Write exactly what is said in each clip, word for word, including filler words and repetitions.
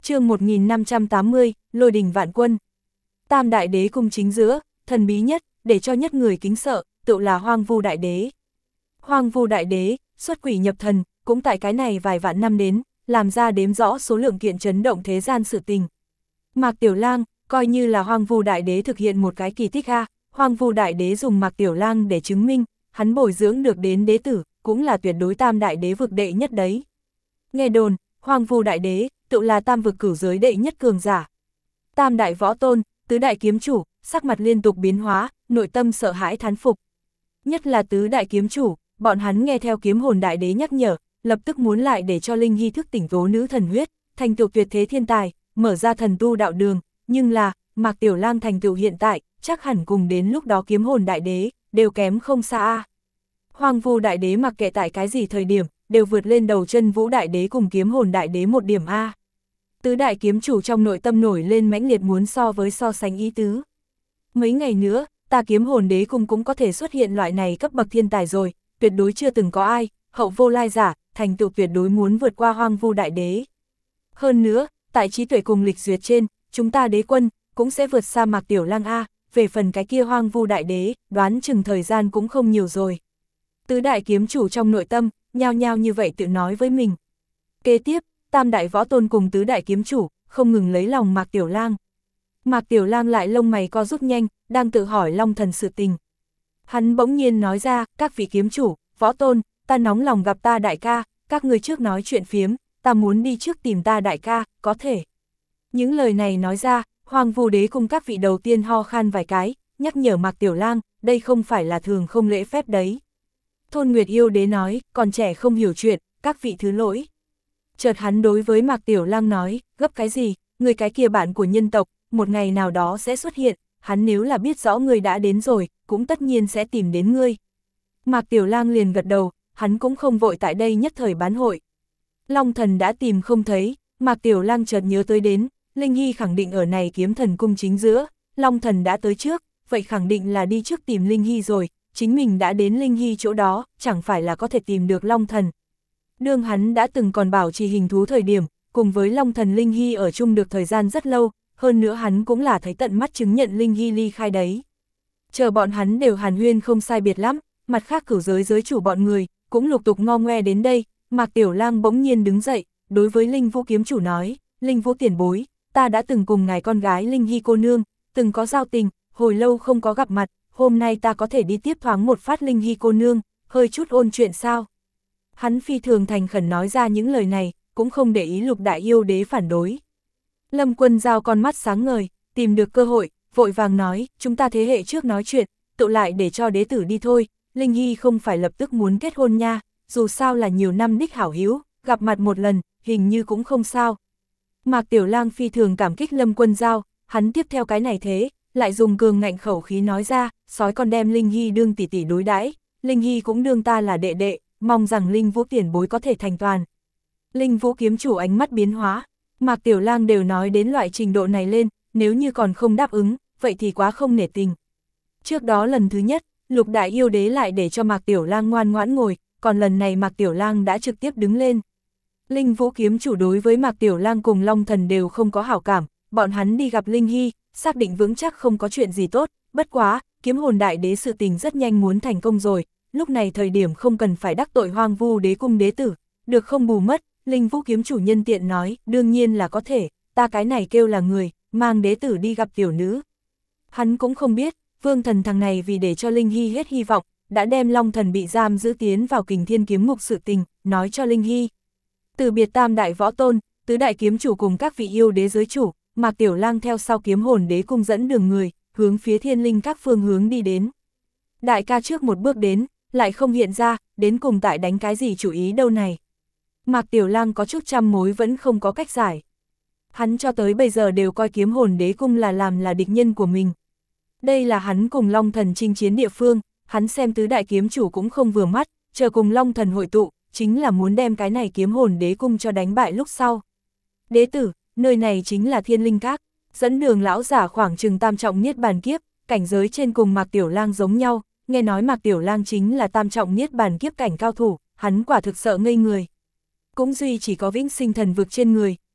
Chương một nghìn năm trăm tám mươi, Lôi đình vạn quân. Tam đại đế cung chính giữa, thần bí nhất, để cho nhất người kính sợ, tự là Hoang Vu đại đế. Hoang Vu đại đế, xuất quỷ nhập thần, cũng tại cái này vài vạn năm đến, làm ra đếm rõ số lượng kiện chấn động thế gian sự tình. Mạc Tiểu Lang, coi như là Hoang Vu đại đế thực hiện một cái kỳ tích a, Hoang Vu đại đế dùng Mạc Tiểu Lang để chứng minh, hắn bồi dưỡng được đến đế tử, cũng là tuyệt đối tam đại đế vực đệ nhất đấy. Nghe đồn, Hoang Vu đại đế, tự là tam vực cửu giới đệ nhất cường giả. Tam đại võ tôn, tứ đại kiếm chủ, sắc mặt liên tục biến hóa, nội tâm sợ hãi thán phục. Nhất là tứ đại kiếm chủ, bọn hắn nghe theo kiếm hồn đại đế nhắc nhở, lập tức muốn lại để cho Linh Hy thức tỉnh tố nữ thần huyết, thành tựu tuyệt thế thiên tài, mở ra thần tu đạo đường, nhưng là, Mạc Tiểu Lang thành tựu hiện tại, chắc hẳn cùng đến lúc đó kiếm hồn đại đế, đều kém không xa a. Hoang Vu đại đế mặc kệ tại cái gì thời điểm, đều vượt lên đầu chân Vũ đại đế cùng kiếm hồn đại đế một điểm a. Tứ đại kiếm chủ trong nội tâm nổi lên mãnh liệt muốn so với so sánh ý tứ. Mấy ngày nữa, ta kiếm hồn đế cung cũng có thể xuất hiện loại này cấp bậc thiên tài rồi, tuyệt đối chưa từng có ai, hậu vô lai giả, thành tựu tuyệt đối muốn vượt qua Hoang Vu đại đế. Hơn nữa, tại trí tuệ cùng lịch duyệt trên, chúng ta đế quân, cũng sẽ vượt xa Mạc Tiểu Lang a, về phần cái kia Hoang Vu đại đế, đoán chừng thời gian cũng không nhiều rồi. Tứ đại kiếm chủ trong nội tâm, nhao nhao như vậy tự nói với mình. Kế tiếp, tam đại võ tôn cùng tứ đại kiếm chủ, không ngừng lấy lòng Mạc Tiểu Lang. Mạc Tiểu Lang lại lông mày co rút nhanh, đang tự hỏi Long Thần sự tình. Hắn bỗng nhiên nói ra, các vị kiếm chủ, võ tôn, ta nóng lòng gặp ta đại ca, các người trước nói chuyện phiếm, ta muốn đi trước tìm ta đại ca, có thể. Những lời này nói ra, Hoang Vu đế cùng các vị đầu tiên ho khan vài cái, nhắc nhở Mạc Tiểu Lang, đây không phải là thường không lễ phép đấy. Thôn Nguyệt yêu đế nói, còn trẻ không hiểu chuyện, các vị thứ lỗi. Chợt hắn đối với Mạc Tiểu Lang nói, gấp cái gì, người cái kia bạn của nhân tộc, một ngày nào đó sẽ xuất hiện, hắn nếu là biết rõ người đã đến rồi, cũng tất nhiên sẽ tìm đến ngươi. Mạc Tiểu Lang liền gật đầu, hắn cũng không vội tại đây nhất thời bán hội. Long Thần đã tìm không thấy, Mạc Tiểu Lang chợt nhớ tới đến, Linh Hy khẳng định ở này kiếm thần cung chính giữa, Long Thần đã tới trước, vậy khẳng định là đi trước tìm Linh Hy rồi, chính mình đã đến Linh Hy chỗ đó, chẳng phải là có thể tìm được Long Thần. Đương hắn đã từng còn bảo trì hình thú thời điểm, cùng với Long Thần Linh Hy ở chung được thời gian rất lâu, hơn nữa hắn cũng là thấy tận mắt chứng nhận Linh Hy ly khai đấy. Chờ bọn hắn đều hàn huyên không sai biệt lắm, mặt khác cửu giới giới chủ bọn người, cũng lục tục ngo ngoe đến đây, Mạc Tiểu Lang bỗng nhiên đứng dậy, đối với Linh Vũ kiếm chủ nói, Linh Vũ tiền bối, ta đã từng cùng ngài con gái Linh Hy cô nương, từng có giao tình, hồi lâu không có gặp mặt, hôm nay ta có thể đi tiếp thoáng một phát Linh Hy cô nương, hơi chút ôn chuyện sao. Hắn phi thường thành khẩn nói ra những lời này, cũng không để ý Lục đại yêu đế phản đối. Lâm Quân Giao con mắt sáng ngời, tìm được cơ hội, vội vàng nói, chúng ta thế hệ trước nói chuyện, tự lại để cho đế tử đi thôi, Linh Hy không phải lập tức muốn kết hôn nha, dù sao là nhiều năm đích hảo hữu, gặp mặt một lần, hình như cũng không sao. Mạc Tiểu Lang phi thường cảm kích Lâm Quân Giao, hắn tiếp theo cái này thế, lại dùng cường ngạnh khẩu khí nói ra, sói con đem Linh Hy đương tỷ tỷ đối đãi, Linh Hy cũng đương ta là đệ đệ, mong rằng Linh Vũ tiền bối có thể thành toàn. Linh Vũ kiếm chủ ánh mắt biến hóa, Mạc Tiểu Lang đều nói đến loại trình độ này lên, nếu như còn không đáp ứng, vậy thì quá không nể tình. Trước đó lần thứ nhất, Lục đại yêu đế lại để cho Mạc Tiểu Lang ngoan ngoãn ngồi, còn lần này Mạc Tiểu Lang đã trực tiếp đứng lên. Linh Vũ kiếm chủ đối với Mạc Tiểu Lang cùng Long Thần đều không có hảo cảm, bọn hắn đi gặp Linh Hy, xác định vững chắc không có chuyện gì tốt, bất quá, kiếm hồn đại đế sự tình rất nhanh muốn thành công rồi, lúc này thời điểm không cần phải đắc tội Hoang Vu đế cung đế tử, được không bù mất. Linh Vũ kiếm chủ nhân tiện nói, đương nhiên là có thể, ta cái này kêu là người, mang đế tử đi gặp tiểu nữ. Hắn cũng không biết, Vương Thần thằng này vì để cho Linh Hy hết hy vọng, đã đem Long Thần bị giam giữ tiến vào Kình Thiên kiếm ngục sự tình, nói cho Linh Hy. Từ biệt tam đại võ tôn, tứ đại kiếm chủ cùng các vị yêu đế giới chủ, Mạc Tiểu Lang theo sau kiếm hồn đế cung dẫn đường người, hướng phía thiên linh các phương hướng đi đến. Đại ca trước một bước đến, lại không hiện ra, đến cùng tại đánh cái gì chủ ý đâu này. Mạc Tiểu Lang có chút trăm mối vẫn không có cách giải. Hắn cho tới bây giờ đều coi kiếm hồn đế cung là làm là địch nhân của mình. Đây là hắn cùng Long Thần chinh chiến địa phương, hắn xem tứ đại kiếm chủ cũng không vừa mắt, chờ cùng Long Thần hội tụ, chính là muốn đem cái này kiếm hồn đế cung cho đánh bại lúc sau. Đế tử, nơi này chính là thiên linh các, dẫn đường lão giả khoảng chừng tam trọng niết bàn kiếp, cảnh giới trên cùng Mạc Tiểu Lang giống nhau, nghe nói Mạc Tiểu Lang chính là tam trọng niết bàn kiếp cảnh cao thủ, hắn quả thực sợ ngây người. Cũng duy chỉ có vĩnh sinh thần vực trên người,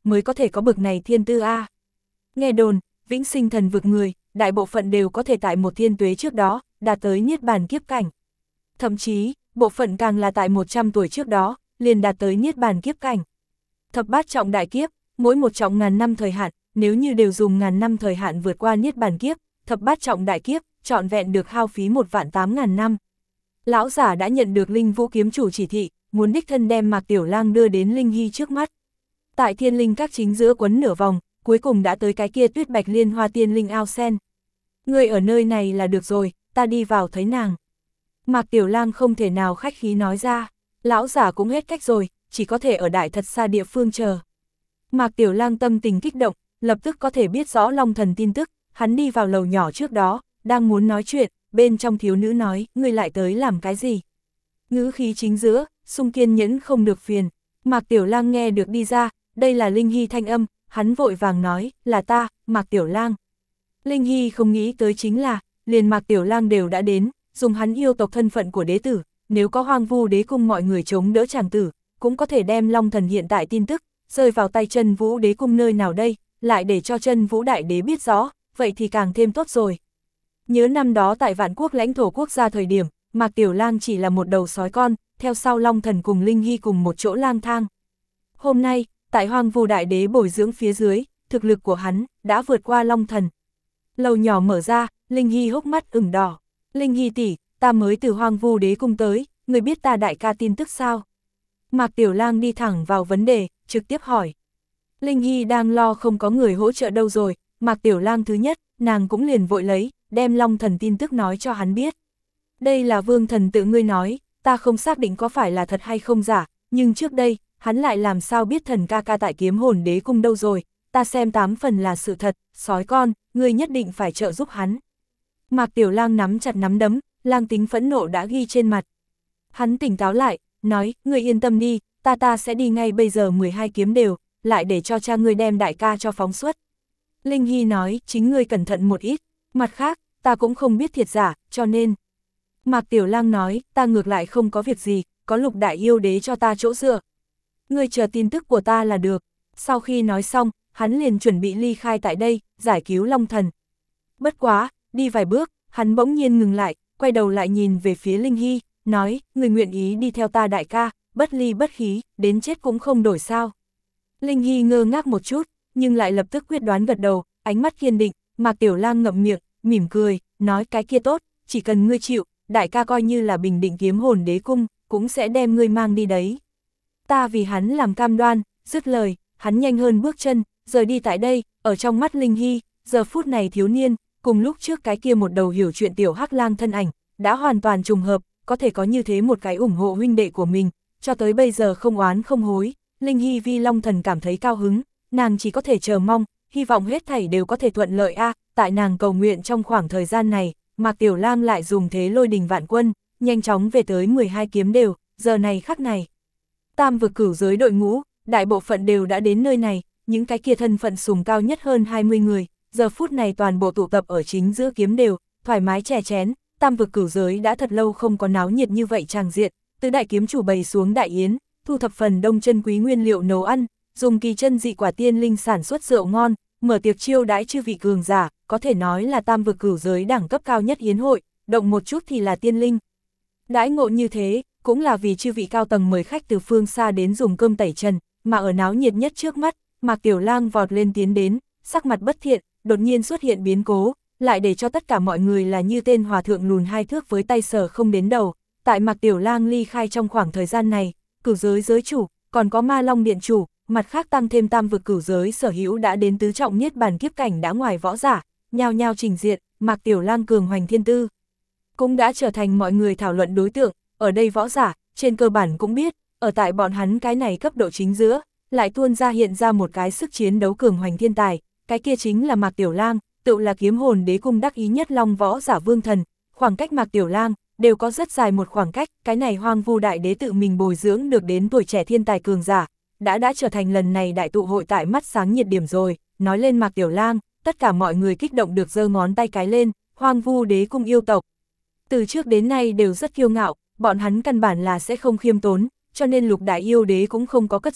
mới có thể có bực này thiên tư a. À. Nghe đồn, vĩnh sinh thần vực người, đại bộ phận đều có thể tại một thiên tuế trước đó, đạt tới niết bàn kiếp cảnh. Thậm chí, bộ phận càng là tại một trăm tuổi trước đó, liền đạt tới niết bàn kiếp cảnh. Thập bát trọng đại kiếp, mỗi một trọng ngàn năm thời hạn, nếu như đều dùng ngàn năm thời hạn vượt qua niết bàn kiếp, thập bát trọng đại kiếp, trọn vẹn được hao phí một vạn tám ngàn năm. Lão giả đã nhận được Linh Vũ kiếm chủ chỉ thị, muốn đích thân đem Mạc Tiểu Lang đưa đến Linh Hy trước mắt. Tại Thiên Linh các chính giữa quấn nửa vòng, cuối cùng đã tới cái kia tuyết bạch liên hoa tiên linh ao sen. Người ở nơi này là được rồi, ta đi vào thấy nàng. Mạc Tiểu Lang không thể nào khách khí nói ra, lão giả cũng hết cách rồi, chỉ có thể ở đại thật xa địa phương chờ. Mạc Tiểu Lang tâm tình kích động, lập tức có thể biết rõ Long Thần tin tức, hắn đi vào lầu nhỏ trước đó, đang muốn nói chuyện, bên trong thiếu nữ nói, ngươi lại tới làm cái gì? Ngữ khí chính giữa, sung kiên nhẫn không được phiền. Mạc Tiểu Lang nghe được đi ra, đây là Linh Hy thanh âm, hắn vội vàng nói, là ta, Mạc Tiểu Lang. Linh Hy không nghĩ tới chính là, liền Mạc Tiểu Lang đều đã đến, dùng hắn yêu tộc thân phận của đế tử, nếu có Hoang Vu đế cung mọi người chống đỡ chàng tử, cũng có thể đem Long Thần hiện tại tin tức, rơi vào tay Chân Vũ đế cung nơi nào đây, lại để cho Chân Vũ đại đế biết rõ, vậy thì càng thêm tốt rồi. Nhớ năm đó tại Vạn Quốc lãnh thổ quốc gia thời điểm, Mạc Tiểu Lang chỉ là một đầu sói con, theo sau Long Thần cùng Linh Hy cùng một chỗ lang thang. Hôm nay, tại Hoang Vu đại đế bồi dưỡng phía dưới, thực lực của hắn đã vượt qua Long Thần. Lầu nhỏ mở ra, Linh Hy hốc mắt ửng đỏ. Linh Hy tỷ, ta mới từ Hoang Vu đế cung tới, người biết ta đại ca tin tức sao? Mạc Tiểu Lang đi thẳng vào vấn đề, trực tiếp hỏi. Linh Hy đang lo không có người hỗ trợ đâu rồi, Mạc Tiểu Lang thứ nhất, nàng cũng liền vội lấy, đem Long Thần tin tức nói cho hắn biết. Đây là Vương Thần tự ngươi nói, ta không xác định có phải là thật hay không giả, nhưng trước đây, hắn lại làm sao biết thần ca ca tại Kiếm Hồn đế cung đâu rồi, ta xem tám phần là sự thật, sói con, ngươi nhất định phải trợ giúp hắn. Mạc Tiểu Lang nắm chặt nắm đấm, lang tính phẫn nộ đã ghi trên mặt. Hắn tỉnh táo lại, nói, ngươi yên tâm đi, ta ta sẽ đi ngay bây giờ mười hai kiếm đều, lại để cho cha ngươi đem đại ca cho phóng xuất. Linh Hy nói, chính ngươi cẩn thận một ít, mặt khác, ta cũng không biết thiệt giả, cho nên. Mạc Tiểu Lang nói, ta ngược lại không có việc gì, có Lục đại yêu đế cho ta chỗ dựa. Ngươi chờ tin tức của ta là được. Sau khi nói xong, hắn liền chuẩn bị ly khai tại đây, giải cứu Long Thần. Bất quá, đi vài bước, hắn bỗng nhiên ngừng lại, quay đầu lại nhìn về phía Linh Hy, nói, người nguyện ý đi theo ta đại ca, bất ly bất khí, đến chết cũng không đổi sao. Linh Hy ngơ ngác một chút, nhưng lại lập tức quyết đoán gật đầu, ánh mắt kiên định, Mạc Tiểu Lang ngậm miệng, mỉm cười, nói cái kia tốt, chỉ cần ngươi chịu, đại ca coi như là bình định Kiếm Hồn đế cung, cũng sẽ đem ngươi mang đi đấy. Ta vì hắn làm cam đoan, dứt lời, hắn nhanh hơn bước chân, rời đi tại đây, ở trong mắt Linh Hy, giờ phút này thiếu niên, cùng lúc trước cái kia một đầu hiểu chuyện tiểu hắc lang thân ảnh, đã hoàn toàn trùng hợp, có thể có như thế một cái ủng hộ huynh đệ của mình, cho tới bây giờ không oán không hối, Linh Hy vi Long Thần cảm thấy cao hứng, nàng chỉ có thể chờ mong, hy vọng hết thảy đều có thể thuận lợi a. Tại nàng cầu nguyện trong khoảng thời gian này, Mạc Tiểu Lang lại dùng thế lôi đình vạn quân, nhanh chóng về tới mười hai kiếm đều, giờ này khắc này. Tam vực cửu giới đội ngũ, đại bộ phận đều đã đến nơi này, những cái kia thân phận sùng cao nhất hơn hai mươi người, giờ phút này toàn bộ tụ tập ở chính giữa kiếm đều, thoải mái chè chén, tam vực cửu giới đã thật lâu không có náo nhiệt như vậy tràng diện, tứ đại kiếm chủ bày xuống đại yến, thu thập phần đông chân quý nguyên liệu nấu ăn, dùng kỳ chân dị quả tiên linh sản xuất rượu ngon, mở tiệc chiêu đãi chư vị cường giả, có thể nói là tam vực cửu giới đẳng cấp cao nhất yến hội, động một chút thì là tiên linh. Đãi ngộ như thế, cũng là vì chư vị cao tầng mời khách từ phương xa đến dùng cơm tẩy trần, mà ở náo nhiệt nhất trước mắt, Mạc Tiểu Lang vọt lên tiến đến, sắc mặt bất thiện, đột nhiên xuất hiện biến cố, lại để cho tất cả mọi người là như tên hòa thượng lùn hai thước với tay sờ không đến đầu. Tại Mạc Tiểu Lang ly khai trong khoảng thời gian này, cửu giới giới chủ, còn có Ma Long điện chủ, mặt khác tăng thêm tam vực cửu giới sở hữu đã đến tứ trọng niết bàn kiếp cảnh đã ngoài võ giả, nhao nhao trình diện, Mạc Tiểu Lang cường hoành thiên tư, cũng đã trở thành mọi người thảo luận đối tượng. Ở đây võ giả, trên cơ bản cũng biết, ở tại bọn hắn cái này cấp độ chính giữa, lại tuôn ra hiện ra một cái sức chiến đấu cường hoành thiên tài, cái kia chính là Mạc Tiểu Lang, tự là Kiếm Hồn đế cung đắc ý nhất long võ giả Vương Thần, khoảng cách Mạc Tiểu Lang đều có rất dài một khoảng cách, cái này Hoang Vu đại đế tự mình bồi dưỡng được đến tuổi trẻ thiên tài cường giả, đã đã trở thành lần này đại tụ hội tại mắt sáng nhiệt điểm rồi. Nói lên Mạc Tiểu Lang, tất cả mọi người kích động được giơ ngón tay cái lên, Hoang Vu đế cung yêu tộc. Từ trước đến nay đều rất kiêu ngạo, bọn hắn căn bản là sẽ không khiêm tốn, cho nên Lục đại yêu đế cũng không có cất giấu,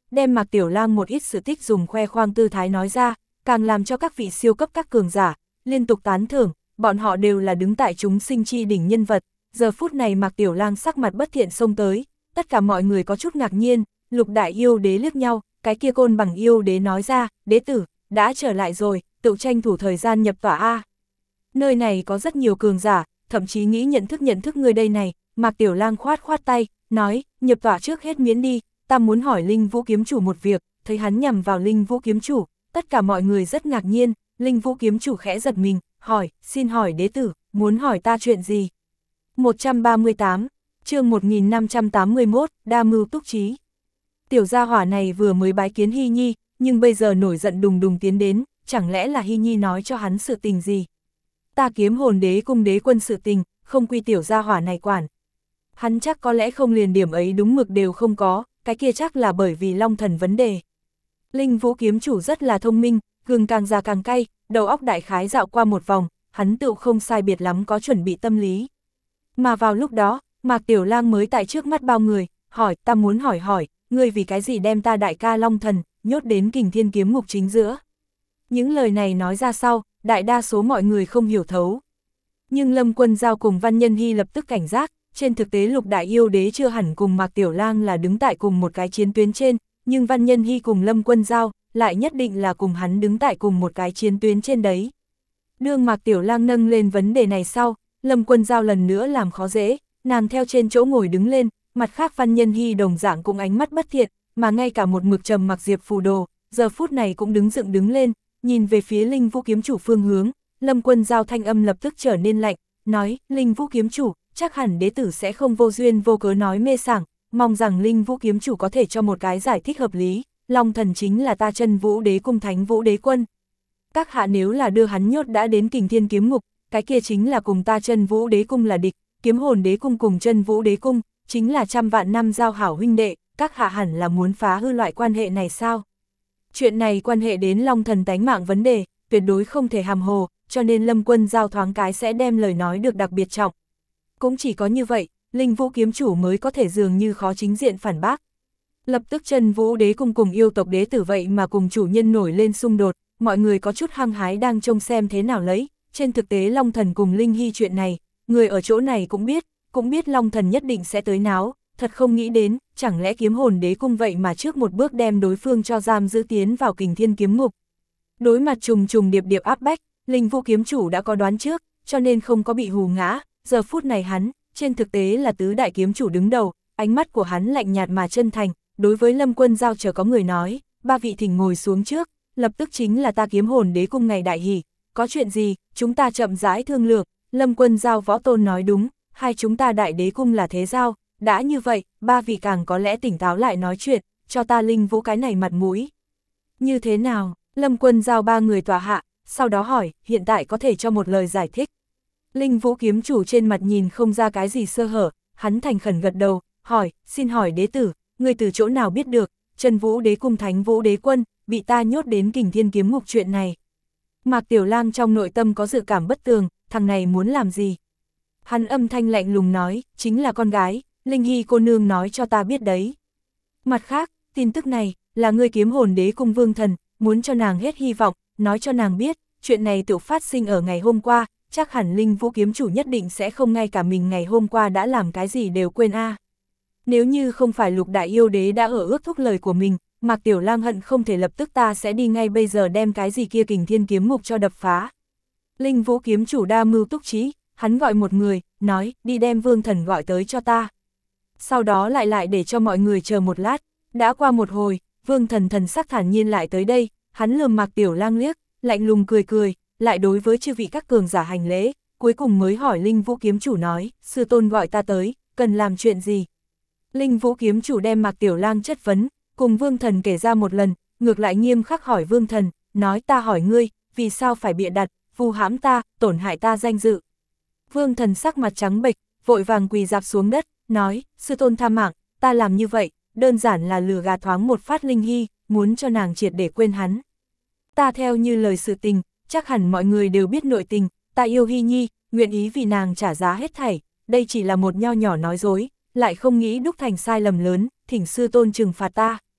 đem Mạc Tiểu Lang một ít sự tích dùng khoe khoang tư thái nói ra, càng làm cho các vị siêu cấp các cường giả liên tục tán thưởng, bọn họ đều là đứng tại chúng sinh chi đỉnh nhân vật. Giờ phút này Mạc Tiểu Lang sắc mặt bất thiện xông tới, tất cả mọi người có chút ngạc nhiên, Lục đại yêu đế liếc nhau, cái kia Côn Bằng yêu đế nói ra, đế tử, đã trở lại rồi, tự tranh thủ thời gian nhập tỏa a. Nơi này có rất nhiều cường giả, thậm chí nghĩ nhận thức nhận thức người đây này, Mạc Tiểu Lang khoát khoát tay, nói, nhập tỏa trước hết miễn đi, ta muốn hỏi Linh Vũ kiếm chủ một việc, thấy hắn nhằm vào Linh Vũ kiếm chủ, tất cả mọi người rất ngạc nhiên, Linh Vũ kiếm chủ khẽ giật mình, hỏi, xin hỏi đế tử, muốn hỏi ta chuyện gì? một trăm ba mươi tám, chương một nghìn năm trăm tám mươi mốt, đa mưu túc trí. Tiểu gia hỏa này vừa mới bái kiến Hy Nhi, nhưng bây giờ nổi giận đùng đùng tiến đến, chẳng lẽ là Hy Nhi nói cho hắn sự tình gì? Ta kiếm hồn đế cung đế quân sự tình, không quy tiểu gia hỏa này quản. Hắn chắc có lẽ không liền điểm ấy đúng mực đều không có, cái kia chắc là bởi vì Long Thần vấn đề. Linh Vũ kiếm chủ rất là thông minh, gừng càng già càng cay, đầu óc đại khái dạo qua một vòng, hắn tự không sai biệt lắm có chuẩn bị tâm lý. Mà vào lúc đó, Mạc Tiểu Lang mới tại trước mắt bao người, hỏi, ta muốn hỏi hỏi, ngươi vì cái gì đem ta đại ca Long Thần, nhốt đến Kình Thiên kiếm ngục chính giữa. Những lời này nói ra sau, đại đa số mọi người không hiểu thấu. Nhưng Lâm Quân Giao cùng Văn Nhân Hy lập tức cảnh giác, trên thực tế Lục đại yêu đế chưa hẳn cùng Mạc Tiểu Lang là đứng tại cùng một cái chiến tuyến trên, nhưng Văn Nhân Hy cùng Lâm Quân Giao lại nhất định là cùng hắn đứng tại cùng một cái chiến tuyến trên đấy. Đương Mạc Tiểu Lang nâng lên vấn đề này sau, Lâm Quân Giao lần nữa làm khó dễ, nàng theo trên chỗ ngồi đứng lên, mặt khác Văn Nhân Hy đồng dạng cùng ánh mắt bất thiện, mà ngay cả một mực trầm mặc Diệp Phù Đồ, giờ phút này cũng đứng dựng đứng lên, nhìn về phía Linh Vũ kiếm chủ phương hướng. Lâm Quân Giao thanh âm lập tức trở nên lạnh, nói, Linh Vũ kiếm chủ, chắc hẳn đế tử sẽ không vô duyên vô cớ nói mê sảng, mong rằng Linh Vũ kiếm chủ có thể cho một cái giải thích hợp lý, Long Thần chính là ta Chân Vũ đế cung Thánh Vũ đế quân. Các hạ nếu là đưa hắn nhốt đã đến Kình Thiên kiếm ngục, cái kia chính là cùng ta Chân Vũ đế cung là địch, Kiếm hồn đế cung cùng Chân Vũ đế cung, chính là trăm vạn năm giao hảo huynh đệ, các hạ hẳn là muốn phá hư loại quan hệ này sao? Chuyện này quan hệ đến Long Thần tánh mạng vấn đề, tuyệt đối không thể hàm hồ, cho nên Lâm Quân Giao thoáng cái sẽ đem lời nói được đặc biệt trọng. Cũng chỉ có như vậy, Linh Vũ kiếm chủ mới có thể dường như khó chính diện phản bác. Lập tức Chân Vũ đế cung cùng yêu tộc đế tử vậy mà cùng chủ nhân nổi lên xung đột, mọi người có chút hăng hái đang trông xem thế nào lấy. Trên thực tế Long Thần cùng Linh Hy chuyện này, người ở chỗ này cũng biết, cũng biết Long Thần nhất định sẽ tới náo, thật không nghĩ đến, chẳng lẽ kiếm hồn đế cung vậy mà trước một bước đem đối phương cho giam giữ tiến vào Kình Thiên kiếm ngục. Đối mặt trùng trùng điệp điệp áp bách, Linh Vũ kiếm chủ đã có đoán trước, cho nên không có bị hù ngã, giờ phút này hắn, trên thực tế là tứ đại kiếm chủ đứng đầu, ánh mắt của hắn lạnh nhạt mà chân thành, đối với Lâm Quân Giao chờ có người nói, ba vị thỉnh ngồi xuống trước, lập tức chính là ta kiếm hồn đế cung ngày đại hỷ, có chuyện gì, chúng ta chậm rãi thương lượng. Lâm Quân Giao võ tôn nói đúng, hai chúng ta đại đế cung là thế giao, đã như vậy, ba vị càng có lẽ tỉnh táo lại nói chuyện, cho ta Linh Vũ cái này mặt mũi. Như thế nào, Lâm Quân Giao ba người tòa hạ, sau đó hỏi, hiện tại có thể cho một lời giải thích. Linh Vũ kiếm chủ trên mặt nhìn không ra cái gì sơ hở, hắn thành khẩn gật đầu, hỏi, xin hỏi đế tử, người từ chỗ nào biết được, Chân Vũ đế cung Thánh Vũ đế quân, bị ta nhốt đến Kình Thiên kiếm ngục chuyện này. Mạc Tiểu Lang trong nội tâm có dự cảm bất tường, thằng này muốn làm gì? Hắn âm thanh lạnh lùng nói, chính là con gái, Linh Hy cô nương nói cho ta biết đấy. Mặt khác, tin tức này, là ngươi kiếm hồn đế cung vương thần, muốn cho nàng hết hy vọng, nói cho nàng biết, chuyện này tự phát sinh ở ngày hôm qua, chắc hẳn Linh Vũ kiếm chủ nhất định sẽ không ngay cả mình ngày hôm qua đã làm cái gì đều quên a. À. Nếu như không phải Lục đại yêu đế đã ở ước thúc lời của mình, Mạc Tiểu Lang hận không thể lập tức ta sẽ đi ngay bây giờ đem cái gì kia Kình Thiên kiếm ngục cho đập phá. Linh Vũ kiếm chủ đa mưu túc trí, hắn gọi một người, nói, đi đem vương thần gọi tới cho ta. Sau đó lại lại để cho mọi người chờ một lát, đã qua một hồi, vương thần thần sắc thản nhiên lại tới đây, hắn lườm Mạc Tiểu Lang liếc, lạnh lùng cười cười, lại đối với chư vị các cường giả hành lễ, cuối cùng mới hỏi Linh Vũ kiếm chủ nói, sư tôn gọi ta tới, cần làm chuyện gì? Linh Vũ kiếm chủ đem Mạc Tiểu Lang chất vấn, cùng vương thần kể ra một lần, ngược lại nghiêm khắc hỏi vương thần, nói ta hỏi ngươi, vì sao phải bịa đặt, vu hãm ta, tổn hại ta danh dự. Vương thần sắc mặt trắng bệch, vội vàng quỳ dạp xuống đất, nói, sư tôn tha mạng, ta làm như vậy, đơn giản là lừa gạt thoáng một phát Linh Hy, muốn cho nàng triệt để quên hắn. Ta theo như lời sự tình, chắc hẳn mọi người đều biết nội tình, ta yêu Hy Nhi, nguyện ý vì nàng trả giá hết thảy, đây chỉ là một nho nhỏ nói dối, lại không nghĩ đúc thành sai lầm lớn, thỉnh sư tôn trừng phạt ta.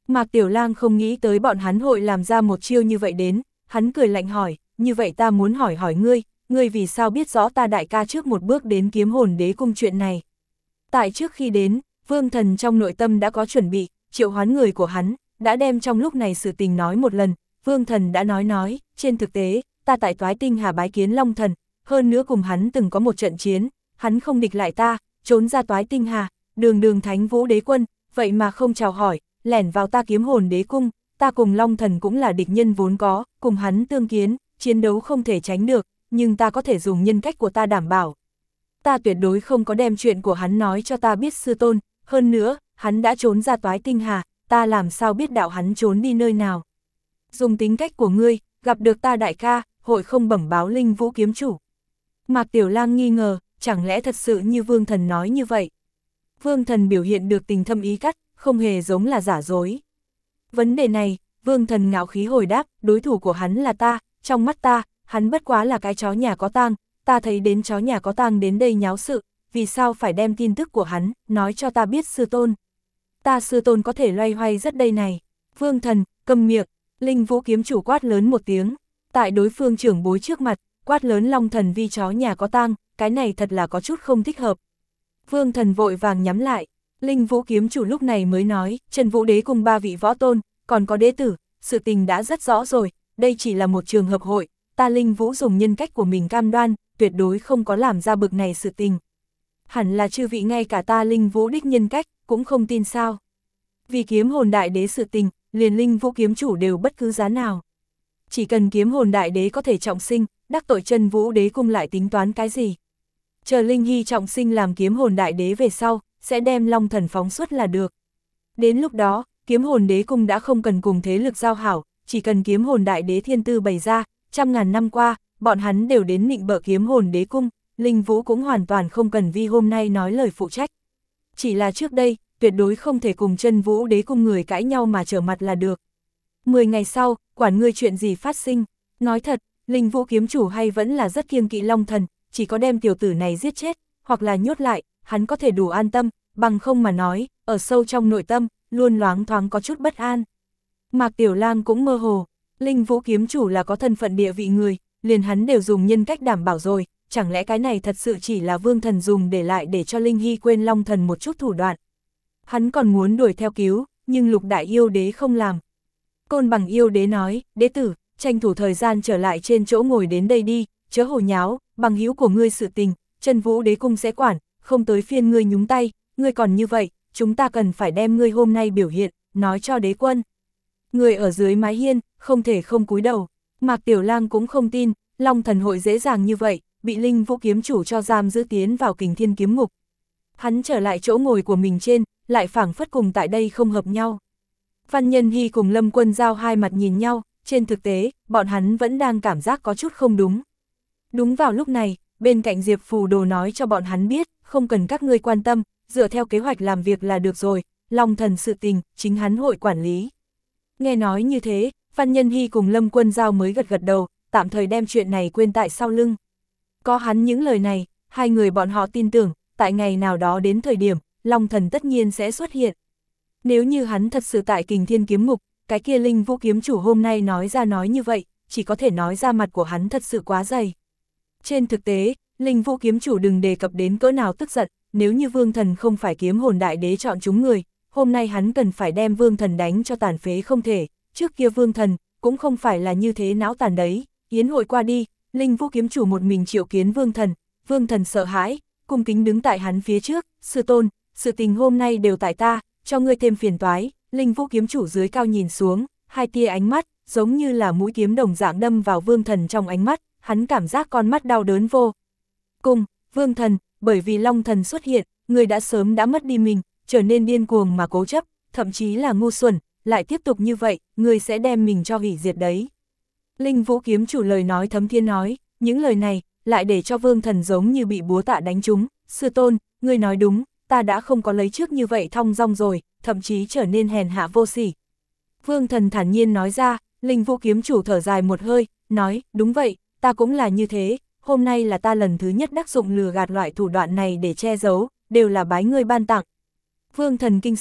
Mạc Tiểu Lang không nghĩ tới bọn hắn hội làm ra một chiêu như vậy đến, hắn cười lạnh hỏi, như vậy ta muốn hỏi hỏi ngươi, ngươi vì sao biết rõ ta đại ca trước một bước đến Kiếm Hồn Đế Cung chuyện này. Tại trước khi đến, Vương Thần trong nội tâm đã có chuẩn bị, triệu hoán người của hắn, đã đem trong lúc này sự tình nói một lần, Vương Thần đã nói nói, trên thực tế, ta tại Toái Tinh Hà bái kiến Long Thần, hơn nữa cùng hắn từng có một trận chiến, hắn không địch lại ta, trốn ra Toái Tinh Hà, đường đường Thánh Vũ Đế Quân, vậy mà không chào hỏi, lẻn vào ta Kiếm Hồn Đế Cung, ta cùng Long Thần cũng là địch nhân vốn có, cùng hắn tương kiến, chiến đấu không thể tránh được, nhưng ta có thể dùng nhân cách của ta đảm bảo. Ta tuyệt đối không có đem chuyện của hắn nói cho ta biết sư tôn, hơn nữa, hắn đã trốn ra Toái Tinh Hà, ta làm sao biết đạo hắn trốn đi nơi nào. Dùng tính cách của ngươi, gặp được ta đại ca, hội không bẩm báo Linh Vũ kiếm chủ. Mạc Tiểu Lang nghi ngờ, chẳng lẽ thật sự như Vương Thần nói như vậy. Vương Thần biểu hiện được tình thâm ý cắt, không hề giống là giả dối. Vấn đề này, Vương Thần ngạo khí hồi đáp, đối thủ của hắn là ta, trong mắt ta, hắn bất quá là cái chó nhà có tang, ta thấy đến chó nhà có tang đến đây nháo sự, vì sao phải đem tin tức của hắn, nói cho ta biết sư tôn. Ta sư tôn có thể loay hoay rất đây này. Vương Thần, câm miệng, Linh Vũ kiếm chủ quát lớn một tiếng, tại đối phương trưởng bối trước mặt, quát lớn Long Thần vi chó nhà có tang, cái này thật là có chút không thích hợp. Vương Thần vội vàng nhắm lại, Linh Vũ kiếm chủ lúc này mới nói, Trần Vũ Đế cùng ba vị võ tôn, còn có đế tử, sự tình đã rất rõ rồi, đây chỉ là một trường hợp hội, ta Linh Vũ dùng nhân cách của mình cam đoan, tuyệt đối không có làm ra bực này sự tình. Hẳn là chư vị ngay cả ta Linh Vũ đích nhân cách, cũng không tin sao. Vì Kiếm Hồn Đại Đế sự tình, liền Linh Vũ kiếm chủ đều bất cứ giá nào. Chỉ cần Kiếm Hồn Đại Đế có thể trọng sinh, đắc tội Trần Vũ Đế cung lại tính toán cái gì. Chờ Linh Hy trọng sinh làm Kiếm Hồn Đại Đế về sau, sẽ đem Long Thần phóng xuất là được. Đến lúc đó, Kiếm Hồn Đế cung đã không cần cùng thế lực giao hảo, chỉ cần Kiếm Hồn Đại Đế thiên tư bày ra, trăm ngàn năm qua, bọn hắn đều đến nịnh bợ Kiếm Hồn Đế cung, Linh Vũ cũng hoàn toàn không cần vì hôm nay nói lời phụ trách. Chỉ là trước đây, tuyệt đối không thể cùng Trần Vũ Đế cung người cãi nhau mà trở mặt là được. Mười ngày sau, quản ngươi chuyện gì phát sinh, nói thật, Linh Vũ kiếm chủ hay vẫn là rất kiêng kỵ Long Thần, chỉ có đem tiểu tử này giết chết, hoặc là nhốt lại, hắn có thể đủ an tâm, bằng không mà nói, ở sâu trong nội tâm, luôn loáng thoáng có chút bất an. Mạc Tiểu Lang cũng mơ hồ, Linh Vũ kiếm chủ là có thân phận địa vị người, liền hắn đều dùng nhân cách đảm bảo rồi, chẳng lẽ cái này thật sự chỉ là Vương Thần dùng để lại để cho Linh Hy quên Long Thần một chút thủ đoạn. Hắn còn muốn đuổi theo cứu, nhưng Lục Đại Yêu Đế không làm. Côn Bằng Yêu Đế nói, đế tử, tranh thủ thời gian trở lại trên chỗ ngồi đến đây đi, chớ hồ nháo, bằng hữu của ngươi sự tình, Trần Vũ Đế cung sẽ quản, không tới phiên ngươi nhúng tay, ngươi còn như vậy, chúng ta cần phải đem ngươi hôm nay biểu hiện, nói cho đế quân. Người ở dưới mái hiên, không thể không cúi đầu, Mạc Tiểu Lang cũng không tin, Long Thần hội dễ dàng như vậy, bị Linh Vũ kiếm chủ cho giam giữ tiến vào Kình Thiên kiếm ngục. Hắn trở lại chỗ ngồi của mình trên, lại phảng phất cùng tại đây không hợp nhau. Văn Nhân Hy cùng Lâm Quân Giao hai mặt nhìn nhau, trên thực tế, bọn hắn vẫn đang cảm giác có chút không đúng. Đúng vào lúc này, bên cạnh Diệp Phù Đồ nói cho bọn hắn biết, không cần các ngươi quan tâm, dựa theo kế hoạch làm việc là được rồi, Long Thần sự tình, chính hắn hội quản lý. Nghe nói như thế, Văn Nhân Hy cùng Lâm Quân Giao mới gật gật đầu, tạm thời đem chuyện này quên tại sau lưng. Có hắn những lời này, hai người bọn họ tin tưởng, tại ngày nào đó đến thời điểm, Long Thần tất nhiên sẽ xuất hiện. Nếu như hắn thật sự tại Kình Thiên kiếm ngục, cái kia Linh Vũ kiếm chủ hôm nay nói ra nói như vậy, chỉ có thể nói ra mặt của hắn thật sự quá dày. Trên thực tế, Linh Vũ kiếm chủ đừng đề cập đến cỡ nào tức giận, nếu như Vương Thần không phải Kiếm Hồn Đại Đế chọn chúng người, hôm nay hắn cần phải đem Vương Thần đánh cho tàn phế không thể, trước kia Vương Thần cũng không phải là như thế não tàn đấy. Yến hội qua đi, Linh Vũ kiếm chủ một mình triệu kiến Vương Thần, Vương Thần sợ hãi, cung kính đứng tại hắn phía trước, sư tôn, sự tình hôm nay đều tại ta, cho ngươi thêm phiền toái. Linh Vũ kiếm chủ dưới cao nhìn xuống, hai tia ánh mắt, giống như là mũi kiếm đồng dạng đâm vào Vương Thần trong ánh mắt, hắn cảm giác con mắt đau đớn vô cùng. Vương Thần, bởi vì Long Thần xuất hiện, ngươi đã sớm đã mất đi mình, trở nên điên cuồng mà cố chấp, thậm chí là ngu xuẩn, lại tiếp tục như vậy, ngươi sẽ đem mình cho hủy diệt đấy. Linh Vũ kiếm chủ lời nói thấm thiên nói, những lời này, lại để cho Vương Thần giống như bị búa tạ đánh trúng, sư tôn, ngươi nói đúng, ta đã không có lấy trước như vậy thong dong rồi, thậm chí trở nên hèn hạ vô sỉ. Vương Thần thản nhiên nói ra, Linh Vũ kiếm chủ thở dài một hơi, nói, đúng vậy, ta cũng là như thế, hôm nay là ta lần thứ nhất đắc dụng lừa gạt loại thủ đoạn này để che giấu, đều là bái ngươi ban tặng. Vương Thần kinh sợ,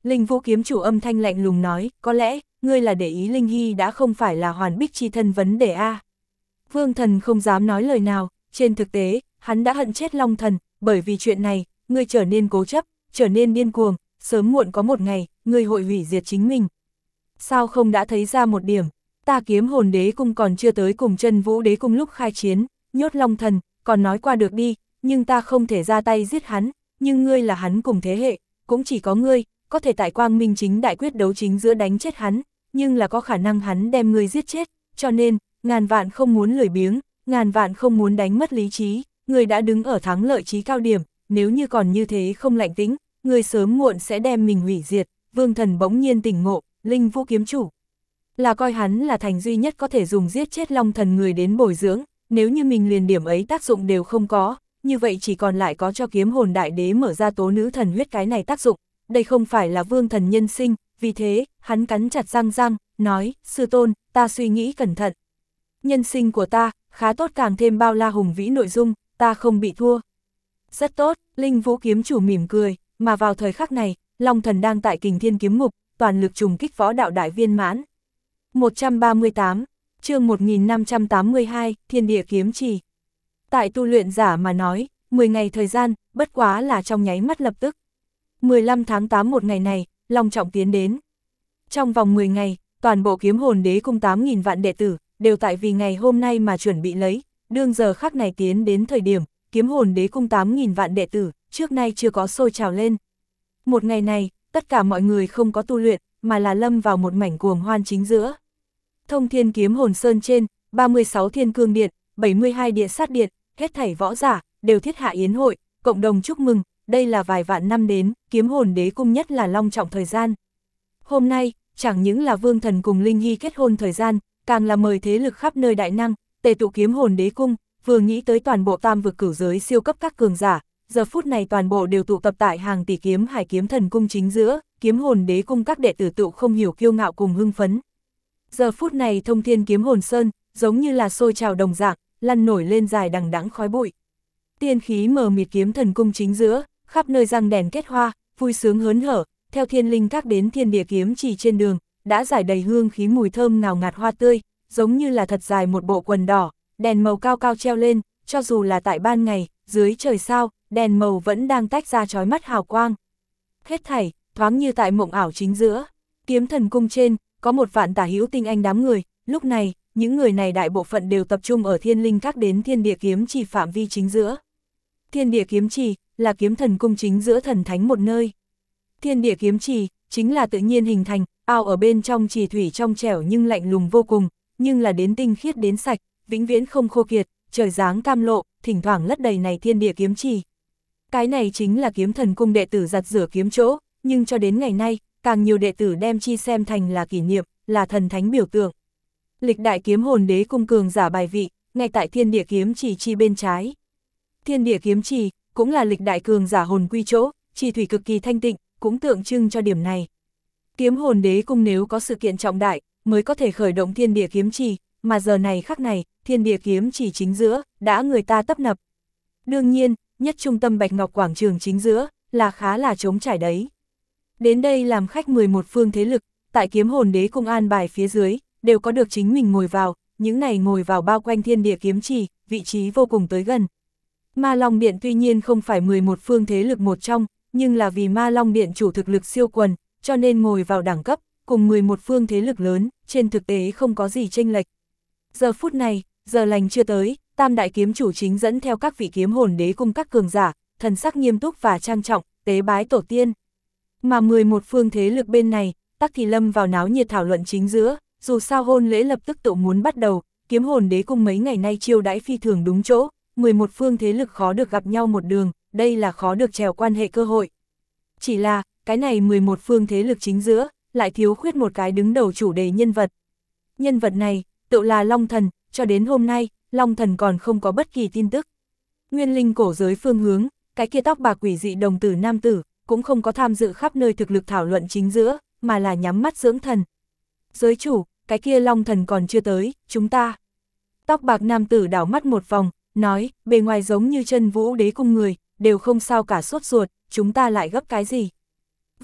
Linh Vũ kiếm chủ âm thanh lạnh lùng nói, có lẽ, ngươi là để ý Linh Hy đã không phải là hoàn bích chi thân vấn đề a. Vương Thần không dám nói lời nào, trên thực tế, hắn đã hận chết Long Thần, bởi vì chuyện này, ngươi trở nên cố chấp, trở nên điên cuồng, sớm muộn có một ngày, ngươi hội hủy diệt chính mình. Sao không đã thấy ra một điểm, ta Kiếm Hồn Đế Cung còn chưa tới cùng Chân Vũ Đế Cung lúc khai chiến, nhốt Long Thần, còn nói qua được đi, nhưng ta không thể ra tay giết hắn, nhưng ngươi là hắn cùng thế hệ, cũng chỉ có ngươi, có thể tại quang minh chính đại quyết đấu chính giữa đánh chết hắn, nhưng là có khả năng hắn đem ngươi giết chết, cho nên, ngàn vạn không muốn lười biếng, ngàn vạn không muốn đánh mất lý trí, ngươi đã đứng ở thắng lợi trí cao điểm, nếu như còn như thế không lạnh tĩnh, ngươi sớm muộn sẽ đem mình hủy diệt. Vương Thần bỗng nhiên tỉnh ngộ, Linh Vũ kiếm chủ là coi hắn là thành duy nhất có thể dùng giết chết Long Thần người đến bồi dưỡng, nếu như mình liền điểm ấy tác dụng đều không có, như vậy chỉ còn lại có cho Kiếm Hồn Đại Đế mở ra tố nữ thần huyết cái này tác dụng, đây không phải là Vương Thần nhân sinh, vì thế, hắn cắn chặt răng răng, nói, sư tôn, ta suy nghĩ cẩn thận. Nhân sinh của ta, khá tốt càng thêm bao la hùng vĩ nội dung, ta không bị thua. Rất tốt, Linh Vũ kiếm chủ mỉm cười, mà vào thời khắc này, Long Thần đang tại Kình Thiên kiếm ngục, toàn lực trùng kích võ đạo đại viên mãn. một trăm ba mươi tám, chương một nghìn năm trăm tám mươi hai, Thiên Địa kiếm trì. Tại tu luyện giả mà nói, mười ngày thời gian, bất quá là trong nháy mắt lập tức. mười lăm tháng tám một ngày này, long trọng tiến đến. Trong vòng mười ngày, toàn bộ Kiếm Hồn Đế Cung tám nghìn vạn đệ tử, đều tại vì ngày hôm nay mà chuẩn bị lấy, đương giờ khắc này tiến đến thời điểm, Kiếm Hồn Đế Cung tám nghìn vạn đệ tử, trước nay chưa có sôi trào lên. Một ngày này, tất cả mọi người không có tu luyện, mà là lâm vào một mảnh cuồng hoan chính giữa. Thông Thiên Kiếm Hồn Sơn trên, ba mươi sáu Thiên Cương Điện, bảy mươi hai Địa Sát Điện, hết thảy võ giả, đều thiết hạ yến hội, cộng đồng chúc mừng, đây là vài vạn năm đến, Kiếm Hồn Đế Cung nhất là long trọng thời gian. Hôm nay, chẳng những là Vương Thần cùng Linh Hy kết hôn thời gian, càng là mời thế lực khắp nơi đại năng, tề tụ Kiếm Hồn Đế Cung, vừa nghĩ tới toàn bộ tam vực cửu giới siêu cấp các cường giả, giờ phút này toàn bộ đều tụ tập tại hàng tỷ kiếm Hải Kiếm Thần Cung chính giữa, Kiếm Hồn Đế Cung các đệ tử tụ không hiểu kiêu ngạo cùng hưng phấn. Giờ phút này Thông Thiên Kiếm Hồn Sơn, giống như là sôi trào đồng dạng, lăn nổi lên dài đằng đẵng khói bụi. Tiên khí mờ mịt Kiếm Thần Cung chính giữa, khắp nơi răng đèn kết hoa, vui sướng hớn hở, theo thiên linh các đến Thiên Địa kiếm trì trên đường, đã rải đầy hương khí mùi thơm ngào ngạt hoa tươi, giống như là thật dài một bộ quần đỏ, đèn màu cao cao treo lên, cho dù là tại ban ngày, dưới trời sao, đèn màu vẫn đang tách ra chói mắt hào quang. Hết thảy, thoáng như tại mộng ảo chính giữa, Kiếm Thần Cung trên, có một vạn tả hữu tinh anh đám người, lúc này, những người này đại bộ phận đều tập trung ở thiên linh các đến Thiên Địa kiếm trì phạm vi chính giữa. Thiên Địa kiếm trì, là Kiếm Thần Cung chính giữa thần thánh một nơi. Thiên Địa kiếm trì, chính là tự nhiên hình thành, ao ở bên trong trì thủy trong trẻo nhưng lạnh lùng vô cùng, nhưng là đến tinh khiết đến sạch, vĩnh viễn không khô kiệt, trời dáng cam lộ, thỉnh thoảng lất đầy này Thiên Địa kiếm trì. Cái này chính là Kiếm Thần Cung đệ tử giặt rửa kiếm chỗ, nhưng cho đến ngày nay, càng nhiều đệ tử đem chi xem thành là kỷ niệm, là thần thánh biểu tượng. Lịch đại Kiếm Hồn Đế Cung cường giả bài vị, ngay tại Thiên Địa kiếm trì chi bên trái. Thiên Địa kiếm trì, cũng là lịch đại cường giả hồn quy chỗ, trì thủy cực kỳ thanh tịnh, cũng tượng trưng cho điểm này. Kiếm Hồn Đế Cung nếu có sự kiện trọng đại, mới có thể khởi động Thiên Địa kiếm trì, mà giờ này khắc này, Thiên Địa kiếm trì chính giữa, đã người ta tấp nập. Đương nhiên, nhất trung tâm Bạch Ngọc Quảng trường chính giữa, là khá là trống trải đấy. Đến đây làm khách mười một phương thế lực, tại Kiếm Hồn Đế Cung an bài phía dưới, đều có được chính mình ngồi vào, những này ngồi vào bao quanh Thiên Địa kiếm trì, vị trí vô cùng tới gần. Ma Long Điện tuy nhiên không phải mười một phương thế lực một trong, nhưng là vì Ma Long Điện chủ thực lực siêu quần, cho nên ngồi vào đẳng cấp, cùng mười một phương thế lực lớn, trên thực tế không có gì chênh lệch. Giờ phút này, giờ lành chưa tới, Tam đại kiếm chủ chính dẫn theo các vị Kiếm Hồn Đế Cung các cường giả, thần sắc nghiêm túc và trang trọng, tế bái tổ tiên. Mà mười một phương thế lực bên này, tắc thì lâm vào náo nhiệt thảo luận chính giữa, dù sao hôn lễ lập tức tự muốn bắt đầu, Kiếm Hồn Đế Cung mấy ngày nay chiêu đãi phi thường đúng chỗ, mười một phương thế lực khó được gặp nhau một đường, đây là khó được trèo quan hệ cơ hội. Chỉ là, cái này mười một phương thế lực chính giữa, lại thiếu khuyết một cái đứng đầu chủ đề nhân vật. Nhân vật này, tự là Long Thần, cho đến hôm nay, Long Thần còn không có bất kỳ tin tức. Nguyên linh cổ giới phương hướng, cái kia tóc bạc quỷ dị đồng tử nam tử, cũng không có tham dự khắp nơi thực lực thảo luận chính giữa, mà là nhắm mắt dưỡng thần. Giới chủ, cái kia Long Thần còn chưa tới, chúng ta. Tóc bạc nam tử đảo mắt một vòng, nói, bề ngoài giống như Chân Vũ Đế Cung người, đều không sao cả sốt ruột, chúng ta lại gấp cái gì. Vâng,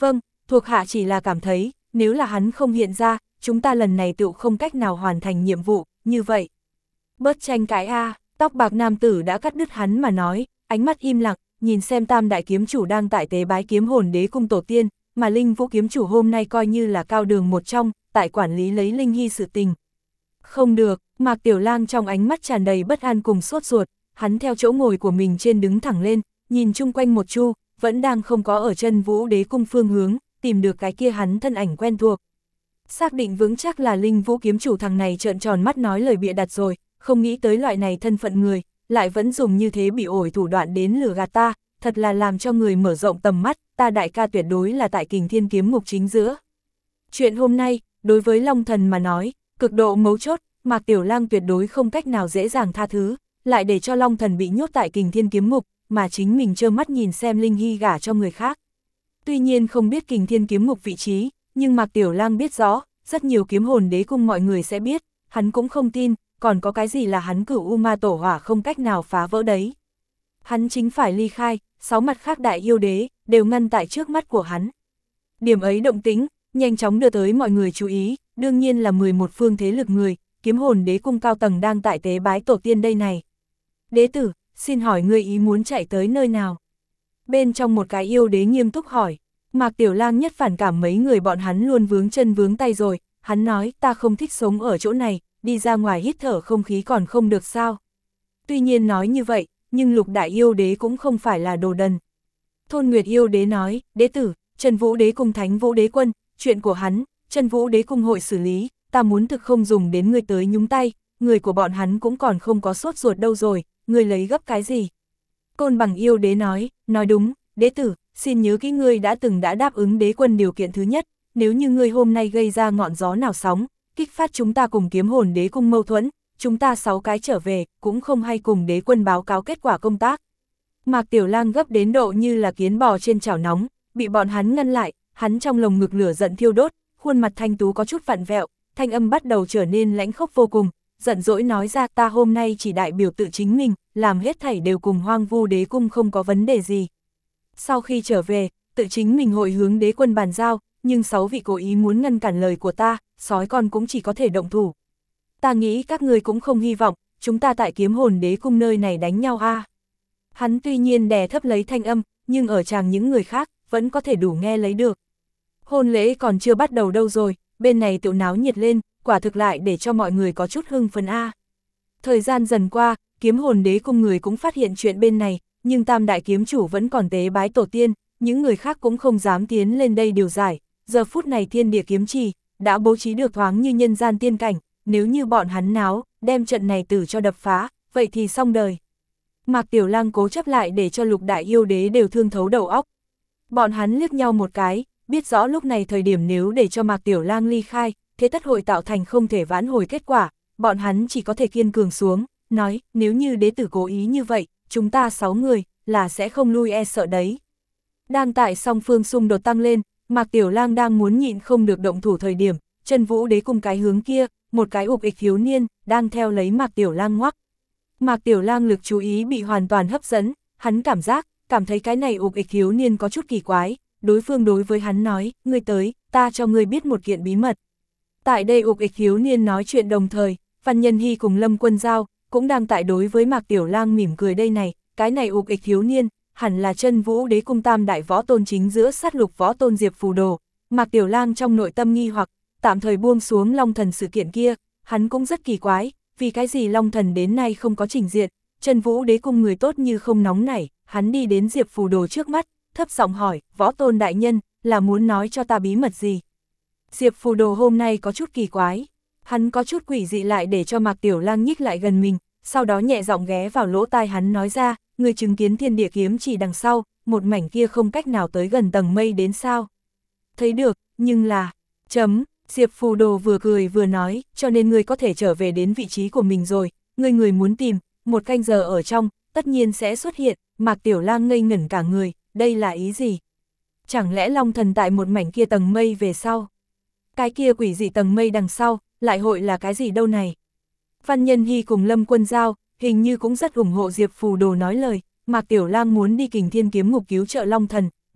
thuộc hạ chỉ là cảm thấy, nếu là hắn không hiện ra, chúng ta lần này tựu không cách nào hoàn thành nhiệm vụ, như vậy. Bớt tranh cãi a, tóc bạc nam tử đã cắt đứt hắn mà nói, ánh mắt im lặng, nhìn xem tam đại kiếm chủ đang tại tế bái kiếm hồn đế cung tổ tiên, mà Linh Vũ kiếm chủ hôm nay coi như là cao đường một trong, tại quản lý lấy Linh Hy sự tình. Không được, Mạc Tiểu Lang trong ánh mắt tràn đầy bất an cùng sốt ruột, hắn theo chỗ ngồi của mình trên đứng thẳng lên, nhìn chung quanh một chu, vẫn đang không có ở chân Vũ đế cung phương hướng, tìm được cái kia hắn thân ảnh quen thuộc. Xác định vững chắc là Linh Vũ kiếm chủ, thằng này trợn tròn mắt nói lời bịa đặt rồi, không nghĩ tới loại này thân phận người, lại vẫn dùng như thế bị ổi thủ đoạn đến lừa gạt ta, thật là làm cho người mở rộng tầm mắt, ta đại ca tuyệt đối là tại Kình Thiên kiếm ngục chính giữa. Chuyện hôm nay, đối với Long Thần mà nói, cực độ mấu chốt, Mạc Tiểu Lang tuyệt đối không cách nào dễ dàng tha thứ, lại để cho Long Thần bị nhốt tại Kình Thiên kiếm ngục, mà chính mình trơ mắt nhìn xem Linh Hy gả cho người khác. Tuy nhiên không biết Kình Thiên kiếm ngục vị trí, nhưng Mạc Tiểu Lang biết rõ, rất nhiều kiếm hồn đế cung mọi người sẽ biết, hắn cũng không tin, còn có cái gì là hắn Cửu U Ma Tổ Hỏa không cách nào phá vỡ đấy. Hắn chính phải ly khai, sáu mặt khác đại yêu đế, đều ngăn tại trước mắt của hắn. Điểm ấy động tĩnh, nhanh chóng đưa tới mọi người chú ý, đương nhiên là mười một phương thế lực người, kiếm hồn đế cung cao tầng đang tại tế bái tổ tiên đây này. Đế tử, xin hỏi ngươi ý muốn chạy tới nơi nào? Bên trong một cái yêu đế nghiêm túc hỏi, Mạc Tiểu Lang nhất phản cảm mấy người bọn hắn luôn vướng chân vướng tay rồi, hắn nói ta không thích sống ở chỗ này, đi ra ngoài hít thở không khí còn không được sao. Tuy nhiên nói như vậy, nhưng lục đại yêu đế cũng không phải là đồ đần. Thôn Nguyệt yêu đế nói, đế tử, Trần Vũ đế cung Thánh Vũ đế quân, chuyện của hắn, Trần Vũ đế cung hội xử lý, ta muốn thực không dùng đến ngươi tới nhúng tay, người của bọn hắn cũng còn không có sốt ruột đâu rồi, ngươi lấy gấp cái gì. Côn Bằng yêu đế nói, nói đúng, đế tử, xin nhớ kỹ ngươi đã từng đã đáp ứng đế quân điều kiện thứ nhất, nếu như ngươi hôm nay gây ra ngọn gió nào sóng, kích phát chúng ta cùng kiếm hồn đế cung mâu thuẫn, chúng ta sáu cái trở về, cũng không hay cùng đế quân báo cáo kết quả công tác. Mạc Tiểu Lang gấp đến độ như là kiến bò trên chảo nóng, bị bọn hắn ngăn lại, hắn trong lồng ngực lửa giận thiêu đốt, khuôn mặt thanh tú có chút vặn vẹo, thanh âm bắt đầu trở nên lãnh khốc vô cùng, giận dỗi nói ra ta hôm nay chỉ đại biểu tự chính mình, làm hết thảy đều cùng Hoang Vu đế cung không có vấn đề gì. Sau khi trở về, tự chính mình hội hướng đế quân bàn giao, nhưng sáu vị cố ý muốn ngăn cản lời của ta, sói con cũng chỉ có thể động thủ. Ta nghĩ các ngươi cũng không hy vọng, chúng ta tại kiếm hồn đế cung nơi này đánh nhau a. À. Hắn tuy nhiên đè thấp lấy thanh âm, nhưng ở tràng những người khác, vẫn có thể đủ nghe lấy được. Hôn lễ còn chưa bắt đầu đâu rồi, bên này tựu náo nhiệt lên, quả thực lại để cho mọi người có chút hưng phấn a. À. Thời gian dần qua, kiếm hồn đế cung người cũng phát hiện chuyện bên này, nhưng tam đại kiếm chủ vẫn còn tế bái tổ tiên, những người khác cũng không dám tiến lên đây điều giải. Giờ phút này thiên địa kiếm trì, đã bố trí được thoáng như nhân gian tiên cảnh, nếu như bọn hắn náo, đem trận này tử cho đập phá, vậy thì xong đời. Mạc Tiểu Lang cố chấp lại để cho lục đại yêu đế đều thương thấu đầu óc. Bọn hắn liếc nhau một cái, biết rõ lúc này thời điểm nếu để cho Mạc Tiểu Lang ly khai, thế tất hội tạo thành không thể vãn hồi kết quả, bọn hắn chỉ có thể kiên cường xuống, nói nếu như đế tử cố ý như vậy, chúng ta sáu người, là sẽ không lui e sợ đấy. Đang tại song phương xung đột tăng lên, Mạc Tiểu Lang đang muốn nhịn không được động thủ thời điểm, Trần Vũ đế cùng cái hướng kia, một cái ục ịch thiếu niên, đang theo lấy Mạc Tiểu Lang ngoắc. Mạc Tiểu Lang lực chú ý bị hoàn toàn hấp dẫn, hắn cảm giác, cảm thấy cái này ục ịch thiếu niên có chút kỳ quái, đối phương đối với hắn nói, ngươi tới, ta cho ngươi biết một kiện bí mật. Tại đây ục ịch thiếu niên nói chuyện đồng thời, Văn Nhân Hy cùng Lâm Quân Giao, cũng đang tại đối với Mạc Tiểu Lang mỉm cười đây này, cái này ục ịch thiếu niên, hẳn là Chân Vũ đế cung tam đại võ tôn chính giữa sát lục võ tôn Diệp Phù Đồ. Mạc Tiểu Lang trong nội tâm nghi hoặc, tạm thời buông xuống Long Thần sự kiện kia, hắn cũng rất kỳ quái, vì cái gì Long Thần đến nay không có trình diện, Chân Vũ đế cung người tốt như không nóng nảy, hắn đi đến Diệp Phù Đồ trước mắt, thấp giọng hỏi, võ tôn đại nhân, là muốn nói cho ta bí mật gì? Diệp Phù Đồ hôm nay có chút kỳ quái, hắn có chút quỷ dị lại để cho Mạc Tiểu Lang nhích lại gần mình, sau đó nhẹ giọng ghé vào lỗ tai hắn nói ra, người chứng kiến thiên địa kiếm chỉ đằng sau, một mảnh kia không cách nào tới gần tầng mây đến sao? Thấy được, nhưng là, chấm, Diệp Phù Đồ vừa cười vừa nói, cho nên ngươi có thể trở về đến vị trí của mình rồi, ngươi người muốn tìm, một canh giờ ở trong, tất nhiên sẽ xuất hiện. Mạc Tiểu Lang ngây ngẩn cả người, đây là ý gì? Chẳng lẽ Long Thần tại một mảnh kia tầng mây về sau? Cái kia quỷ dị tầng mây đằng sau, lại hội là cái gì đâu này? Văn Nhân Hy cùng Lâm Quân Giao, hình như cũng rất ủng hộ Diệp Phù Đồ nói lời, Mạc Tiểu Lang muốn đi Kình Thiên kiếm ngục cứu trợ Long Thần,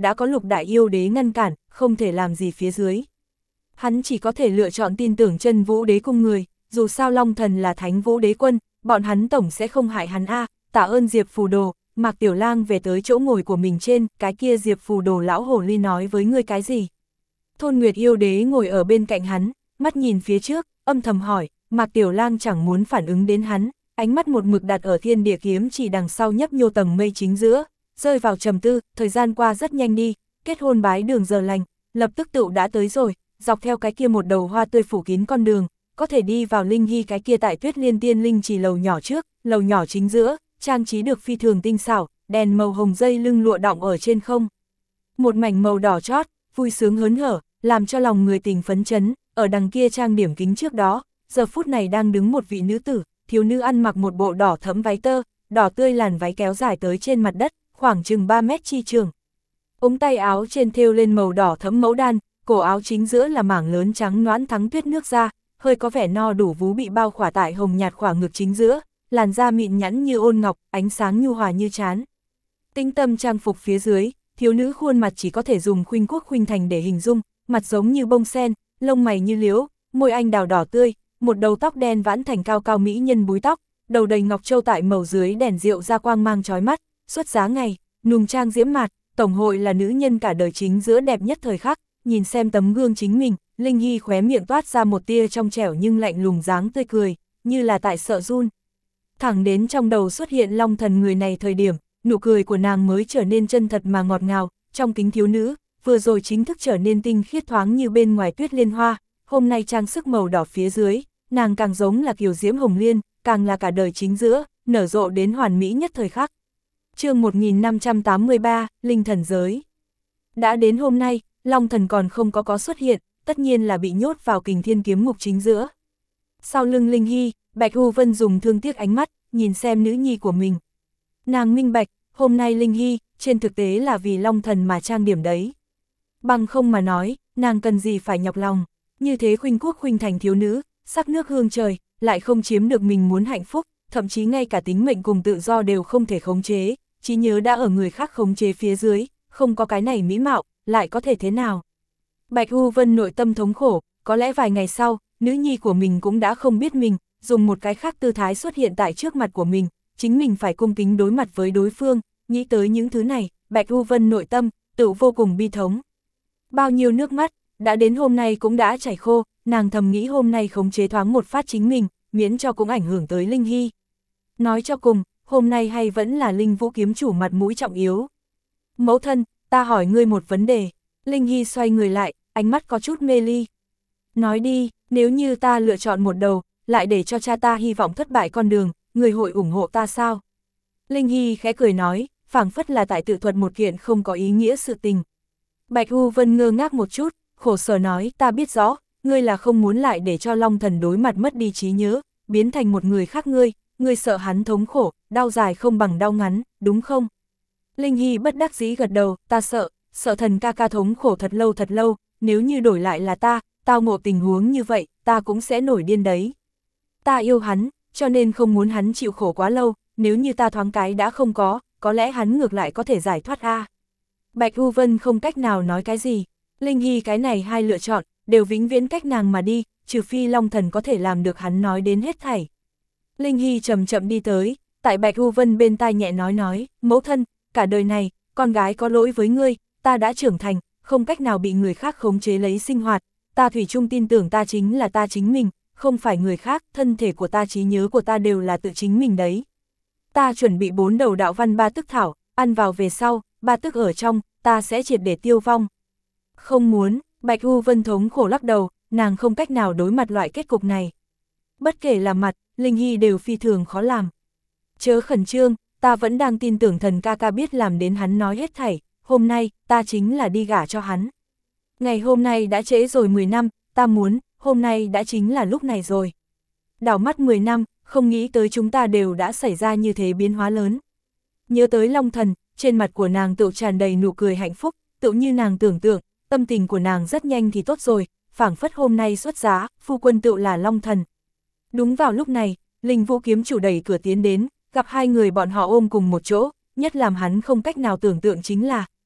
đã có lục đại yêu đế ngăn cản, không thể làm gì phía dưới. Hắn chỉ có thể lựa chọn tin tưởng chân vũ đế cung người, dù sao Long Thần là thánh vũ đế quân, bọn hắn tổng sẽ không hại hắn a. Tạ ơn Diệp Phù Đồ. Mạc Tiểu Lang về tới chỗ ngồi của mình trên, cái kia Diệp Phù Đồ lão hồ ly nói với ngươi cái gì? Thôn Nguyệt yêu đế ngồi ở bên cạnh hắn, mắt nhìn phía trước, âm thầm hỏi. Mạc Tiểu Lang chẳng muốn phản ứng đến hắn, ánh mắt một mực đặt ở thiên địa kiếm chỉ đằng sau nhấp nhô tầng mây chính giữa, rơi vào trầm tư. Thời gian qua rất nhanh đi, kết hôn bái đường giờ lành, lập tức tựu đã tới rồi, dọc theo cái kia một đầu hoa tươi phủ kín con đường, có thể đi vào Linh Hy cái kia tại Tuyết Liên Tiên Linh chỉ lầu nhỏ trước, lầu nhỏ chính giữa, trang trí được phi thường tinh xảo, đèn màu hồng dây lưng lụa đọng ở trên không. Một mảnh màu đỏ chót, vui sướng hớn hở, làm cho lòng người tình phấn chấn. Ở đằng kia trang điểm kính trước đó, giờ phút này đang đứng một vị nữ tử, thiếu nữ ăn mặc một bộ đỏ thẫm váy tơ, đỏ tươi làn váy kéo dài tới trên mặt đất, khoảng chừng ba mét chi trường. Ống tay áo trên thêu lên màu đỏ thẫm mẫu đan, cổ áo chính giữa là mảng lớn trắng nõn thắng tuyết nước da, hơi có vẻ no đủ vú bị bao khỏa tại hồng nhạt khỏa ngực chính giữa, làn da mịn nhẵn như ôn ngọc, ánh sáng nhu hòa như trán. Tinh tâm trang phục phía dưới, thiếu nữ khuôn mặt chỉ có thể dùng khuynh quốc khuynh thành để hình dung, mặt giống như bông sen, lông mày như liễu, môi anh đào đỏ tươi, một đầu tóc đen vãn thành cao cao mỹ nhân búi tóc, đầu đầy ngọc châu tại màu dưới đèn rượu ra quang mang chói mắt, xuất giá ngày, nùng trang diễm mạt, tổng hội là nữ nhân cả đời chính giữa đẹp nhất thời khắc. Nhìn xem tấm gương chính mình, Linh Hy khóe miệng toát ra một tia trong trẻo nhưng lạnh lùng dáng tươi cười, như là tại sợ run. Thẳng đến trong đầu xuất hiện Long Thần người này thời điểm, nụ cười của nàng mới trở nên chân thật mà ngọt ngào, trong kính thiếu nữ, vừa rồi chính thức trở nên tinh khiết thoáng như bên ngoài tuyết liên hoa, hôm nay trang sức màu đỏ phía dưới, nàng càng giống là kiều diễm hồng liên, càng là cả đời chính giữa, nở rộ đến hoàn mỹ nhất thời khắc. Chương một nghìn năm trăm tám mươi ba, Linh Thần Giới. Đã đến hôm nay, Long Thần còn không có có xuất hiện, tất nhiên là bị nhốt vào Kình Thiên kiếm ngục chính giữa. Sau lưng Linh Hy, Bạch U Vân dùng thương tiếc ánh mắt, nhìn xem nữ nhi của mình. Nàng minh bạch, hôm nay Linh Hy, trên thực tế là vì Long Thần mà trang điểm đấy. Bằng không mà nói, nàng cần gì phải nhọc lòng, như thế khuynh quốc khuynh thành thiếu nữ, sắc nước hương trời, lại không chiếm được mình muốn hạnh phúc, thậm chí ngay cả tính mệnh cùng tự do đều không thể khống chế, trí nhớ đã ở người khác khống chế phía dưới, không có cái này mỹ mạo, lại có thể thế nào? Bạch U Vân nội tâm thống khổ, có lẽ vài ngày sau, nữ nhi của mình cũng đã không biết mình, dùng một cái khác tư thái xuất hiện tại trước mặt của mình, chính mình phải cung kính đối mặt với đối phương, nghĩ tới những thứ này, Bạch U Vân nội tâm, tự vô cùng bi thống. Bao nhiêu nước mắt, đã đến hôm nay cũng đã chảy khô, nàng thầm nghĩ hôm nay khống chế thoáng một phát chính mình, miễn cho cũng ảnh hưởng tới Linh Hy. Nói cho cùng, hôm nay hay vẫn là Linh Vũ kiếm chủ mặt mũi trọng yếu. Mẫu thân, ta hỏi ngươi một vấn đề. Linh Hy xoay người lại, ánh mắt có chút mê ly. Nói đi, nếu như ta lựa chọn một đầu, lại để cho cha ta hy vọng thất bại con đường, người hội ủng hộ ta sao? Linh Hy khẽ cười nói, phảng phất là tại tự thuật một kiện không có ý nghĩa sự tình. Bạch U Vân ngơ ngác một chút, khổ sở nói, ta biết rõ, ngươi là không muốn lại để cho Long Thần đối mặt mất đi trí nhớ, biến thành một người khác ngươi, ngươi sợ hắn thống khổ, đau dài không bằng đau ngắn, đúng không? Linh Hy bất đắc dĩ gật đầu, ta sợ, sợ thần ca ca thống khổ thật lâu thật lâu, nếu như đổi lại là ta, tao ngộ tình huống như vậy, ta cũng sẽ nổi điên đấy. Ta yêu hắn, cho nên không muốn hắn chịu khổ quá lâu, nếu như ta thoáng cái đã không có, có lẽ hắn ngược lại có thể giải thoát a. Bạch U Vân không cách nào nói cái gì, Linh Hy cái này hai lựa chọn, đều vĩnh viễn cách nàng mà đi, trừ phi Long Thần có thể làm được hắn nói đến hết thảy. Linh Hy chậm chậm đi tới, tại Bạch U Vân bên tai nhẹ nói nói, mẫu thân, cả đời này, con gái có lỗi với ngươi, ta đã trưởng thành, không cách nào bị người khác khống chế lấy sinh hoạt, ta thủy chung tin tưởng ta chính là ta chính mình, không phải người khác, thân thể của ta trí nhớ của ta đều là tự chính mình đấy. Ta chuẩn bị bốn đầu đạo văn ba tức thảo, ăn vào về sau, ba tức ở trong, ta sẽ triệt để tiêu vong. Không muốn, Bạch U Vân thống khổ lắc đầu, nàng không cách nào đối mặt loại kết cục này. Bất kể là mặt, Linh Hy đều phi thường khó làm. Chớ khẩn trương, ta vẫn đang tin tưởng thần ca ca biết làm đến hắn nói hết thảy, hôm nay, ta chính là đi gả cho hắn. Ngày hôm nay đã trễ rồi mười năm, ta muốn, hôm nay đã chính là lúc này rồi. Đảo mắt mười năm, không nghĩ tới chúng ta đều đã xảy ra như thế biến hóa lớn. Nhớ tới Long Thần, trên mặt của nàng tự tràn đầy nụ cười hạnh phúc, tự như nàng tưởng tượng, tâm tình của nàng rất nhanh thì tốt rồi, phảng phất hôm nay xuất giá, phu quân tự là Long Thần. Đúng vào lúc này, Linh Vũ kiếm chủ đẩy cửa tiến đến, gặp hai người bọn họ ôm cùng một chỗ, nhất làm hắn không cách nào tưởng tượng chính là,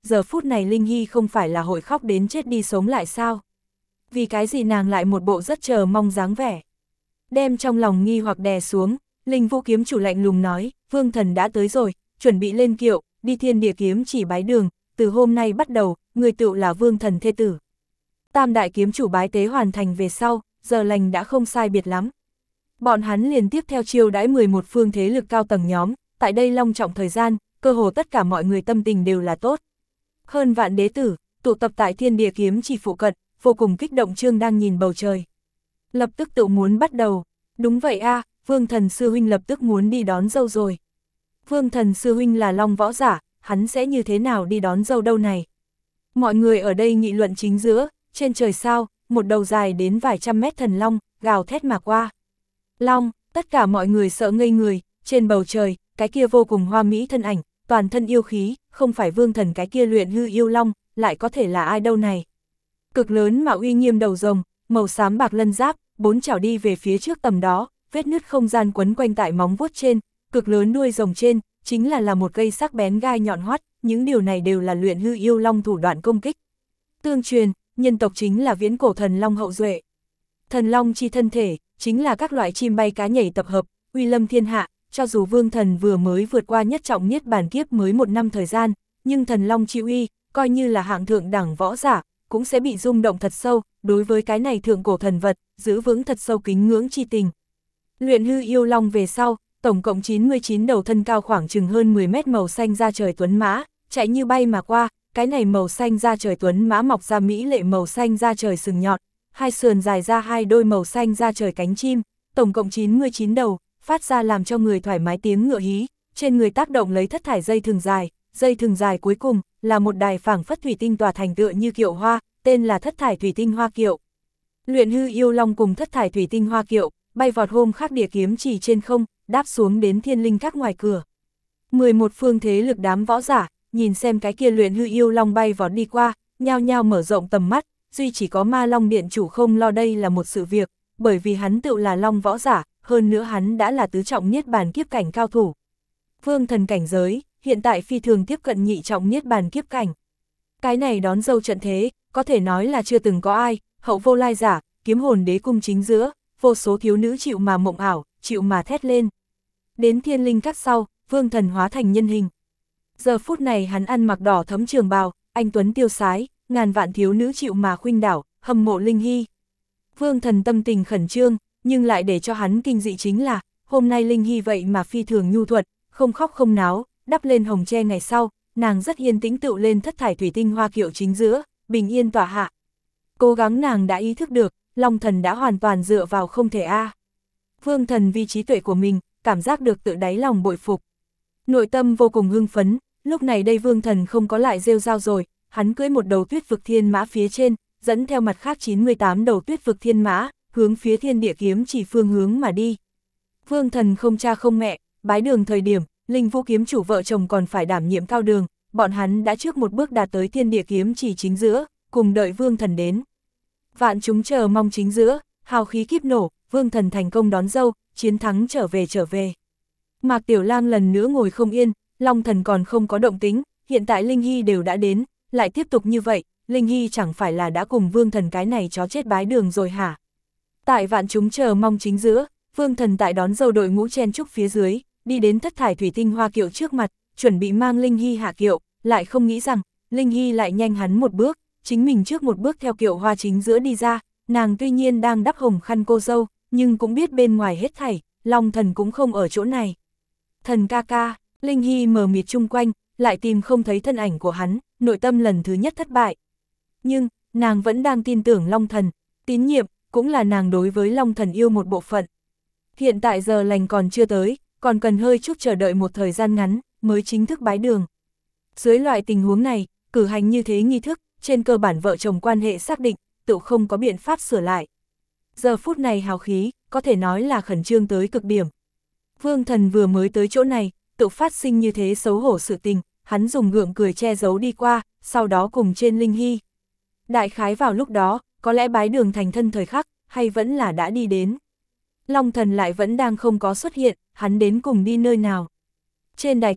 giờ phút này Linh Hy không phải là hội khóc đến chết đi sống lại sao? Vì cái gì nàng lại một bộ rất chờ mong dáng vẻ? Đem trong lòng nghi hoặc đè xuống, Linh Vũ kiếm chủ lạnh lùng nói, Vương Thần đã tới rồi, chuẩn bị lên kiệu, đi Thiên Địa kiếm chỉ bái đường, từ hôm nay bắt đầu, người tựu là Vương Thần thê tử. Tam đại kiếm chủ bái tế hoàn thành về sau, giờ lành đã không sai biệt lắm. Bọn hắn liền tiếp theo chiêu đãi mười một phương thế lực cao tầng nhóm, tại đây long trọng thời gian, cơ hồ tất cả mọi người tâm tình đều là tốt. Hơn vạn đế tử, tụ tập tại Thiên Địa kiếm chỉ phụ cận, vô cùng kích động trương đang nhìn bầu trời. Lập tức tự muốn bắt đầu, đúng vậy a, Vương Thần sư huynh lập tức muốn đi đón dâu rồi. Vương Thần sư huynh là long võ giả, hắn sẽ như thế nào đi đón dâu đâu này? Mọi người ở đây nghị luận chính giữa, trên trời sao, một đầu dài đến vài trăm mét thần long, gào thét mà qua. Long, tất cả mọi người sợ ngây người, trên bầu trời, cái kia vô cùng hoa mỹ thân ảnh, toàn thân yêu khí, không phải Vương Thần cái kia luyện hư yêu long, lại có thể là ai đâu này? Cực lớn mà uy nghiêm đầu rồng, màu xám bạc lân giáp, bốn chảo đi về phía trước tầm đó, vết nứt không gian quấn quanh tại móng vuốt trên, cực lớn đuôi rồng trên, chính là là một cây sắc bén gai nhọn hoắt, những điều này đều là luyện hư yêu long thủ đoạn công kích. Tương truyền, nhân tộc chính là viễn cổ thần long hậu duệ. Thần long chi thân thể, chính là các loại chim bay cá nhảy tập hợp, uy lâm thiên hạ, cho dù Vương Thần vừa mới vượt qua nhất trọng niết bàn kiếp mới một năm thời gian, nhưng thần long chi uy, coi như là hạng thượng đẳng võ giả, cũng sẽ bị rung động thật sâu, đối với cái này thượng cổ thần vật, giữ vững thật sâu kính ngưỡng chi tình. Luyện hư yêu long về sau, tổng cộng chín mươi chín đầu thân cao khoảng chừng hơn mười mét màu xanh da trời tuấn mã, chạy như bay mà qua, cái này màu xanh da trời tuấn mã mọc ra mỹ lệ màu xanh da trời sừng nhọn, hai sườn dài ra hai đôi màu xanh da trời cánh chim, tổng cộng chín mươi chín đầu, phát ra làm cho người thoải mái tiếng ngựa hí, trên người tác động lấy thất thải dây thừng dài, dây thừng dài cuối cùng là một đài phảng phất thủy tinh tỏa thành tựa như kiệu hoa, tên là thất thải thủy tinh hoa kiệu. Luyện hư yêu long cùng thất thải thủy tinh hoa kiệu, bay vọt hôm khắc địa kiếm chỉ trên không, đáp xuống đến thiên linh các ngoài cửa. mười một phương thế lực đám võ giả, nhìn xem cái kia luyện hư yêu long bay vọt đi qua, nhao nhao mở rộng tầm mắt, duy chỉ có ma long điện chủ không lo đây là một sự việc, bởi vì hắn tự là long võ giả, hơn nữa hắn đã là tứ trọng niết bàn kiếp cảnh cao thủ. Vương Thần cảnh giới, hiện tại phi thường tiếp cận nhị trọng niết bàn kiếp cảnh. Cái này đón dâu trận thế, có thể nói là chưa từng có ai, hậu vô lai giả, kiếm hồn đế cung chính giữa, vô số thiếu nữ chịu mà mộng ảo, chịu mà thét lên. Đến thiên linh các sau, Vương Thần hóa thành nhân hình. Giờ phút này hắn ăn mặc đỏ thấm trường bào, anh tuấn tiêu sái, ngàn vạn thiếu nữ chịu mà khuynh đảo, hâm mộ Linh Hy. Vương Thần tâm tình khẩn trương, nhưng lại để cho hắn kinh dị chính là, hôm nay Linh Hy vậy mà phi thường nhu thuật, không khóc không náo, đắp lên hồng tre ngày sau, nàng rất yên tĩnh tựu lên thất thải thủy tinh hoa kiệu chính giữa, bình yên tỏa hạ. Cố gắng nàng đã ý thức được, Long Thần đã hoàn toàn dựa vào không thể a. Vương Thần vì trí tuệ của mình, cảm giác được tự đáy lòng bội phục. Nội tâm vô cùng hưng phấn, lúc này đây Vương Thần không có lại rêu rao rồi, hắn cưỡi một đầu tuyết vực thiên mã phía trên, dẫn theo mặt khác chín mươi tám đầu tuyết vực thiên mã, hướng phía thiên địa kiếm chỉ phương hướng mà đi. Vương Thần không cha không mẹ, bái đường thời điểm, Linh Vũ kiếm chủ vợ chồng còn phải đảm nhiệm cao đường, bọn hắn đã trước một bước đạt tới thiên địa kiếm chỉ chính giữa, cùng đợi Vương Thần đến. Vạn chúng chờ mong chính giữa, hào khí kíp nổ, Vương Thần thành công đón dâu, chiến thắng trở về trở về. Mạc Tiểu Lang lần nữa ngồi không yên, Long Thần còn không có động tính, hiện tại Linh Hy đều đã đến, lại tiếp tục như vậy, Linh Hy chẳng phải là đã cùng Vương Thần cái này chó chết bái đường rồi hả? Tại vạn chúng chờ mong chính giữa, Vương Thần tại đón dâu đội ngũ chen trúc phía dưới, đi đến thất thải thủy tinh hoa kiệu trước mặt, chuẩn bị mang Linh Hy hạ kiệu, lại không nghĩ rằng, Linh Hy lại nhanh hắn một bước, chính mình trước một bước theo kiệu hoa chính giữa đi ra, nàng tuy nhiên đang đắp hồng khăn cô dâu, nhưng cũng biết bên ngoài hết thảy, Long Thần cũng không ở chỗ này. Thần ca ca, Linh Hy mờ mịt chung quanh, lại tìm không thấy thân ảnh của hắn, nội tâm lần thứ nhất thất bại. Nhưng, nàng vẫn đang tin tưởng Long Thần, tín nhiệm, cũng là nàng đối với Long Thần yêu một bộ phận. Hiện tại giờ lành còn chưa tới, còn cần hơi chút chờ đợi một thời gian ngắn, mới chính thức bái đường. Dưới loại tình huống này, cử hành như thế nghi thức, trên cơ bản vợ chồng quan hệ xác định, tự không có biện pháp sửa lại. Giờ phút này hào khí, có thể nói là khẩn trương tới cực điểm. Vương Thần vừa mới tới chỗ này, tự phát sinh như thế xấu hổ sự tình, hắn dùng gượng cười che giấu đi qua, sau đó cùng trên Linh Hy. Đại khái vào lúc đó, có lẽ bái đường thành thân thời khắc, hay vẫn là đã đi đến. Long Thần lại vẫn đang không có xuất hiện, hắn đến cùng đi nơi nào. Trên đài cao,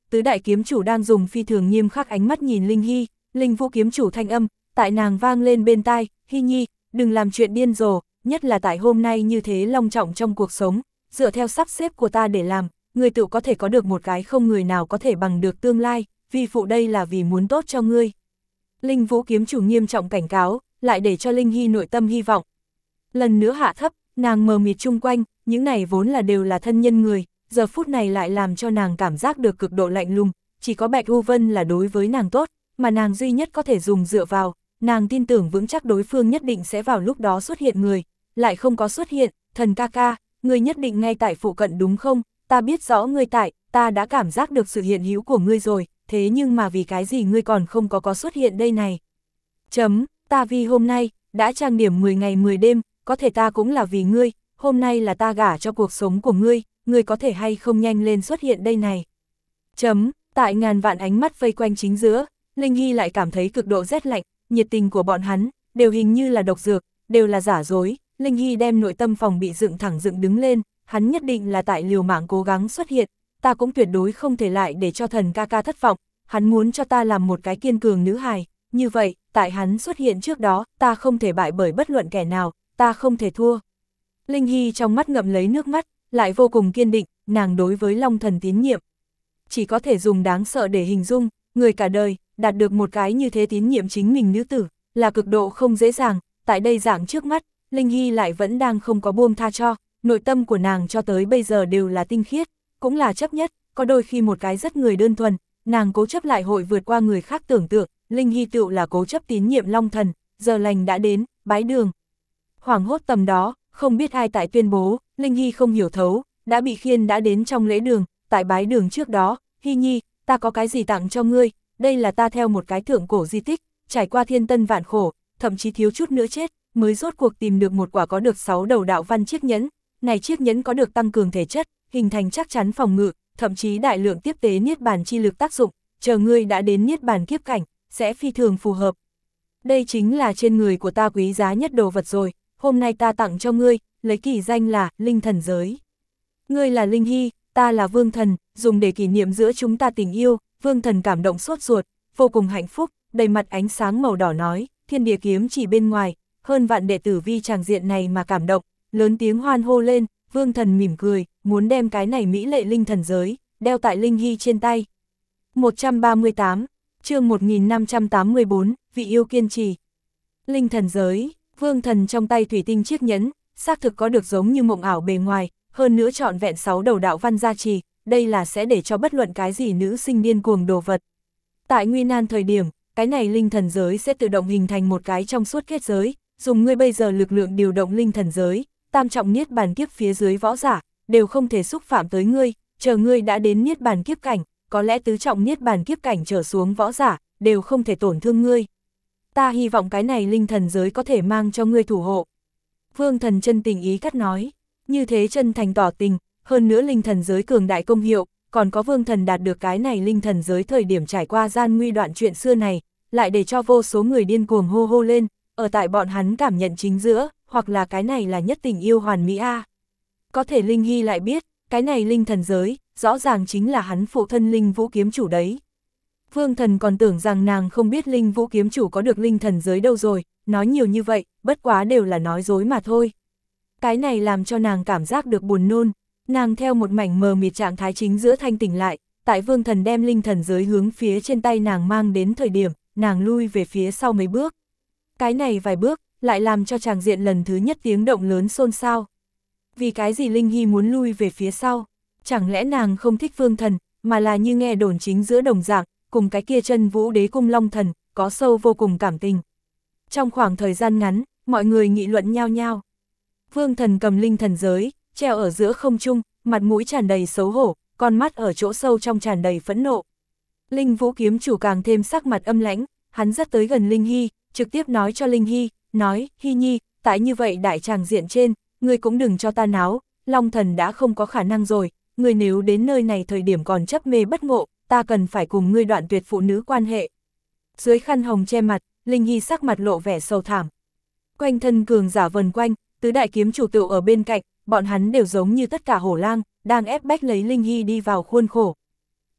tứ đại kiếm chủ đang dùng phi thường nghiêm khắc ánh mắt nhìn Linh Hy, Linh Vũ kiếm chủ thanh âm, tại nàng vang lên bên tai, Hy nhi, đừng làm chuyện điên rồ, nhất là tại hôm nay như thế long trọng trong cuộc sống, dựa theo sắp xếp của ta để làm, người tự có thể có được một cái không người nào có thể bằng được tương lai, vi phụ đây là vì muốn tốt cho ngươi. Linh Vũ kiếm chủ nghiêm trọng cảnh cáo, lại để cho Linh Hy nội tâm hy vọng. Lần nữa hạ thấp, nàng mờ mịt chung quanh, những này vốn là đều là thân nhân người, giờ phút này lại làm cho nàng cảm giác được cực độ lạnh lùng, chỉ có Bạch U Vân là đối với nàng tốt, mà nàng duy nhất có thể dùng dựa vào, nàng tin tưởng vững chắc đối phương nhất định sẽ vào lúc đó xuất hiện người, lại không có xuất hiện, thần ca ca, ngươi nhất định ngay tại phụ cận đúng không, ta biết rõ ngươi tại, ta đã cảm giác được sự hiện hữu của ngươi rồi, thế nhưng mà vì cái gì ngươi còn không có có xuất hiện đây này. Chấm, ta vì hôm nay, đã trang điểm mười ngày mười đêm, có thể ta cũng là vì ngươi, hôm nay là ta gả cho cuộc sống của ngươi, ngươi có thể hay không nhanh lên xuất hiện đây này. Chấm, tại ngàn vạn ánh mắt vây quanh chính giữa, Linh Hy lại cảm thấy cực độ rét lạnh, nhiệt tình của bọn hắn, đều hình như là độc dược, đều là giả dối, Linh Hy đem nội tâm phòng bị dựng thẳng dựng đứng lên, hắn nhất định là tại liều mạng cố gắng xuất hiện, ta cũng tuyệt đối không thể lại để cho thần ca ca thất vọng, hắn muốn cho ta làm một cái kiên cường nữ hài, như vậy, tại hắn xuất hiện trước đó, ta không thể bại bởi bất luận kẻ nào, ta không thể thua. Linh Hy trong mắt ngậm lấy nước mắt, lại vô cùng kiên định, nàng đối với Long Thần tín nhiệm. Chỉ có thể dùng đáng sợ để hình dung, người cả đời, đạt được một cái như thế tín nhiệm chính mình nữ tử, là cực độ không dễ dàng, tại đây dạng trước mắt, Linh Hy lại vẫn đang không có buông tha cho, nội tâm của nàng cho tới bây giờ đều là tinh khiết, cũng là chấp nhất, có đôi khi một cái rất người đơn thuần, nàng cố chấp lại hội vượt qua người khác tưởng tượng, Linh Hy tựu là cố chấp tín nhiệm Long Thần, giờ lành đã đến, bái đường. Hoảng hốt tầm đó, không biết ai tại tuyên bố, Linh Hy không hiểu thấu, đã bị khiên đã đến trong lễ đường, tại bái đường trước đó, Hy nhi, ta có cái gì tặng cho ngươi, đây là ta theo một cái thượng cổ di tích, trải qua thiên tân vạn khổ, thậm chí thiếu chút nữa chết, mới rốt cuộc tìm được một quả có được sáu đầu đạo văn chiếc nhẫn, này chiếc nhẫn có được tăng cường thể chất, hình thành chắc chắn phòng ngự, thậm chí đại lượng tiếp tế niết bàn chi lực tác dụng, chờ ngươi đã đến niết bàn kiếp cảnh, sẽ phi thường phù hợp. Đây chính là trên người của ta quý giá nhất đồ vật rồi, hôm nay ta tặng cho ngươi, lấy kỳ danh là Linh Thần Giới. Ngươi là Linh Hy, ta là Vương Thần, dùng để kỷ niệm giữa chúng ta tình yêu, Vương Thần cảm động sốt ruột, vô cùng hạnh phúc, đầy mặt ánh sáng màu đỏ nói, thiên địa kiếm chỉ bên ngoài, hơn vạn đệ tử vi tràng diện này mà cảm động, lớn tiếng hoan hô lên, Vương Thần mỉm cười, muốn đem cái này mỹ lệ Linh Thần Giới, đeo tại Linh Hy trên tay. một trăm ba mươi tám, chương một nghìn năm trăm tám mươi tư, vị yêu kiên trì. Linh Thần Giới, Vương Thần trong tay thủy tinh chiếc nhẫn, xác thực có được giống như mộng ảo bề ngoài, hơn nữa trọn vẹn sáu đầu đạo văn gia trì, đây là sẽ để cho bất luận cái gì nữ sinh điên cuồng đồ vật. Tại nguy nan thời điểm, cái này Linh Thần Giới sẽ tự động hình thành một cái trong suốt kết giới, dùng ngươi bây giờ lực lượng điều động Linh Thần Giới, tam trọng niết bàn kiếp phía dưới võ giả, đều không thể xúc phạm tới ngươi, chờ ngươi đã đến niết bàn kiếp cảnh, có lẽ tứ trọng niết bàn kiếp cảnh trở xuống võ giả, đều không thể tổn thương ngươi. Ta hy vọng cái này Linh Thần Giới có thể mang cho ngươi thủ hộ. Vương Thần chân tình ý cắt nói, như thế chân thành tỏ tình, hơn nữa Linh Thần Giới cường đại công hiệu, còn có Vương Thần đạt được cái này Linh Thần Giới thời điểm trải qua gian nguy đoạn chuyện xưa này, lại để cho vô số người điên cuồng hô hô lên, ở tại bọn hắn cảm nhận chính giữa, hoặc là cái này là nhất tình yêu hoàn mỹ a. Có thể Linh Hy lại biết, cái này Linh Thần Giới, rõ ràng chính là hắn phụ thân Linh Vũ kiếm chủ đấy. Vương Thần còn tưởng rằng nàng không biết Linh Vũ kiếm chủ có được Linh Thần Giới đâu rồi, nói nhiều như vậy, bất quá đều là nói dối mà thôi. Cái này làm cho nàng cảm giác được buồn nôn, nàng theo một mảnh mờ mịt trạng thái chính giữa thanh tỉnh lại, tại Vương Thần đem Linh Thần Giới hướng phía trên tay nàng mang đến thời điểm, nàng lui về phía sau mấy bước. Cái này vài bước, lại làm cho tràng diện lần thứ nhất tiếng động lớn xôn xao. Vì cái gì Linh Hy muốn lui về phía sau? Chẳng lẽ nàng không thích Vương Thần, mà là như nghe đồn chính giữa đồng dạng, cùng cái kia Chân Vũ Đế cung Long Thần, có sâu vô cùng cảm tình. Trong khoảng thời gian ngắn, mọi người nghị luận nhao nhao. Vương Thần cầm Linh Thần Giới, treo ở giữa không trung, mặt mũi tràn đầy xấu hổ, con mắt ở chỗ sâu trong tràn đầy phẫn nộ. Linh Vũ kiếm chủ càng thêm sắc mặt âm lãnh, hắn rất tới gần Linh Hy, trực tiếp nói cho Linh Hy, nói, Hy nhi, tại như vậy đại tràng diện trên, ngươi cũng đừng cho ta náo, Long Thần đã không có khả năng rồi, ngươi nếu đến nơi này thời điểm còn chấp mê bất ngộ, ta cần phải cùng ngươi đoạn tuyệt phụ nữ quan hệ. Dưới khăn hồng che mặt, Linh Hy sắc mặt lộ vẻ sầu thảm. Quanh thân cường giả vần quanh, tứ đại kiếm chủ tựu ở bên cạnh, bọn hắn đều giống như tất cả hổ lang, đang ép bách lấy Linh Hy đi vào khuôn khổ.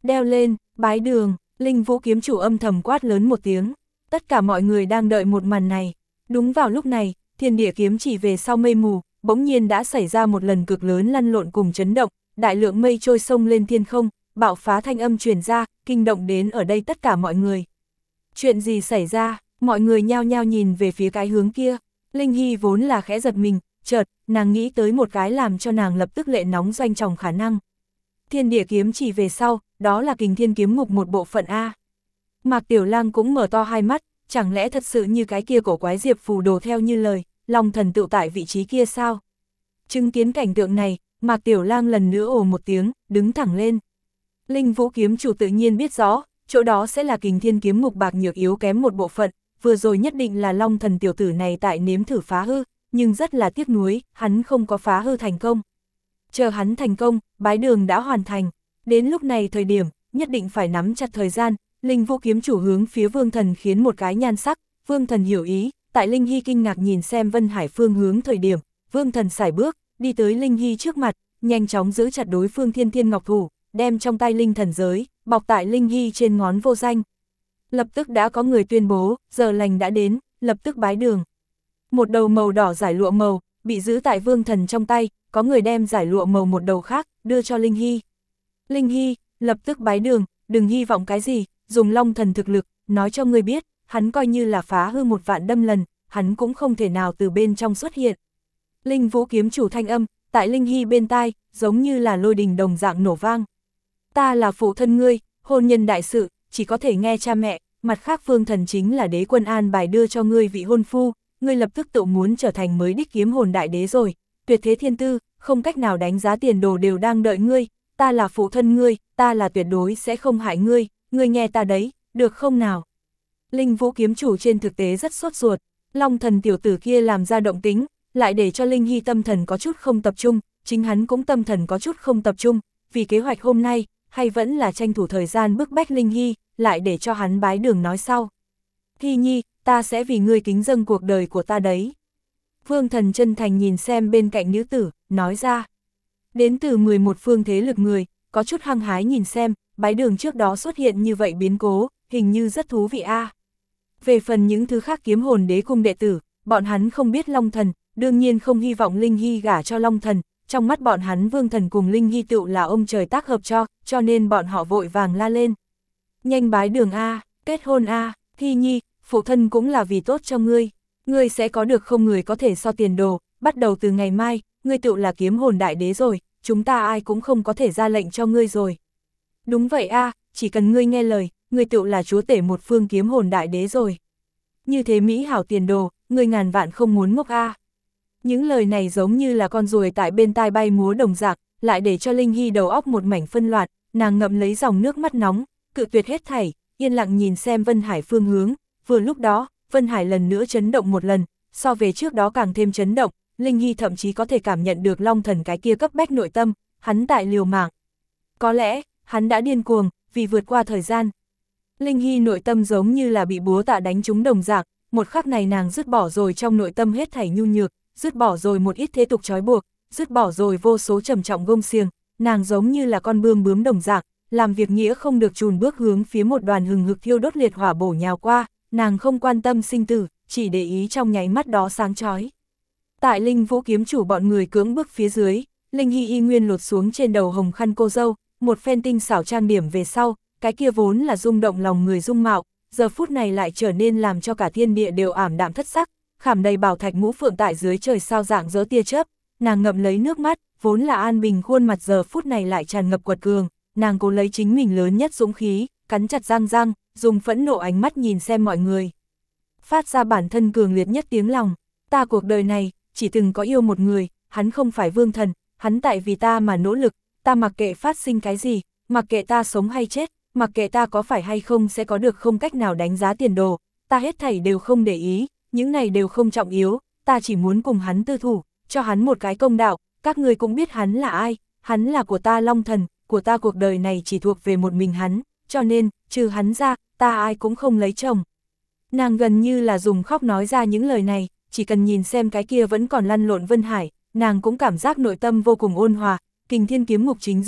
đeo lên, bái đường, Linh Vũ kiếm chủ âm thầm quát lớn một tiếng. Tất cả mọi người đang đợi một màn này. Đúng vào lúc này, thiên địa kiếm chỉ về sau mây mù, bỗng nhiên đã xảy ra một lần cực lớn lăn lộn cùng chấn động, đại lượng mây trôi sông lên thiên không, bạo phá thanh âm truyền ra, kinh động đến ở đây tất cả mọi người. Chuyện gì xảy ra? Mọi người nhao nhao nhìn về phía cái hướng kia. Linh Hy vốn là khẽ giật mình, chợt, nàng nghĩ tới một cái làm cho nàng lập tức lệ nóng doanh tròng khả năng. Thiên địa kiếm chỉ về sau, đó là Kình Thiên kiếm ngục một bộ phận A. Mạc Tiểu Lang cũng mở to hai mắt, chẳng lẽ thật sự như cái kia cổ quái Diệp Phù Đồ theo như lời, Long Thần tựu tại vị trí kia sao? Chứng kiến cảnh tượng này, Mạc Tiểu Lang lần nữa ồ một tiếng, đứng thẳng lên. Linh Vũ kiếm chủ tự nhiên biết rõ, chỗ đó sẽ là Kình Thiên kiếm ngục bạc nhược yếu kém một bộ phận, vừa rồi nhất định là Long Thần tiểu tử này tại nếm thử phá hư, nhưng rất là tiếc nuối, hắn không có phá hư thành công. Chờ hắn thành công, bái đường đã hoàn thành. Đến lúc này thời điểm, nhất định phải nắm chặt thời gian, Linh Vũ kiếm chủ hướng phía Vương Thần khiến một cái nhan sắc, Vương Thần hiểu ý, tại Linh Hy kinh ngạc nhìn xem Vân Hải phương hướng thời điểm, Vương Thần sải bước, đi tới Linh Hy trước mặt, nhanh chóng giữ chặt đối phương Thiên Thiên Ngọc Thủ, đem trong tay Linh Thần giới, bọc tại Linh Hy trên ngón vô danh. Lập tức đã có người tuyên bố, giờ lành đã đến, lập tức bái đường. Một đầu màu đỏ giải lụa màu, bị giữ tại Vương Thần trong tay, có người đem giải lụa màu một đầu khác, đưa cho Linh Hy. Linh Hy, lập tức bái đường, đừng hy vọng cái gì, dùng Long Thần thực lực, nói cho ngươi biết, hắn coi như là phá hư một vạn đâm lần, hắn cũng không thể nào từ bên trong xuất hiện. Linh Vũ kiếm chủ thanh âm, tại Linh Hy bên tai, giống như là lôi đình đồng dạng nổ vang. Ta là phụ thân ngươi, hôn nhân đại sự, chỉ có thể nghe cha mẹ, mặt khác Vương Thần chính là đế quân an bài đưa cho ngươi vị hôn phu, ngươi lập tức tự muốn trở thành mới đích kiếm hồn đại đế rồi, tuyệt thế thiên tư, không cách nào đánh giá tiền đồ đều đang đợi ngươi, ta là phụ thân ngươi, ta là tuyệt đối sẽ không hại ngươi, ngươi nghe ta đấy, được không nào? Linh Vũ kiếm chủ trên thực tế rất sốt ruột, Long Thần tiểu tử kia làm ra động tính, lại để cho Linh Hy tâm thần có chút không tập trung, chính hắn cũng tâm thần có chút không tập trung, vì kế hoạch hôm nay, hay vẫn là tranh thủ thời gian bức bách Linh Hy, lại để cho hắn bái đường nói sau. Hy nhi, ta sẽ vì ngươi kính dâng cuộc đời của ta đấy. Vương Thần chân thành nhìn xem bên cạnh nữ tử, nói ra. Đến từ mười một phương thế lực người, có chút hăng hái nhìn xem, bái đường trước đó xuất hiện như vậy biến cố, hình như rất thú vị a. À. Về phần những thứ khác kiếm hồn đế cung đệ tử, bọn hắn không biết Long Thần, đương nhiên không hy vọng Linh Hy gả cho Long Thần, trong mắt bọn hắn Vương Thần cùng Linh Hy tựu là ông trời tác hợp cho, cho nên bọn họ vội vàng la lên. Nhanh bái đường a, kết hôn a, Hy nhi, phụ thân cũng là vì tốt cho ngươi, ngươi sẽ có được không người có thể so tiền đồ, bắt đầu từ ngày mai, ngươi tựu là kiếm hồn đại đế rồi, chúng ta ai cũng không có thể ra lệnh cho ngươi rồi. Đúng vậy a, chỉ cần ngươi nghe lời, ngươi tựu là chúa tể một phương kiếm hồn đại đế rồi. Như thế mỹ hảo tiền đồ, ngươi ngàn vạn không muốn ngốc a. Những lời này giống như là con ruồi tại bên tai bay múa đồng dạng, lại để cho Linh Hy đầu óc một mảnh phân loạn, nàng ngậm lấy dòng nước mắt nóng, cự tuyệt hết thảy, yên lặng nhìn xem Vân Hải phương hướng, vừa lúc đó, Vân Hải lần nữa chấn động một lần, so về trước đó càng thêm chấn động, Linh Hy thậm chí có thể cảm nhận được Long Thần cái kia cấp bách nội tâm, hắn tại liều mạng. Có lẽ, hắn đã điên cuồng, vì vượt qua thời gian. Linh Hy nội tâm giống như là bị búa tạ đánh trúng đồng dạng, một khắc này nàng dứt bỏ rồi trong nội tâm hết thảy nhu nhược, dứt bỏ rồi một ít thế tục trói buộc, dứt bỏ rồi vô số trầm trọng gông xiềng, nàng giống như là con bươm bướm đồng dạng, làm việc nghĩa không được chùn bước hướng phía một đoàn hừng hực thiêu đốt liệt hỏa bổ nhào qua, nàng không quan tâm sinh tử, chỉ để ý trong nháy mắt đó sáng chói. Tại Linh Vũ kiếm chủ bọn người cưỡng bước phía dưới, Linh Hy y nguyên lột xuống trên đầu hồng khăn cô dâu, một phen tinh xảo trang điểm về sau, cái kia vốn là rung động lòng người dung mạo, giờ phút này lại trở nên làm cho cả thiên địa đều ảm đạm thất sắc, khảm đầy bảo thạch ngũ phượng tại dưới trời sao dạng dỡ tia chớp, nàng ngậm lấy nước mắt, vốn là an bình khuôn mặt giờ phút này lại tràn ngập quật cường, nàng cố lấy chính mình lớn nhất dũng khí, cắn chặt răng răng, dùng phẫn nộ ánh mắt nhìn xem mọi người. Phát ra bản thân cường liệt nhất tiếng lòng, ta cuộc đời này, chỉ từng có yêu một người, hắn không phải Vương Thần, hắn tại vì ta mà nỗ lực, ta mặc kệ phát sinh cái gì, mặc kệ ta sống hay chết, mặc kệ ta có phải hay không sẽ có được không cách nào đánh giá tiền đồ, ta hết thảy đều không để ý, những này đều không trọng yếu, ta chỉ muốn cùng hắn tư thủ, cho hắn một cái công đạo, các người cũng biết hắn là ai, hắn là của ta Long Thần, của ta cuộc đời này chỉ thuộc về một mình hắn, cho nên, trừ hắn ra, ta ai cũng không lấy chồng. Nàng gần như là dùng khóc nói ra những lời này, chỉ cần nhìn xem cái kia vẫn còn lăn lộn Vân Hải, nàng cũng cảm giác nội tâm vô cùng ôn hòa, Kình Thiên kiếm ngục chính giữa,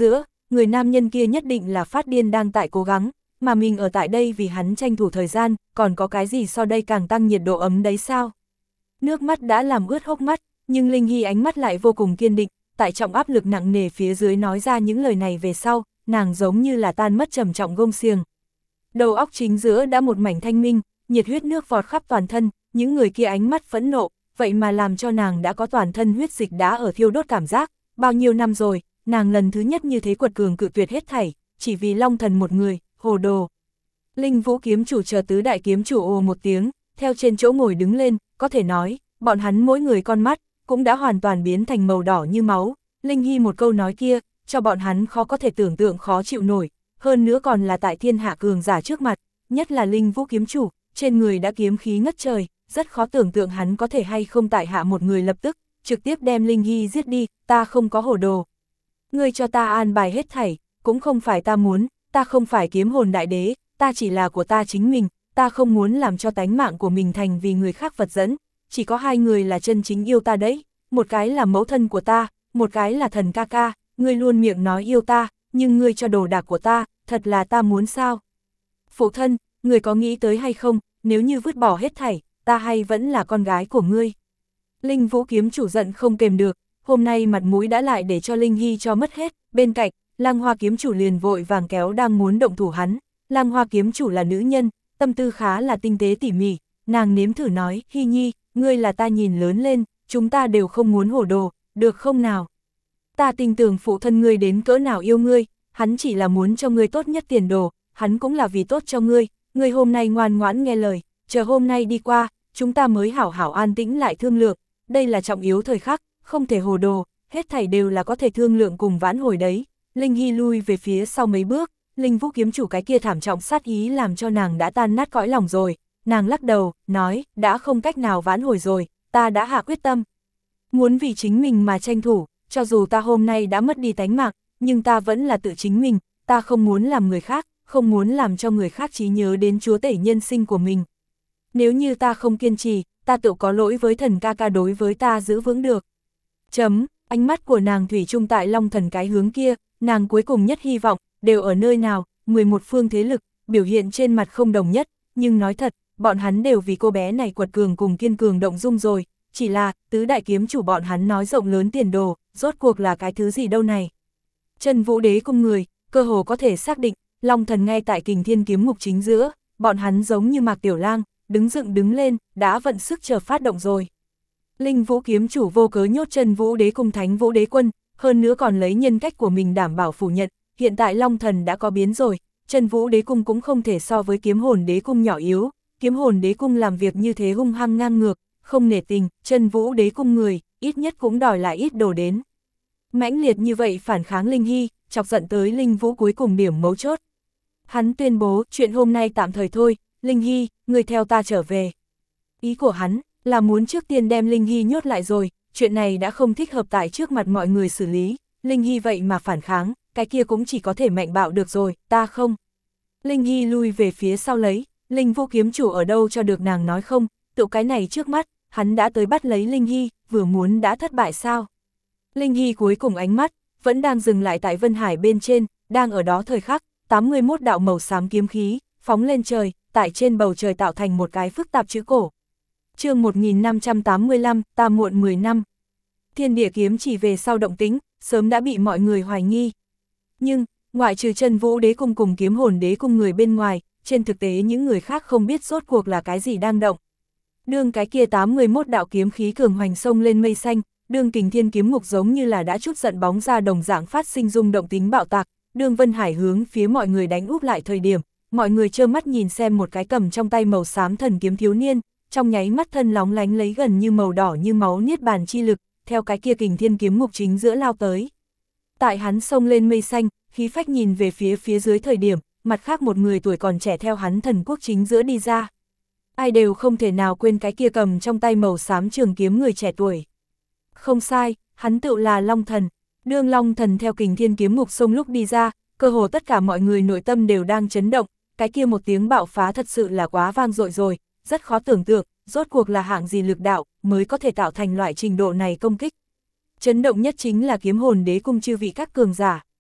người nam nhân kia nhất định là phát điên đang tại cố gắng, mà mình ở tại đây vì hắn tranh thủ thời gian, còn có cái gì so đây càng tăng nhiệt độ ấm đấy sao? Nước mắt đã làm ướt hốc mắt, nhưng Linh Hy ánh mắt lại vô cùng kiên định, tại trọng áp lực nặng nề phía dưới nói ra những lời này về sau, nàng giống như là tan mất trầm trọng gông xiềng. Đầu óc chính giữa đã một mảnh thanh minh, nhiệt huyết nước vọt khắp toàn thân, những người kia ánh mắt phẫn nộ, vậy mà làm cho nàng đã có toàn thân huyết dịch đã ở thiêu đốt cảm giác, bao nhiêu năm rồi, nàng lần thứ nhất như thế quật cường cự tuyệt hết thảy, chỉ vì Long Thần một người, hồ đồ. Linh Vũ kiếm chủ chờ tứ đại kiếm chủ ồ một tiếng, theo trên chỗ ngồi đứng lên, có thể nói, bọn hắn mỗi người con mắt, cũng đã hoàn toàn biến thành màu đỏ như máu. Linh Hy một câu nói kia, cho bọn hắn khó có thể tưởng tượng khó chịu nổi, hơn nữa còn là tại thiên hạ cường giả trước mặt, nhất là Linh Vũ kiếm chủ, trên người đã kiếm khí ngất trời, rất khó tưởng tượng hắn có thể hay không tại hạ một người lập tức, trực tiếp đem Linh Hy giết đi, ta không có hồ đồ. Ngươi cho ta an bài hết thảy, cũng không phải ta muốn, ta không phải kiếm hồn đại đế, ta chỉ là của ta chính mình, ta không muốn làm cho tánh mạng của mình thành vì người khác vật dẫn, chỉ có hai người là chân chính yêu ta đấy, một cái là mẫu thân của ta, một cái là thần ca ca, ngươi luôn miệng nói yêu ta, nhưng ngươi cho đồ đạc của ta, thật là ta muốn sao? Phụ thân, ngươi có nghĩ tới hay không, nếu như vứt bỏ hết thảy, ta hay vẫn là con gái của ngươi? Linh Vũ kiếm chủ giận không kềm được, hôm nay mặt mũi đã lại để cho Linh Hy cho mất hết, bên cạnh, Lăng Hoa kiếm chủ liền vội vàng kéo đang muốn động thủ hắn, Lăng Hoa kiếm chủ là nữ nhân, tâm tư khá là tinh tế tỉ mỉ, nàng nếm thử nói, Hy Nhi, ngươi là ta nhìn lớn lên, chúng ta đều không muốn hổ đồ, được không nào? Ta tin tưởng phụ thân ngươi đến cỡ nào yêu ngươi, hắn chỉ là muốn cho ngươi tốt nhất tiền đồ, hắn cũng là vì tốt cho ngươi, ngươi hôm nay ngoan ngoãn nghe lời, chờ hôm nay đi qua, chúng ta mới hảo hảo an tĩnh lại thương lượng, đây là trọng yếu thời khắc, không thể hồ đồ, hết thảy đều là có thể thương lượng cùng vãn hồi đấy. Linh Hy lui về phía sau mấy bước, Linh Vũ kiếm chủ cái kia thảm trọng sát ý làm cho nàng đã tan nát cõi lòng rồi, nàng lắc đầu, nói, đã không cách nào vãn hồi rồi, ta đã hạ quyết tâm. Muốn vì chính mình mà tranh thủ, cho dù ta hôm nay đã mất đi tánh mạng, nhưng ta vẫn là tự chính mình, ta không muốn làm người khác, không muốn làm cho người khác trí nhớ đến chúa tể nhân sinh của mình. Nếu như ta không kiên trì, ta tự có lỗi với thần ca ca đối với ta giữ vững được. Chấm, ánh mắt của nàng thủy chung tại Long Thần cái hướng kia, nàng cuối cùng nhất hy vọng, đều ở nơi nào, mười một phương thế lực, biểu hiện trên mặt không đồng nhất, nhưng nói thật, bọn hắn đều vì cô bé này quật cường cùng kiên cường động dung rồi, chỉ là, tứ đại kiếm chủ bọn hắn nói rộng lớn tiền đồ, rốt cuộc là cái thứ gì đâu này. Chân Vũ Đế cung người, cơ hồ có thể xác định, Long Thần ngay tại Kình Thiên kiếm ngục chính giữa, bọn hắn giống như Mạc Tiểu Lang, đứng dựng đứng lên, đã vận sức chờ phát động rồi. Linh Vũ kiếm chủ vô cớ nhốt Chân Vũ Đế cung Thánh Vũ Đế quân, hơn nữa còn lấy nhân cách của mình đảm bảo phủ nhận, hiện tại Long Thần đã có biến rồi, Chân Vũ Đế cung cũng không thể so với Kiếm Hồn Đế cung nhỏ yếu, Kiếm Hồn Đế cung làm việc như thế hung hăng ngang ngược, không nể tình, Chân Vũ Đế cung người, ít nhất cũng đòi lại ít đồ đến. Mãnh liệt như vậy phản kháng Linh Hy, chọc giận tới Linh Vũ cuối cùng điểm mấu chốt. Hắn tuyên bố, chuyện hôm nay tạm thời thôi, Linh Hy, người theo ta trở về. Ý của hắn, là muốn trước tiên đem Linh Hy nhốt lại rồi, chuyện này đã không thích hợp tại trước mặt mọi người xử lý, Linh Hy vậy mà phản kháng, cái kia cũng chỉ có thể mạnh bạo được rồi, ta không. Linh Hy lui về phía sau lấy, Linh Vũ kiếm chủ ở đâu cho được nàng nói không, tự cái này trước mắt, hắn đã tới bắt lấy Linh Hy, vừa muốn đã thất bại sao. Linh Hy cuối cùng ánh mắt, vẫn đang dừng lại tại Vân Hải bên trên, đang ở đó thời khắc, tám mươi mốt đạo màu xám kiếm khí, phóng lên trời, tại trên bầu trời tạo thành một cái phức tạp chữ cổ. Chương một nghìn năm trăm tám mươi lăm, ta muộn mười năm. Thiên địa kiếm chỉ về sau động tính, sớm đã bị mọi người hoài nghi. Nhưng, ngoại trừ Chân Vũ Đế cung cùng Kiếm Hồn Đế cung người bên ngoài, trên thực tế những người khác không biết rốt cuộc là cái gì đang động. Đương cái kia tám mươi mốt đạo kiếm khí cường hoành sông lên mây xanh, đương Kình Thiên kiếm ngục giống như là đã chút giận bóng ra đồng dạng phát sinh rung động tính bạo tạc, đương Vân Hải hướng phía mọi người đánh úp lại thời điểm, mọi người trơ mắt nhìn xem một cái cầm trong tay màu xám thần kiếm thiếu niên, trong nháy mắt thân lóng lánh lấy gần như màu đỏ như máu niết bàn chi lực, theo cái kia Kình Thiên kiếm ngục chính giữa lao tới. Tại hắn xông lên mây xanh, khí phách nhìn về phía phía dưới thời điểm, mặt khác một người tuổi còn trẻ theo hắn thần quốc chính giữa đi ra. Ai đều không thể nào quên cái kia cầm trong tay màu xám trường kiếm người trẻ tuổi. Không sai, hắn tự là Long Thần. Đương Long Thần theo Kình Thiên kiếm ngục xông lúc đi ra, cơ hồ tất cả mọi người nội tâm đều đang chấn động, cái kia một tiếng bạo phá thật sự là quá vang dội rồi, rất khó tưởng tượng, rốt cuộc là hạng gì lực đạo mới có thể tạo thành loại trình độ này công kích. Chấn động nhất chính là Kiếm Hồn Đế cung chư vị các cường giả.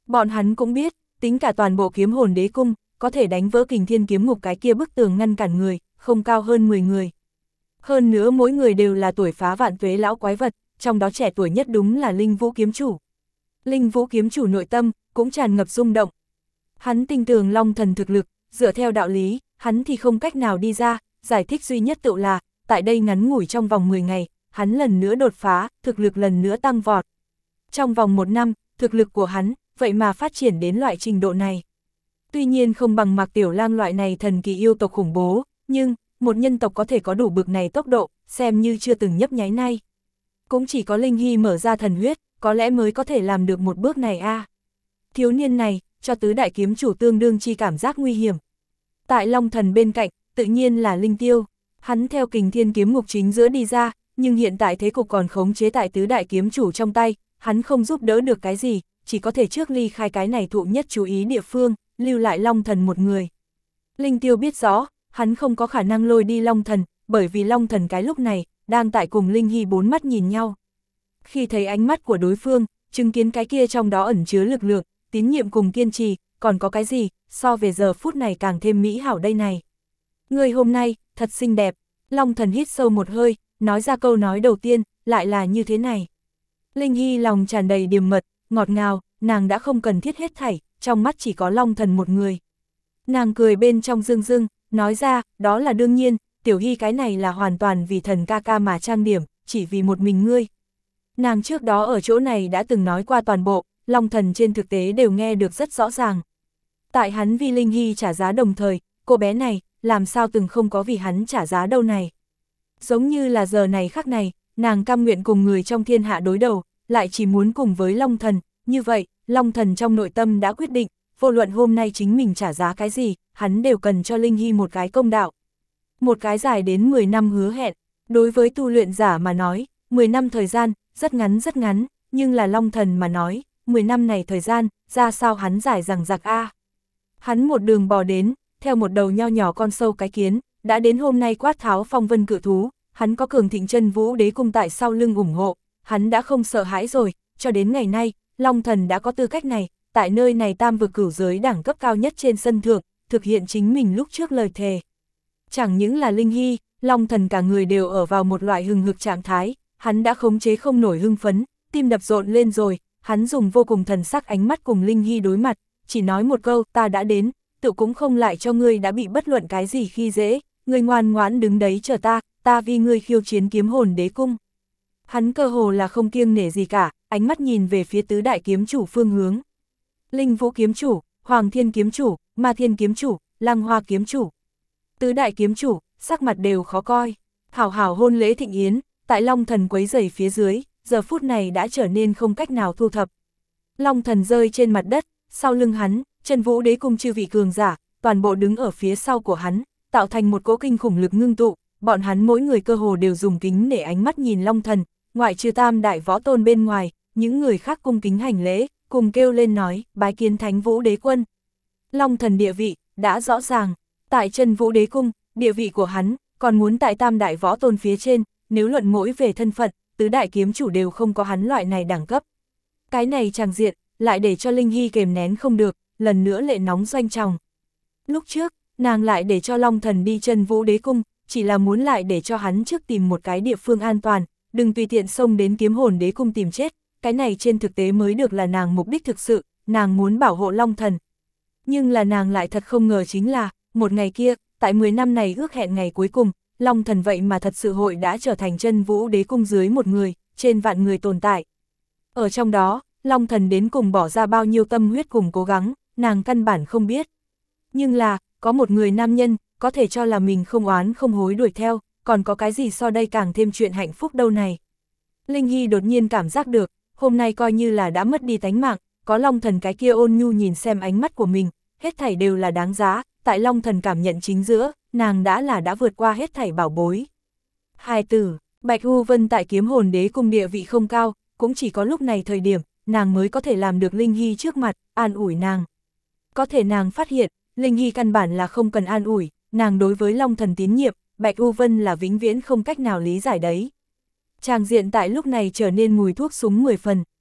Bọn hắn cũng biết, tính cả toàn bộ kiếm hồn đế cung, có thể đánh vỡ kình thiên kiếm ngục cái kia bức tường ngăn cản người, không cao hơn mười người. Hơn nữa mỗi người đều là tuổi phá vạn tuế lão quái vật, trong đó trẻ tuổi nhất đúng là Linh Vũ kiếm chủ. Linh Vũ kiếm chủ nội tâm, cũng tràn ngập rung động. Hắn tin tưởng Long Thần thực lực, dựa theo đạo lý, hắn thì không cách nào đi ra, giải thích duy nhất tự là, tại đây ngắn ngủi trong vòng mười ngày, hắn lần nữa đột phá, thực lực lần nữa tăng vọt. Trong vòng một năm, thực lực của hắn, vậy mà phát triển đến loại trình độ này. Tuy nhiên không bằng Mạc Tiểu Lang loại này thần kỳ yêu tộc khủng bố, nhưng, một nhân tộc có thể có đủ bực này tốc độ, xem như chưa từng nhấp nháy nay. Cũng chỉ có Linh Hy mở ra thần huyết, có lẽ mới có thể làm được một bước này a. À. Thiếu niên này, cho tứ đại kiếm chủ tương đương chi cảm giác nguy hiểm. Tại Long Thần bên cạnh, tự nhiên là Linh Tiêu, hắn theo kình thiên kiếm ngục chính giữa đi ra, nhưng hiện tại thế cục còn khống chế tại tứ đại kiếm chủ trong tay, hắn không giúp đỡ được cái gì, chỉ có thể trước ly khai cái này thụ nhất chú ý địa phương, lưu lại Long Thần một người. Linh Tiêu biết rõ, hắn không có khả năng lôi đi Long Thần, bởi vì Long Thần cái lúc này, đang tại cùng Linh Hy bốn mắt nhìn nhau. Khi thấy ánh mắt của đối phương, chứng kiến cái kia trong đó ẩn chứa lực lượng, tín nhiệm cùng kiên trì, còn có cái gì, so về giờ phút này càng thêm mỹ hảo đây này. Người hôm nay, thật xinh đẹp, Long Thần hít sâu một hơi, nói ra câu nói đầu tiên, lại là như thế này. Linh Hy lòng tràn đầy điềm mật, ngọt ngào, nàng đã không cần thiết hết thảy, trong mắt chỉ có Long Thần một người. Nàng cười bên trong rưng rưng, nói ra, đó là đương nhiên, Tiểu Hy cái này là hoàn toàn vì thần ca ca mà trang điểm, chỉ vì một mình ngươi. Nàng trước đó ở chỗ này đã từng nói qua toàn bộ, Long Thần trên thực tế đều nghe được rất rõ ràng. Tại hắn vì Linh Hy trả giá đồng thời, cô bé này, làm sao từng không có vì hắn trả giá đâu này. Giống như là giờ này khắc này, nàng cam nguyện cùng người trong thiên hạ đối đầu, lại chỉ muốn cùng với Long Thần, như vậy, Long Thần trong nội tâm đã quyết định, vô luận hôm nay chính mình trả giá cái gì, hắn đều cần cho Linh Hy một cái công đạo. Một cái dài đến mười năm hứa hẹn, đối với tu luyện giả mà nói, mười năm thời gian, rất ngắn rất ngắn, nhưng là Long Thần mà nói, mười năm này thời gian, ra sao hắn dài rằng giặc a. Hắn một đường bò đến, theo một đầu nho nhỏ con sâu cái kiến, đã đến hôm nay quát tháo phong vân cự thú, hắn có cường thịnh chân vũ đế cung tại sau lưng ủng hộ, hắn đã không sợ hãi rồi, cho đến ngày nay, Long Thần đã có tư cách này, tại nơi này tam vực cửu giới đẳng cấp cao nhất trên sân thượng, thực hiện chính mình lúc trước lời thề. Chẳng những là Linh Hy, Long Thần cả người đều ở vào một loại hừng hực trạng thái, hắn đã khống chế không nổi hưng phấn, tim đập rộn lên rồi, hắn dùng vô cùng thần sắc ánh mắt cùng Linh Hy đối mặt, chỉ nói một câu, ta đã đến, tự cũng không lại cho ngươi đã bị bất luận cái gì khi dễ, ngươi ngoan ngoãn đứng đấy chờ ta, ta vì ngươi khiêu chiến kiếm hồn đế cung. Hắn cơ hồ là không kiêng nể gì cả, ánh mắt nhìn về phía tứ đại kiếm chủ phương hướng. Linh Vũ kiếm chủ, Hoàng Thiên kiếm chủ, Ma Thiên kiếm chủ, Lăng Hoa kiếm chủ. Tứ đại kiếm chủ, sắc mặt đều khó coi. Hảo hảo hôn lễ thịnh yến, tại Long Thần quấy rầy phía dưới, giờ phút này đã trở nên không cách nào thu thập. Long Thần rơi trên mặt đất, sau lưng hắn, Chân Vũ đế cung chư vị cường giả, toàn bộ đứng ở phía sau của hắn, tạo thành một cỗ kinh khủng lực ngưng tụ, bọn hắn mỗi người cơ hồ đều dùng kính để ánh mắt nhìn Long Thần, ngoại trừ tam đại võ tôn bên ngoài, những người khác cung kính hành lễ, cùng kêu lên nói, bái kiến Thánh Vũ đế quân. Long Thần địa vị, đã rõ ràng, tại Chân Vũ đế cung, địa vị của hắn, còn muốn tại tam đại võ tôn phía trên, nếu luận mỗi về thân phận, tứ đại kiếm chủ đều không có hắn loại này đẳng cấp. Cái này tràng diện, lại để cho Linh Hy kềm nén không được, lần nữa lệ nóng doanh tròng. Lúc trước, nàng lại để cho Long Thần đi Chân Vũ đế cung, chỉ là muốn lại để cho hắn trước tìm một cái địa phương an toàn, đừng tùy tiện xông đến kiếm hồn đế cung tìm chết, cái này trên thực tế mới được là nàng mục đích thực sự, nàng muốn bảo hộ Long Thần. Nhưng là nàng lại thật không ngờ chính là, một ngày kia, tại mười năm này ước hẹn ngày cuối cùng, Long Thần vậy mà thật sự hội đã trở thành Chân Vũ đế cung dưới một người, trên vạn người tồn tại. Ở trong đó, Long Thần đến cùng bỏ ra bao nhiêu tâm huyết cùng cố gắng, nàng căn bản không biết. Nhưng là, có một người nam nhân, có thể cho là mình không oán không hối đuổi theo, còn có cái gì so đây càng thêm chuyện hạnh phúc đâu này. Linh Hy đột nhiên cảm giác được, hôm nay coi như là đã mất đi tánh mạng, có Long Thần cái kia ôn nhu nhìn xem ánh mắt của mình, hết thảy đều là đáng giá, tại Long Thần cảm nhận chính giữa, nàng đã là đã vượt qua hết thảy bảo bối. Hài tử, Bạch U Vân tại kiếm hồn đế cung địa vị không cao, cũng chỉ có lúc này thời điểm, nàng mới có thể làm được Linh Hy trước mặt, an ủi nàng. Có thể nàng phát hiện, Linh Hy căn bản là không cần an ủi, nàng đối với Long Thần tín nhiệm, Bạch U Vân là vĩnh viễn không cách nào lý giải đấy. Tràng diện tại lúc này trở nên mùi thuốc súng mười phần.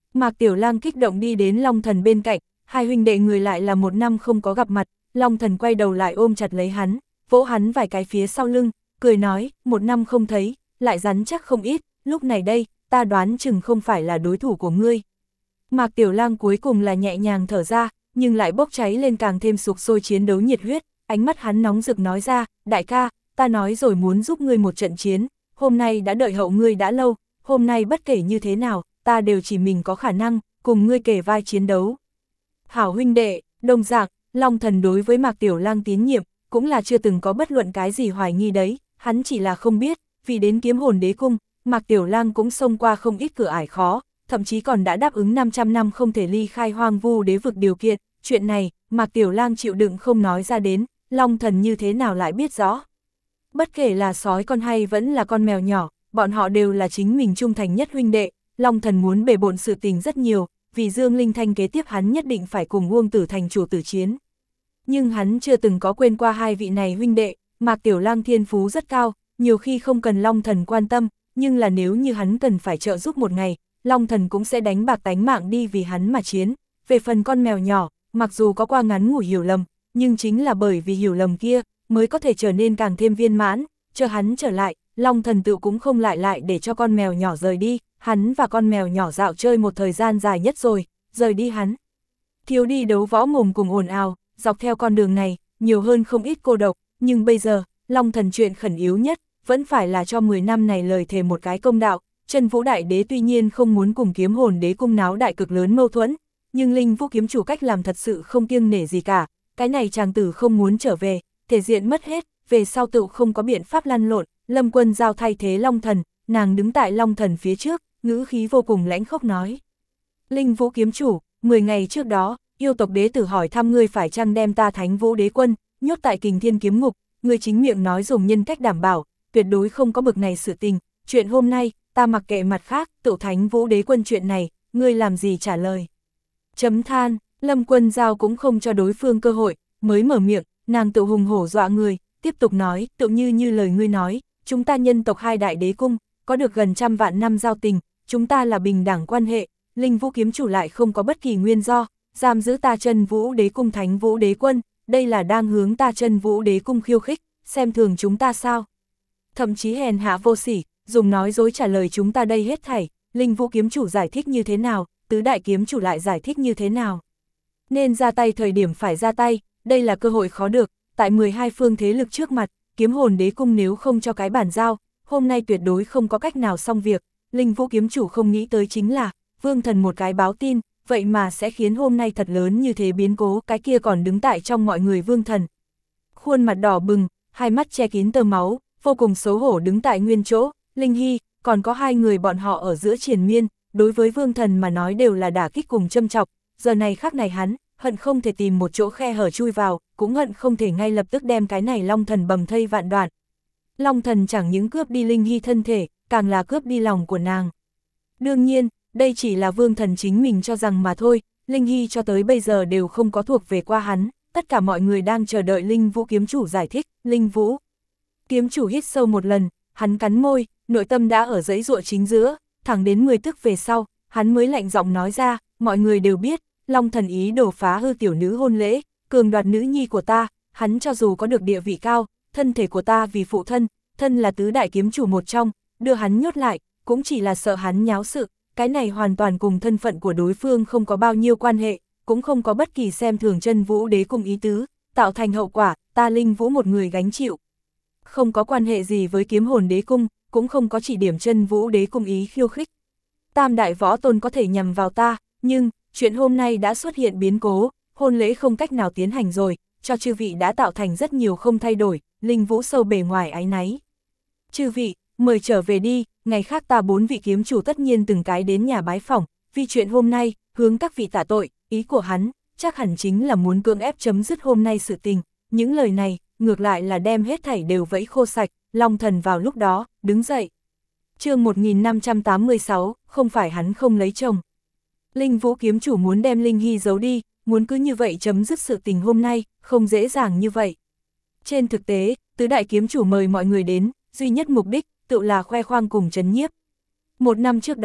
Mạc Tiểu Lang kích động đi đến Long Thần bên cạnh, hai huynh đệ người lại là một năm không có gặp mặt, Long Thần quay đầu lại ôm chặt lấy hắn, vỗ hắn vài cái phía sau lưng, cười nói, một năm không thấy, lại rắn chắc không ít, lúc này đây, ta đoán chừng không phải là đối thủ của ngươi. Mạc Tiểu Lang cuối cùng là nhẹ nhàng thở ra, nhưng lại bốc cháy lên càng thêm sục sôi chiến đấu nhiệt huyết, ánh mắt hắn nóng rực nói ra, đại ca, ta nói rồi muốn giúp ngươi một trận chiến, hôm nay đã đợi hậu ngươi đã lâu, hôm nay bất kể như thế nào, ta đều chỉ mình có khả năng, cùng ngươi kề vai chiến đấu. Hảo huynh đệ, đồng dạng, Long Thần đối với Mạc Tiểu Lang tín nhiệm, cũng là chưa từng có bất luận cái gì hoài nghi đấy, hắn chỉ là không biết, vì đến Kiếm Hồn Đế Cung, Mạc Tiểu Lang cũng xông qua không ít cửa ải khó, thậm chí còn đã đáp ứng năm trăm năm không thể ly khai Hoang Vu Đế vực điều kiện, chuyện này, Mạc Tiểu Lang chịu đựng không nói ra đến, Long Thần như thế nào lại biết rõ. Bất kể là sói con hay vẫn là con mèo nhỏ, bọn họ đều là chính mình trung thành nhất huynh đệ, Long Thần muốn bề bộn sự tình rất nhiều, vì Dương Linh Thanh kế tiếp hắn nhất định phải cùng Uông Tử Thành chủ tử chiến. Nhưng hắn chưa từng có quên qua hai vị này huynh đệ, Mạc Tiểu Lang thiên phú rất cao, nhiều khi không cần Long Thần quan tâm, nhưng là nếu như hắn cần phải trợ giúp một ngày, Long Thần cũng sẽ đánh bạc tánh mạng đi vì hắn mà chiến. Về phần con mèo nhỏ, mặc dù có qua ngắn ngủi hiểu lầm, nhưng chính là bởi vì hiểu lầm kia, mới có thể trở nên càng thêm viên mãn, chờ hắn trở lại, Long Thần tự cũng không lại lại để cho con mèo nhỏ rời đi, hắn và con mèo nhỏ dạo chơi một thời gian dài nhất rồi, rời đi hắn. Thiếu đi đấu võ mồm cùng ồn ào, dọc theo con đường này, nhiều hơn không ít cô độc, nhưng bây giờ, Long Thần chuyện khẩn yếu nhất, vẫn phải là cho mười năm này lời thề một cái công đạo. Chân Vũ Đại Đế tuy nhiên không muốn cùng Kiếm Hồn Đế Cung náo đại cực lớn mâu thuẫn, nhưng Linh Vũ kiếm chủ cách làm thật sự không kiêng nể gì cả, cái này chàng tử không muốn trở về, thể diện mất hết, về sau tự không có biện pháp lăn lộn, Lâm Quân Giao thay thế Long Thần, nàng đứng tại Long Thần phía trước, ngữ khí vô cùng lãnh khốc nói. Linh Vũ kiếm chủ, mười ngày trước đó, yêu tộc đế tử hỏi thăm ngươi phải chăng đem ta Thánh Vũ Đế Quân, nhốt tại Kình Thiên Kiếm Ngục, ngươi chính miệng nói dùng nhân cách đảm bảo, tuyệt đối không có bực này sự tình, chuyện hôm nay, ta mặc kệ mặt khác, tự Thánh Vũ Đế Quân chuyện này, ngươi làm gì trả lời. Chấm than, Lâm Quân Giao cũng không cho đối phương cơ hội, mới mở miệng, nàng tự hùng hổ dọa người, tiếp tục nói, tự như như lời ngươi nói, chúng ta nhân tộc hai đại đế cung, có được gần trăm vạn năm giao tình, chúng ta là bình đẳng quan hệ, Linh Vũ kiếm chủ lại không có bất kỳ nguyên do, giam giữ ta Chân Vũ Đế Cung Thánh Vũ Đế Quân, đây là đang hướng ta Chân Vũ Đế Cung khiêu khích, xem thường chúng ta sao. Thậm chí hèn hạ vô sỉ, dùng nói dối trả lời chúng ta đây hết thảy, Linh Vũ kiếm chủ giải thích như thế nào, tứ đại kiếm chủ lại giải thích như thế nào. Nên ra tay thời điểm phải ra tay, đây là cơ hội khó được, tại mười hai phương thế lực trước mặt, Kiếm Hồn Đế Cung nếu không cho cái bản giao, hôm nay tuyệt đối không có cách nào xong việc, Linh Vũ kiếm chủ không nghĩ tới chính là, Vương Thần một cái báo tin, vậy mà sẽ khiến hôm nay thật lớn như thế biến cố, cái kia còn đứng tại trong mọi người Vương Thần. Khuôn mặt đỏ bừng, hai mắt che kín tơ máu, vô cùng xấu hổ đứng tại nguyên chỗ, Linh Hy, còn có hai người bọn họ ở giữa triền miên, đối với Vương Thần mà nói đều là đả kích cùng châm chọc, giờ này khắc này hắn, hận không thể tìm một chỗ khe hở chui vào, cũng hận không thể ngay lập tức đem cái này Long Thần bầm thây vạn đoạn. Long Thần chẳng những cướp đi Linh Hy thân thể, càng là cướp đi lòng của nàng. Đương nhiên, đây chỉ là Vương Thần chính mình cho rằng mà thôi, Linh Hy cho tới bây giờ đều không có thuộc về qua hắn, tất cả mọi người đang chờ đợi Linh Vũ kiếm chủ giải thích, Linh Vũ. Kiếm chủ hít sâu một lần, hắn cắn môi, nội tâm đã ở dãy ruộng chính giữa, thẳng đến mười tức về sau, hắn mới lạnh giọng nói ra, mọi người đều biết, Long Thần ý đồ phá hư tiểu nữ hôn lễ, cường đoạt nữ nhi của ta, hắn cho dù có được địa vị cao, thân thể của ta vì phụ thân, thân là tứ đại kiếm chủ một trong, đưa hắn nhốt lại, cũng chỉ là sợ hắn nháo sự, cái này hoàn toàn cùng thân phận của đối phương không có bao nhiêu quan hệ, cũng không có bất kỳ xem thường Chân Vũ Đế Cung ý tứ, tạo thành hậu quả, ta Linh Vũ một người gánh chịu. Không có quan hệ gì với Kiếm Hồn Đế Cung, cũng không có chỉ điểm Chân Vũ Đế Cung ý khiêu khích. Tam đại võ tôn có thể nhằm vào ta, nhưng, chuyện hôm nay đã xuất hiện biến cố, hôn lễ không cách nào tiến hành rồi, cho chư vị đã tạo thành rất nhiều không thay đổi, Linh Vũ sâu bề ngoài áy náy. Chư vị, mời trở về đi, ngày khác ta bốn vị kiếm chủ tất nhiên từng cái đến nhà bái phỏng, vì chuyện hôm nay, hướng các vị tạ tội, ý của hắn, chắc hẳn chính là muốn cưỡng ép chấm dứt hôm nay sự tình, những lời này, ngược lại là đem hết thảy đều vẫy khô sạch, Long Thần vào lúc đó, đứng dậy. Chương một nghìn năm trăm tám mươi sáu, không phải hắn không lấy chồng. Linh Vũ kiếm chủ muốn đem Linh Hy giấu đi, muốn cứ như vậy chấm dứt sự tình hôm nay, không dễ dàng như vậy. Trên thực tế, tứ đại kiếm chủ mời mọi người đến, duy nhất mục đích, tự là khoe khoang cùng chấn nhiếp. Một năm trước đó,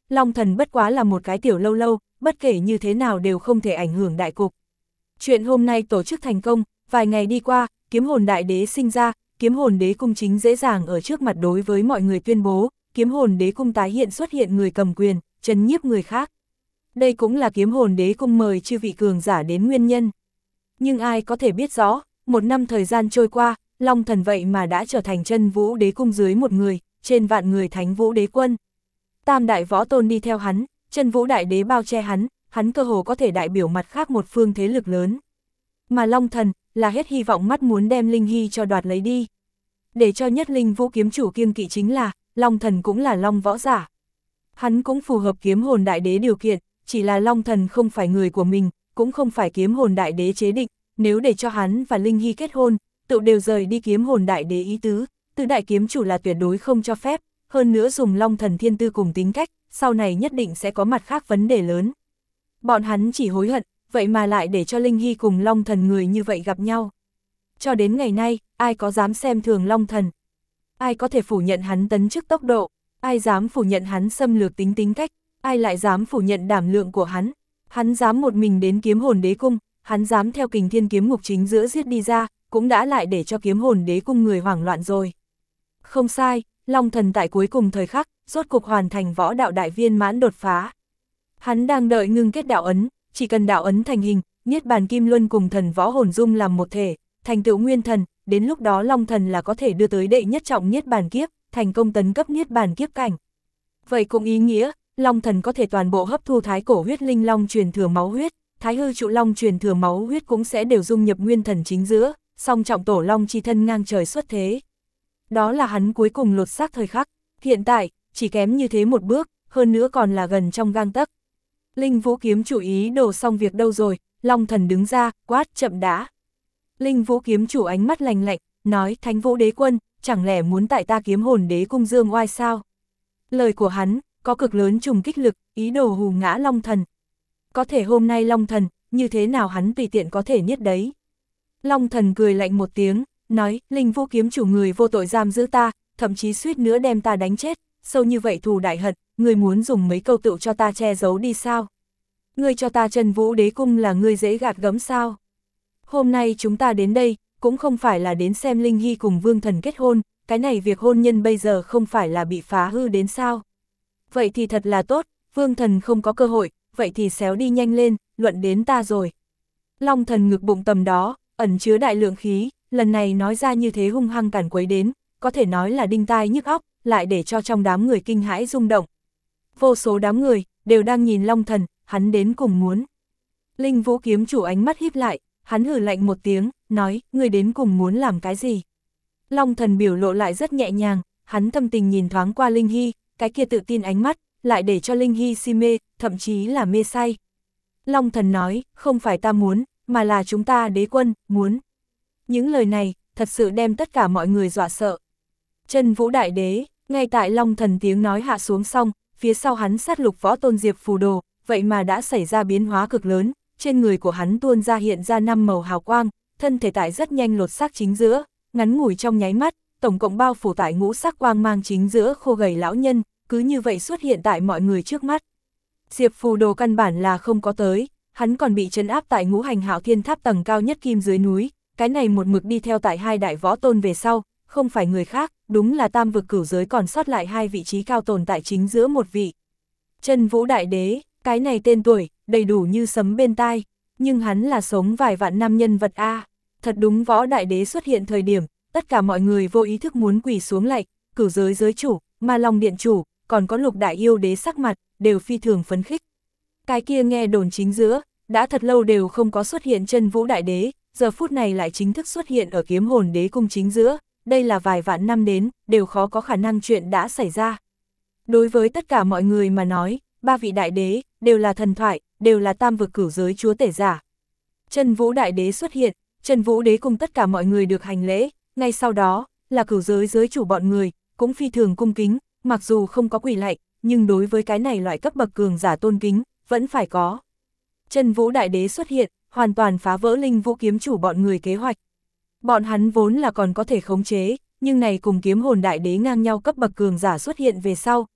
Long Thần bất quá là một cái tiểu lâu lâu, bất kể như thế nào đều không thể ảnh hưởng đại cục. Chuyện hôm nay tổ chức thành công, vài ngày đi qua, kiếm hồn đại đế sinh ra, kiếm hồn đế cung chính dễ dàng ở trước mặt đối với mọi người tuyên bố, kiếm hồn đế cung tái hiện xuất hiện người cầm quyền, trấn nhiếp người khác. Đây cũng là kiếm hồn đế cung mời chư vị cường giả đến nguyên nhân. Nhưng ai có thể biết rõ, một năm thời gian trôi qua, Long Thần vậy mà đã trở thành chân vũ đế cung dưới một người, trên vạn người thánh vũ đế quân. Tam đại võ tôn đi theo hắn, chân vũ đại đế bao che hắn, hắn cơ hồ có thể đại biểu mặt khác một phương thế lực lớn. Mà Long Thần là hết hy vọng mắt muốn đem Linh Hy cho đoạt lấy đi. Để cho nhất Linh Vũ kiếm chủ kiêng kỵ chính là, Long Thần cũng là Long võ giả. Hắn cũng phù hợp kiếm hồn đại đế điều kiện, chỉ là Long Thần không phải người của mình, cũng không phải kiếm hồn đại đế chế định, nếu để cho hắn và Linh Hy kết hôn, tự đều rời đi kiếm hồn đại đế ý tứ, tứ đại kiếm chủ là tuyệt đối không cho phép, hơn nữa dùng Long Thần thiên tư cùng tính cách, sau này nhất định sẽ có mặt khác vấn đề lớn. Bọn hắn chỉ hối hận, vậy mà lại để cho Linh Hy cùng Long Thần người như vậy gặp nhau. Cho đến ngày nay, ai có dám xem thường Long Thần? Ai có thể phủ nhận hắn tấn chức tốc độ? Ai dám phủ nhận hắn xâm lược tính tính cách? Ai lại dám phủ nhận đảm lượng của hắn? Hắn dám một mình đến kiếm hồn đế cung, hắn dám theo kình thiên kiếm ngục chính giữa giết đi ra, cũng đã lại để cho kiếm hồn đế cung người hoảng loạn rồi. Không sai, Long Thần tại cuối cùng thời khắc, rốt cục hoàn thành võ đạo đại viên mãn đột phá. Hắn đang đợi ngưng kết đạo ấn, chỉ cần đạo ấn thành hình, Niết Bàn Kim Luân cùng thần võ hồn dung làm một thể, thành tựu nguyên thần, đến lúc đó Long Thần là có thể đưa tới đệ nhất trọng Niết Bàn kiếp, thành công tấn cấp Niết Bàn kiếp cảnh. Vậy cũng ý nghĩa, Long Thần có thể toàn bộ hấp thu thái cổ huyết linh long truyền thừa máu huyết, thái hư trụ long truyền thừa máu huyết cũng sẽ đều dung nhập nguyên thần chính giữa, song trọng tổ long chi thân ngang trời xuất thế. Đó là hắn cuối cùng lột xác thời khắc, hiện tại, chỉ kém như thế một bước, hơn nữa còn là gần trong gang tấc. Linh Vũ kiếm chủ ý đồ xong việc đâu rồi, Long Thần đứng ra, quát chậm đã. Linh Vũ kiếm chủ ánh mắt lạnh lạnh, nói Thánh Vũ đế quân, chẳng lẽ muốn tại ta kiếm hồn đế cung dương oai sao? Lời của hắn, có cực lớn trùng kích lực, ý đồ hù ngã Long Thần. Có thể hôm nay Long Thần, như thế nào hắn tùy tiện có thể niết đấy. Long Thần cười lạnh một tiếng, nói, Linh Vũ kiếm chủ người vô tội giam giữ ta, thậm chí suýt nữa đem ta đánh chết, sâu như vậy thù đại hận, người muốn dùng mấy câu tựu cho ta che giấu đi sao? Ngươi cho ta chân vũ đế cung là ngươi dễ gạt gẫm sao? Hôm nay chúng ta đến đây, cũng không phải là đến xem Linh Hy cùng Vương Thần kết hôn, cái này việc hôn nhân bây giờ không phải là bị phá hư đến sao? Vậy thì thật là tốt, Vương Thần không có cơ hội, vậy thì xéo đi nhanh lên, luận đến ta rồi. Long Thần ngực bụng tầm đó, ẩn chứa đại lượng khí, lần này nói ra như thế hung hăng cản quấy đến, có thể nói là đinh tai nhức óc, lại để cho trong đám người kinh hãi rung động. Vô số đám người, đều đang nhìn Long Thần, hắn đến cùng muốn. Linh Vũ kiếm chủ ánh mắt híp lại, hắn hừ lạnh một tiếng, nói, ngươi đến cùng muốn làm cái gì? Long Thần biểu lộ lại rất nhẹ nhàng, hắn thâm tình nhìn thoáng qua Linh Hy, cái kia tự tin ánh mắt, lại để cho Linh Hy si mê, thậm chí là mê say. Long Thần nói, không phải ta muốn, mà là chúng ta đế quân, muốn. Những lời này, thật sự đem tất cả mọi người dọa sợ. Chân Vũ đại đế, ngay tại Long Thần tiếng nói hạ xuống xong, phía sau hắn sát lục võ tôn Diệp Phù Đồ, vậy mà đã xảy ra biến hóa cực lớn, trên người của hắn tuôn ra hiện ra năm màu hào quang, thân thể tại rất nhanh lột xác chính giữa, ngắn ngủi trong nháy mắt, tổng cộng bao phủ tại ngũ sắc quang mang chính giữa khô gầy lão nhân, cứ như vậy xuất hiện tại mọi người trước mắt. Diệp Phù Đồ căn bản là không có tới, hắn còn bị trấn áp tại ngũ hành hạo thiên tháp tầng cao nhất kim dưới núi, cái này một mực đi theo tại hai đại võ tôn về sau, không phải người khác, đúng là tam vực cửu giới còn sót lại hai vị trí cao tồn tại chính giữa một vị. Chân Vũ đại đế, cái này tên tuổi, đầy đủ như sấm bên tai, nhưng hắn là sống vài vạn năm nhân vật a. Thật đúng võ đại đế xuất hiện thời điểm, tất cả mọi người vô ý thức muốn quỳ xuống lạy, cửu giới giới chủ, Ma Long điện chủ, còn có Lục đại yêu đế sắc mặt, đều phi thường phấn khích. Cái kia nghe đồn chính giữa, đã thật lâu đều không có xuất hiện Chân Vũ đại đế, giờ phút này lại chính thức xuất hiện ở kiếm hồn đế cung chính giữa, đây là vài vạn năm đến, đều khó có khả năng chuyện đã xảy ra. Đối với tất cả mọi người mà nói, ba vị đại đế, đều là thần thoại, đều là tam vực cửu giới chúa tể giả. Chân Vũ đại đế xuất hiện, Chân Vũ đế cùng tất cả mọi người được hành lễ, ngay sau đó, là cửu giới giới chủ bọn người, cũng phi thường cung kính, mặc dù không có quỳ lạy, nhưng đối với cái này loại cấp bậc cường giả tôn kính, vẫn phải có. Chân Vũ đại đế xuất hiện, hoàn toàn phá vỡ Linh Vũ kiếm chủ bọn người kế hoạch. Bọn hắn vốn là còn có thể khống chế, nhưng này cùng kiếm hồn đại đế ngang nhau cấp bậc cường giả xuất hiện về sau,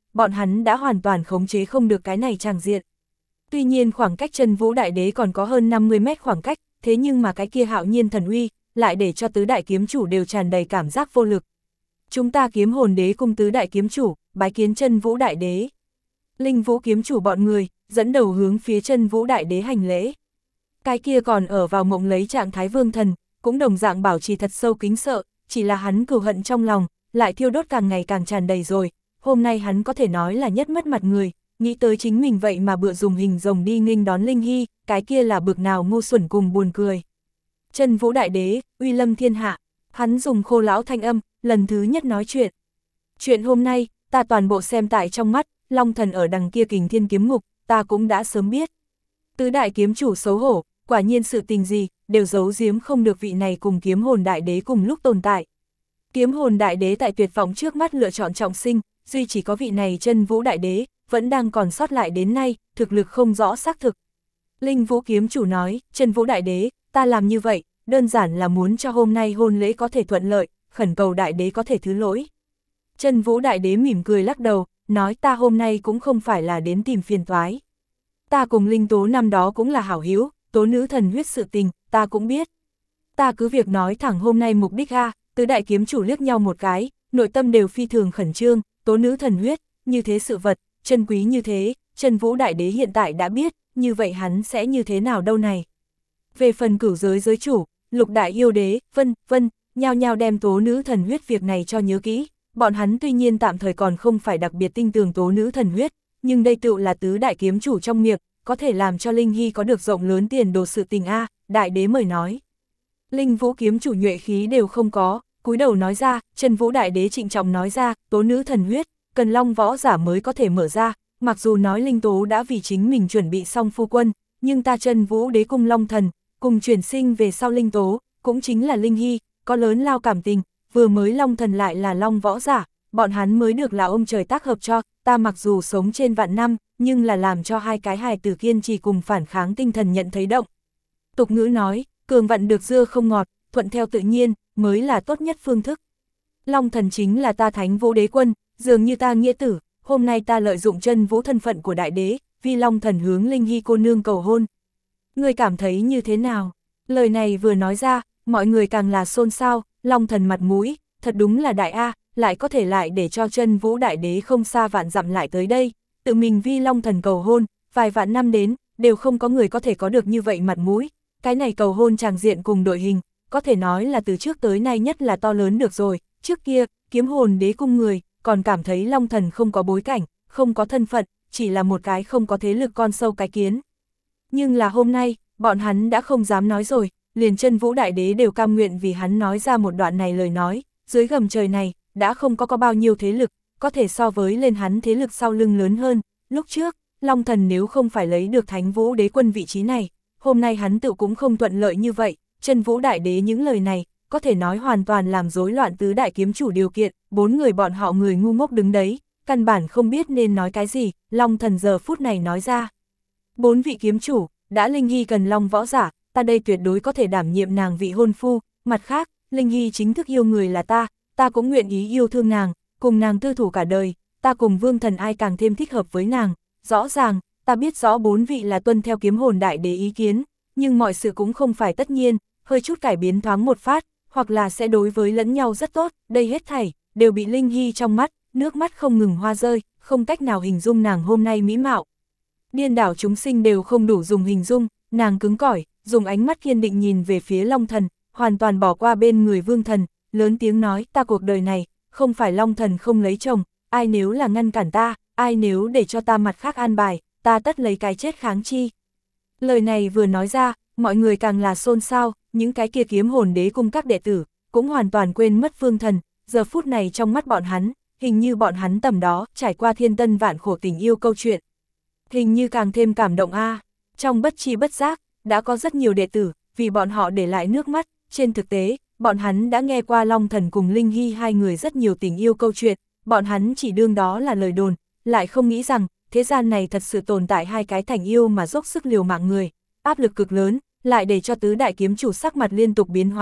bọn hắn đã hoàn toàn khống chế không được cái này tràng diện. Tuy nhiên khoảng cách Chân Vũ Đại Đế còn có hơn năm mươi mét khoảng cách, thế nhưng mà cái kia hạo nhiên thần uy, lại để cho tứ đại kiếm chủ đều tràn đầy cảm giác vô lực. Chúng ta Kiếm Hồn Đế cung tứ đại kiếm chủ, bái kiến Chân Vũ Đại Đế. Linh Vũ kiếm chủ bọn người, dẫn đầu hướng phía Chân Vũ Đại Đế hành lễ. Cái kia còn ở vào mộng lấy trạng thái vương thần, cũng đồng dạng bảo trì thật sâu kính sợ, chỉ là hắn cừu hận trong lòng, lại thiêu đốt càng ngày càng tràn đầy rồi, hôm nay hắn có thể nói là nhất mất mặt người, nghĩ tới chính mình vậy mà bựa dùng hình rồng đi nghênh đón Linh Hy, cái kia là bực nào ngu xuẩn cùng buồn cười. Chân Vũ Đại Đế, uy lâm thiên hạ, hắn dùng khô lão thanh âm, lần thứ nhất nói chuyện. Chuyện hôm nay, ta toàn bộ xem tại trong mắt, Long Thần ở đằng kia Kình Thiên kiếm ngục, ta cũng đã sớm biết. Tứ đại kiếm chủ xấu hổ, quả nhiên sự tình gì, đều giấu giếm không được vị này cùng Kiếm Hồn Đại Đế cùng lúc tồn tại. Kiếm Hồn Đại Đế tại tuyệt vọng trước mắt lựa chọn trọng sinh, duy chỉ có vị này Chân Vũ Đại Đế, vẫn đang còn sót lại đến nay, thực lực không rõ xác thực. Linh Vũ kiếm chủ nói, Chân Vũ Đại Đế, ta làm như vậy, đơn giản là muốn cho hôm nay hôn lễ có thể thuận lợi, khẩn cầu Đại Đế có thể thứ lỗi. Chân Vũ Đại Đế mỉm cười lắc đầu, nói ta hôm nay cũng không phải là đến tìm phiền toái. Ta cùng Linh Tố năm đó cũng là hảo hữu, Tố nữ thần huyết sự tình, ta cũng biết. Ta cứ việc nói thẳng hôm nay mục đích ha, tứ đại kiếm chủ liếc nhau một cái, nội tâm đều phi thường khẩn trương, Tố nữ thần huyết, như thế sự vật, chân quý như thế, Chân Vũ Đại Đế hiện tại đã biết, như vậy hắn sẽ như thế nào đâu này. Về phần cửu giới giới chủ, Lục Đại Yêu Đế, vân, vân, nhao nhao đem Tố nữ thần huyết việc này cho nhớ kỹ, bọn hắn tuy nhiên tạm thời còn không phải đặc biệt tin tưởng Tố nữ thần huyết, nhưng đây tựu là tứ đại kiếm chủ trong miệng, có thể làm cho Linh Hy có được rộng lớn tiền đồ sự tình a, Đại Đế mời nói. Linh Vũ kiếm chủ nhuệ khí đều không có, cúi đầu nói ra, Chân Vũ Đại Đế trịnh trọng nói ra, Tố nữ thần huyết, cần long võ giả mới có thể mở ra, mặc dù nói Linh Tố đã vì chính mình chuẩn bị xong phu quân, nhưng ta Chân Vũ Đế cung Long Thần, cùng chuyển sinh về sau Linh Tố, cũng chính là Linh Hy, có lớn lao cảm tình, vừa mới Long Thần lại là long võ giả, bọn hắn mới được là ông trời tác hợp cho, ta mặc dù sống trên vạn năm, nhưng là làm cho hai cái hài tử kiên trì cùng phản kháng tinh thần nhận thấy động. Tục ngữ nói, cường vận được dưa không ngọt, thuận theo tự nhiên, mới là tốt nhất phương thức. Long Thần chính là ta Thánh Vũ Đế quân, dường như ta nghĩa tử, hôm nay ta lợi dụng Chân Vũ thân phận của Đại Đế, vì Long Thần hướng Linh Hy cô nương cầu hôn. Ngươi cảm thấy như thế nào? Lời này vừa nói ra, mọi người càng là xôn xao, Long Thần mặt mũi, thật đúng là đại A, lại có thể lại để cho Chân Vũ Đại Đế không xa vạn dặm lại tới đây, tự mình vi Long Thần cầu hôn, vài vạn năm đến, đều không có người có thể có được như vậy mặt mũi, cái này cầu hôn tràng diện cùng đội hình, có thể nói là từ trước tới nay nhất là to lớn được rồi, trước kia, Kiếm Hồn Đế cung người, còn cảm thấy Long Thần không có bối cảnh, không có thân phận, chỉ là một cái không có thế lực con sâu cái kiến. Nhưng là hôm nay, bọn hắn đã không dám nói rồi, liền Chân Vũ Đại Đế đều cam nguyện vì hắn nói ra một đoạn này lời nói, dưới gầm trời này, đã không có có bao nhiêu thế lực, có thể so với lên hắn thế lực sau lưng lớn hơn. Lúc trước, Long Thần nếu không phải lấy được Thánh Vũ Đế quân vị trí này, hôm nay hắn tự cũng không thuận lợi như vậy, Chân Vũ Đại Đế những lời này, có thể nói hoàn toàn làm rối loạn tứ đại kiếm chủ điều kiện, bốn người bọn họ người ngu ngốc đứng đấy, căn bản không biết nên nói cái gì, Long Thần giờ phút này nói ra. Bốn vị kiếm chủ, đã Linh Hy cần long võ giả, ta đây tuyệt đối có thể đảm nhiệm nàng vị hôn phu, mặt khác, Linh Hy chính thức yêu người là ta, ta cũng nguyện ý yêu thương nàng, cùng nàng tư thủ cả đời, ta cùng Vương Thần ai càng thêm thích hợp với nàng, rõ ràng, ta biết rõ bốn vị là tuân theo Kiếm Hồn Đại Đế ý kiến, nhưng mọi sự cũng không phải tất nhiên, hơi chút cải biến thoáng một phát, hoặc là sẽ đối với lẫn nhau rất tốt, đây hết thảy, đều bị Linh Hy trong mắt, nước mắt không ngừng hoa rơi, không cách nào hình dung nàng hôm nay mỹ mạo. Điên đảo chúng sinh đều không đủ dùng hình dung, nàng cứng cỏi, dùng ánh mắt kiên định nhìn về phía Long Thần, hoàn toàn bỏ qua bên người Vương Thần, lớn tiếng nói, ta cuộc đời này, không phải Long Thần không lấy chồng, ai nếu là ngăn cản ta, ai nếu để cho ta mặt khác an bài, ta tất lấy cái chết kháng chi. Lời này vừa nói ra, mọi người càng là xôn xao, những cái kia Kiếm Hồn Đế cung các đệ tử, cũng hoàn toàn quên mất Vương Thần, giờ phút này trong mắt bọn hắn, hình như bọn hắn tầm đó, trải qua thiên tân vạn khổ tình yêu câu chuyện. Hình như càng thêm cảm động a, trong bất chi bất giác, đã có rất nhiều đệ tử, vì bọn họ để lại nước mắt, trên thực tế, bọn hắn đã nghe qua Long Thần cùng Linh Hy hai người rất nhiều tình yêu câu chuyện, bọn hắn chỉ đương đó là lời đồn, lại không nghĩ rằng, thế gian này thật sự tồn tại hai cái thành yêu mà dốc sức liều mạng người, áp lực cực lớn, lại để cho tứ đại kiếm chủ sắc mặt liên tục biến hóa,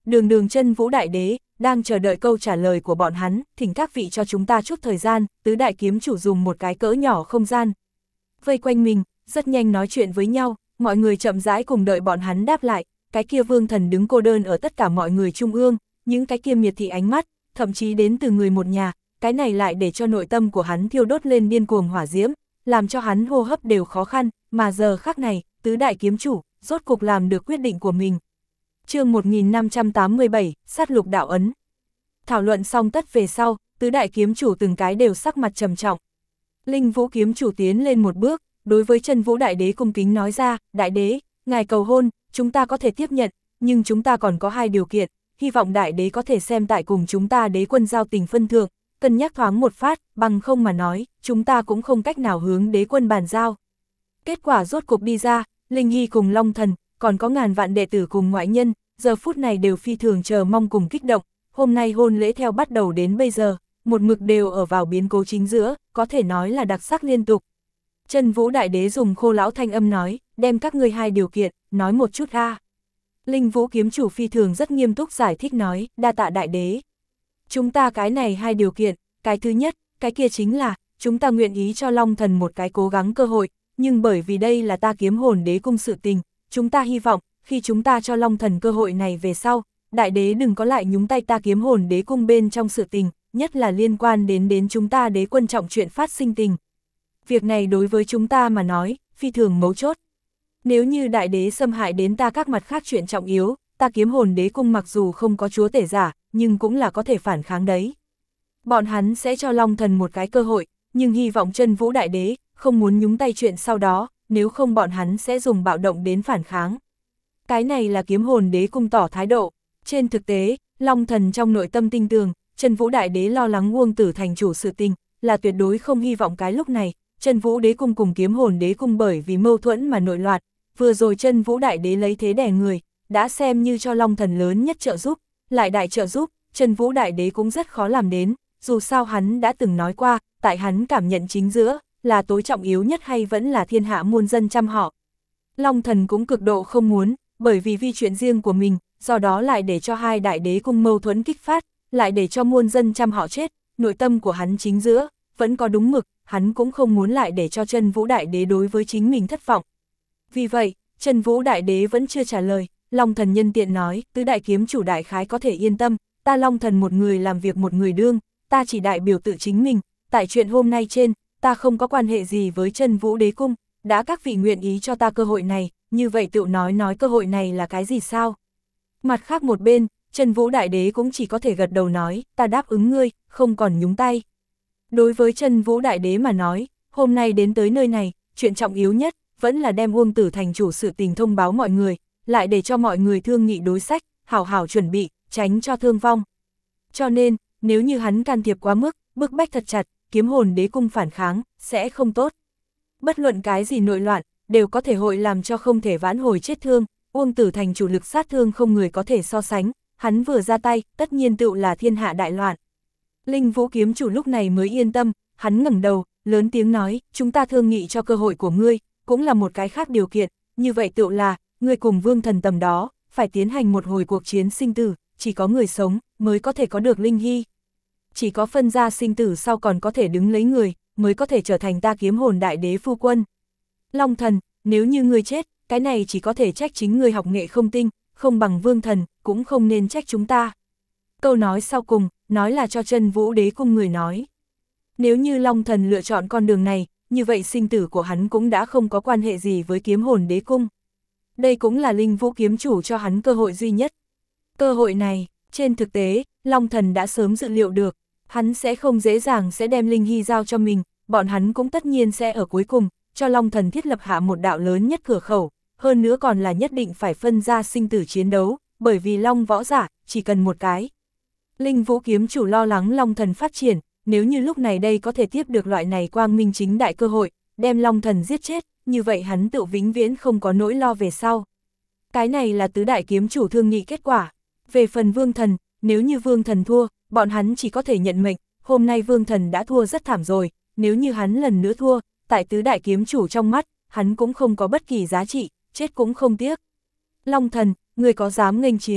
đường đường chân vũ đại đế, đang chờ đợi câu trả lời của bọn hắn, thỉnh các vị cho chúng ta chút thời gian, tứ đại kiếm chủ dùng một cái cỡ nhỏ không gian. Vây quanh mình, rất nhanh nói chuyện với nhau, mọi người chậm rãi cùng đợi bọn hắn đáp lại, cái kia Vương Thần đứng cô đơn ở tất cả mọi người trung ương, những cái kia miệt thị ánh mắt, thậm chí đến từ người một nhà, cái này lại để cho nội tâm của hắn thiêu đốt lên điên cuồng hỏa diễm, làm cho hắn hô hấp đều khó khăn, mà giờ khắc này, tứ đại kiếm chủ, rốt cục làm được quyết định của mình. Chương một nghìn năm trăm tám mươi bảy, sát lục đạo ấn. Thảo luận xong tất về sau, tứ đại kiếm chủ từng cái đều sắc mặt trầm trọng. Linh Vũ kiếm chủ tiến lên một bước, đối với Chân Vũ đại đế cung kính nói ra, đại đế, ngài cầu hôn, chúng ta có thể tiếp nhận, nhưng chúng ta còn có hai điều kiện, hy vọng đại đế có thể xem tại cùng chúng ta đế quân giao tình phân thượng, cân nhắc thoáng một phát, bằng không mà nói, chúng ta cũng không cách nào hướng đế quân bàn giao. Kết quả rốt cục đi ra, Linh Hy cùng Long Thần, còn có ngàn vạn đệ tử cùng ngoại nhân, giờ phút này đều phi thường chờ mong cùng kích động, hôm nay hôn lễ theo bắt đầu đến bây giờ, một mực đều ở vào biến cố chính giữa, có thể nói là đặc sắc liên tục. Chân Vũ đại đế dùng khô lão thanh âm nói, đem các ngươi hai điều kiện, nói một chút a. Linh Vũ kiếm chủ phi thường rất nghiêm túc giải thích nói, đa tạ đại đế. Chúng ta cái này hai điều kiện, cái thứ nhất, cái kia chính là, chúng ta nguyện ý cho Long Thần một cái cố gắng cơ hội, nhưng bởi vì đây là ta kiếm hồn đế cung sự tình, chúng ta hy vọng, khi chúng ta cho Long Thần cơ hội này về sau, đại đế đừng có lại nhúng tay ta kiếm hồn đế cung bên trong sự tình, nhất là liên quan đến đến chúng ta đế quân trọng chuyện phát sinh tình. Việc này đối với chúng ta mà nói, phi thường mấu chốt. Nếu như đại đế xâm hại đến ta các mặt khác chuyện trọng yếu, ta kiếm hồn đế cung mặc dù không có chúa tể giả, nhưng cũng là có thể phản kháng đấy. Bọn hắn sẽ cho Long Thần một cái cơ hội, nhưng hy vọng Chân Vũ đại đế không muốn nhúng tay chuyện sau đó, nếu không bọn hắn sẽ dùng bạo động đến phản kháng. Cái này là kiếm hồn đế cung tỏ thái độ. Trên thực tế, Long Thần trong nội tâm tinh tường, Chân Vũ đại đế lo lắng Uông Tử thành chủ sự tình, là tuyệt đối không hy vọng cái lúc này, Chân Vũ đế cung cùng kiếm hồn đế cung bởi vì mâu thuẫn mà nội loạn, vừa rồi Chân Vũ đại đế lấy thế đè người, đã xem như cho Long Thần lớn nhất trợ giúp, lại đại trợ giúp, Chân Vũ đại đế cũng rất khó làm đến, dù sao hắn đã từng nói qua, tại hắn cảm nhận chính giữa, là tối trọng yếu nhất hay vẫn là thiên hạ muôn dân chăm họ. Long Thần cũng cực độ không muốn, bởi vì vì chuyện riêng của mình, do đó lại để cho hai đại đế cung mâu thuẫn kích phát, lại để cho muôn dân chăm họ chết, nội tâm của hắn chính giữa, vẫn có đúng mực, hắn cũng không muốn lại để cho Chân Vũ đại đế đối với chính mình thất vọng. Vì vậy, Chân Vũ đại đế vẫn chưa trả lời, Long Thần nhân tiện nói, tứ đại kiếm chủ đại khái có thể yên tâm, ta Long Thần một người làm việc một người đương, ta chỉ đại biểu tự chính mình, tại chuyện hôm nay trên, ta không có quan hệ gì với Chân Vũ đế cung, đã các vị nguyện ý cho ta cơ hội này, như vậy tự nói nói cơ hội này là cái gì sao? Mặt khác một bên, Chân Vũ đại đế cũng chỉ có thể gật đầu nói, ta đáp ứng ngươi, không còn nhúng tay. Đối với Chân Vũ đại đế mà nói, hôm nay đến tới nơi này, chuyện trọng yếu nhất, vẫn là đem Uông Tử thành chủ sự tình thông báo mọi người, lại để cho mọi người thương nghị đối sách, hảo hảo chuẩn bị, tránh cho thương vong. Cho nên, nếu như hắn can thiệp quá mức, bức bách thật chặt, kiếm hồn đế cung phản kháng, sẽ không tốt. Bất luận cái gì nội loạn, đều có thể hội làm cho không thể vãn hồi chết thương, Uông Tử thành chủ lực sát thương không người có thể so sánh, hắn vừa ra tay, tất nhiên tựu là thiên hạ đại loạn. Linh Vũ kiếm chủ lúc này mới yên tâm, hắn ngẩng đầu, lớn tiếng nói, chúng ta thương nghị cho cơ hội của ngươi, cũng là một cái khác điều kiện, như vậy tựu là, ngươi cùng Vương Thần tầm đó, phải tiến hành một hồi cuộc chiến sinh tử, chỉ có người sống, mới có thể có được Linh Hy. Chỉ có phân ra sinh tử sau còn có thể đứng lấy người, mới có thể trở thành ta kiếm hồn đại đế phu quân. Long Thần, nếu như ngươi chết, cái này chỉ có thể trách chính ngươi học nghệ không tinh, không bằng Vương Thần, cũng không nên trách chúng ta. Câu nói sau cùng, nói là cho Chân Vũ đế cung người nói. Nếu như Long Thần lựa chọn con đường này, như vậy sinh tử của hắn cũng đã không có quan hệ gì với kiếm hồn đế cung. Đây cũng là Linh Vũ kiếm chủ cho hắn cơ hội duy nhất. Cơ hội này, trên thực tế, Long Thần đã sớm dự liệu được, hắn sẽ không dễ dàng sẽ đem Linh Hy giao cho mình, bọn hắn cũng tất nhiên sẽ ở cuối cùng, cho Long Thần thiết lập hạ một đạo lớn nhất cửa khẩu, hơn nữa còn là nhất định phải phân ra sinh tử chiến đấu, bởi vì Long võ giả, chỉ cần một cái. Linh Vũ kiếm chủ lo lắng Long Thần phát triển, nếu như lúc này đây có thể tiếp được loại này quang minh chính đại cơ hội, đem Long Thần giết chết, như vậy hắn tự vĩnh viễn không có nỗi lo về sau. Cái này là tứ đại kiếm chủ thương nghị kết quả. Về phần Vương Thần, nếu như Vương Thần thua, bọn hắn chỉ có thể nhận mệnh, hôm nay Vương Thần đã thua rất thảm rồi, nếu như hắn lần nữa thua, tại tứ đại kiếm chủ trong mắt, hắn cũng không có bất kỳ giá trị, chết cũng không tiếc. Long Thần, người có dám nghênh chiến?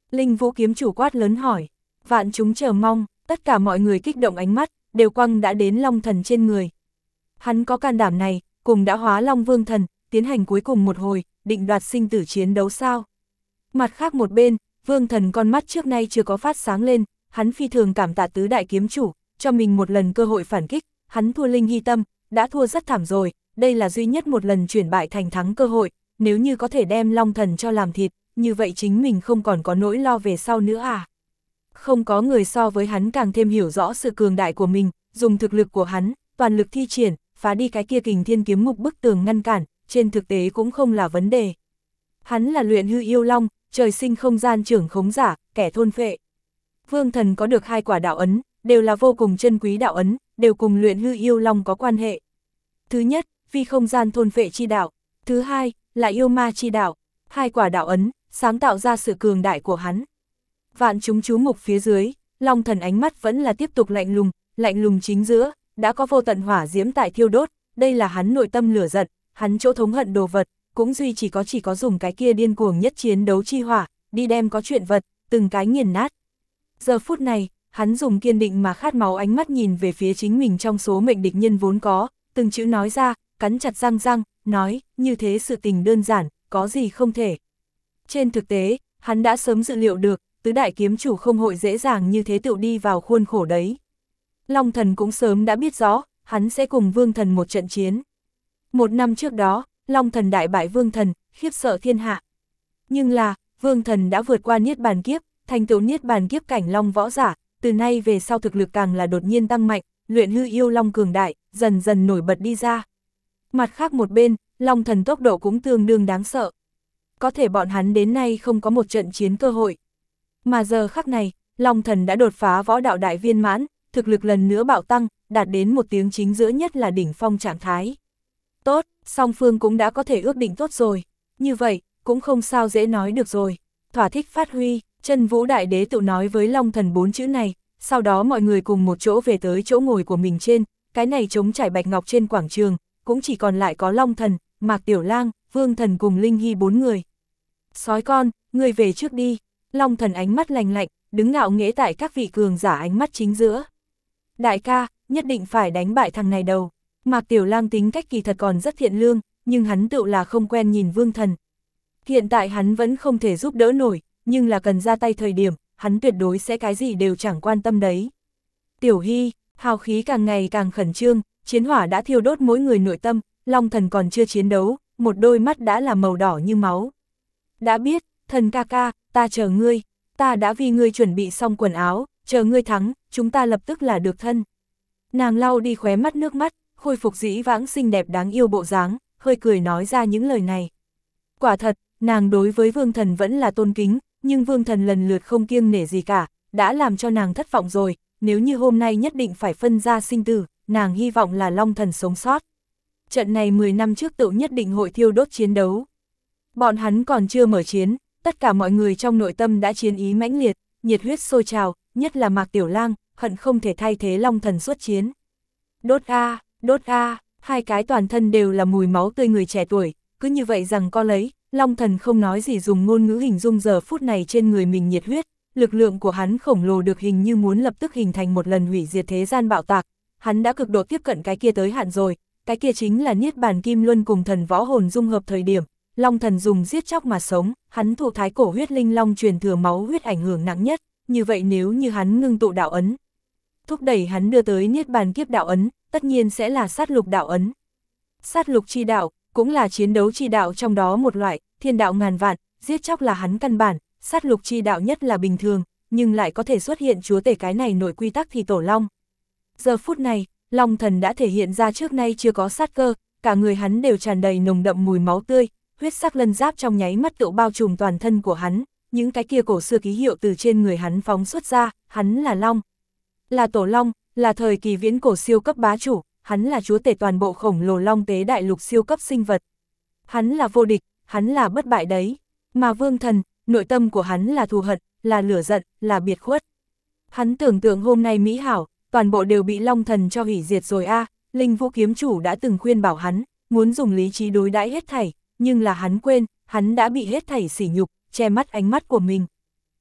Linh Vũ kiếm chủ quát lớn hỏi. Vạn chúng chờ mong, tất cả mọi người kích động ánh mắt, đều quăng đã đến Long Thần trên người. Hắn có can đảm này, cùng đã hóa Long Vương Thần, tiến hành cuối cùng một hồi, định đoạt sinh tử chiến đấu sao. Mặt khác một bên, Vương Thần con mắt trước nay chưa có phát sáng lên, hắn phi thường cảm tạ tứ đại kiếm chủ, cho mình một lần cơ hội phản kích, hắn thua Linh Hy Tâm, đã thua rất thảm rồi, đây là duy nhất một lần chuyển bại thành thắng cơ hội, nếu như có thể đem Long Thần cho làm thịt, như vậy chính mình không còn có nỗi lo về sau nữa à. Không có người so với hắn càng thêm hiểu rõ sự cường đại của mình, dùng thực lực của hắn, toàn lực thi triển, phá đi cái kia Kình Thiên kiếm ngục bức tường ngăn cản, trên thực tế cũng không là vấn đề. Hắn là luyện hư yêu long, trời sinh không gian trưởng khống giả, kẻ thôn phệ. Vương Thần có được hai quả đạo ấn, đều là vô cùng chân quý đạo ấn, đều cùng luyện hư yêu long có quan hệ. Thứ nhất, phi không gian thôn phệ chi đạo, thứ hai, là yêu ma chi đạo. Hai quả đạo ấn, sáng tạo ra sự cường đại của hắn. Vạn chúng chú mục phía dưới, Long Thần ánh mắt vẫn là tiếp tục lạnh lùng, lạnh lùng chính giữa, đã có vô tận hỏa diễm tại thiêu đốt, đây là hắn nội tâm lửa giận, hắn chỗ thống hận đồ vật, cũng duy chỉ có chỉ có dùng cái kia điên cuồng nhất chiến đấu chi hỏa, đi đem có chuyện vật, từng cái nghiền nát. Giờ phút này, hắn dùng kiên định mà khát máu ánh mắt nhìn về phía chính mình trong số mệnh địch nhân vốn có, từng chữ nói ra, cắn chặt răng răng, nói, như thế sự tình đơn giản, có gì không thể. Trên thực tế, hắn đã sớm dự liệu được, tứ đại kiếm chủ không hội dễ dàng như thế tự đi vào khuôn khổ đấy. Long Thần cũng sớm đã biết rõ, hắn sẽ cùng Vương Thần một trận chiến. Một năm trước đó, Long Thần đại bại Vương Thần, khiếp sợ thiên hạ. Nhưng là, Vương Thần đã vượt qua Niết Bàn Kiếp, thành tựu Niết Bàn Kiếp cảnh Long võ giả, từ nay về sau thực lực càng là đột nhiên tăng mạnh, luyện hư yêu Long cường đại, dần dần nổi bật đi ra. Mặt khác một bên, Long Thần tốc độ cũng tương đương đáng sợ. Có thể bọn hắn đến nay không có một trận chiến cơ hội. Mà giờ khắc này, Long Thần đã đột phá võ đạo đại viên mãn, thực lực lần nữa bạo tăng, đạt đến một tiếng chính giữa nhất là đỉnh phong trạng thái. Tốt, song phương cũng đã có thể ước định tốt rồi. Như vậy, cũng không sao dễ nói được rồi. Thỏa thích phát huy, Chân Vũ Đại Đế tự nói với Long Thần bốn chữ này, sau đó mọi người cùng một chỗ về tới chỗ ngồi của mình trên, cái này trống trải bạch ngọc trên quảng trường, cũng chỉ còn lại có Long Thần, Mạc Tiểu Lang, Vương Thần cùng Linh Hy bốn người. Sói con, ngươi về trước đi. Long Thần ánh mắt lành lạnh, đứng ngạo nghễ tại các vị cường giả ánh mắt chính giữa. Đại ca, nhất định phải đánh bại thằng này đầu. Mạc Tiểu Lang tính cách kỳ thật còn rất thiện lương, nhưng hắn tự là không quen nhìn Vương Thần. Hiện tại hắn vẫn không thể giúp đỡ nổi, nhưng là cần ra tay thời điểm, hắn tuyệt đối sẽ cái gì đều chẳng quan tâm đấy. Tiểu Hy, hào khí càng ngày càng khẩn trương, chiến hỏa đã thiêu đốt mỗi người nội tâm, Long Thần còn chưa chiến đấu, một đôi mắt đã là màu đỏ như máu. Đã biết, Thần ca ca, ta chờ ngươi, ta đã vì ngươi chuẩn bị xong quần áo, chờ ngươi thắng, chúng ta lập tức là được thân. Nàng lau đi khóe mắt nước mắt, khôi phục dĩ vãng xinh đẹp đáng yêu bộ dáng, hơi cười nói ra những lời này. Quả thật, nàng đối với Vương Thần vẫn là tôn kính, nhưng Vương Thần lần lượt không kiêng nể gì cả, đã làm cho nàng thất vọng rồi, nếu như hôm nay nhất định phải phân ra sinh tử, nàng hy vọng là Long Thần sống sót. Trận này mười năm trước tự nhất định hội thiêu đốt chiến đấu. Bọn hắn còn chưa mở chiến, tất cả mọi người trong nội tâm đã chiến ý mãnh liệt, nhiệt huyết sôi trào, nhất là Mạc Tiểu Lang, hận không thể thay thế Long Thần xuất chiến. Đốt a, đốt a, hai cái toàn thân đều là mùi máu tươi người trẻ tuổi, cứ như vậy rằng co lấy, Long Thần không nói gì dùng ngôn ngữ hình dung giờ phút này trên người mình nhiệt huyết, lực lượng của hắn khổng lồ được hình như muốn lập tức hình thành một lần hủy diệt thế gian bạo tạc, hắn đã cực độ tiếp cận cái kia tới hạn rồi, cái kia chính là Niết Bàn Kim Luân cùng thần võ hồn dung hợp thời điểm. Long Thần dùng giết chóc mà sống, hắn thụ thái cổ huyết linh long truyền thừa máu huyết ảnh hưởng nặng nhất, như vậy nếu như hắn ngưng tụ đạo ấn, thúc đẩy hắn đưa tới Niết Bàn Kiếp đạo ấn, tất nhiên sẽ là sát lục đạo ấn. Sát lục chi đạo, cũng là chiến đấu chi đạo trong đó một loại, thiên đạo ngàn vạn, giết chóc là hắn căn bản, sát lục chi đạo nhất là bình thường, nhưng lại có thể xuất hiện chúa tể cái này nội quy tắc thì tổ long. Giờ phút này, Long Thần đã thể hiện ra trước nay chưa có sát cơ, cả người hắn đều tràn đầy nồng đậm mùi máu tươi, huyết sắc lân giáp trong nháy mắt tự bao trùm toàn thân của hắn, những cái kia cổ xưa ký hiệu từ trên người hắn phóng xuất ra, hắn là Long. Là tổ long, là thời kỳ viễn cổ siêu cấp bá chủ, hắn là chúa tể toàn bộ khổng lồ long tế đại lục siêu cấp sinh vật. Hắn là vô địch, hắn là bất bại đấy. Mà Vương Thần, nội tâm của hắn là thù hận, là lửa giận, là biệt khuất. Hắn tưởng tượng hôm nay mỹ hảo, toàn bộ đều bị Long Thần cho hủy diệt rồi a. À. Linh Vũ kiếm chủ đã từng khuyên bảo hắn, muốn dùng lý trí đối đãi hết thảy, nhưng là hắn quên, hắn đã bị hết thảy sỉ nhục, che mắt ánh mắt của mình.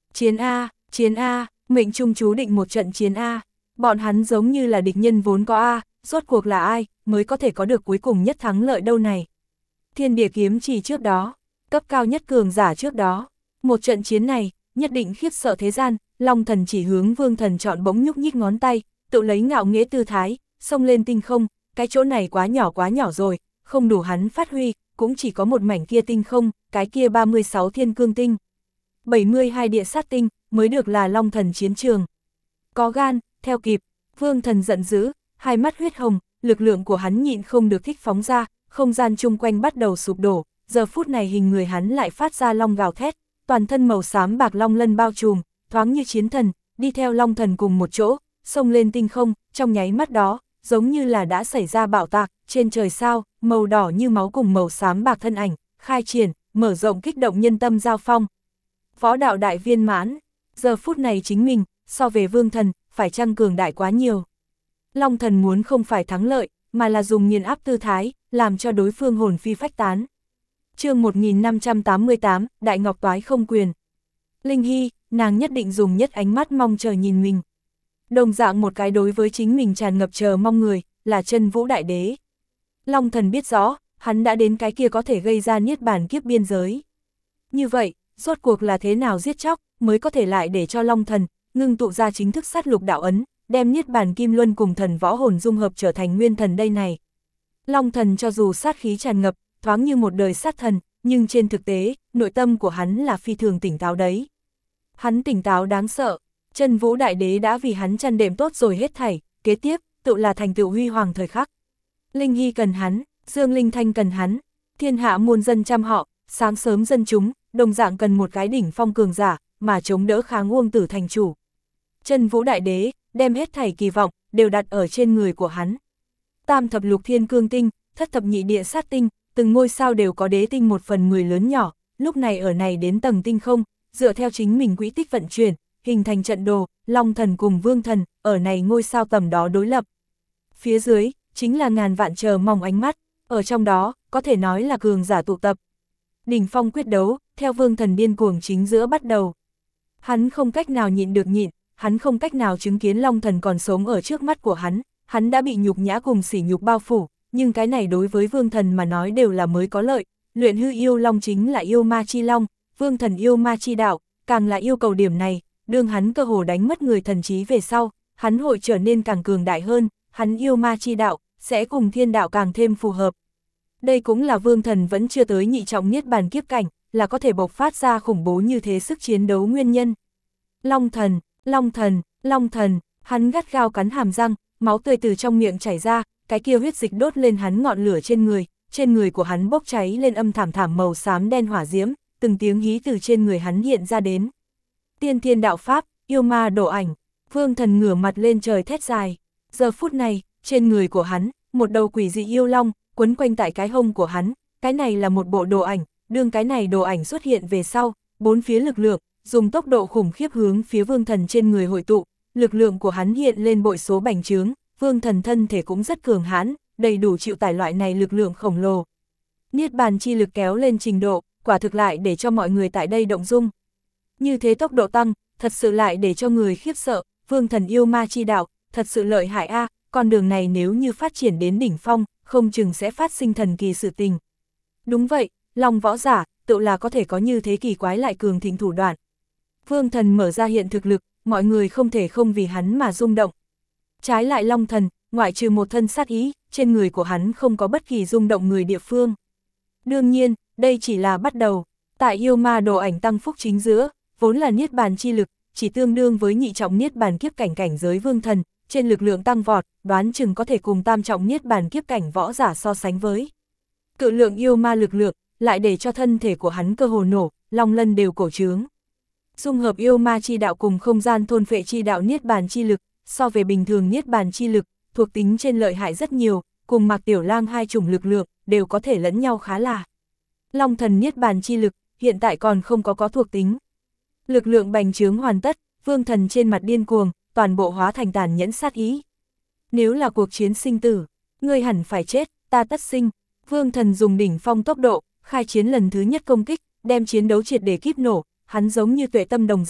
Chiến A, chiến A, mệnh trung chú định một trận chiến A. Bọn hắn giống như là địch nhân vốn có A, rốt cuộc là ai, mới có thể có được cuối cùng nhất thắng lợi đâu này. Thiên địa kiếm chỉ trước đó, cấp cao nhất cường giả trước đó. Một trận chiến này, nhất định khiếp sợ thế gian, Long Thần chỉ hướng Vương Thần chọn bỗng nhúc nhích ngón tay, tự lấy ngạo nghễ tư thái, xông lên tinh không, cái chỗ này quá nhỏ quá nhỏ rồi, không đủ hắn phát huy, cũng chỉ có một mảnh kia tinh không, cái kia ba mươi sáu thiên cương tinh. bảy mươi hai địa sát tinh, mới được là Long Thần chiến trường. Có gan, theo kịp, Vương Thần giận dữ, hai mắt huyết hồng, lực lượng của hắn nhịn không được thích phóng ra, không gian chung quanh bắt đầu sụp đổ, giờ phút này hình người hắn lại phát ra long gào thét, toàn thân màu xám bạc long lân bao trùm, thoáng như chiến thần, đi theo Long Thần cùng một chỗ, xông lên tinh không, trong nháy mắt đó, giống như là đã xảy ra bạo tạc, trên trời sao, màu đỏ như máu cùng màu xám bạc thân ảnh, khai triển, mở rộng kích động nhân tâm giao phong. Võ đạo đại viên mãn, giờ phút này chính mình, so về Vương Thần, phải chăng cường đại quá nhiều. Long Thần muốn không phải thắng lợi, mà là dùng nghiền áp tư thái, làm cho đối phương hồn phi phách tán. Chương một nghìn năm trăm tám mươi tám, Đại Ngọc Toái không quyền. Linh Hy, nàng nhất định dùng nhất ánh mắt mong chờ nhìn mình. Đồng dạng một cái đối với chính mình tràn ngập chờ mong người, là Chân Vũ Đại Đế. Long Thần biết rõ, hắn đã đến cái kia có thể gây ra niết bàn kiếp biên giới. Như vậy, rốt cuộc là thế nào giết chóc, mới có thể lại để cho Long Thần, ngưng tụ ra chính thức sát lục đạo ấn, đem niết bàn kim luân cùng thần võ hồn dung hợp trở thành nguyên thần đây này. Long Thần cho dù sát khí tràn ngập, thoáng như một đời sát thần, nhưng trên thực tế, nội tâm của hắn là phi thường tỉnh táo đấy. Hắn tỉnh táo đáng sợ, Chân Vũ Đại Đế đã vì hắn chăn đệm tốt rồi hết thảy, kế tiếp, tự là thành tựu huy hoàng thời khắc. Linh Hy cần hắn, Dương Linh Thanh cần hắn, thiên hạ muôn dân trăm họ, sáng sớm dân chúng, đồng dạng cần một cái đỉnh phong cường giả, mà chống đỡ kháng Uông Tử thành chủ. Chân Vũ Đại Đế, đem hết thảy kỳ vọng, đều đặt ở trên người của hắn. Tam thập lục thiên cương tinh, thất thập nhị địa sát tinh, từng ngôi sao đều có đế tinh một phần mười lớn nhỏ, lúc này ở này đến tầng tinh không, dựa theo chính mình quỹ tích vận chuyển, hình thành trận đồ, Long Thần cùng Vương Thần, ở này ngôi sao tầm đó đối lập. Phía dưới, chính là ngàn vạn chờ mong ánh mắt, ở trong đó, có thể nói là cường giả tụ tập. Đỉnh phong quyết đấu, theo Vương Thần điên cuồng chính giữa bắt đầu. Hắn không cách nào nhịn được nhịn, hắn không cách nào chứng kiến Long Thần còn sống ở trước mắt của hắn, hắn đã bị nhục nhã cùng sỉ nhục bao phủ, nhưng cái này đối với Vương Thần mà nói đều là mới có lợi, luyện hư yêu long chính là yêu ma chi long, Vương Thần yêu ma chi đạo, càng là yêu cầu điểm này, đương hắn cơ hồ đánh mất người thần trí về sau, hắn hội trở nên càng cường đại hơn, hắn yêu ma chi đạo, sẽ cùng thiên đạo càng thêm phù hợp. Đây cũng là Vương Thần vẫn chưa tới nhị trọng niết bàn kiếp cảnh, là có thể bộc phát ra khủng bố như thế sức chiến đấu nguyên nhân. Long Thần, Long Thần, Long Thần, hắn gắt gao cắn hàm răng, máu tươi từ trong miệng chảy ra, cái kia huyết dịch đốt lên hắn ngọn lửa trên người, trên người của hắn bốc cháy lên âm thảm thảm màu xám đen hỏa diễm, từng tiếng hí từ trên người hắn hiện ra đến. Tiên thiên đạo pháp, yêu ma đổ ảnh, Vương Thần ngửa mặt lên trời thét dài. Giờ phút này, trên người của hắn, một đầu quỷ dị yêu long, quấn quanh tại cái hông của hắn, cái này là một bộ đồ ảnh, đương cái này đồ ảnh xuất hiện về sau, bốn phía lực lượng, dùng tốc độ khủng khiếp hướng phía Vương Thần trên người hội tụ, lực lượng của hắn hiện lên bội số bành trướng, Vương Thần thân thể cũng rất cường hãn, đầy đủ chịu tải loại này lực lượng khổng lồ. Niết bàn chi lực kéo lên trình độ, quả thực lại để cho mọi người tại đây động dung. Như thế tốc độ tăng, thật sự lại để cho người khiếp sợ, Vương Thần yêu ma chi đạo, thật sự lợi hại a, à, con đường này nếu như phát triển đến đỉnh phong, không chừng sẽ phát sinh thần kỳ sự tình. Đúng vậy, Long võ giả, tự là có thể có như thế kỳ quái lại cường thịnh thủ đoạn. Vương Thần mở ra hiện thực lực, mọi người không thể không vì hắn mà rung động. Trái lại Long Thần, ngoại trừ một thân sát ý, trên người của hắn không có bất kỳ rung động người địa phương. Đương nhiên, đây chỉ là bắt đầu, tại yêu ma đồ ảnh tăng phúc chính giữa, vốn là niết bàn chi lực, chỉ tương đương với nhị trọng niết bàn kiếp cảnh cảnh giới Vương Thần, trên lực lượng tăng vọt, đoán chừng có thể cùng tam trọng niết bàn kiếp cảnh võ giả so sánh với. Cự lượng yêu ma lực lượng, lại để cho thân thể của hắn cơ hồ nổ, long lân đều cổ trướng. Dung hợp yêu ma chi đạo cùng không gian thôn phệ chi đạo niết bàn chi lực, so về bình thường niết bàn chi lực, thuộc tính trên lợi hại rất nhiều, cùng Mạc Tiểu Lang hai chủng lực lượng, đều có thể lẫn nhau khá là. Long Thần niết bàn chi lực, hiện tại còn không có có thuộc tính. Lực lượng bành trướng hoàn tất, Vương Thần trên mặt điên cuồng, toàn bộ hóa thành tàn nhẫn sát ý. Nếu là cuộc chiến sinh tử, ngươi hẳn phải chết, ta tất sinh. Vương Thần dùng đỉnh phong tốc độ, khai chiến lần thứ nhất công kích, đem chiến đấu triệt để kíp nổ, hắn giống như tuệ tâm đồng dạng,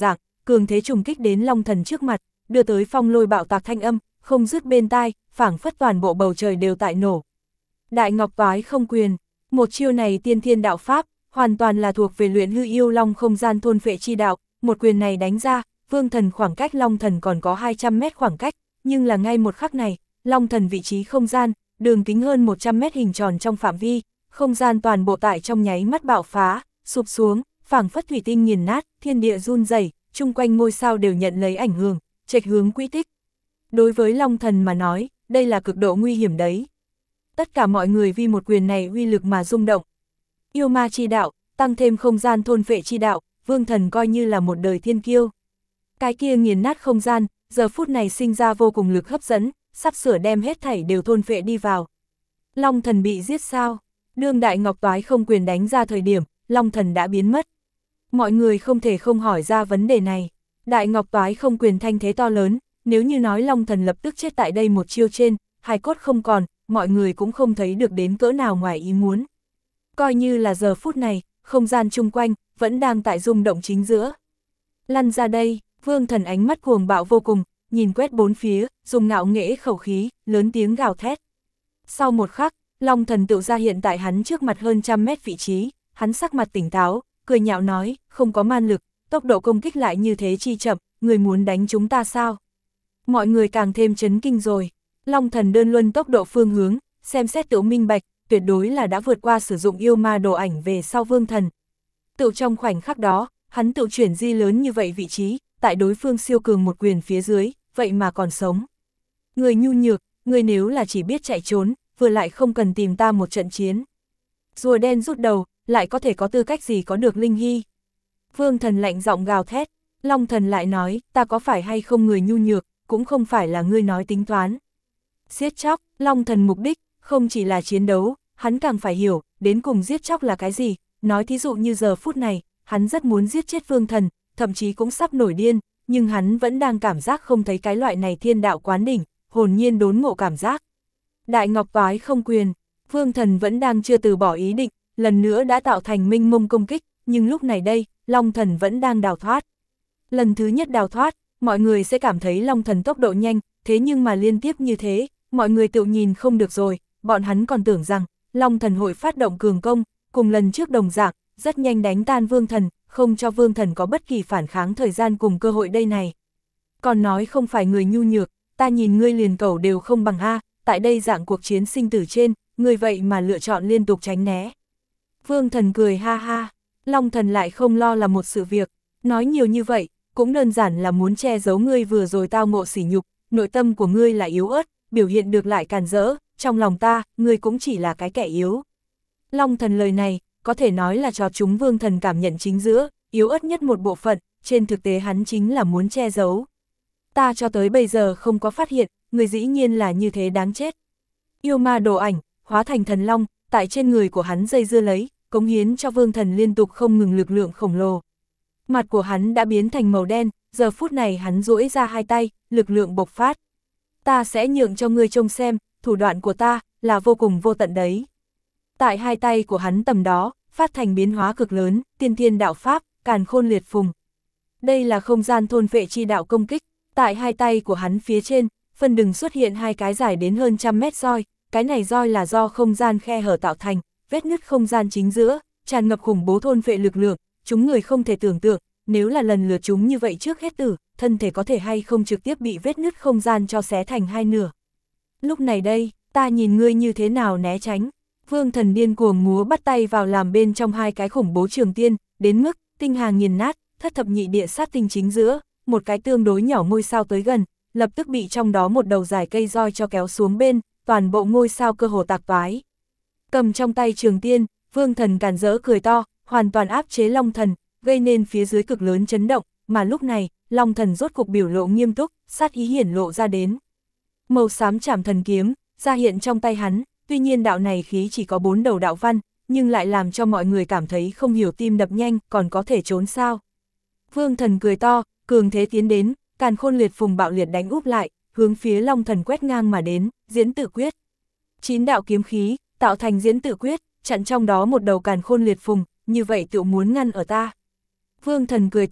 cường thế trùng kích đến Long Thần trước mặt, đưa tới phong lôi bạo tạc thanh âm, không dứt bên tai, phảng phất toàn bộ bầu trời đều tại nổ. Đại Ngọc Toái Không Quyền, một chiêu này tiên thiên đạo pháp, hoàn toàn là thuộc về luyện hư yêu long không gian thôn phệ chi đạo, một quyền này đánh ra, Vương Thần khoảng cách Long Thần còn có hai trăm mét khoảng cách, nhưng là ngay một khắc này, Long Thần vị trí không gian, đường kính hơn một trăm mét hình tròn trong phạm vi, không gian toàn bộ tại trong nháy mắt bạo phá, sụp xuống, phảng phất thủy tinh nghiền nát, thiên địa run rẩy, chung quanh ngôi sao đều nhận lấy ảnh hưởng, chệch hướng quỹ tích. Đối với Long Thần mà nói, đây là cực độ nguy hiểm đấy. Tất cả mọi người vì một quyền này uy lực mà rung động. Yêu ma chi đạo, tăng thêm không gian thôn phệ chi đạo, Vương Thần coi như là một đời thiên kiêu. Cái kia nghiền nát không gian, giờ phút này sinh ra vô cùng lực hấp dẫn, sắp sửa đem hết thảy đều thôn phệ đi vào. Long Thần bị giết sao? Đương Đại Ngọc Toái Không Quyền đánh ra thời điểm, Long Thần đã biến mất. Mọi người không thể không hỏi ra vấn đề này. Đại Ngọc Toái Không Quyền thanh thế to lớn, nếu như nói Long Thần lập tức chết tại đây một chiêu trên, hài cốt không còn, mọi người cũng không thấy được đến cỡ nào ngoài ý muốn. Coi như là giờ phút này, không gian chung quanh, vẫn đang tại rung động chính giữa. Lăn ra đây, Vương Thần ánh mắt cuồng bạo vô cùng, nhìn quét bốn phía, dùng ngạo nghễ khẩu khí, lớn tiếng gào thét. Sau một khắc, Long Thần tự ra hiện tại hắn trước mặt hơn trăm mét vị trí, hắn sắc mặt tỉnh táo, cười nhạo nói, không có man lực, tốc độ công kích lại như thế chi chậm, người muốn đánh chúng ta sao? Mọi người càng thêm chấn kinh rồi. Long Thần đơn luân tốc độ phương hướng, xem xét tự minh bạch, tuyệt đối là đã vượt qua sử dụng yêu ma đồ ảnh về sau Vương Thần. Tự trong khoảnh khắc đó, hắn tự chuyển di lớn như vậy vị trí, tại đối phương siêu cường một quyền phía dưới, vậy mà còn sống. Người nhu nhược, người nếu là chỉ biết chạy trốn, vừa lại không cần tìm ta một trận chiến. Rùa đen rút đầu, lại có thể có tư cách gì có được Linh Hy. Vương Thần lạnh giọng gào thét, Long Thần lại nói, ta có phải hay không người nhu nhược, cũng không phải là ngươi nói tính toán. Giết chóc, Long Thần mục đích, không chỉ là chiến đấu, hắn càng phải hiểu, đến cùng giết chóc là cái gì, nói thí dụ như giờ phút này, hắn rất muốn giết chết Vương Thần, thậm chí cũng sắp nổi điên, nhưng hắn vẫn đang cảm giác không thấy cái loại này thiên đạo quán đỉnh, hồn nhiên đốn ngộ cảm giác. Đại Ngọc Toái Không Quyền, Vương Thần vẫn đang chưa từ bỏ ý định, lần nữa đã tạo thành minh mông công kích, nhưng lúc này đây, Long Thần vẫn đang đào thoát. Lần thứ nhất đào thoát, mọi người sẽ cảm thấy Long Thần tốc độ nhanh, thế nhưng mà liên tiếp như thế, mọi người tự nhìn không được rồi, bọn hắn còn tưởng rằng, Long Thần hội phát động cường công, cùng lần trước đồng dạng, rất nhanh đánh tan Vương Thần, không cho Vương Thần có bất kỳ phản kháng thời gian cùng cơ hội đây này. Còn nói không phải người nhu nhược, ta nhìn ngươi liền cầu đều không bằng a, tại đây dạng cuộc chiến sinh tử trên, ngươi vậy mà lựa chọn liên tục tránh né. Vương Thần cười ha ha, Long Thần lại không lo là một sự việc, nói nhiều như vậy, cũng đơn giản là muốn che giấu ngươi vừa rồi tao ngộ sỉ nhục, nội tâm của ngươi là yếu ớt, biểu hiện được lại càn rỡ, trong lòng ta, ngươi cũng chỉ là cái kẻ yếu. Long Thần lời này, có thể nói là cho chúng Vương Thần cảm nhận chính giữa, yếu ớt nhất một bộ phận, trên thực tế hắn chính là muốn che giấu. Ta cho tới bây giờ không có phát hiện, người dĩ nhiên là như thế đáng chết. Yêu ma đồ ảnh, hóa thành thần long, tại trên người của hắn dây dưa lấy, cống hiến cho Vương Thần liên tục không ngừng lực lượng khổng lồ. Mặt của hắn đã biến thành màu đen, giờ phút này hắn duỗi ra hai tay, lực lượng bộc phát. Ta sẽ nhượng cho ngươi trông xem, thủ đoạn của ta, là vô cùng vô tận đấy. Tại hai tay của hắn tầm đó, phát thành biến hóa cực lớn, tiên thiên đạo pháp, càn khôn liệt phùng. Đây là không gian thôn vệ chi đạo công kích, tại hai tay của hắn phía trên, phân đừng xuất hiện hai cái dài đến hơn trăm mét roi, cái này roi là do không gian khe hở tạo thành, vết nứt không gian chính giữa, tràn ngập khủng bố thôn vệ lực lượng, chúng người không thể tưởng tượng, nếu là lần lượt chúng như vậy trước hết tử, thân thể có thể hay không trực tiếp bị vết nứt không gian cho xé thành hai nửa. Lúc này đây, ta nhìn ngươi như thế nào né tránh. Vương Thần điên cuồng múa bắt tay vào làm bên trong hai cái khủng bố trường tiên, đến mức, tinh hà nghiền nát, thất thập nhị địa sát tinh chính giữa, một cái tương đối nhỏ ngôi sao tới gần, lập tức bị trong đó một đầu dài cây roi cho kéo xuống bên, toàn bộ ngôi sao cơ hồ tạc toái. Cầm trong tay trường tiên, Vương Thần càn rỡ cười to, hoàn toàn áp chế Long Thần, gây nên phía dưới cực lớn chấn động, mà lúc này, Long Thần rốt cục biểu lộ nghiêm túc, sát ý hiển lộ ra đến. Màu xám chảm thần kiếm, ra hiện trong tay hắn, tuy nhiên đạo này khí chỉ có bốn đầu đạo văn, nhưng lại làm cho mọi người cảm thấy không hiểu tim đập nhanh, còn có thể trốn sao. Vương Thần cười to, cường thế tiến đến, càn khôn liệt phùng bạo liệt đánh úp lại, hướng phía Long Thần quét ngang mà đến, diễn tự quyết. Chín đạo kiếm khí, tạo thành diễn tự quyết, chặn trong đó một đầu càn khôn liệt phùng, như vậy tự muốn ngăn ở ta. Vương Thần cười to,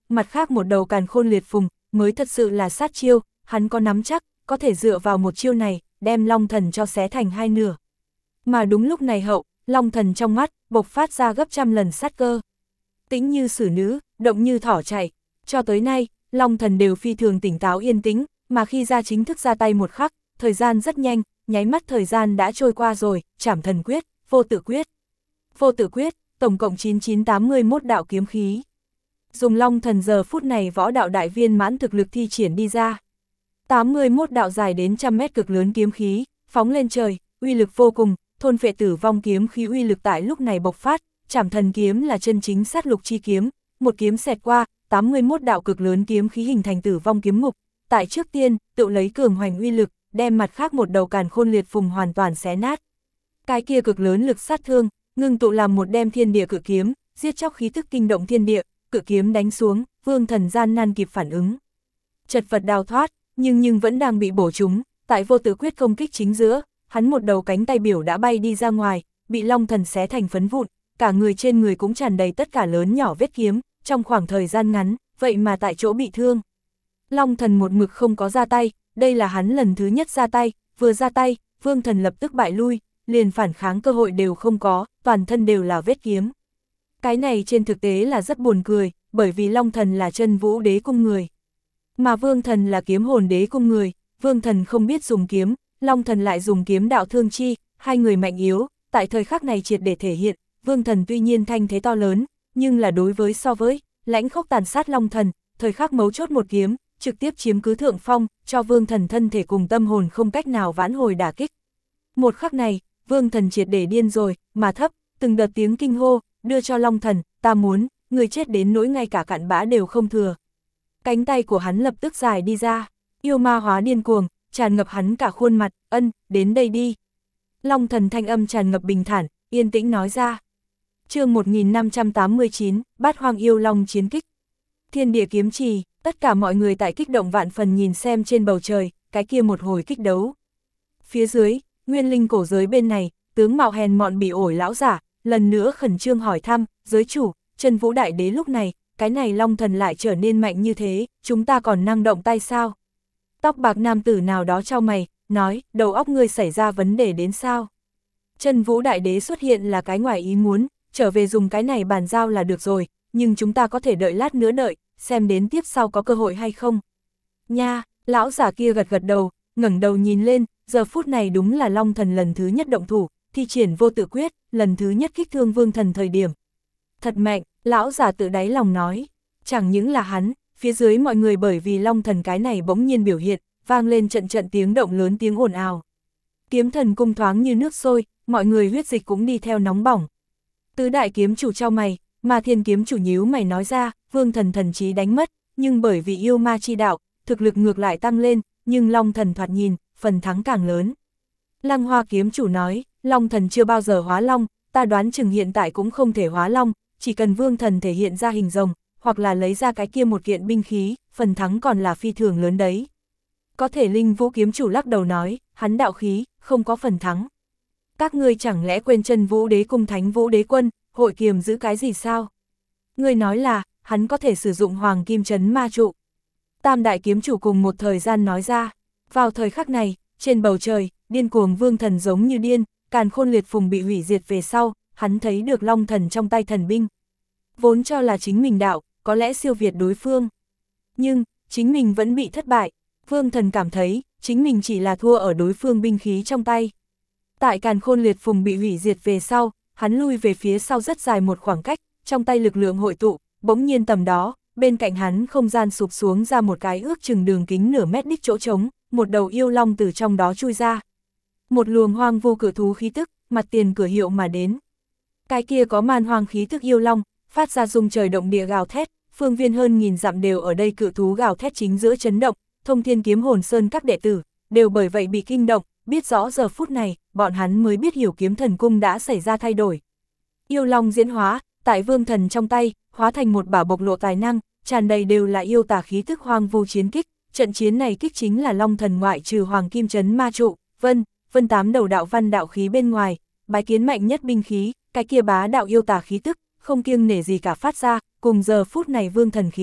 mặt khác một đầu càn khôn liệt phùng, mới thật sự là sát chiêu, hắn có nắm chắc, có thể dựa vào một chiêu này, đem Long Thần cho xé thành hai nửa. Mà đúng lúc này hậu, Long Thần trong mắt, bộc phát ra gấp trăm lần sát cơ. Tĩnh như xử nữ, động như thỏ chạy, cho tới nay, Long Thần đều phi thường tỉnh táo yên tĩnh, mà khi ra chính thức ra tay một khắc, thời gian rất nhanh, nháy mắt thời gian đã trôi qua rồi, Trảm Thần Quyết, Vô Tự Quyết. Vô Tự Quyết, tổng cộng chín nghìn chín trăm tám mươi mốt đạo kiếm khí. Dùng Long Thần giờ phút này võ đạo đại viên mãn thực lực thi triển đi ra. tám mươi mốt đạo dài đến trăm mét cực lớn kiếm khí, phóng lên trời, uy lực vô cùng, thôn phệ tử vong kiếm khí uy lực tại lúc này bộc phát, Trảm Thần kiếm là chân chính sát lục chi kiếm, một kiếm xẹt qua, tám mươi mốt đạo cực lớn kiếm khí hình thành tử vong kiếm ngục, tại trước tiên, tự lấy cường hoành uy lực, đem mặt khác một đầu càn khôn liệt phùng hoàn toàn xé nát. Cái kia cực lớn lực sát thương, ngưng tụ làm một đem thiên địa cự kiếm, giết chóc khí tức kinh động thiên địa, cự kiếm đánh xuống, Vương Thần gian nan kịp phản ứng. Chật vật đào thoát, nhưng nhưng vẫn đang bị bổ trúng, tại Vô Tự Quyết công kích chính giữa, hắn một đầu cánh tay biểu đã bay đi ra ngoài, bị Long Thần xé thành phấn vụn, cả người trên người cũng tràn đầy tất cả lớn nhỏ vết kiếm, trong khoảng thời gian ngắn, vậy mà tại chỗ bị thương. Long Thần một mực không có ra tay, đây là hắn lần thứ nhất ra tay, vừa ra tay, Vương Thần lập tức bại lui, liền phản kháng cơ hội đều không có, toàn thân đều là vết kiếm. Cái này trên thực tế là rất buồn cười, bởi vì Long Thần là Chân Vũ Đế cung người. Mà Vương Thần là Kiếm Hồn Đế cung người, Vương Thần không biết dùng kiếm, Long Thần lại dùng kiếm đạo thương chi, hai người mạnh yếu, tại thời khắc này triệt để thể hiện, Vương Thần tuy nhiên thanh thế to lớn, nhưng là đối với so với, lãnh khốc tàn sát Long Thần, thời khắc mấu chốt một kiếm, trực tiếp chiếm cứ thượng phong, cho Vương Thần thân thể cùng tâm hồn không cách nào vãn hồi đả kích. Một khắc này, Vương Thần triệt để điên rồi, mà thấp, từng đợt tiếng kinh hô, đưa cho Long Thần, ta muốn, người chết đến nỗi ngay cả cặn bã đều không thừa. Cánh tay của hắn lập tức dài đi ra, yêu ma hóa điên cuồng, tràn ngập hắn cả khuôn mặt, ân, đến đây đi. Long Thần thanh âm tràn ngập bình thản, yên tĩnh nói ra. Chương một nghìn năm trăm tám mươi chín, Bát Hoang Yêu Long chiến kích. Thiên địa kiếm trì, tất cả mọi người tại kích động vạn phần nhìn xem trên bầu trời, cái kia một hồi kích đấu. Phía dưới, nguyên linh cổ giới bên này, tướng mạo hèn mọn bị ổi lão giả, lần nữa khẩn trương hỏi thăm, giới chủ, Chân Vũ Đại Đế lúc này, cái này Long Thần lại trở nên mạnh như thế, chúng ta còn năng động tay sao? Tóc bạc nam tử nào đó chau mày, nói, đầu óc ngươi xảy ra vấn đề đến sao? Chân Vũ Đại Đế xuất hiện là cái ngoài ý muốn, trở về dùng cái này bàn giao là được rồi, nhưng chúng ta có thể đợi lát nữa đợi, xem đến tiếp sau có cơ hội hay không. Nha, lão giả kia gật gật đầu, ngẩng đầu nhìn lên, giờ phút này đúng là Long Thần lần thứ nhất động thủ, thi triển Vô Tự Quyết, lần thứ nhất kích thương Vương Thần thời điểm. Thật mạnh, lão giả tự đáy lòng nói, chẳng những là hắn, phía dưới mọi người bởi vì Long Thần cái này bỗng nhiên biểu hiện, vang lên trận trận tiếng động lớn tiếng ồn ào. Kiếm thần cung thoáng như nước sôi, mọi người huyết dịch cũng đi theo nóng bỏng. Tứ đại kiếm chủ trao mày, mà Thiên kiếm chủ nhíu mày nói ra, Vương Thần thần trí đánh mất, nhưng bởi vì yêu ma chi đạo, thực lực ngược lại tăng lên, nhưng Long Thần thoạt nhìn, phần thắng càng lớn. Lăng Hoa kiếm chủ nói, Long Thần chưa bao giờ hóa long, ta đoán chừng hiện tại cũng không thể hóa long, chỉ cần Vương Thần thể hiện ra hình rồng, hoặc là lấy ra cái kia một kiện binh khí, phần thắng còn là phi thường lớn đấy. Có thể Linh Vũ kiếm chủ lắc đầu nói, hắn đạo khí, không có phần thắng. Các ngươi chẳng lẽ quên Chân Vũ Đế cung Thánh Vũ Đế quân, hội kiềm giữ cái gì sao? Ngươi nói là, hắn có thể sử dụng Hoàng Kim Trấn Ma Trụ. Tam đại kiếm chủ cùng một thời gian nói ra, vào thời khắc này, trên bầu trời, điên cuồng Vương Thần giống như điên, càn khôn liệt phùng bị hủy diệt về sau, hắn thấy được Long Thần trong tay thần binh. Vốn cho là chính mình đạo, có lẽ siêu việt đối phương. Nhưng, chính mình vẫn bị thất bại. Vương Thần cảm thấy, chính mình chỉ là thua ở đối phương binh khí trong tay. Tại càn khôn liệt phùng bị hủy diệt về sau, hắn lui về phía sau rất dài một khoảng cách, trong tay lực lượng hội tụ, bỗng nhiên tầm đó, bên cạnh hắn không gian sụp xuống ra một cái ước chừng đường kính nửa mét đích chỗ trống, một đầu yêu long từ trong đó chui ra. Một luồng hoang vu cự thú khí tức, mặt tiền cửa hiệu mà đến. Cái kia có man hoang khí tức yêu long, phát ra rung trời động địa gào thét, phương viên hơn nghìn dặm đều ở đây cự thú gào thét chính giữa chấn động, Thông Thiên Kiếm Hồn Sơn các đệ tử, đều bởi vậy bị kinh động, biết rõ giờ phút này, bọn hắn mới biết hiểu Kiếm Thần Cung đã xảy ra thay đổi. Yêu long diễn hóa, tại Vương Thần trong tay, hóa thành một bảo bộc lộ tài năng, tràn đầy đều là yêu tà khí tức hoang vu chiến kích, trận chiến này kích chính là Long Thần ngoại trừ Hoàng Kim Trấn Ma Trụ, Vân, Vân tám đầu đạo văn đạo khí bên ngoài, bái kiến mạnh nhất binh khí, cái kia bá đạo yêu tà khí tức, không kiêng nể gì cả phát ra, cùng giờ phút này Vương Thần khí chất,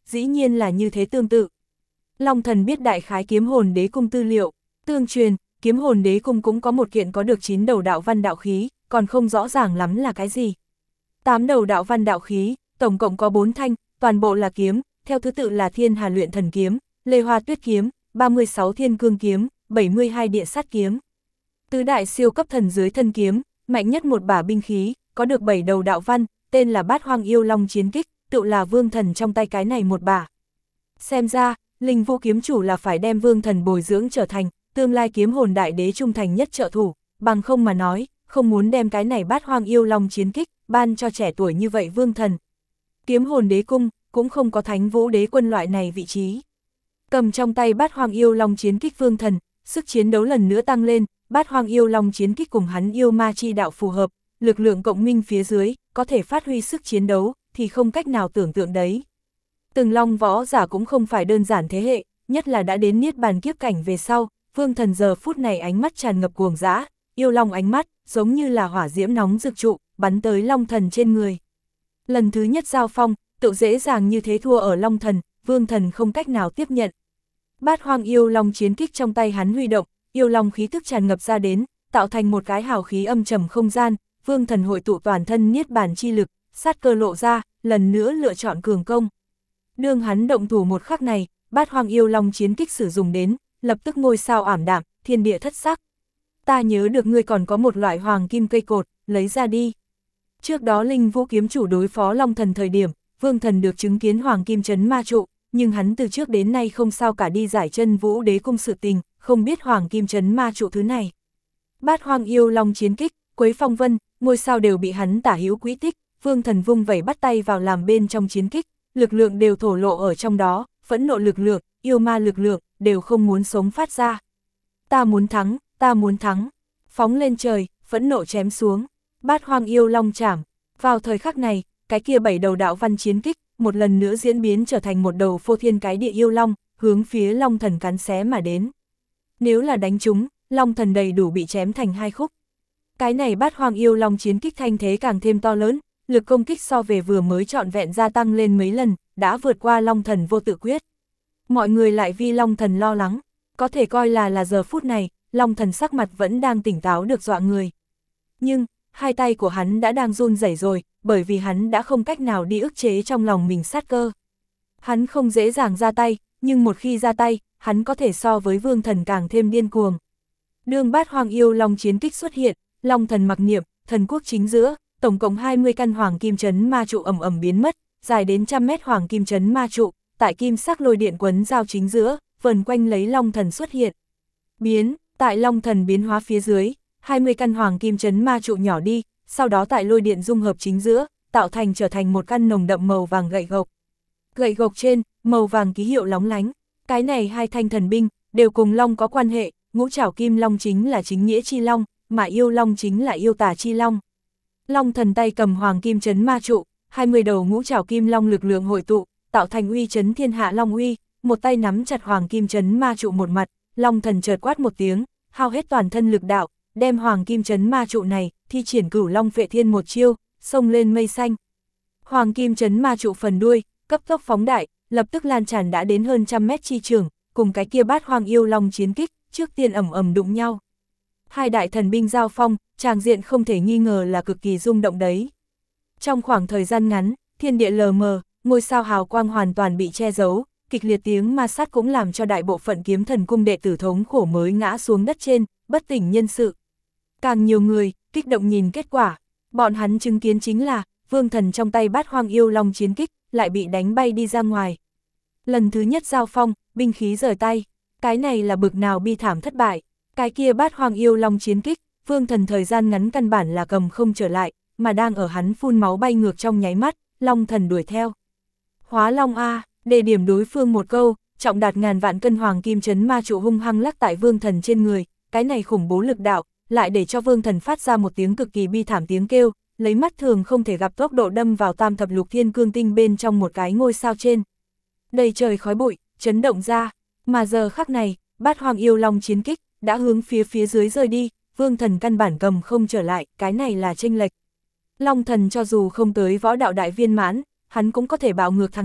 dĩ nhiên là như thế tương tự. Long thần biết đại khái kiếm hồn đế cung tư liệu, tương truyền, kiếm hồn đế cung cũng có một kiện có được chín đầu đạo văn đạo khí, còn không rõ ràng lắm là cái gì. Tám đầu đạo văn đạo khí, tổng cộng có bốn thanh, toàn bộ là kiếm, theo thứ tự là Thiên Hà luyện thần kiếm, Lê Hoa tuyết kiếm, ba mươi sáu thiên cương kiếm, bảy mươi hai địa sát kiếm. Tứ đại siêu cấp thần dưới thân kiếm, mạnh nhất một bả binh khí, có được bảy đầu đạo văn, tên là Bát Hoang Yêu Long chiến kích, tự là vương thần trong tay cái này một bả. Xem ra, Linh Vũ kiếm chủ là phải đem vương thần bồi dưỡng trở thành tương lai kiếm hồn đại đế trung thành nhất trợ thủ, bằng không mà nói, không muốn đem cái này Bát Hoang Yêu Long chiến kích ban cho trẻ tuổi như vậy vương thần. Kiếm hồn đế cung cũng không có Thánh Vũ đế quân loại này vị trí. Cầm trong tay Bát Hoang Yêu Long chiến kích vương thần, sức chiến đấu lần nữa tăng lên, Bát Hoang Yêu Long chiến kích cùng hắn yêu ma chi đạo phù hợp, lực lượng cộng minh phía dưới, có thể phát huy sức chiến đấu, thì không cách nào tưởng tượng đấy. Từng long võ giả cũng không phải đơn giản thế hệ, nhất là đã đến niết bàn kiếp cảnh về sau, vương thần giờ phút này ánh mắt tràn ngập cuồng dã, yêu long ánh mắt, giống như là hỏa diễm nóng rực trụ, bắn tới long thần trên người. Lần thứ nhất giao phong, tự dễ dàng như thế thua ở long thần, vương thần không cách nào tiếp nhận. Bát Hoang Yêu Long chiến kích trong tay hắn huy động, yêu long khí thức tràn ngập ra đến, tạo thành một cái hào khí âm trầm không gian, vương thần hội tụ toàn thân niết bàn chi lực, sát cơ lộ ra, lần nữa lựa chọn cường công. Đương hắn động thủ một khắc này, Bát Hoang Yêu Long chiến kích sử dụng đến, lập tức ngôi sao ảm đạm, thiên địa thất sắc. Ta nhớ được ngươi còn có một loại hoàng kim cây cột, lấy ra đi. Trước đó Linh Vũ kiếm chủ đối phó long thần thời điểm, vương thần được chứng kiến hoàng kim trấn ma trụ, nhưng hắn từ trước đến nay không sao cả đi giải chân Vũ đế cung sự tình, không biết hoàng kim trấn ma trụ thứ này. Bát Hoang Yêu Long chiến kích, Quấy Phong Vân, ngôi sao đều bị hắn tả hữu quỹ tích, vương thần vung vẩy bắt tay vào làm bên trong chiến kích, lực lượng đều thổ lộ ở trong đó, phẫn nộ lực lượng, yêu ma lực lượng, đều không muốn sống phát ra. Ta muốn thắng, ta muốn thắng, phóng lên trời, phẫn nộ chém xuống, Bát Hoang Yêu Long chảm. Vào thời khắc này, cái kia bảy đầu đạo văn chiến kích, một lần nữa diễn biến trở thành một đầu phô thiên cái địa yêu long, hướng phía long thần cắn xé mà đến. Nếu là đánh trúng, long thần đầy đủ bị chém thành hai khúc. Cái này Bát Hoang Yêu Long chiến kích thanh thế càng thêm to lớn, lực công kích so về vừa mới trọn vẹn gia tăng lên mấy lần, đã vượt qua long thần vô tự quyết. Mọi người lại vì long thần lo lắng, có thể coi là là giờ phút này, long thần sắc mặt vẫn đang tỉnh táo được dọa người. Nhưng, hai tay của hắn đã đang run rẩy rồi, bởi vì hắn đã không cách nào đi ức chế trong lòng mình sát cơ. Hắn không dễ dàng ra tay, nhưng một khi ra tay, hắn có thể so với vương thần càng thêm điên cuồng. Đương Bát Hoang Yêu Long chiến kích xuất hiện, long thần mặc niệm, thần quốc chính giữa, tổng cộng hai mươi căn hoàng kim trấn ma trụ ầm ầm biến mất, dài đến trăm mét hoàng kim trấn ma trụ, tại kim sắc lôi điện quấn giao chính giữa, vần quanh lấy long thần xuất hiện. Biến, tại long thần biến hóa phía dưới, hai mươi căn hoàng kim trấn ma trụ nhỏ đi, sau đó tại lôi điện dung hợp chính giữa, tạo thành trở thành một căn nồng đậm màu vàng gậy gộc. Gậy gộc trên, màu vàng ký hiệu lóng lánh, cái này hai thanh thần binh, đều cùng long có quan hệ, ngũ trảo kim long chính là chính nghĩa chi long, mà yêu long chính là yêu tà chi long. Long thần tay cầm hoàng kim trấn ma trụ, hai mươi đầu ngũ trảo kim long lực lượng hội tụ, tạo thành uy trấn thiên hạ long uy, một tay nắm chặt hoàng kim trấn ma trụ một mặt, long thần chợt quát một tiếng, hao hết toàn thân lực đạo, đem hoàng kim trấn ma trụ này, thi triển Cửu Long Phệ Thiên một chiêu, xông lên mây xanh. Hoàng kim trấn ma trụ phần đuôi, cấp tốc phóng đại, lập tức lan tràn đã đến hơn trăm mét chi trường, cùng cái kia Bát Hoang Yêu Long chiến kích, trước tiên ầm ầm đụng nhau. Hai đại thần binh giao phong, tràng diện không thể nghi ngờ là cực kỳ rung động đấy. Trong khoảng thời gian ngắn, thiên địa lờ mờ, ngôi sao hào quang hoàn toàn bị che giấu, kịch liệt tiếng ma sát cũng làm cho đại bộ phận kiếm thần cung đệ tử thống khổ mới ngã xuống đất trên, bất tỉnh nhân sự. Càng nhiều người, kích động nhìn kết quả, bọn hắn chứng kiến chính là, vương thần trong tay Bát Hoang Yêu Long chiến kích, lại bị đánh bay đi ra ngoài. Lần thứ nhất giao phong, binh khí rời tay, cái này là bực nào bi thảm thất bại, cái kia Bát Hoang Yêu Long chiến kích, vương thần thời gian ngắn căn bản là cầm không trở lại, mà đang ở hắn phun máu bay ngược trong nháy mắt, long thần đuổi theo. Hóa long A, đề điểm đối phương một câu, trọng đạt ngàn vạn cân hoàng kim trấn ma trụ hung hăng lắc tại vương thần trên người, cái này khủng bố lực đạo, lại để cho vương thần phát ra một tiếng cực kỳ bi thảm tiếng kêu, lấy mắt thường không thể gặp tốc độ đâm vào tam thập lục thiên cương tinh bên trong một cái ngôi sao trên. Đầy trời khói bụi, chấn động ra, mà giờ khắc này, Bát Hoang Yêu Long chiến kích, đã hướng phía phía dưới rơi đi, vương thần căn bản cầm không trở lại, cái này là chênh lệch. Long thần cho dù không tới võ đạo đại viên mãn, hắn cũng có thể bạo ngược thằng này,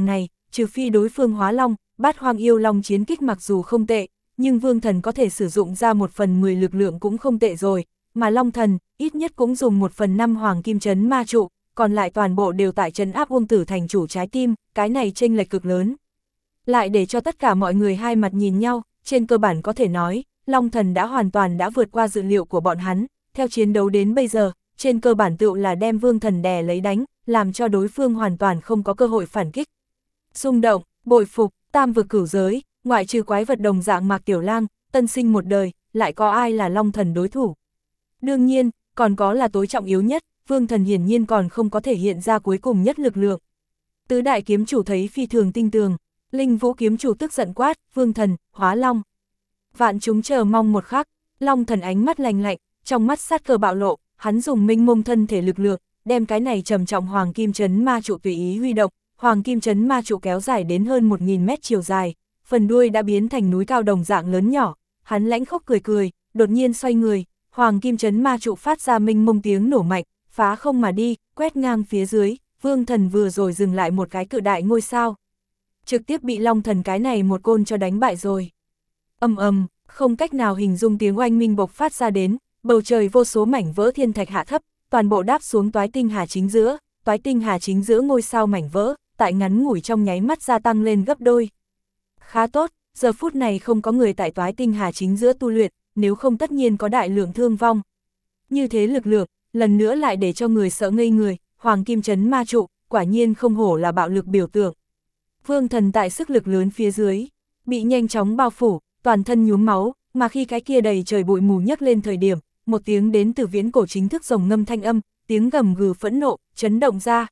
trừ phi đối phương hóa long, bát hoang yêu long chiến kích mặc dù không tệ, nhưng vương thần có thể sử dụng ra một phần mười lực lượng cũng không tệ rồi, mà long thần, ít nhất cũng dùng một phần năm hoàng kim trấn ma trụ, còn lại toàn bộ đều tại trấn áp Uông Tử thành chủ trái tim, cái này chênh lệch cực lớn. Lại để cho tất cả mọi người hai mặt nhìn nhau, trên cơ bản có thể nói, long thần đã hoàn toàn đã vượt qua dự liệu của bọn hắn, theo chiến đấu đến bây giờ, trên cơ bản tựu là đem vương thần đè lấy đánh, làm cho đối phương hoàn toàn không có cơ hội phản kích. Xung động, bội phục, tam vực cửu giới, ngoại trừ quái vật đồng dạng Mạc Tiểu Lang, tân sinh một đời, lại có ai là long thần đối thủ. Đương nhiên, còn có là tối trọng yếu nhất, vương thần hiển nhiên còn không có thể hiện ra cuối cùng nhất lực lượng. Tứ đại kiếm chủ thấy phi thường tinh tường, Linh Vũ kiếm chủ tức giận quát, vương thần, hóa long. Vạn chúng chờ mong một khắc, long thần ánh mắt lạnh lạnh, trong mắt sát cơ bạo lộ, hắn dùng minh mông thân thể lực lượng, đem cái này trầm trọng hoàng kim trấn ma trụ tùy ý huy động, hoàng kim trấn ma trụ kéo dài đến hơn một nghìn mét chiều dài, phần đuôi đã biến thành núi cao đồng dạng lớn nhỏ, hắn lãnh khốc cười cười, đột nhiên xoay người, hoàng kim trấn ma trụ phát ra minh mông tiếng nổ mạnh, phá không mà đi, quét ngang phía dưới, vương thần vừa rồi dừng lại một cái cự đại ngôi sao. Trực tiếp bị long thần cái này một côn cho đánh bại rồi. Ầm ầm, không cách nào hình dung tiếng oanh minh bộc phát ra đến, bầu trời vô số mảnh vỡ thiên thạch hạ thấp, toàn bộ đáp xuống toái tinh hà chính giữa, toái tinh hà chính giữa ngôi sao mảnh vỡ, tại ngắn ngủi trong nháy mắt gia tăng lên gấp đôi. Khá tốt, giờ phút này không có người tại toái tinh hà chính giữa tu luyện, nếu không tất nhiên có đại lượng thương vong. Như thế lực lượng, lần nữa lại để cho người sợ ngây người, hoàng kim trấn ma trụ, quả nhiên không hổ là bạo lực biểu tượng. Vương thần tại sức lực lớn phía dưới, bị nhanh chóng bao phủ, toàn thân nhuốm máu, mà khi cái kia đầy trời bụi mù nhấc lên thời điểm, một tiếng đến từ viễn cổ chính thức rồng ngâm thanh âm, tiếng gầm gừ phẫn nộ, chấn động ra.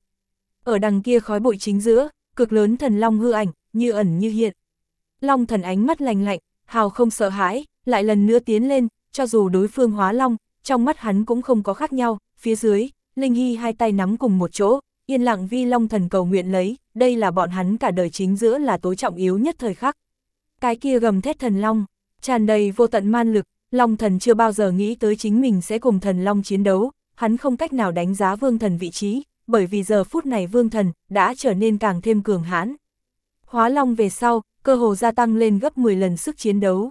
Ở đằng kia khói bụi chính giữa, cực lớn thần long hư ảnh, như ẩn như hiện. Long thần ánh mắt lạnh lạnh, hào không sợ hãi, lại lần nữa tiến lên, cho dù đối phương hóa long, trong mắt hắn cũng không có khác nhau, phía dưới, Linh Hy hai tay nắm cùng một chỗ, yên lặng vi long thần cầu nguyện lấy, đây là bọn hắn cả đời chính giữa là tối trọng yếu nhất thời khắc. Cái kia gầm thét thần long, tràn đầy vô tận man lực, long thần chưa bao giờ nghĩ tới chính mình sẽ cùng thần long chiến đấu, hắn không cách nào đánh giá vương thần vị trí, bởi vì giờ phút này vương thần đã trở nên càng thêm cường hãn. Hóa long về sau, cơ hồ gia tăng lên gấp mười lần sức chiến đấu.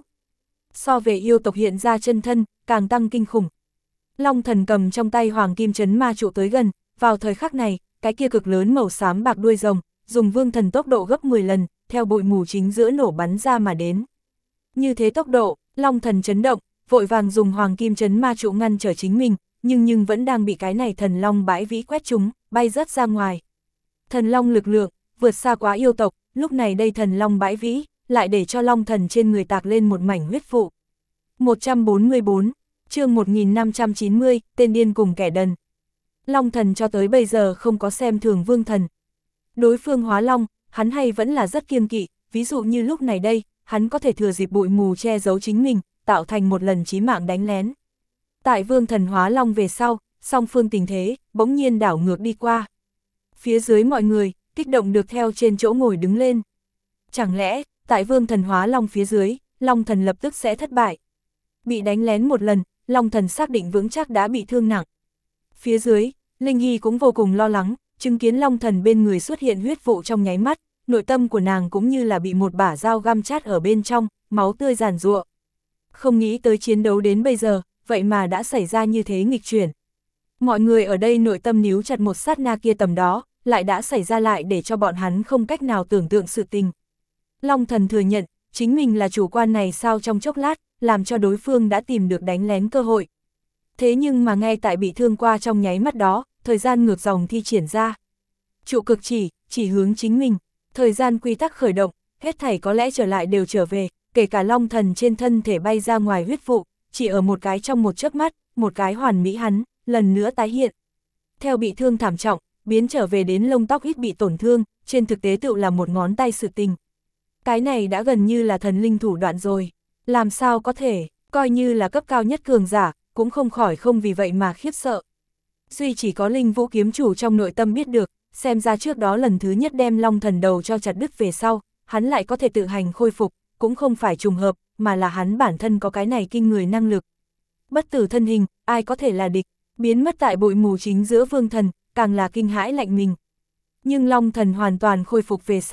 So về yêu tộc hiện ra chân thân, càng tăng kinh khủng. Long thần cầm trong tay hoàng kim trấn ma trụ tới gần, vào thời khắc này, cái kia cực lớn màu xám bạc đuôi rồng, dùng vương thần tốc độ gấp mười lần, theo bụi mù chính giữa nổ bắn ra mà đến. Như thế tốc độ, long thần chấn động, vội vàng dùng hoàng kim trấn ma trụ ngăn trở chính mình, nhưng nhưng vẫn đang bị cái này thần long bãi vĩ quét trúng, bay rớt ra ngoài. Thần long lực lượng, vượt xa quá yêu tộc, lúc này đây thần long bãi vĩ, lại để cho long thần trên người tạc lên một mảnh huyết vụ. một trăm bốn mươi bốn, chương một nghìn năm trăm chín mươi, tên điên cùng kẻ đần. Long thần cho tới bây giờ không có xem thường vương thần. Đối phương hóa long, hắn hay vẫn là rất kiêng kỵ, ví dụ như lúc này đây, hắn có thể thừa dịp bụi mù che giấu chính mình, tạo thành một lần chí mạng đánh lén. Tại vương thần hóa long về sau, song phương tình thế, bỗng nhiên đảo ngược đi qua. Phía dưới mọi người, kích động được theo trên chỗ ngồi đứng lên. Chẳng lẽ, tại vương thần hóa long phía dưới, long thần lập tức sẽ thất bại. Bị đánh lén một lần, long thần xác định vững chắc đã bị thương nặng. Phía dưới, Linh Hy cũng vô cùng lo lắng, chứng kiến long thần bên người xuất hiện huyết vụ trong nháy mắt, nội tâm của nàng cũng như là bị một bả dao găm chát ở bên trong, máu tươi giàn giụa. Không nghĩ tới chiến đấu đến bây giờ, vậy mà đã xảy ra như thế nghịch chuyển. Mọi người ở đây nội tâm níu chặt một sát na kia tầm đó, lại đã xảy ra lại để cho bọn hắn không cách nào tưởng tượng sự tình. Long thần thừa nhận, chính mình là chủ quan này sao trong chốc lát, làm cho đối phương đã tìm được đánh lén cơ hội. Thế nhưng mà ngay tại bị thương qua trong nháy mắt đó, thời gian ngược dòng thi triển ra. Trụ cực chỉ, chỉ hướng chính mình, thời gian quy tắc khởi động, hết thảy có lẽ trở lại đều trở về, kể cả long thần trên thân thể bay ra ngoài huyết vụ, chỉ ở một cái trong một chớp mắt, một cái hoàn mỹ hắn, lần nữa tái hiện. Theo bị thương thảm trọng, biến trở về đến lông tóc ít bị tổn thương, trên thực tế tự là một ngón tay sự tình. Cái này đã gần như là thần linh thủ đoạn rồi, làm sao có thể, coi như là cấp cao nhất cường giả, cũng không khỏi không vì vậy mà khiếp sợ. Duy chỉ có Linh Vũ kiếm chủ trong nội tâm biết được, xem ra trước đó lần thứ nhất đem long thần đầu cho chặt đứt về sau, hắn lại có thể tự hành khôi phục, cũng không phải trùng hợp, mà là hắn bản thân có cái này kinh người năng lực. Bất tử thân hình, ai có thể là địch, biến mất tại bụi mù chính giữa vương thần, càng là kinh hãi lạnh mình. Nhưng long thần hoàn toàn khôi phục về sau,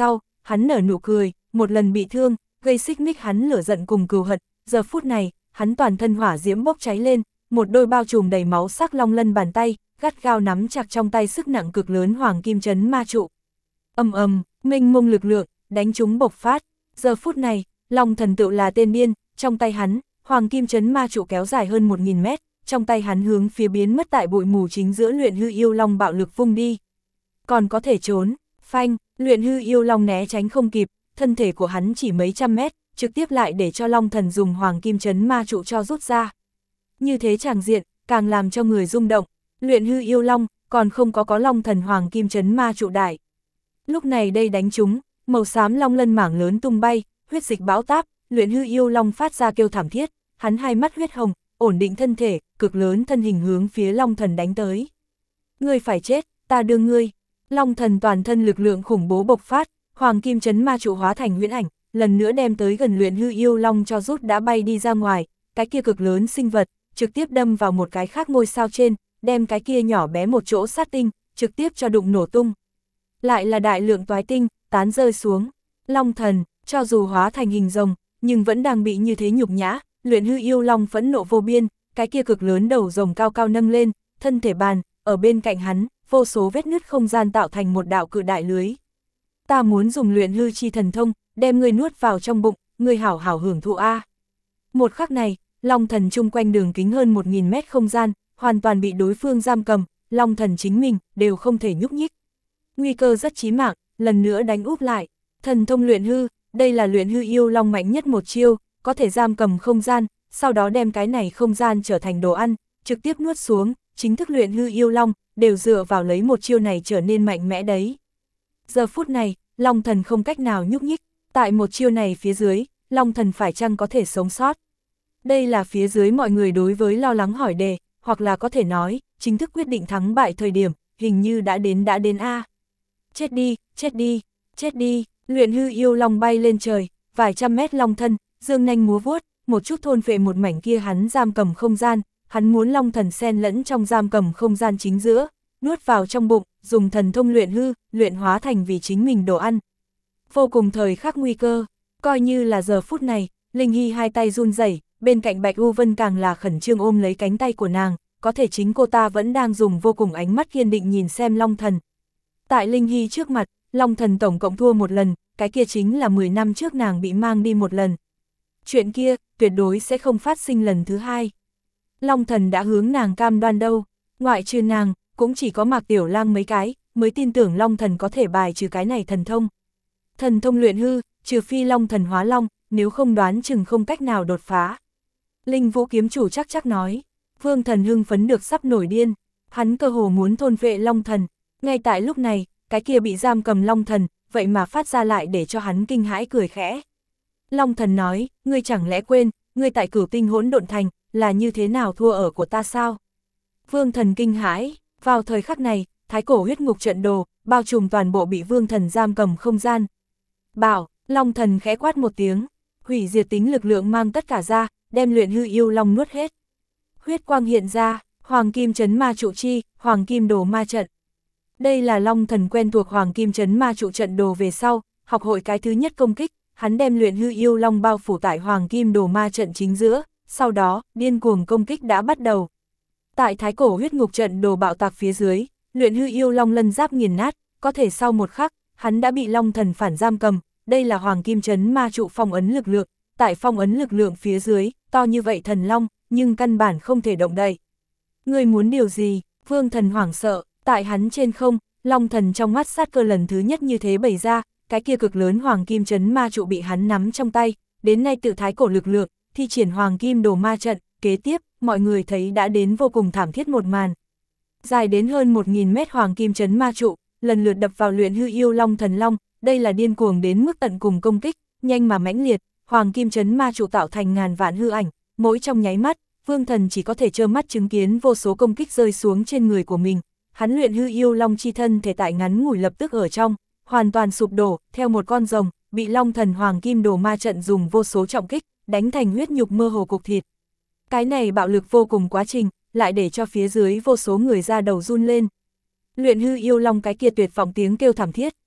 hắn nở nụ cười, một lần bị thương, gây xích mích hắn lửa giận cùng cừu hận, giờ phút này, hắn toàn thân hỏa diễm bốc cháy lên, một đôi bao trùm đầy máu sắc long lân bàn tay, gắt gao nắm chặt trong tay sức nặng cực lớn hoàng kim chấn ma trụ. Ầm ầm, mênh mông lực lượng, đánh chúng bộc phát, giờ phút này, Long Thần tựu là tên điên, trong tay hắn, hoàng kim chấn ma trụ kéo dài hơn một nghìn mét, trong tay hắn hướng phía biến mất tại bụi mù chính giữa luyện hư yêu long bạo lực vung đi. Còn có thể trốn, phanh, luyện hư yêu long né tránh không kịp, thân thể của hắn chỉ mấy trăm mét, trực tiếp lại để cho Long Thần dùng hoàng kim chấn ma trụ cho rút ra. Như thế tràng diện, càng làm cho người rung động, luyện hư yêu long, còn không có có Long Thần hoàng kim chấn ma trụ đại. Lúc này đây đánh chúng, màu xám long lân mảng lớn tung bay, huyết dịch bão táp, luyện hư yêu long phát ra kêu thảm thiết, hắn hai mắt huyết hồng, ổn định thân thể, cực lớn thân hình hướng phía Long Thần đánh tới. Ngươi phải chết, ta đưa ngươi. Long Thần toàn thân lực lượng khủng bố bộc phát, hoàng kim chấn ma trụ hóa thành huyễn ảnh, lần nữa đem tới gần luyện hư yêu long cho rút đã bay đi ra ngoài, cái kia cực lớn sinh vật, trực tiếp đâm vào một cái khác ngôi sao trên, đem cái kia nhỏ bé một chỗ sát tinh, trực tiếp cho đụng nổ tung. Lại là đại lượng toái tinh, tán rơi xuống. Long Thần, cho dù hóa thành hình rồng, nhưng vẫn đang bị như thế nhục nhã, luyện hư yêu long phẫn nộ vô biên, cái kia cực lớn đầu rồng cao cao nâng lên, thân thể bàn, ở bên cạnh hắn, vô số vết nứt không gian tạo thành một đạo cự đại lưới. Ta muốn dùng luyện hư chi thần thông, đem ngươi nuốt vào trong bụng, ngươi hảo hảo hưởng thụ a. Một khắc này, Long Thần chung quanh đường kính hơn một nghìn mét không gian, hoàn toàn bị đối phương giam cầm, Long Thần chính mình, đều không thể nhúc nhích. Nguy cơ rất chí mạng, lần nữa đánh úp lại, thần thông luyện hư, đây là luyện hư yêu long mạnh nhất một chiêu, có thể giam cầm không gian, sau đó đem cái này không gian trở thành đồ ăn, trực tiếp nuốt xuống, chính thức luyện hư yêu long, đều dựa vào lấy một chiêu này trở nên mạnh mẽ đấy. Giờ phút này, Long Thần không cách nào nhúc nhích, tại một chiêu này phía dưới, Long Thần phải chăng có thể sống sót? Đây là phía dưới mọi người đối với lo lắng hỏi đề, hoặc là có thể nói, chính thức quyết định thắng bại thời điểm, hình như đã đến đã đến a. Chết đi, chết đi, chết đi, luyện hư yêu long bay lên trời, vài trăm mét long thân, dương nanh múa vuốt, một chút thôn phệ một mảnh kia hắn giam cầm không gian, hắn muốn Long Thần xen lẫn trong giam cầm không gian chính giữa, nuốt vào trong bụng, dùng thần thông luyện hư, luyện hóa thành vì chính mình đồ ăn. Vô cùng thời khắc nguy cơ, coi như là giờ phút này, Linh Hy hai tay run rẩy, bên cạnh Bạch U Vân càng là khẩn trương ôm lấy cánh tay của nàng, có thể chính cô ta vẫn đang dùng vô cùng ánh mắt kiên định nhìn xem Long Thần. Tại Linh Hy trước mặt, Long Thần tổng cộng thua một lần, cái kia chính là mười năm trước nàng bị mang đi một lần. Chuyện kia, tuyệt đối sẽ không phát sinh lần thứ hai. Long Thần đã hướng nàng cam đoan đâu, ngoại trừ nàng, cũng chỉ có Mạc Tiểu Lang mấy cái, mới tin tưởng Long Thần có thể bài trừ cái này thần thông. Thần thông luyện hư, trừ phi Long Thần hóa long, nếu không đoán chừng không cách nào đột phá. Linh Vũ kiếm chủ chắc chắc nói, Vương Thần hưng phấn được sắp nổi điên, hắn cơ hồ muốn thôn vệ Long Thần. Ngay tại lúc này, cái kia bị giam cầm Long Thần, vậy mà phát ra lại để cho hắn kinh hãi cười khẽ. Long Thần nói, ngươi chẳng lẽ quên, ngươi tại Cửu Tinh Hỗn Độn Thành, là như thế nào thua ở của ta sao? Vương Thần kinh hãi, vào thời khắc này, thái cổ huyết ngục trận đồ, bao trùm toàn bộ bị Vương Thần giam cầm không gian. Bảo, Long Thần khẽ quát một tiếng, hủy diệt tính lực lượng mang tất cả ra, đem luyện hư yêu long nuốt hết. Huyết quang hiện ra, Hoàng Kim Chấn Ma Trụ Chi, Hoàng Kim Đồ Ma Trận. Đây là Long Thần quen thuộc Hoàng Kim Chấn Ma Trụ trận đồ về sau, học hội cái thứ nhất công kích, hắn đem luyện hư yêu long bao phủ tại Hoàng Kim Đồ Ma Trận chính giữa, sau đó, điên cuồng công kích đã bắt đầu. Tại thái cổ huyết ngục trận đồ bạo tạc phía dưới, luyện hư yêu long lân giáp nghiền nát, có thể sau một khắc, hắn đã bị Long Thần phản giam cầm, đây là Hoàng Kim Chấn Ma Trụ phong ấn lực lượng, tại phong ấn lực lượng phía dưới, to như vậy thần long, nhưng căn bản không thể động đậy. Ngươi muốn điều gì? Vương Thần hoảng sợ, tại hắn trên không, Long Thần trong mắt sát cơ lần thứ nhất như thế bày ra, cái kia cực lớn Hoàng Kim Chấn Ma Trụ bị hắn nắm trong tay, đến nay tự thái cổ lực lượng, thi triển Hoàng Kim Đồ Ma Trận, kế tiếp, mọi người thấy đã đến vô cùng thảm thiết một màn. Dài đến hơn một nghìn mét Hoàng Kim Chấn Ma Trụ, lần lượt đập vào luyện hư yêu long thần long, đây là điên cuồng đến mức tận cùng công kích, nhanh mà mãnh liệt, Hoàng Kim Chấn Ma Trụ tạo thành ngàn vạn hư ảnh, mỗi trong nháy mắt, Vương Thần chỉ có thể trơ mắt chứng kiến vô số công kích rơi xuống trên người của mình. Hắn luyện hư yêu long chi thân thể tại ngắn ngủi lập tức ở trong, hoàn toàn sụp đổ, theo một con rồng, bị Long Thần Hoàng Kim Đồ Ma Trận dùng vô số trọng kích, đánh thành huyết nhục mơ hồ cục thịt. Cái này bạo lực vô cùng quá trình, lại để cho phía dưới vô số người ra đầu run lên. Luyện hư yêu long cái kia tuyệt vọng tiếng kêu thảm thiết,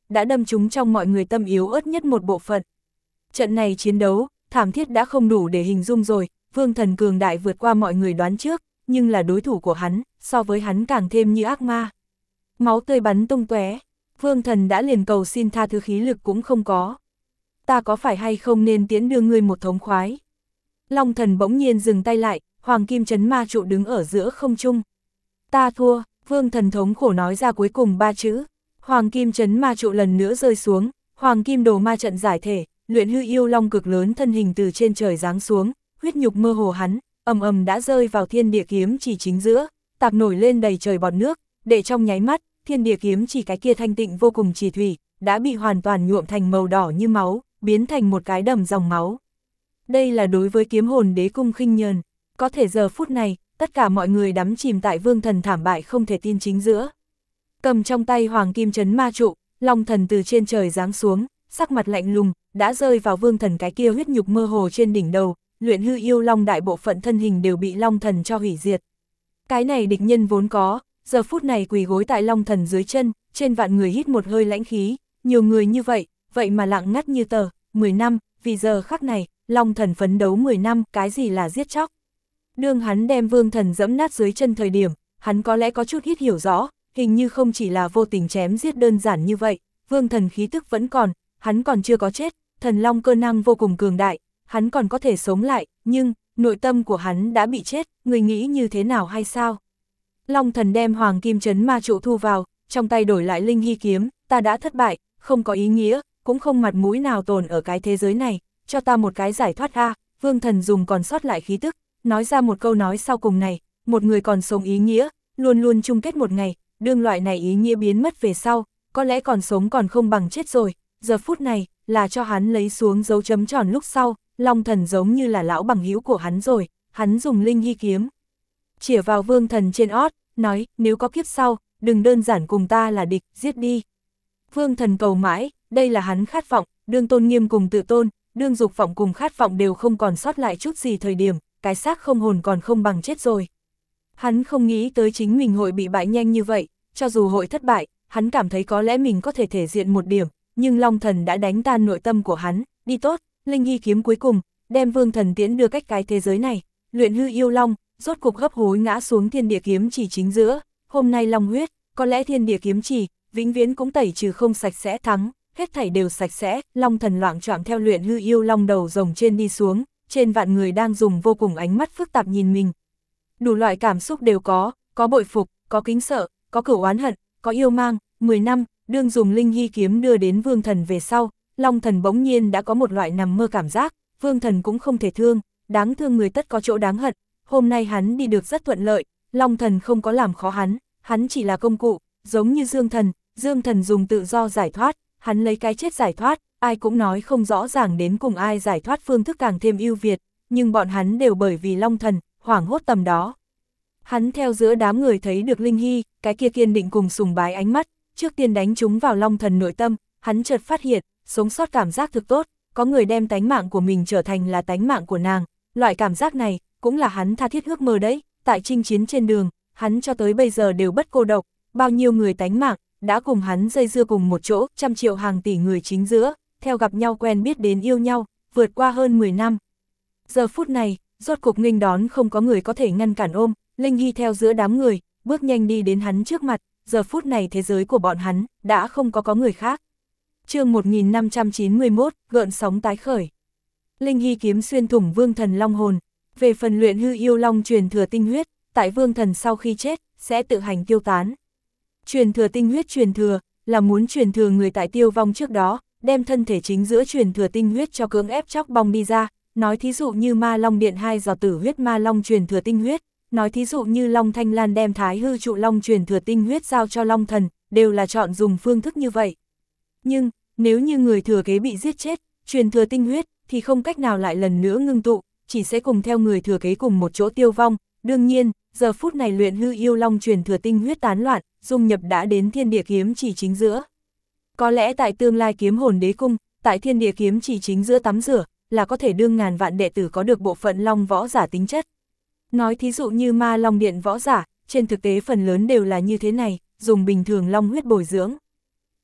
đã đâm trúng trong mọi người tâm yếu ớt nhất một bộ phận. Trận này chiến đấu, thảm thiết đã không đủ để hình dung rồi, Vương Thần cường đại vượt qua mọi người đoán trước, nhưng là đối thủ của hắn, so với hắn càng thêm như ác ma. Máu tươi bắn tung tóe, Vương Thần đã liền cầu xin tha thứ khí lực cũng không có. Ta có phải hay không nên tiễn đưa ngươi một thống khoái? Long Thần bỗng nhiên dừng tay lại, Hoàng Kim Chấn Ma Trụ đứng ở giữa không trung. Ta thua, Vương Thần thống khổ nói ra cuối cùng ba chữ. Hoàng Kim Chấn Ma Trụ lần nữa rơi xuống, Hoàng Kim Đồ Ma Trận giải thể, luyện hư yêu long cực lớn thân hình từ trên trời giáng xuống, huyết nhục mơ hồ hắn, ầm ầm đã rơi vào thiên địa kiếm chỉ chính giữa, tạc nổi lên đầy trời bọt nước, để trong nháy mắt, thiên địa kiếm chỉ cái kia thanh tịnh vô cùng chỉ thủy, đã bị hoàn toàn nhuộm thành màu đỏ như máu, biến thành một cái đầm dòng máu. Đây là đối với kiếm hồn đế cung khinh nhờn, có thể giờ phút này, tất cả mọi người đắm chìm tại Vương Thần thảm bại không thể tin chính giữa. Cầm trong tay Hoàng Kim Chấn Ma Trụ, Long Thần từ trên trời giáng xuống, sắc mặt lạnh lùng, đã rơi vào Vương Thần cái kia huyết nhục mơ hồ trên đỉnh đầu, luyện hư yêu long đại bộ phận thân hình đều bị Long Thần cho hủy diệt. Cái này địch nhân vốn có, giờ phút này quỳ gối tại Long Thần dưới chân, trên vạn người hít một hơi lãnh khí, nhiều người như vậy, vậy mà lặng ngắt như tờ, mười năm, vì giờ khắc này, Long Thần phấn đấu mười năm, cái gì là giết chóc. Đương hắn đem Vương Thần dẫm nát dưới chân thời điểm, hắn có lẽ có chút ít hiểu rõ, hình như không chỉ là vô tình chém giết đơn giản như vậy, Vương Thần khí tức vẫn còn, hắn còn chưa có chết, thần long cơ năng vô cùng cường đại, hắn còn có thể sống lại, nhưng, nội tâm của hắn đã bị chết, người nghĩ như thế nào hay sao? Long Thần đem Hoàng Kim Chấn Ma Trụ thu vào, trong tay đổi lại Linh Hy kiếm, ta đã thất bại, không có ý nghĩa, cũng không mặt mũi nào tồn ở cái thế giới này, cho ta một cái giải thoát a. Vương Thần dùng còn sót lại khí tức, nói ra một câu nói sau cùng này, một người còn sống ý nghĩa, luôn luôn chung kết một ngày, đương loại này ý nghĩa biến mất về sau, có lẽ còn sống còn không bằng chết rồi, giờ phút này, là cho hắn lấy xuống dấu chấm tròn lúc sau, Long Thần giống như là lão bằng hữu của hắn rồi, hắn dùng Linh Hy kiếm, chĩa vào Vương Thần trên ót, nói, nếu có kiếp sau, đừng đơn giản cùng ta là địch, giết đi. Vương Thần cầu mãi, đây là hắn khát vọng, đương tôn nghiêm cùng tự tôn, đương dục vọng cùng khát vọng đều không còn sót lại chút gì thời điểm, cái xác không hồn còn không bằng chết rồi. Hắn không nghĩ tới chính mình hội bị bại nhanh như vậy, cho dù hội thất bại, hắn cảm thấy có lẽ mình có thể thể diện một điểm, nhưng Long Thần đã đánh tan nội tâm của hắn, đi tốt, Linh Hy kiếm cuối cùng, đem Vương Thần tiễn đưa cách cái thế giới này, luyện hư yêu long, rốt cục hấp hối ngã xuống thiên địa kiếm chỉ chính giữa, hôm nay long huyết, có lẽ thiên địa kiếm chỉ, vĩnh viễn cũng tẩy trừ không sạch sẽ thắng, hết thảy đều sạch sẽ, Long Thần loạng choạng theo luyện hư yêu long đầu rồng trên đi xuống, trên vạn người đang dùng vô cùng ánh mắt phức tạp nhìn mình. Đủ loại cảm xúc đều có, có bội phục, có kính sợ, có cửu oán hận, có yêu mang, mười năm, đương dùng Linh Hy kiếm đưa đến Vương Thần về sau, Long Thần bỗng nhiên đã có một loại nằm mơ cảm giác, Vương Thần cũng không thể thương, đáng thương người tất có chỗ đáng hận, hôm nay hắn đi được rất thuận lợi, Long Thần không có làm khó hắn, hắn chỉ là công cụ, giống như Dương Thần, Dương Thần dùng tự do giải thoát, hắn lấy cái chết giải thoát, ai cũng nói không rõ ràng đến cùng ai giải thoát phương thức càng thêm ưu việt, nhưng bọn hắn đều bởi vì Long Thần, hoảng hốt tầm đó. Hắn theo giữa đám người thấy được Linh Hy, cái kia kiên định cùng sùng bái ánh mắt, trước tiên đánh chúng vào Long Thần nội tâm, hắn chợt phát hiện, sống sót cảm giác thực tốt, có người đem tánh mạng của mình trở thành là tánh mạng của nàng, loại cảm giác này, cũng là hắn tha thiết ước mơ đấy, tại chinh chiến trên đường, hắn cho tới bây giờ đều bất cô độc, bao nhiêu người tánh mạng, đã cùng hắn dây dưa cùng một chỗ, trăm triệu hàng tỷ người chính giữa, theo gặp nhau quen biết đến yêu nhau, vượt qua hơn mười năm. Giờ phút này, rốt cục nghênh đón không có người có thể ngăn cản ôm, Linh Hy theo giữa đám người, bước nhanh đi đến hắn trước mặt, giờ phút này thế giới của bọn hắn, đã không có có người khác. Chương một nghìn năm trăm chín mươi mốt, gợn sóng tái khởi. Linh Hy kiếm xuyên thủng Vương Thần long hồn, về phần luyện hư yêu long truyền thừa tinh huyết, tại Vương Thần sau khi chết, sẽ tự hành tiêu tán. Truyền thừa tinh huyết truyền thừa, là muốn truyền thừa người tại tiêu vong trước đó, đem thân thể chính giữa truyền thừa tinh huyết cho cưỡng ép chóc bong đi ra, nói thí dụ như Ma Long Điện hai giọt tử huyết Ma Long truyền thừa tinh huyết, nói thí dụ như Long Thanh Lan đem Thái Hư Trụ Long truyền thừa tinh huyết giao cho Long Thần, đều là chọn dùng phương thức như vậy. Nhưng, nếu như người thừa kế bị giết chết, truyền thừa tinh huyết, thì không cách nào lại lần nữa ngưng tụ, chỉ sẽ cùng theo người thừa kế cùng một chỗ tiêu vong. Đương nhiên, giờ phút này luyện hư yêu long truyền thừa tinh huyết tán loạn, dung nhập đã đến thiên địa kiếm chỉ chính giữa. Có lẽ tại tương lai kiếm hồn đế cung, tại thiên địa kiếm chỉ chính giữa tắm rửa, là có thể đương ngàn vạn đệ tử có được bộ phận long võ giả tính chất. Nói thí dụ như Ma Long Điện võ giả, trên thực tế phần lớn đều là như thế này, dùng bình thường long huyết bồi dưỡng.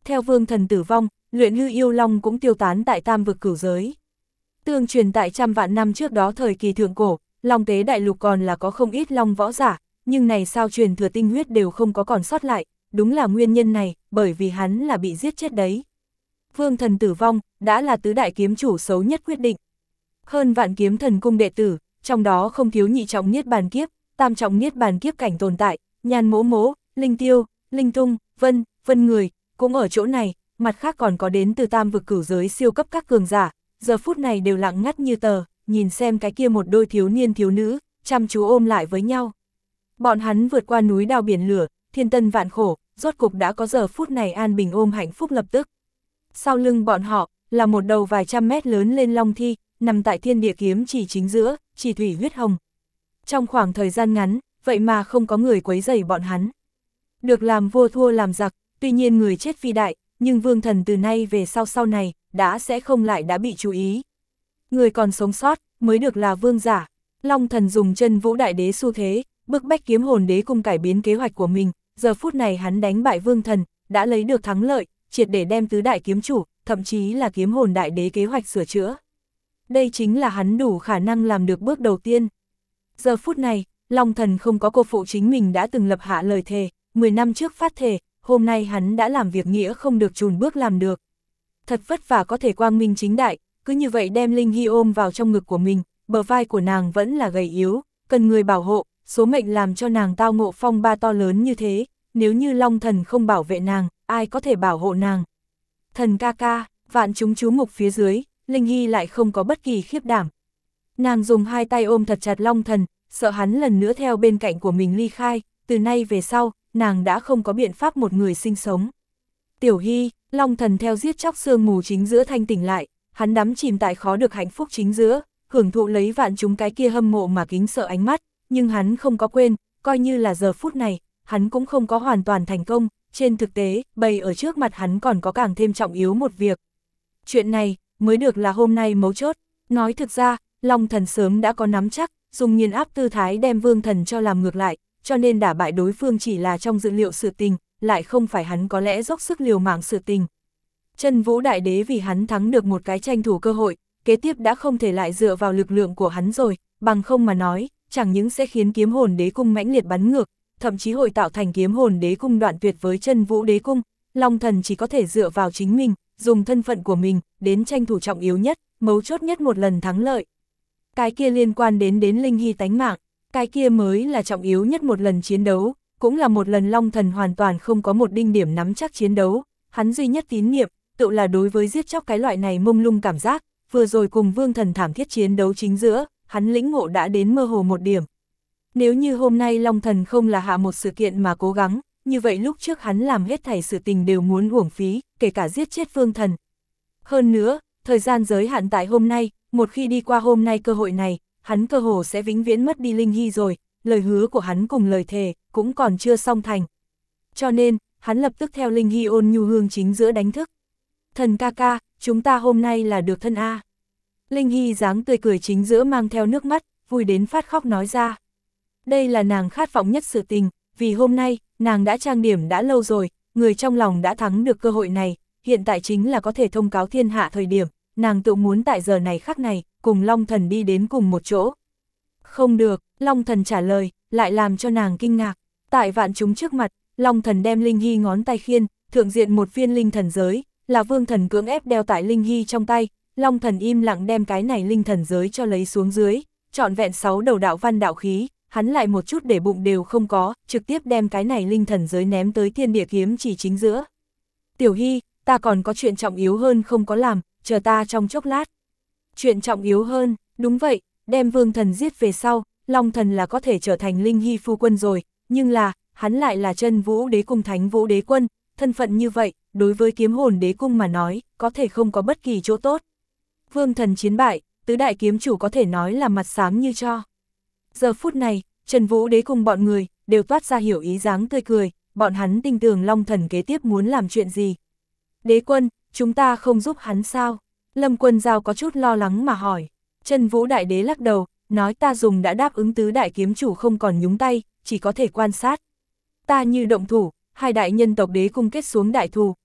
Theo Vương Thần tử vong, luyện hư yêu long cũng tiêu tán tại tam vực cửu giới. Tương truyền tại trăm vạn năm trước đó thời kỳ thượng cổ, Long Tế Đại Lục còn là có không ít long võ giả, nhưng này sao truyền thừa tinh huyết đều không có còn sót lại, đúng là nguyên nhân này, bởi vì hắn là bị giết chết đấy. Vương Thần tử vong, đã là tứ đại kiếm chủ xấu nhất quyết định. Hơn vạn kiếm thần cung đệ tử, trong đó không thiếu nhị trọng niết bàn kiếp, tam trọng niết bàn kiếp cảnh tồn tại, Nhan Mỗ Mỗ, Linh Tiêu, Linh Tung, Vân, Vân Người, cũng ở chỗ này, mặt khác còn có đến từ tam vực cửu giới siêu cấp các cường giả, giờ phút này đều lặng ngắt như tờ, nhìn xem cái kia một đôi thiếu niên thiếu nữ, chăm chú ôm lại với nhau. Bọn hắn vượt qua núi đao biển lửa, thiên tân vạn khổ, rốt cục đã có giờ phút này an bình ôm hạnh phúc lập tức. Sau lưng bọn họ, là một đầu vài trăm mét lớn lên long thi, nằm tại thiên địa kiếm chỉ chính giữa, chỉ thủy huyết hồng. Trong khoảng thời gian ngắn, vậy mà không có người quấy rầy bọn hắn. Được làm vua thua làm giặc, tuy nhiên người chết phi đại, nhưng Vương Thần từ nay về sau sau này, đã sẽ không lại đã bị chú ý. Người còn sống sót, mới được là vương giả. Long Thần dùng chân vũ đại đế xu thế, bức bách kiếm hồn đế cung cải biến kế hoạch của mình, giờ phút này hắn đánh bại Vương Thần, đã lấy được thắng lợi, triệt để đem tứ đại kiếm chủ, thậm chí là kiếm hồn đại đế kế hoạch sửa chữa. Đây chính là hắn đủ khả năng làm được bước đầu tiên. Giờ phút này, Long Thần không có cô phụ chính mình đã từng lập hạ lời thề, mười năm trước phát thề, hôm nay hắn đã làm việc nghĩa không được chùn bước làm được. Thật vất vả có thể quang minh chính đại, cứ như vậy đem Linh Hy ôm vào trong ngực của mình, bờ vai của nàng vẫn là gầy yếu, cần người bảo hộ, số mệnh làm cho nàng tao ngộ phong ba to lớn như thế, nếu như Long Thần không bảo vệ nàng, ai có thể bảo hộ nàng. Thần ca ca, vạn chúng chú mục phía dưới, Linh Hy lại không có bất kỳ khiếp đảm. Nàng dùng hai tay ôm thật chặt Long Thần, sợ hắn lần nữa theo bên cạnh của mình ly khai, từ nay về sau, nàng đã không có biện pháp một người sinh sống. Tiểu Hy, Long Thần theo giết chóc sương mù chính giữa thanh tỉnh lại, hắn đắm chìm tại khó được hạnh phúc chính giữa, hưởng thụ lấy vạn chúng cái kia hâm mộ mà kính sợ ánh mắt, nhưng hắn không có quên, coi như là giờ phút này, hắn cũng không có hoàn toàn thành công, trên thực tế, bày ở trước mặt hắn còn có càng thêm trọng yếu một việc. Chuyện này, mới được là hôm nay mấu chốt, nói thực ra, Long Thần sớm đã có nắm chắc, dùng nghiền áp tư thái đem Vương Thần cho làm ngược lại, cho nên đả bại đối phương chỉ là trong dự liệu sự tình, lại không phải hắn có lẽ dốc sức liều mạng sự tình. Chân Vũ Đại Đế vì hắn thắng được một cái tranh thủ cơ hội, kế tiếp đã không thể lại dựa vào lực lượng của hắn rồi, bằng không mà nói, chẳng những sẽ khiến kiếm hồn đế cung mãnh liệt bắn ngược, thậm chí hội tạo thành kiếm hồn đế cung đoạn tuyệt với Chân Vũ Đế cung, Long Thần chỉ có thể dựa vào chính mình, dùng thân phận của mình, đến tranh thủ trọng yếu nhất, mấu chốt nhất một lần thắng lợi. Cái kia liên quan đến đến Linh Hy tánh mạng, cái kia mới là trọng yếu nhất một lần chiến đấu, cũng là một lần Long Thần hoàn toàn không có một đinh điểm nắm chắc chiến đấu, hắn duy nhất tín niệm, tự là đối với giết chóc cái loại này mông lung cảm giác, vừa rồi cùng Vương Thần thảm thiết chiến đấu chính giữa, hắn lĩnh ngộ đã đến mơ hồ một điểm. Nếu như hôm nay Long Thần không là hạ một sự kiện mà cố gắng, như vậy lúc trước hắn làm hết thảy sự tình đều muốn uổng phí, kể cả giết chết Vương Thần. Hơn nữa, thời gian giới hạn tại hôm nay, một khi đi qua hôm nay cơ hội này, hắn cơ hồ sẽ vĩnh viễn mất đi Linh Hy rồi, lời hứa của hắn cùng lời thề, cũng còn chưa xong thành. Cho nên, hắn lập tức theo Linh Hy ôn nhu hương chính giữa đánh thức. Thần ca ca, chúng ta hôm nay là được thân A. Linh Hy dáng tươi cười chính giữa mang theo nước mắt, vui đến phát khóc nói ra. Đây là nàng khát vọng nhất sự tình, vì hôm nay, nàng đã trang điểm đã lâu rồi, người trong lòng đã thắng được cơ hội này, hiện tại chính là có thể thông cáo thiên hạ thời điểm, nàng tự muốn tại giờ này khắc này, cùng Long Thần đi đến cùng một chỗ. Không được, Long Thần trả lời, lại làm cho nàng kinh ngạc. Tại vạn chúng trước mặt, Long Thần đem Linh Hy ngón tay khiên, thượng diện một viên linh thần giới, là Vương Thần cưỡng ép đeo tại Linh Hy trong tay, Long Thần im lặng đem cái này linh thần giới cho lấy xuống dưới, trọn vẹn sáu đầu đạo văn đạo khí, hắn lại một chút để bụng đều không có, trực tiếp đem cái này linh thần giới ném tới thiên địa kiếm chỉ chính giữa. Tiểu Hy, ta còn có chuyện trọng yếu hơn không có làm, chờ ta trong chốc lát. Chuyện trọng yếu hơn, đúng vậy, đem Vương Thần giết về sau, Long Thần là có thể trở thành Linh Hy phu quân rồi, nhưng là, hắn lại là Chân Vũ Đế cung Thánh Vũ Đế quân, thân phận như vậy, đối với kiếm hồn đế cung mà nói, có thể không có bất kỳ chỗ tốt. Vương Thần chiến bại, tứ đại kiếm chủ có thể nói là mặt xám như cho. Giờ phút này, Chân Vũ Đế cung bọn người, đều toát ra hiểu ý dáng tươi cười, bọn hắn tin tưởng Long Thần kế tiếp muốn làm chuyện gì. Đế quân, chúng ta không giúp hắn sao? Lâm Quân Giao có chút lo lắng mà hỏi. Chân Vũ Đại Đế lắc đầu, nói ta dùng đã đáp ứng tứ đại kiếm chủ không còn nhúng tay, chỉ có thể quan sát. Ta như động thủ, hai đại nhân tộc đế cung kết xuống đại thù,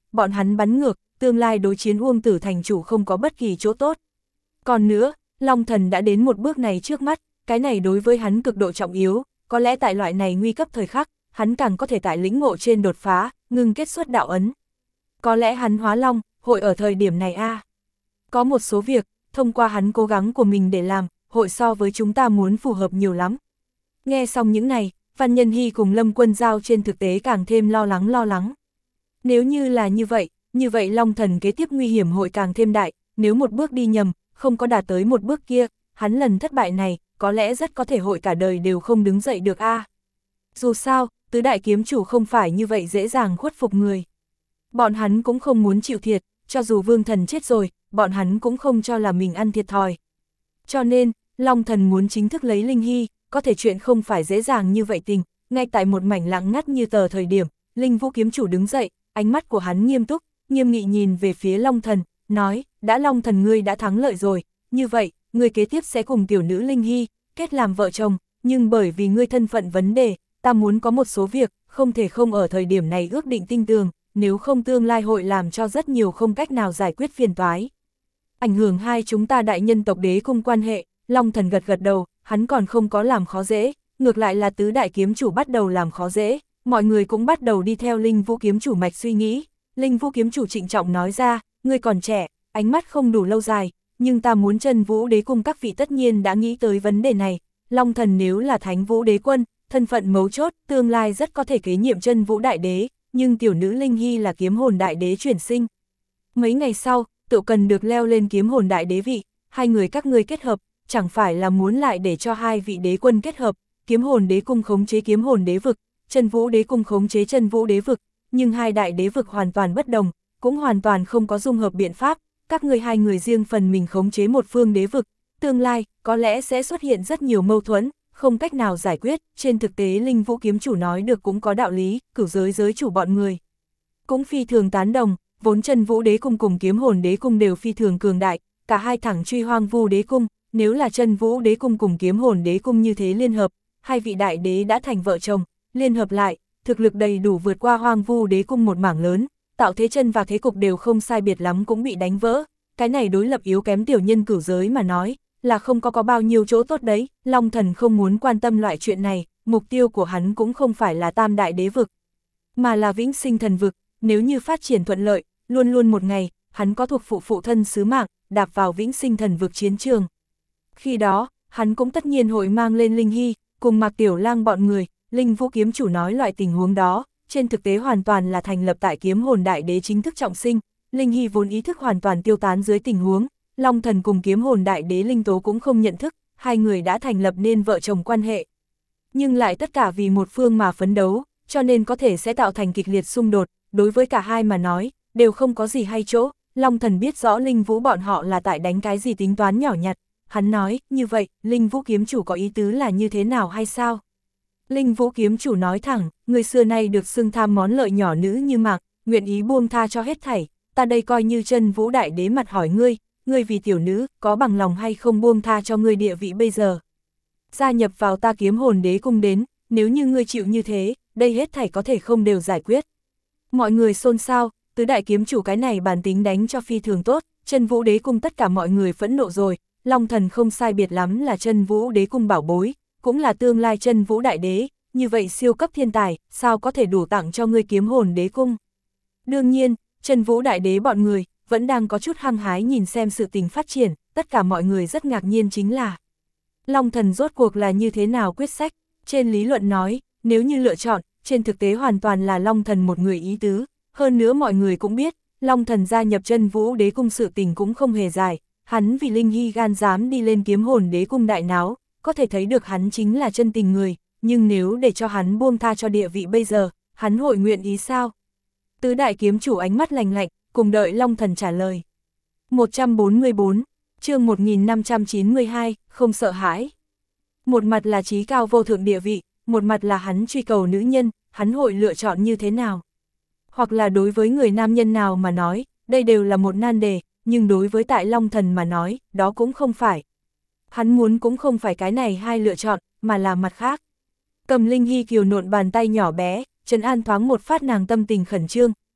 bọn hắn bắn ngược, tương lai đối chiến Uông Tử thành chủ không có bất kỳ chỗ tốt. Còn nữa, Long Thần đã đến một bước này trước mắt, cái này đối với hắn cực độ trọng yếu, có lẽ tại loại này nguy cấp thời khắc, hắn càng có thể tại lĩnh ngộ trên đột phá, ngưng kết xuất đạo ấn. Có lẽ hắn hóa long, hội ở thời điểm này a. À. Có một số việc, thông qua hắn cố gắng của mình để làm, hội so với chúng ta muốn phù hợp nhiều lắm. Nghe xong những này, Văn Nhân Hy cùng Lâm Quân Giao trên thực tế càng thêm lo lắng lo lắng. Nếu như là như vậy, như vậy Long Thần kế tiếp nguy hiểm hội càng thêm đại, nếu một bước đi nhầm, không có đạt tới một bước kia, hắn lần thất bại này, có lẽ rất có thể hội cả đời đều không đứng dậy được a. À. Dù sao, tứ đại kiếm chủ không phải như vậy dễ dàng khuất phục người. Bọn hắn cũng không muốn chịu thiệt, cho dù Vương Thần chết rồi, bọn hắn cũng không cho là mình ăn thiệt thòi. Cho nên, Long Thần muốn chính thức lấy Linh Hy, có thể chuyện không phải dễ dàng như vậy tình, ngay tại một mảnh lặng ngắt như tờ thời điểm, Linh Vũ kiếm chủ đứng dậy, ánh mắt của hắn nghiêm túc, nghiêm nghị nhìn về phía Long Thần, nói, đã Long Thần ngươi đã thắng lợi rồi, như vậy, ngươi kế tiếp sẽ cùng tiểu nữ Linh Hy, kết làm vợ chồng, nhưng bởi vì ngươi thân phận vấn đề, ta muốn có một số việc, không thể không ở thời điểm này ước định tinh tường, nếu không tương lai hội làm cho rất nhiều không cách nào giải quyết phiền toái. Ảnh hưởng hai chúng ta đại nhân tộc đế cung quan hệ, Long Thần gật gật đầu, hắn còn không có làm khó dễ, ngược lại là tứ đại kiếm chủ bắt đầu làm khó dễ, mọi người cũng bắt đầu đi theo Linh Vũ kiếm chủ mạch suy nghĩ. Linh Vũ kiếm chủ trịnh trọng nói ra, ngươi còn trẻ, ánh mắt không đủ lâu dài, nhưng ta muốn Chân Vũ đế cung các vị tất nhiên đã nghĩ tới vấn đề này, Long Thần nếu là Thánh Vũ đế quân, thân phận mấu chốt, tương lai rất có thể kế nhiệm Chân Vũ đại đế, nhưng tiểu nữ Linh Hy là kiếm hồn đại đế chuyển sinh. Mấy ngày sau, tự cần được leo lên kiếm hồn đại đế vị, hai người các ngươi kết hợp, chẳng phải là muốn lại để cho hai vị đế quân kết hợp, kiếm hồn đế cung khống chế kiếm hồn đế vực, Chân Vũ đế cung khống chế Chân Vũ đế vực, nhưng hai đại đế vực hoàn toàn bất đồng, cũng hoàn toàn không có dung hợp biện pháp, các ngươi hai người riêng phần mình khống chế một phương đế vực, tương lai có lẽ sẽ xuất hiện rất nhiều mâu thuẫn, không cách nào giải quyết, trên thực tế Linh Vũ kiếm chủ nói được cũng có đạo lý, cửu giới giới chủ bọn người cũng phi thường tán đồng, vốn Chân Vũ đế cung cùng kiếm hồn đế cung đều phi thường cường đại, cả hai thẳng truy Hoang Vu đế cung, nếu là Chân Vũ đế cung cùng kiếm hồn đế cung như thế liên hợp, hai vị đại đế đã thành vợ chồng, liên hợp lại, thực lực đầy đủ vượt qua Hoang Vu đế cung một mảng lớn, tạo thế chân và thế cục đều không sai biệt lắm cũng bị đánh vỡ, cái này đối lập yếu kém tiểu nhân cửu giới mà nói, là không có có bao nhiêu chỗ tốt đấy, Long Thần không muốn quan tâm loại chuyện này, mục tiêu của hắn cũng không phải là tam đại đế vực, mà là vĩnh sinh thần vực, nếu như phát triển thuận lợi, luôn luôn một ngày, hắn có thuộc phụ phụ thân sứ mạng, đạp vào vĩnh sinh thần vực chiến trường. Khi đó, hắn cũng tất nhiên hội mang lên Linh Hy, cùng Mạc Tiểu Lang bọn người, Linh Vũ kiếm chủ nói loại tình huống đó, trên thực tế hoàn toàn là thành lập tại kiếm hồn đại đế chính thức trọng sinh, Linh Hy vốn ý thức hoàn toàn tiêu tán dưới tình huống, Long Thần cùng kiếm hồn đại đế Linh Tố cũng không nhận thức, hai người đã thành lập nên vợ chồng quan hệ. Nhưng lại tất cả vì một phương mà phấn đấu, cho nên có thể sẽ tạo thành kịch liệt xung đột, đối với cả hai mà nói, đều không có gì hay chỗ, Long Thần biết rõ Linh Vũ bọn họ là tại đánh cái gì tính toán nhỏ nhặt, hắn nói, như vậy, Linh Vũ kiếm chủ có ý tứ là như thế nào hay sao? Linh Vũ kiếm chủ nói thẳng, người xưa nay được xưng tham món lợi nhỏ nữ như Mạc, nguyện ý buông tha cho hết thảy, ta đây coi như Chân Vũ đại đế mặt hỏi ngươi, ngươi vì tiểu nữ, có bằng lòng hay không buông tha cho ngươi địa vị bây giờ? Gia nhập vào ta kiếm hồn đế cung đến, nếu như ngươi chịu như thế, đây hết thảy có thể không đều giải quyết. Mọi người xôn xao, tứ đại kiếm chủ cái này bản tính đánh cho phi thường tốt, Chân Vũ đế cung tất cả mọi người phẫn nộ rồi, Long Thần không sai biệt lắm là Chân Vũ đế cung bảo bối, cũng là tương lai Chân Vũ đại đế, như vậy siêu cấp thiên tài, sao có thể đủ tặng cho ngươi kiếm hồn đế cung. Đương nhiên, Chân Vũ đại đế bọn người, vẫn đang có chút hăng hái nhìn xem sự tình phát triển, tất cả mọi người rất ngạc nhiên chính là Long Thần rốt cuộc là như thế nào quyết sách, trên lý luận nói, nếu như lựa chọn, trên thực tế hoàn toàn là Long Thần một người ý tứ, hơn nữa mọi người cũng biết, Long Thần gia nhập Chân Vũ đế cung sự tình cũng không hề dài, hắn vì Linh Hy gan dám đi lên kiếm hồn đế cung đại náo, có thể thấy được hắn chính là chân tình người, nhưng nếu để cho hắn buông tha cho địa vị bây giờ, hắn hội nguyện ý sao? Tứ đại kiếm chủ ánh mắt lành lạnh, cùng đợi Long Thần trả lời. một trăm bốn mươi bốn, chương một nghìn năm trăm chín mươi hai, không sợ hãi. Một mặt là trí cao vô thượng địa vị, một mặt là hắn truy cầu nữ nhân, hắn hội lựa chọn như thế nào? Hoặc là đối với người nam nhân nào mà nói, đây đều là một nan đề, nhưng đối với tại Long Thần mà nói, đó cũng không phải. Hắn muốn cũng không phải cái này hai lựa chọn, mà là mặt khác. Cầm Linh Hy kiều nộn bàn tay nhỏ bé, trấn an thoáng một phát nàng tâm tình khẩn trương,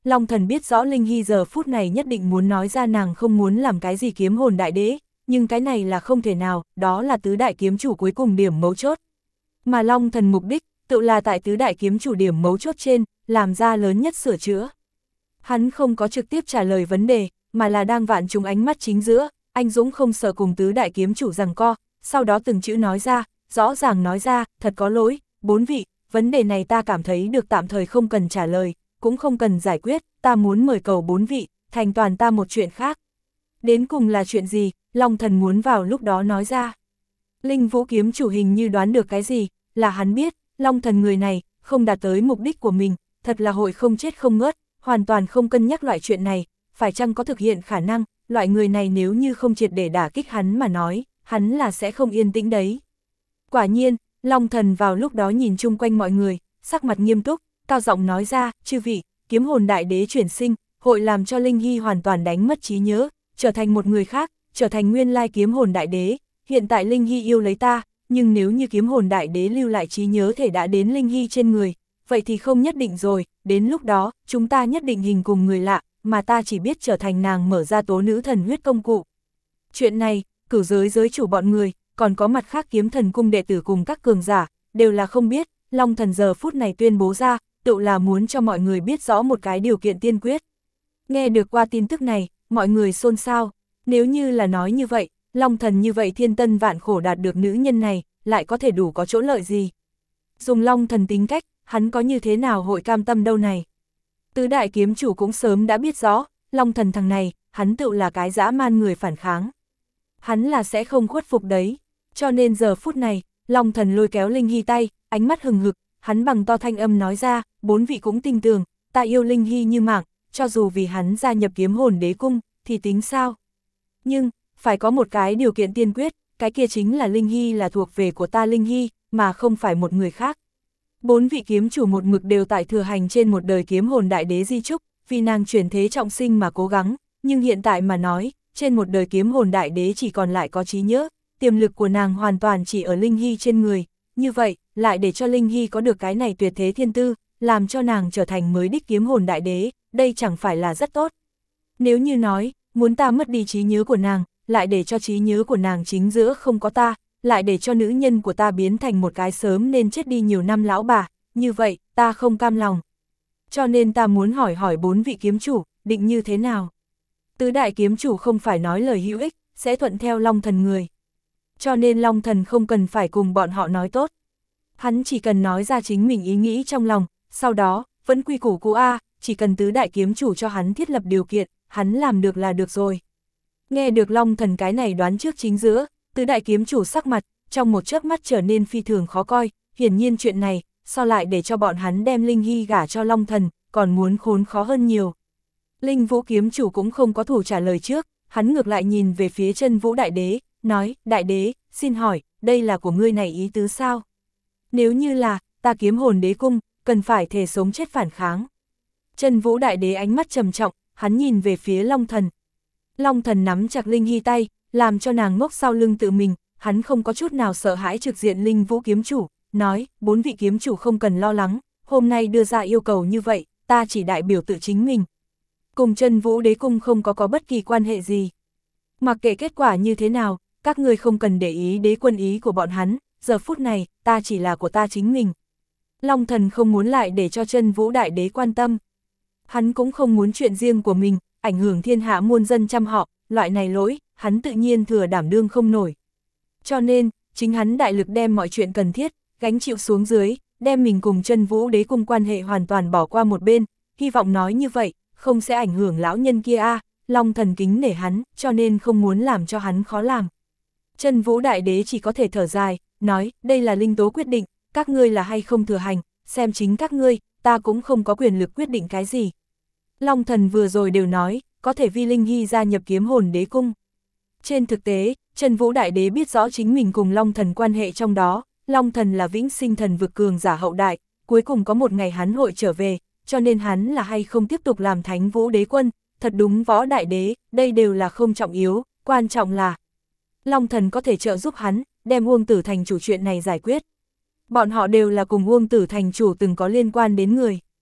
Long Thần biết rõ Linh Hy giờ phút này nhất định muốn nói ra nàng không muốn làm cái gì kiếm hồn đại đế, nhưng cái này là không thể nào, đó là tứ đại kiếm chủ cuối cùng điểm mấu chốt. Mà Long Thần mục đích, tự là tại tứ đại kiếm chủ điểm mấu chốt trên, làm ra lớn nhất sửa chữa. Hắn không có trực tiếp trả lời vấn đề, mà là đang vạn chúng ánh mắt chính giữa, anh Dũng không sợ cùng tứ đại kiếm chủ giằng co, sau đó từng chữ nói ra, rõ ràng nói ra, thật có lỗi, bốn vị, vấn đề này ta cảm thấy được tạm thời không cần trả lời, cũng không cần giải quyết, ta muốn mời cầu bốn vị, thành toàn ta một chuyện khác. Đến cùng là chuyện gì, Long Thần muốn vào lúc đó nói ra. Linh Vũ kiếm chủ hình như đoán được cái gì, là hắn biết, Long Thần người này, không đạt tới mục đích của mình, thật là hội không chết không ngớt, hoàn toàn không cân nhắc loại chuyện này, phải chăng có thực hiện khả năng, loại người này nếu như không triệt để đả kích hắn mà nói, hắn là sẽ không yên tĩnh đấy. Quả nhiên, Long Thần vào lúc đó nhìn chung quanh mọi người, sắc mặt nghiêm túc, cao giọng nói ra, chư vị, kiếm hồn đại đế chuyển sinh, hội làm cho Linh Hy hoàn toàn đánh mất trí nhớ, trở thành một người khác, trở thành nguyên lai kiếm hồn đại đế, hiện tại Linh Hy yêu lấy ta, nhưng nếu như kiếm hồn đại đế lưu lại trí nhớ thể đã đến Linh Hy trên người, vậy thì không nhất định rồi, đến lúc đó, chúng ta nhất định hình cùng người lạ, mà ta chỉ biết trở thành nàng mở ra tố nữ thần huyết công cụ. Chuyện này, cửu giới giới chủ bọn người, còn có mặt khác kiếm thần cung đệ tử cùng các cường giả, đều là không biết, Long Thần giờ phút này tuyên bố ra, tự là muốn cho mọi người biết rõ một cái điều kiện tiên quyết. Nghe được qua tin tức này, mọi người xôn xao, nếu như là nói như vậy, Long Thần như vậy thiên tân vạn khổ đạt được nữ nhân này, lại có thể đủ có chỗ lợi gì. Dùng Long Thần tính cách, hắn có như thế nào hội cam tâm đâu này. Tứ đại kiếm chủ cũng sớm đã biết rõ, Long Thần thằng này, hắn tự là cái dã man người phản kháng. Hắn là sẽ không khuất phục đấy, cho nên giờ phút này, Long Thần lôi kéo Linh Hy tay, ánh mắt hừng hực, hắn bằng to thanh âm nói ra, bốn vị cũng tin tưởng, ta yêu Linh Hy như mạng, cho dù vì hắn gia nhập kiếm hồn đế cung, thì tính sao? Nhưng, phải có một cái điều kiện tiên quyết, cái kia chính là Linh Hy là thuộc về của ta Linh Hy, mà không phải một người khác. Bốn vị kiếm chủ một mực đều tại thừa hành trên một đời kiếm hồn đại đế di trúc, vì nàng chuyển thế trọng sinh mà cố gắng, nhưng hiện tại mà nói, trên một đời kiếm hồn đại đế chỉ còn lại có trí nhớ, tiềm lực của nàng hoàn toàn chỉ ở Linh Hy trên người, như vậy, lại để cho Linh Hy có được cái này tuyệt thế thiên tư, làm cho nàng trở thành mới đích kiếm hồn đại đế, đây chẳng phải là rất tốt. Nếu như nói, muốn ta mất đi trí nhớ của nàng, lại để cho trí nhớ của nàng chính giữa không có ta, lại để cho nữ nhân của ta biến thành một cái sớm nên chết đi nhiều năm lão bà, như vậy, ta không cam lòng. Cho nên ta muốn hỏi hỏi bốn vị kiếm chủ, định như thế nào? Tứ đại kiếm chủ không phải nói lời hữu ích, sẽ thuận theo Long Thần người. Cho nên Long Thần không cần phải cùng bọn họ nói tốt. Hắn chỉ cần nói ra chính mình ý nghĩ trong lòng, sau đó, vẫn quy củ cũ A, chỉ cần tứ đại kiếm chủ cho hắn thiết lập điều kiện, hắn làm được là được rồi. Nghe được Long Thần cái này đoán trước chính giữa, tứ đại kiếm chủ sắc mặt, trong một chớp mắt trở nên phi thường khó coi, hiển nhiên chuyện này, so lại để cho bọn hắn đem Linh Hy gả cho Long Thần, còn muốn khốn khó hơn nhiều. Linh Vũ kiếm chủ cũng không có thủ trả lời trước, hắn ngược lại nhìn về phía Chân Vũ đại đế, nói, đại đế, xin hỏi, đây là của ngươi này ý tứ sao? Nếu như là, ta kiếm hồn đế cung, cần phải thể sống chết phản kháng. Chân Vũ đại đế ánh mắt trầm trọng, hắn nhìn về phía Long Thần. Long Thần nắm chặt Linh Hy tay, làm cho nàng ngốc sau lưng tự mình, hắn không có chút nào sợ hãi trực diện Linh Vũ kiếm chủ, nói, bốn vị kiếm chủ không cần lo lắng, hôm nay đưa ra yêu cầu như vậy, ta chỉ đại biểu tự chính mình. Cùng Chân Vũ đế cung không có có bất kỳ quan hệ gì. Mặc kệ kết quả như thế nào, các ngươi không cần để ý đế quân ý của bọn hắn, giờ phút này, ta chỉ là của ta chính mình. Long Thần không muốn lại để cho Chân Vũ đại đế quan tâm. Hắn cũng không muốn chuyện riêng của mình, ảnh hưởng thiên hạ muôn dân trăm họ, loại này lỗi, hắn tự nhiên thừa đảm đương không nổi. Cho nên, chính hắn đại lực đem mọi chuyện cần thiết, gánh chịu xuống dưới, đem mình cùng Chân Vũ đế cung quan hệ hoàn toàn bỏ qua một bên, hy vọng nói như vậy, không sẽ ảnh hưởng lão nhân kia a. Long Thần kính nể hắn, cho nên không muốn làm cho hắn khó làm. Chân Vũ đại đế chỉ có thể thở dài, nói, đây là linh tố quyết định, các ngươi là hay không thừa hành, xem chính các ngươi, ta cũng không có quyền lực quyết định cái gì. Long Thần vừa rồi đều nói, có thể vi Linh Hy gia nhập kiếm hồn đế cung. Trên thực tế, Chân Vũ đại đế biết rõ chính mình cùng Long Thần quan hệ trong đó, Long Thần là vĩnh sinh thần vực cường giả hậu đại, cuối cùng có một ngày hắn hội trở về, cho nên hắn là hay không tiếp tục làm Thánh Vũ đế quân, thật đúng võ đại đế, đây đều là không trọng yếu, quan trọng là Long Thần có thể trợ giúp hắn, đem Uông Tử Thành chủ chuyện này giải quyết. Bọn họ đều là cùng Uông Tử Thành chủ từng có liên quan đến người.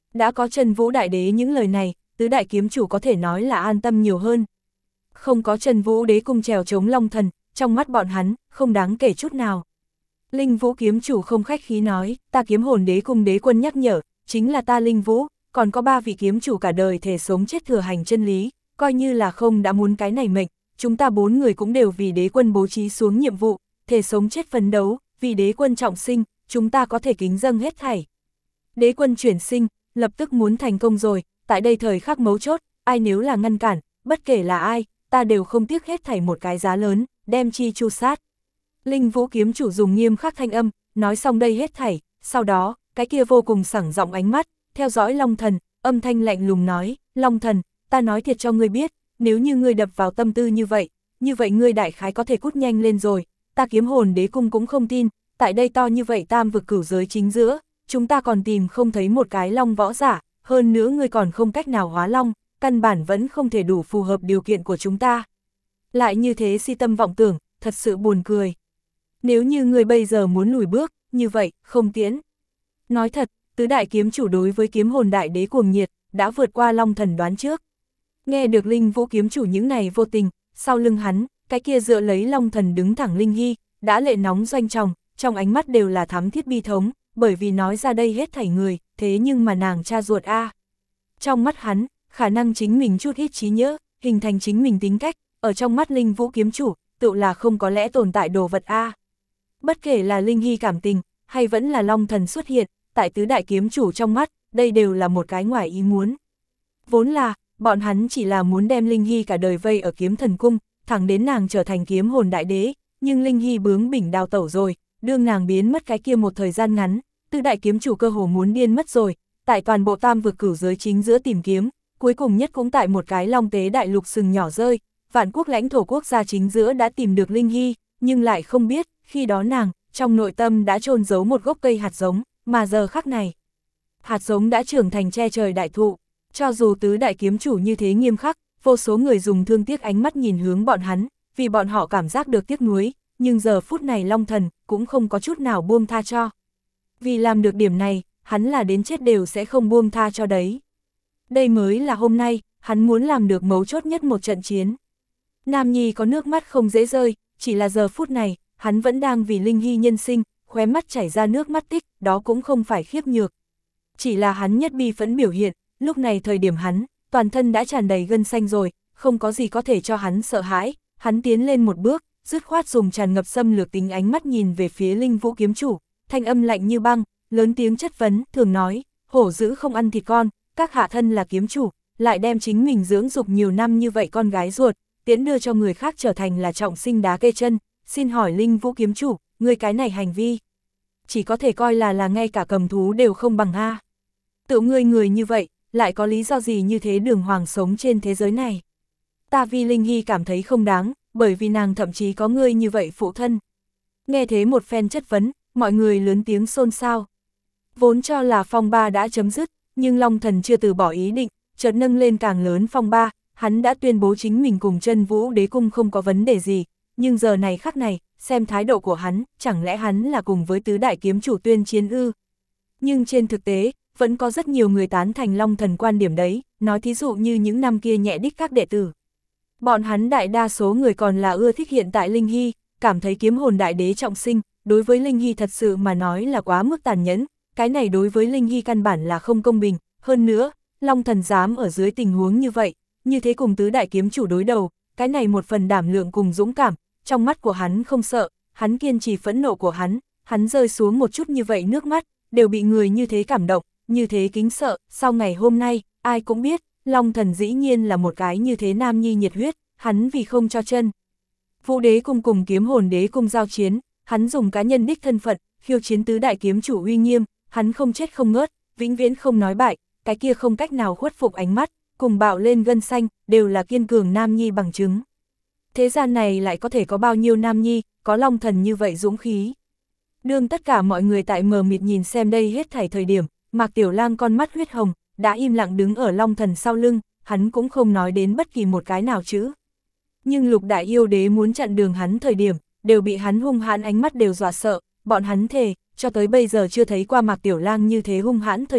Đã có Chân Vũ Đại Đế những lời này, tứ đại kiếm chủ có thể nói là an tâm nhiều hơn. Không có Chân Vũ Đế cung trèo chống Long Thần, trong mắt bọn hắn, không đáng kể chút nào. Linh Vũ kiếm chủ không khách khí nói, ta Kiếm Hồn Đế cung đế quân nhắc nhở, chính là ta Linh Vũ, còn có ba vị kiếm chủ cả đời thể sống chết thừa hành chân lý, coi như là không đã muốn cái này mệnh, chúng ta bốn người cũng đều vì đế quân bố trí xuống nhiệm vụ, thể sống chết phấn đấu, vì đế quân trọng sinh, chúng ta có thể kính dâng hết thảy. Đế quân chuyển sinh, lập tức muốn thành công rồi, tại đây thời khắc mấu chốt, ai nếu là ngăn cản, bất kể là ai, ta đều không tiếc hết thảy một cái giá lớn, đem chi chu sát. Linh Vũ kiếm chủ dùng nghiêm khắc thanh âm, nói xong đây hết thảy, sau đó, cái kia vô cùng sảng giọng ánh mắt, theo dõi Long Thần, âm thanh lạnh lùng nói, Long Thần, ta nói thiệt cho ngươi biết, nếu như ngươi đập vào tâm tư như vậy, như vậy ngươi đại khái có thể cút nhanh lên rồi, ta Kiếm Hồn Đế cung cũng không tin, tại đây to như vậy tam vực cửu giới chính giữa, chúng ta còn tìm không thấy một cái long võ giả, hơn nữa ngươi còn không cách nào hóa long, căn bản vẫn không thể đủ phù hợp điều kiện của chúng ta. Lại như thế si tâm vọng tưởng, thật sự buồn cười. Nếu như ngươi bây giờ muốn lùi bước, như vậy, không tiễn. Nói thật, tứ đại kiếm chủ đối với Kiếm Hồn Đại Đế cuồng nhiệt, đã vượt qua Long Thần đoán trước. Nghe được Linh Vũ kiếm chủ những này vô tình, sau lưng hắn, cái kia dựa lấy Long Thần đứng thẳng Linh Hy, đã lệ nóng doanh tròng, trong ánh mắt đều là thắm thiết bi thống, bởi vì nói ra đây hết thảy người, thế nhưng mà nàng cha ruột a. À. Trong mắt hắn, khả năng chính mình chút ít trí nhớ, hình thành chính mình tính cách, ở trong mắt Linh Vũ kiếm chủ, tự là không có lẽ tồn tại đồ vật a. À. Bất kể là Linh Hy cảm tình, hay vẫn là Long Thần xuất hiện, tại tứ đại kiếm chủ trong mắt, đây đều là một cái ngoài ý muốn. Vốn là, bọn hắn chỉ là muốn đem Linh Hy cả đời vây ở Kiếm Thần Cung, thẳng đến nàng trở thành Kiếm Hồn Đại Đế, nhưng Linh Hy bướng bỉnh đào tẩu rồi, đương nàng biến mất cái kia một thời gian ngắn, tứ đại kiếm chủ cơ hồ muốn điên mất rồi, tại toàn bộ tam vực cửu giới chính giữa tìm kiếm, cuối cùng nhất cũng tại một cái Long Tế đại lục sừng nhỏ rơi, vạn quốc lãnh thổ quốc gia chính giữa đã tìm được Linh Hy, nhưng lại không biết, khi đó nàng, trong nội tâm đã chôn giấu một gốc cây hạt giống, mà giờ khắc này, hạt giống đã trưởng thành che trời đại thụ, cho dù tứ đại kiếm chủ như thế nghiêm khắc, vô số người dùng thương tiếc ánh mắt nhìn hướng bọn hắn, vì bọn họ cảm giác được tiếc nuối, nhưng giờ phút này Long Thần cũng không có chút nào buông tha cho. Vì làm được điểm này, hắn là đến chết đều sẽ không buông tha cho đấy. Đây mới là hôm nay, hắn muốn làm được mấu chốt nhất một trận chiến. Nam Nhi có nước mắt không dễ rơi, chỉ là giờ phút này, hắn vẫn đang vì Linh Hy nhân sinh, khóe mắt chảy ra nước mắt tích, đó cũng không phải khiếp nhược. Chỉ là hắn nhất bi phẫn biểu hiện, lúc này thời điểm hắn, toàn thân đã tràn đầy gân xanh rồi, không có gì có thể cho hắn sợ hãi, hắn tiến lên một bước, dứt khoát dùng tràn ngập xâm lược tính ánh mắt nhìn về phía Linh Vũ kiếm chủ, thanh âm lạnh như băng, lớn tiếng chất vấn, thường nói, hổ dữ không ăn thịt con, các hạ thân là kiếm chủ, lại đem chính mình dưỡng dục nhiều năm như vậy con gái ruột, tiễn đưa cho người khác trở thành là trọng sinh đá kê chân, xin hỏi Linh Vũ kiếm chủ, người cái này hành vi, chỉ có thể coi là là ngay cả cầm thú đều không bằng a. Tự ngươi người như vậy, lại có lý do gì như thế đường hoàng sống trên thế giới này? Ta vì Linh Hy cảm thấy không đáng, bởi vì nàng thậm chí có ngươi như vậy phụ thân. Nghe thế một phen chất vấn, mọi người lớn tiếng xôn xao. Vốn cho là phong ba đã chấm dứt, nhưng Long Thần chưa từ bỏ ý định, chợt nâng lên càng lớn phong ba, hắn đã tuyên bố chính mình cùng Chân Vũ Đế cung không có vấn đề gì, nhưng giờ này khắc này, xem thái độ của hắn, chẳng lẽ hắn là cùng với tứ đại kiếm chủ tuyên chiến ư? Nhưng trên thực tế, vẫn có rất nhiều người tán thành Long Thần quan điểm đấy, nói thí dụ như những năm kia nhẹ đích các đệ tử. Bọn hắn đại đa số người còn là ưa thích hiện tại Linh Hy, cảm thấy Kiếm Hồn Đại Đế trọng sinh, đối với Linh Hy thật sự mà nói là quá mức tàn nhẫn, cái này đối với Linh Hy căn bản là không công bình, hơn nữa, Long Thần dám ở dưới tình huống như vậy, như thế cùng tứ đại kiếm chủ đối đầu, cái này một phần đảm lượng cùng dũng cảm, trong mắt của hắn không sợ, hắn kiên trì phẫn nộ của hắn, hắn rơi xuống một chút như vậy nước mắt, đều bị người như thế cảm động, như thế kính sợ, sau ngày hôm nay, ai cũng biết, Long Thần dĩ nhiên là một cái như thế nam nhi nhiệt huyết, hắn vì không cho chân Vũ Đế cung cùng Kiếm Hồn Đế cung giao chiến, hắn dùng cá nhân đích thân phận, khiêu chiến tứ đại kiếm chủ uy nghiêm, hắn không chết không ngớt, vĩnh viễn không nói bại, cái kia không cách nào khuất phục ánh mắt, cùng bạo lên gân xanh, đều là kiên cường nam nhi bằng chứng. Thế gian này lại có thể có bao nhiêu nam nhi, có Long Thần như vậy dũng khí. Đương tất cả mọi người tại mờ mịt nhìn xem đây hết thảy thời điểm, Mạc Tiểu Lang con mắt huyết hồng, đã im lặng đứng ở Long Thần sau lưng, hắn cũng không nói đến bất kỳ một cái nào chữ. Nhưng Lục Đại Yêu Đế muốn chặn đường hắn thời điểm, đều bị hắn hung hãn ánh mắt đều dọa sợ, bọn hắn thề, cho tới bây giờ chưa thấy qua Mạc Tiểu Lang như thế hung hãn thời điểm,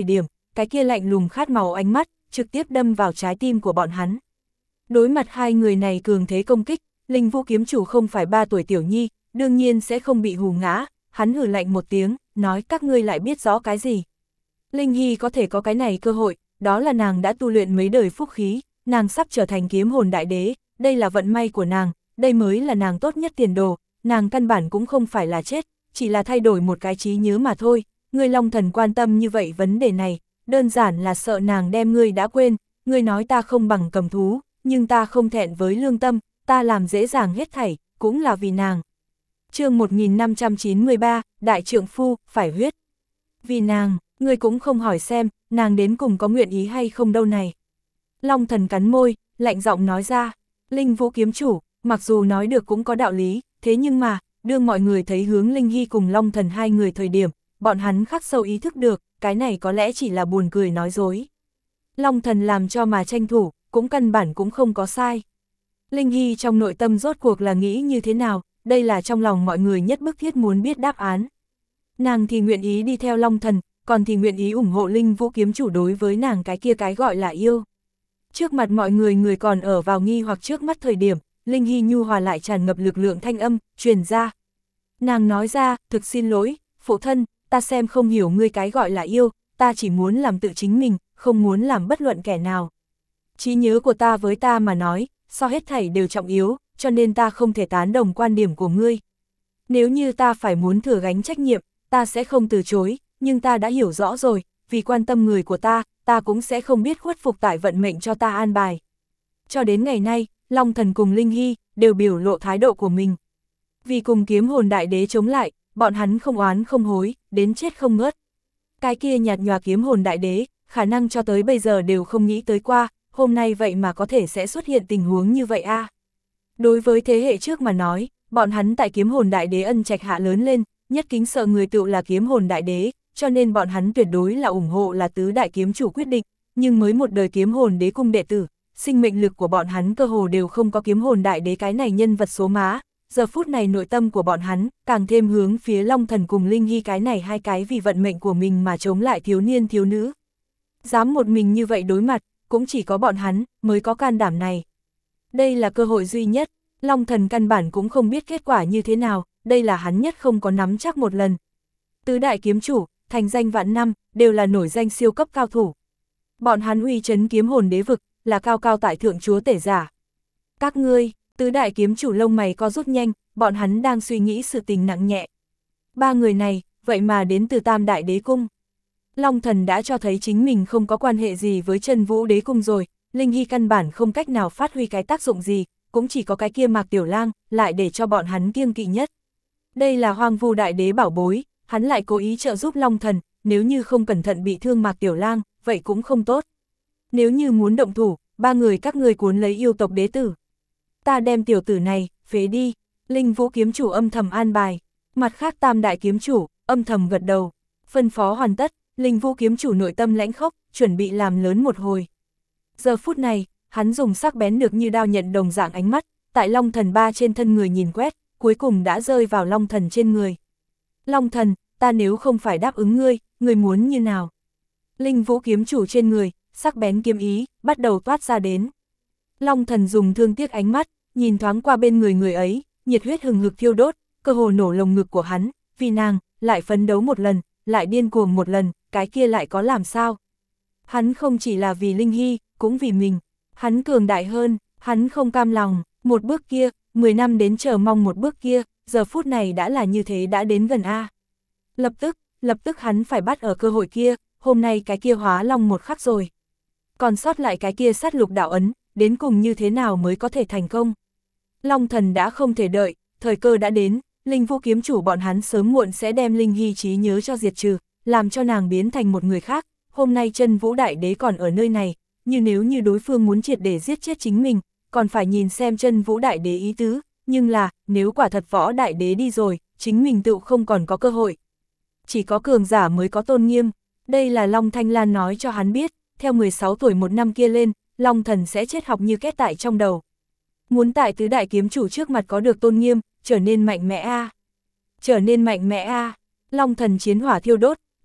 cái kia lạnh lùng khát máu ánh mắt, trực tiếp đâm vào trái tim của bọn hắn. Đối mặt hai người này cường thế công kích, Linh Vũ kiếm chủ không phải ba tuổi tiểu nhi, đương nhiên sẽ không bị hù ngã, hắn hừ lạnh một tiếng, nói các ngươi lại biết rõ cái gì. Linh Hy có thể có cái này cơ hội, đó là nàng đã tu luyện mấy đời phúc khí, nàng sắp trở thành kiếm hồn đại đế, đây là vận may của nàng, đây mới là nàng tốt nhất tiền đồ, nàng căn bản cũng không phải là chết, chỉ là thay đổi một cái trí nhớ mà thôi, ngươi Long Thần quan tâm như vậy vấn đề này, đơn giản là sợ nàng đem ngươi đã quên, ngươi nói ta không bằng cầm thú, nhưng ta không thẹn với lương tâm, ta làm dễ dàng hết thảy, cũng là vì nàng. Chương một nghìn năm trăm chín mươi ba, Đại trượng phu, phải huyết. Vì nàng, ngươi cũng không hỏi xem, nàng đến cùng có nguyện ý hay không đâu này. Long Thần cắn môi, lạnh giọng nói ra, Linh Vũ kiếm chủ, mặc dù nói được cũng có đạo lý, thế nhưng mà, đương mọi người thấy hướng Linh Hy cùng Long Thần hai người thời điểm, bọn hắn khắc sâu ý thức được, cái này có lẽ chỉ là buồn cười nói dối. Long Thần làm cho mà tranh thủ, cũng căn bản cũng không có sai. Linh Hy trong nội tâm rốt cuộc là nghĩ như thế nào, đây là trong lòng mọi người nhất bức thiết muốn biết đáp án. Nàng thì nguyện ý đi theo Long Thần, còn thì nguyện ý ủng hộ Linh Vũ kiếm chủ đối với nàng cái kia cái gọi là yêu. Trước mặt mọi người người còn ở vào nghi hoặc trước mắt thời điểm, Linh Hy nhu hòa lại tràn ngập lực lượng thanh âm, truyền ra. Nàng nói ra, thực xin lỗi, phụ thân, ta xem không hiểu ngươi cái gọi là yêu, ta chỉ muốn làm tự chính mình, không muốn làm bất luận kẻ nào. Trí nhớ của ta với ta mà nói, so hết thảy đều trọng yếu, cho nên ta không thể tán đồng quan điểm của ngươi. Nếu như ta phải muốn thừa gánh trách nhiệm, ta sẽ không từ chối, nhưng ta đã hiểu rõ rồi, vì quan tâm người của ta, ta cũng sẽ không biết khuất phục tại vận mệnh cho ta an bài. Cho đến ngày nay, Long Thần cùng Linh Hy đều biểu lộ thái độ của mình. Vì cùng kiếm hồn đại đế chống lại, bọn hắn không oán không hối, đến chết không ngớt. Cái kia nhạt nhòa kiếm hồn đại đế, khả năng cho tới bây giờ đều không nghĩ tới qua, hôm nay vậy mà có thể sẽ xuất hiện tình huống như vậy a. À. Đối với thế hệ trước mà nói, bọn hắn tại kiếm hồn đại đế ân trạch hạ lớn lên, nhất kính sợ người tựu là kiếm hồn đại đế, cho nên bọn hắn tuyệt đối là ủng hộ là tứ đại kiếm chủ quyết định, nhưng mới một đời kiếm hồn đế cung đệ tử, sinh mệnh lực của bọn hắn cơ hồ đều không có kiếm hồn đại đế cái này nhân vật số má, giờ phút này nội tâm của bọn hắn càng thêm hướng phía Long Thần cùng Linh Hy cái này hai cái vì vận mệnh của mình mà chống lại thiếu niên thiếu nữ. Dám một mình như vậy đối mặt, cũng chỉ có bọn hắn mới có can đảm này. Đây là cơ hội duy nhất, Long Thần căn bản cũng không biết kết quả như thế nào, đây là hắn nhất không có nắm chắc một lần. Tứ đại kiếm chủ, thành danh vạn năm, đều là nổi danh siêu cấp cao thủ. Bọn hắn uy chấn kiếm hồn đế vực, là cao cao tại thượng chúa tể giả. Các ngươi, tứ đại kiếm chủ lông mày co rút nhanh, bọn hắn đang suy nghĩ sự tình nặng nhẹ. Ba người này, vậy mà đến từ Tam Đại Đế Cung. Long Thần đã cho thấy chính mình không có quan hệ gì với Chân Vũ Đế Cung rồi, Linh Hy căn bản không cách nào phát huy cái tác dụng gì, cũng chỉ có cái kia Mạc Tiểu Lang, lại để cho bọn hắn kiêng kỵ nhất. Đây là Hoang Vu Đại Đế bảo bối, hắn lại cố ý trợ giúp Long Thần, nếu như không cẩn thận bị thương Mạc Tiểu Lang, vậy cũng không tốt. Nếu như muốn động thủ, ba người các ngươi cuốn lấy yêu tộc đế tử. Ta đem tiểu tử này, phế đi, Linh Vũ kiếm chủ âm thầm an bài, mặt khác Tam Đại kiếm chủ, âm thầm gật đầu, phân phó hoàn tất, Linh Vũ kiếm chủ nội tâm lãnh khốc, chuẩn bị làm lớn một hồi. Giờ phút này, hắn dùng sắc bén được như đao nhận đồng dạng ánh mắt, tại Long Thần ba trên thân người nhìn quét, cuối cùng đã rơi vào Long Thần trên người. Long Thần, ta nếu không phải đáp ứng ngươi, ngươi muốn như nào? Linh Vũ kiếm chủ trên người, sắc bén kiếm ý, bắt đầu toát ra đến. Long Thần dùng thương tiếc ánh mắt, nhìn thoáng qua bên người người ấy, nhiệt huyết hừng hực thiêu đốt, cơ hồ nổ lồng ngực của hắn, vì nàng, lại phấn đấu một lần, lại điên cuồng một lần, cái kia lại có làm sao? Hắn không chỉ là vì Linh Hy, cũng vì mình, hắn cường đại hơn, hắn không cam lòng, một bước kia, mười năm đến chờ mong một bước kia, giờ phút này đã là như thế đã đến gần a. Lập tức, lập tức hắn phải bắt ở cơ hội kia, hôm nay cái kia hóa long một khắc rồi. Còn sót lại cái kia sát lục đạo ấn, đến cùng như thế nào mới có thể thành công? Long Thần đã không thể đợi, thời cơ đã đến, Linh Vũ kiếm chủ bọn hắn sớm muộn sẽ đem Linh Hy trí nhớ cho diệt trừ, làm cho nàng biến thành một người khác. Hôm nay Chân Vũ Đại Đế còn ở nơi này, như nếu như đối phương muốn triệt để giết chết chính mình, còn phải nhìn xem Chân Vũ Đại Đế ý tứ, nhưng là, nếu quả thật Võ Đại Đế đi rồi, chính mình tự không còn có cơ hội. Chỉ có cường giả mới có tôn nghiêm, đây là Long Thanh Lan nói cho hắn biết, theo mười sáu tuổi một năm kia lên, Long Thần sẽ chết học như kết tại trong đầu. Muốn tại tứ đại kiếm chủ trước mặt có được tôn nghiêm, trở nên mạnh mẽ a. À. Trở nên mạnh mẽ a. À. Long Thần chiến hỏa thiêu đốt,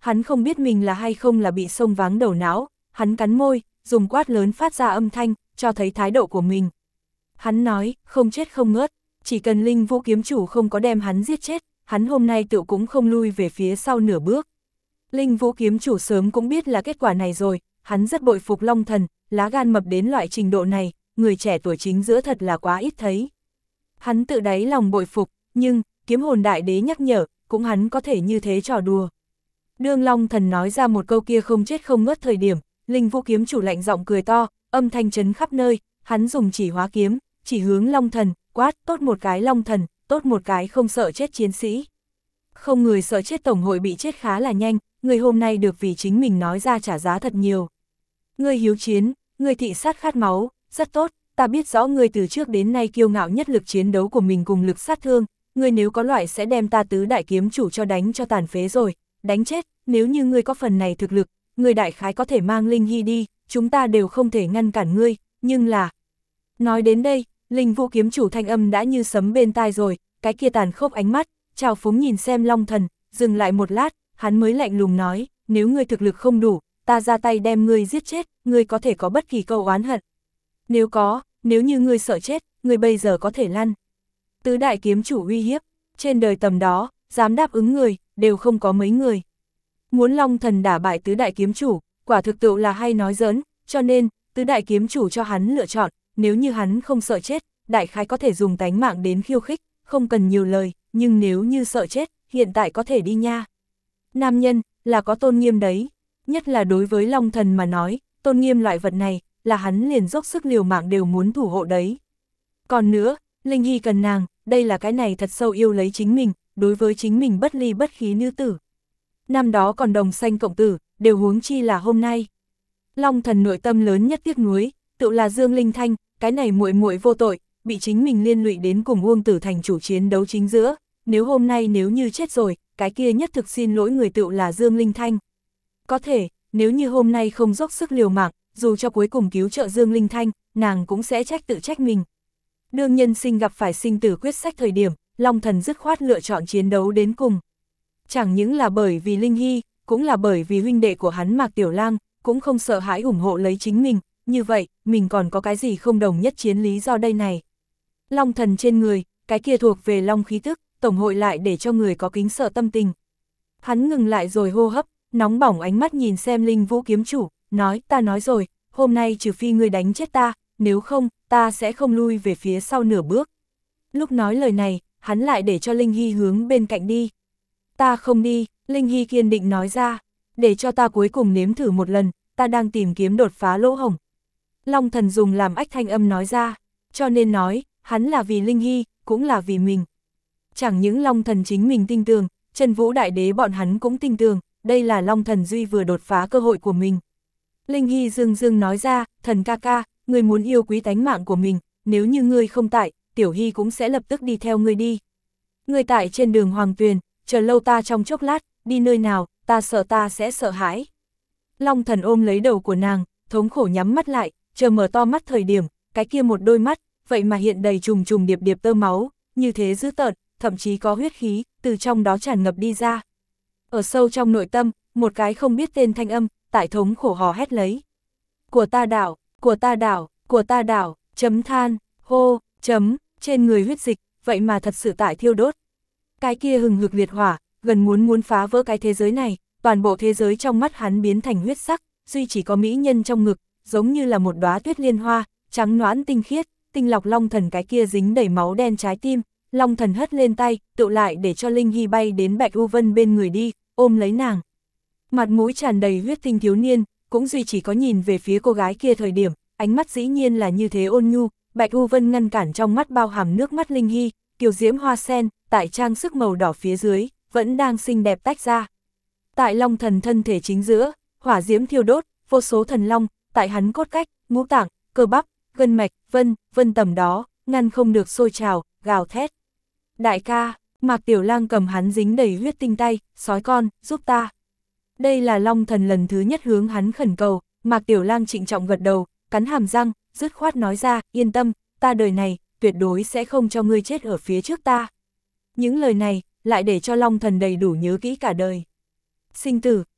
hắn không biết mình là hay không là bị xông váng đầu não, hắn cắn môi, dùng quát lớn phát ra âm thanh, cho thấy thái độ của mình. Hắn nói, không chết không ngớt, chỉ cần Linh Vũ kiếm chủ không có đem hắn giết chết, hắn hôm nay tự cũng không lui về phía sau nửa bước. Linh Vũ kiếm chủ sớm cũng biết là kết quả này rồi, hắn rất bội phục Long Thần, lá gan mập đến loại trình độ này, người trẻ tuổi chính giữa thật là quá ít thấy. Hắn tự đáy lòng bội phục, nhưng, kiếm hồn đại đế nhắc nhở, cũng hắn có thể như thế trò đùa. Đương Long Thần nói ra một câu kia không chết không ngớt thời điểm, Linh Vũ kiếm chủ lạnh giọng cười to, âm thanh chấn khắp nơi, hắn dùng chỉ hóa kiếm, chỉ hướng Long Thần, quát, tốt một cái Long Thần, tốt một cái không sợ chết chiến sĩ. Không người sợ chết tổng hội bị chết khá là nhanh, người hôm nay được vì chính mình nói ra trả giá thật nhiều. Người hiếu chiến, người thị sát khát máu, rất tốt, ta biết rõ người từ trước đến nay kiêu ngạo nhất lực chiến đấu của mình cùng lực sát thương, người nếu có loại sẽ đem ta tứ đại kiếm chủ cho đánh cho tàn phế rồi, đánh chết, nếu như ngươi có phần này thực lực, người đại khái có thể mang Linh Hy đi, chúng ta đều không thể ngăn cản ngươi, nhưng là... Nói đến đây, Linh Vũ kiếm chủ thanh âm đã như sấm bên tai rồi, cái kia tàn khốc ánh mắt, trào phúng nhìn xem Long Thần, dừng lại một lát, hắn mới lạnh lùng nói, nếu ngươi thực lực không đủ, ta ra tay đem ngươi giết chết, ngươi có thể có bất kỳ câu oán hận. Nếu có, nếu như ngươi sợ chết, ngươi bây giờ có thể lăn. Tứ đại kiếm chủ uy hiếp, trên đời tầm đó, dám đáp ứng người, đều không có mấy người. Muốn Long Thần đả bại tứ đại kiếm chủ, quả thực tự là hay nói giỡn, cho nên, tứ đại kiếm chủ cho hắn lựa chọn, nếu như hắn không sợ chết, đại khái có thể dùng tánh mạng đến khiêu khích, không cần nhiều lời, nhưng nếu như sợ chết, hiện tại có thể đi nha. Nam nhân, là có tôn nghiêm đấy, nhất là đối với Long Thần mà nói, tôn nghiêm loại vật này, là hắn liền dốc sức liều mạng đều muốn thủ hộ đấy. Còn nữa, Linh Hy cần nàng, đây là cái này thật sâu yêu lấy chính mình, đối với chính mình bất ly bất khí nữ tử. Năm đó còn đồng sanh cộng tử, đều huống chi là hôm nay. Long Thần nội tâm lớn nhất tiếc nuối, tự là Dương Linh Thanh, cái này muội muội vô tội, bị chính mình liên lụy đến cùng Uông Tử Thành chủ chiến đấu chính giữa, nếu hôm nay nếu như chết rồi, cái kia nhất thực xin lỗi người tự là Dương Linh Thanh. Có thể, nếu như hôm nay không dốc sức liều mạng, dù cho cuối cùng cứu trợ Dương Linh Thanh, nàng cũng sẽ trách tự trách mình. Đương nhân sinh gặp phải sinh tử quyết sách thời điểm, Long Thần dứt khoát lựa chọn chiến đấu đến cùng. Chẳng những là bởi vì Linh Hy, cũng là bởi vì huynh đệ của hắn Mạc Tiểu Lang, cũng không sợ hãi ủng hộ lấy chính mình, như vậy, mình còn có cái gì không đồng nhất chiến lý do đây này. Long Thần trên người, cái kia thuộc về long khí tức, tổng hội lại để cho người có kính sợ tâm tình. Hắn ngừng lại rồi hô hấp, nóng bỏng ánh mắt nhìn xem Linh Vũ kiếm chủ, nói, ta nói rồi, hôm nay trừ phi ngươi đánh chết ta, nếu không, ta sẽ không lui về phía sau nửa bước. Lúc nói lời này, hắn lại để cho Linh Hy hướng bên cạnh đi. Ta không đi, Linh Hy kiên định nói ra, để cho ta cuối cùng nếm thử một lần, ta đang tìm kiếm đột phá lỗ hổng. Long Thần dùng làm ách thanh âm nói ra, cho nên nói, hắn là vì Linh Hy, cũng là vì mình. Chẳng những Long Thần chính mình tin tưởng, Chân Vũ Đại Đế bọn hắn cũng tin tưởng, đây là Long Thần Duy vừa đột phá cơ hội của mình. Linh Hy dương dương nói ra, thần ca ca, người muốn yêu quý tánh mạng của mình, nếu như ngươi không tại, Tiểu Hy cũng sẽ lập tức đi theo ngươi đi. Ngươi tại trên đường Hoàng Tuyền, chờ lâu ta trong chốc lát, đi nơi nào, ta sợ ta sẽ sợ hãi. Long Thần ôm lấy đầu của nàng, thống khổ nhắm mắt lại, chờ mở to mắt thời điểm, cái kia một đôi mắt, vậy mà hiện đầy trùng trùng điệp điệp tơ máu, như thế dữ tợn, thậm chí có huyết khí, từ trong đó tràn ngập đi ra. Ở sâu trong nội tâm, một cái không biết tên thanh âm, tại thống khổ hò hét lấy. Của ta đảo, của ta đảo, của ta đảo, chấm than, hô, chấm, trên người huyết dịch, vậy mà thật sự tại thiêu đốt. Cái kia hừng hực liệt hỏa, gần muốn muốn phá vỡ cái thế giới này, toàn bộ thế giới trong mắt hắn biến thành huyết sắc, duy chỉ có mỹ nhân trong ngực, giống như là một đóa tuyết liên hoa, trắng nõn tinh khiết, tinh lọc Long Thần cái kia dính đầy máu đen trái tim, Long Thần hất lên tay, tự lại để cho Linh Hy bay đến Bạch U Vân bên người đi, ôm lấy nàng. Mặt mũi tràn đầy huyết tinh thiếu niên, cũng duy chỉ có nhìn về phía cô gái kia thời điểm, ánh mắt dĩ nhiên là như thế ôn nhu, Bạch U Vân ngăn cản trong mắt bao hàm nước mắt Linh Hy, kiều diễm hoa sen, tại trang sức màu đỏ phía dưới, vẫn đang xinh đẹp tách ra. Tại Long Thần thân thể chính giữa, hỏa diễm thiêu đốt, vô số thần long, tại hắn cốt cách, ngũ tạng, cơ bắp, gân mạch, vân, vân tầm đó, ngăn không được sôi trào, gào thét. Đại ca, Mạc Tiểu Lang cầm hắn dính đầy huyết tinh tay, sói con, giúp ta. Đây là Long Thần lần thứ nhất hướng hắn khẩn cầu, Mạc Tiểu Lang trịnh trọng gật đầu, cắn hàm răng, dứt khoát nói ra, yên tâm, ta đời này, tuyệt đối sẽ không cho ngươi chết ở phía trước ta. Những lời này, lại để cho Long Thần đầy đủ nhớ kỹ cả đời. Sinh tử,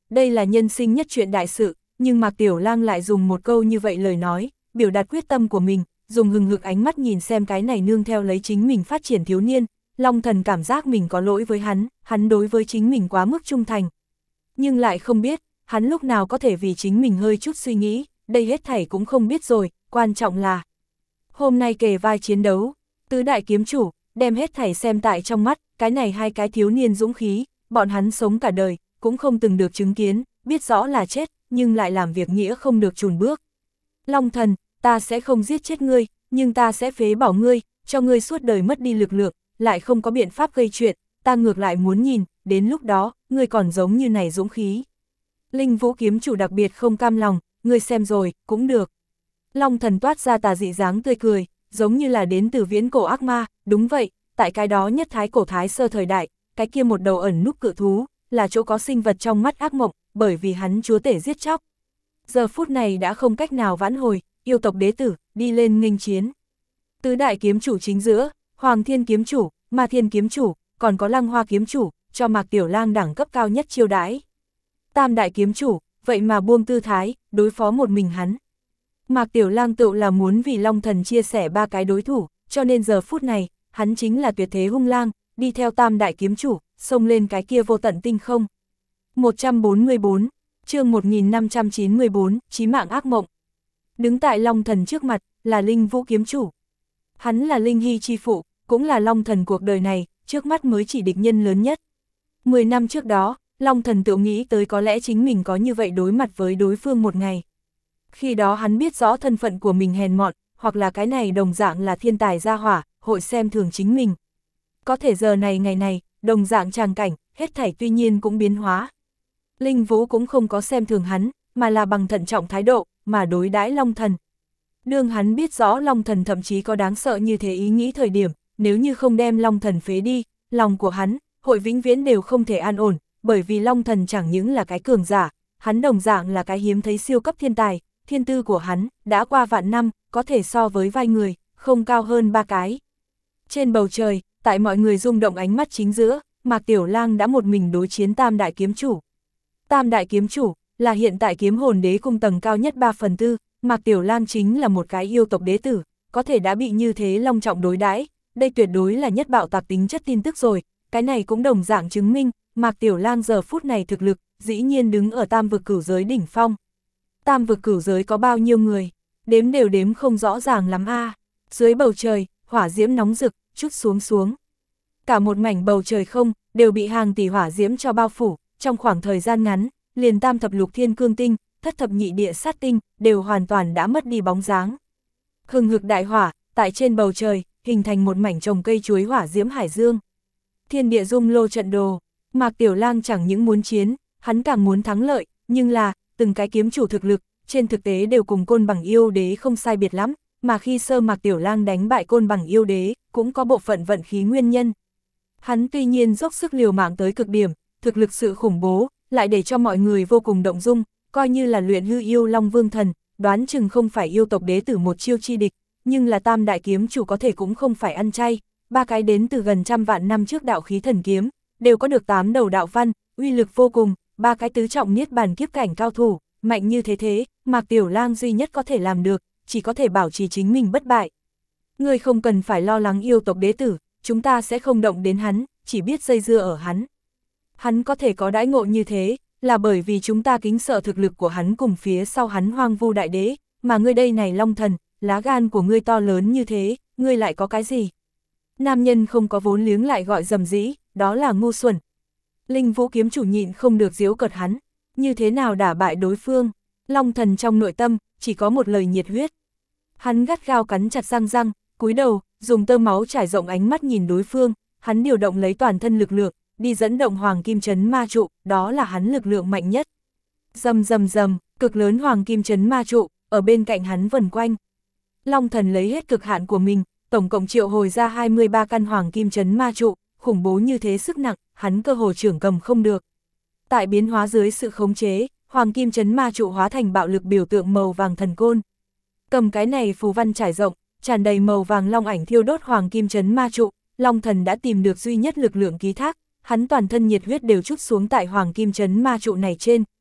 đây là nhân sinh nhất chuyện đại sự, nhưng Mạc Tiểu Lang lại dùng một câu như vậy lời nói, biểu đạt quyết tâm của mình, dùng hừng hực ánh mắt nhìn xem cái này nương theo lấy chính mình phát triển thiếu niên, Long Thần cảm giác mình có lỗi với hắn, hắn đối với chính mình quá mức trung thành. Nhưng lại không biết, hắn lúc nào có thể vì chính mình hơi chút suy nghĩ, đây hết thảy cũng không biết rồi, quan trọng là hôm nay kề vai chiến đấu, tứ đại kiếm chủ, đem hết thảy xem tại trong mắt, cái này hai cái thiếu niên dũng khí, bọn hắn sống cả đời, cũng không từng được chứng kiến, biết rõ là chết, nhưng lại làm việc nghĩa không được chùn bước. Long Thần, ta sẽ không giết chết ngươi, nhưng ta sẽ phế bỏ ngươi, cho ngươi suốt đời mất đi lực lượng, lại không có biện pháp gây chuyện, ta ngược lại muốn nhìn, đến lúc đó, ngươi còn giống như này dũng khí. Linh Vũ kiếm chủ đặc biệt không cam lòng, ngươi xem rồi, cũng được. Long Thần toát ra tà dị dáng tươi cười, giống như là đến từ viễn cổ ác ma, đúng vậy, tại cái đó nhất thái cổ thái sơ thời đại, cái kia một đầu ẩn núp cự thú, là chỗ có sinh vật trong mắt ác mộng, bởi vì hắn chúa tể giết chóc. Giờ phút này đã không cách nào vãn hồi, yêu tộc đế tử, đi lên nghênh chiến. Tứ đại kiếm chủ chính giữa, Hoàng Thiên kiếm chủ, Ma Thiên kiếm chủ, còn có Lăng Hoa kiếm chủ, cho Mạc Tiểu Lang đẳng cấp cao nhất chiêu đãi. Tam đại kiếm chủ, vậy mà buông tư thái, đối phó một mình hắn. Mạc Tiểu Lang tự là muốn vì Long Thần chia sẻ ba cái đối thủ, cho nên giờ phút này, hắn chính là tuyệt thế hung lang, đi theo tam đại kiếm chủ, xông lên cái kia vô tận tinh không. một trăm bốn mươi bốn, chương một nghìn năm trăm chín mươi bốn, chí mạng ác mộng. Đứng tại Long Thần trước mặt, là Linh Vũ kiếm chủ. Hắn là Linh Hy chi phụ, cũng là Long Thần cuộc đời này, trước mắt mới chỉ địch nhân lớn nhất. Mười năm trước đó, Long Thần tự nghĩ tới có lẽ chính mình có như vậy đối mặt với đối phương một ngày. Khi đó hắn biết rõ thân phận của mình hèn mọn, hoặc là cái này đồng dạng là thiên tài gia hỏa, hội xem thường chính mình. Có thể giờ này ngày này, đồng dạng tràng cảnh, hết thảy tuy nhiên cũng biến hóa. Linh Vũ cũng không có xem thường hắn, mà là bằng thận trọng thái độ, mà đối đãi Long Thần. Đương hắn biết rõ Long Thần thậm chí có đáng sợ như thế ý nghĩ thời điểm, nếu như không đem Long Thần phế đi, lòng của hắn, hội vĩnh viễn đều không thể an ổn, bởi vì Long Thần chẳng những là cái cường giả, hắn đồng dạng là cái hiếm thấy siêu cấp thiên tài, thiên tư của hắn, đã qua vạn năm, có thể so với vai người, không cao hơn ba cái. Trên bầu trời, tại mọi người rung động ánh mắt chính giữa, Mạc Tiểu Lang đã một mình đối chiến tam đại kiếm chủ. Tam đại kiếm chủ, là hiện tại kiếm hồn đế cung tầng cao nhất ba phần tư, Mạc Tiểu Lang chính là một cái yêu tộc đế tử, có thể đã bị như thế long trọng đối đãi, đây tuyệt đối là nhất bạo tạc tính chất tin tức rồi, cái này cũng đồng dạng chứng minh, Mạc Tiểu Lang giờ phút này thực lực, dĩ nhiên đứng ở tam vực cửu giới đỉnh phong. Tam vực cửu giới có bao nhiêu người, đếm đều đếm không rõ ràng lắm a. À. Dưới bầu trời, hỏa diễm nóng rực, chút xuống xuống. Cả một mảnh bầu trời không, đều bị hàng tỷ hỏa diễm cho bao phủ, trong khoảng thời gian ngắn, liền tam thập lục thiên cương tinh, thất thập nhị địa sát tinh, đều hoàn toàn đã mất đi bóng dáng. Hừng hực đại hỏa, tại trên bầu trời, hình thành một mảnh trồng cây chuối hỏa diễm hải dương. Thiên địa dung lô trận đồ, Mạc Tiểu Lang chẳng những muốn chiến, hắn càng muốn thắng lợi, nhưng là, từng cái kiếm chủ thực lực, trên thực tế đều cùng Côn Bằng yêu đế không sai biệt lắm, mà khi sơ Mạc Tiểu Lang đánh bại Côn Bằng yêu đế, cũng có bộ phận vận khí nguyên nhân. Hắn tuy nhiên dốc sức liều mạng tới cực điểm, thực lực sự khủng bố, lại để cho mọi người vô cùng động dung, coi như là luyện hư yêu Long Vương Thần, đoán chừng không phải yêu tộc đế tử một chiêu chi địch, nhưng là tam đại kiếm chủ có thể cũng không phải ăn chay, ba cái đến từ gần trăm vạn năm trước đạo khí thần kiếm, đều có được tám đầu đạo văn, uy lực vô cùng, ba cái tứ trọng niết bàn kiếp cảnh cao thủ, mạnh như thế thế, Mạc Tiểu Lang duy nhất có thể làm được, chỉ có thể bảo trì chính mình bất bại. Ngươi không cần phải lo lắng yêu tộc đế tử, chúng ta sẽ không động đến hắn, chỉ biết dây dưa ở hắn. Hắn có thể có đãi ngộ như thế, là bởi vì chúng ta kính sợ thực lực của hắn cùng phía sau hắn Hoang Vu Đại Đế, mà ngươi đây này Long Thần, lá gan của ngươi to lớn như thế, ngươi lại có cái gì? Nam nhân không có vốn liếng lại gọi dầm dĩ, đó là ngu xuẩn. Linh Vũ kiếm chủ nhịn không được giễu cợt hắn, như thế nào đả bại đối phương? Long Thần trong nội tâm, chỉ có một lời nhiệt huyết. Hắn gắt gao cắn chặt răng răng, cúi đầu, dùng tơ máu trải rộng ánh mắt nhìn đối phương, hắn điều động lấy toàn thân lực lượng, đi dẫn động Hoàng Kim Chấn Ma Trụ, đó là hắn lực lượng mạnh nhất. Rầm rầm rầm, cực lớn Hoàng Kim Chấn Ma Trụ, ở bên cạnh hắn vần quanh. Long Thần lấy hết cực hạn của mình, tổng cộng triệu hồi ra hai mươi ba căn Hoàng Kim Chấn Ma Trụ, khủng bố như thế sức nặng, hắn cơ hồ trưởng cầm không được. Tại biến hóa dưới sự khống chế, Hoàng Kim Chấn Ma Trụ hóa thành bạo lực biểu tượng màu vàng thần côn. Cầm cái này phù văn trải rộng, tràn đầy màu vàng long ảnh thiêu đốt Hoàng Kim Chấn Ma Trụ, Long Thần đã tìm được duy nhất lực lượng ký thác, hắn toàn thân nhiệt huyết đều trút xuống tại Hoàng Kim Chấn Ma Trụ này trên,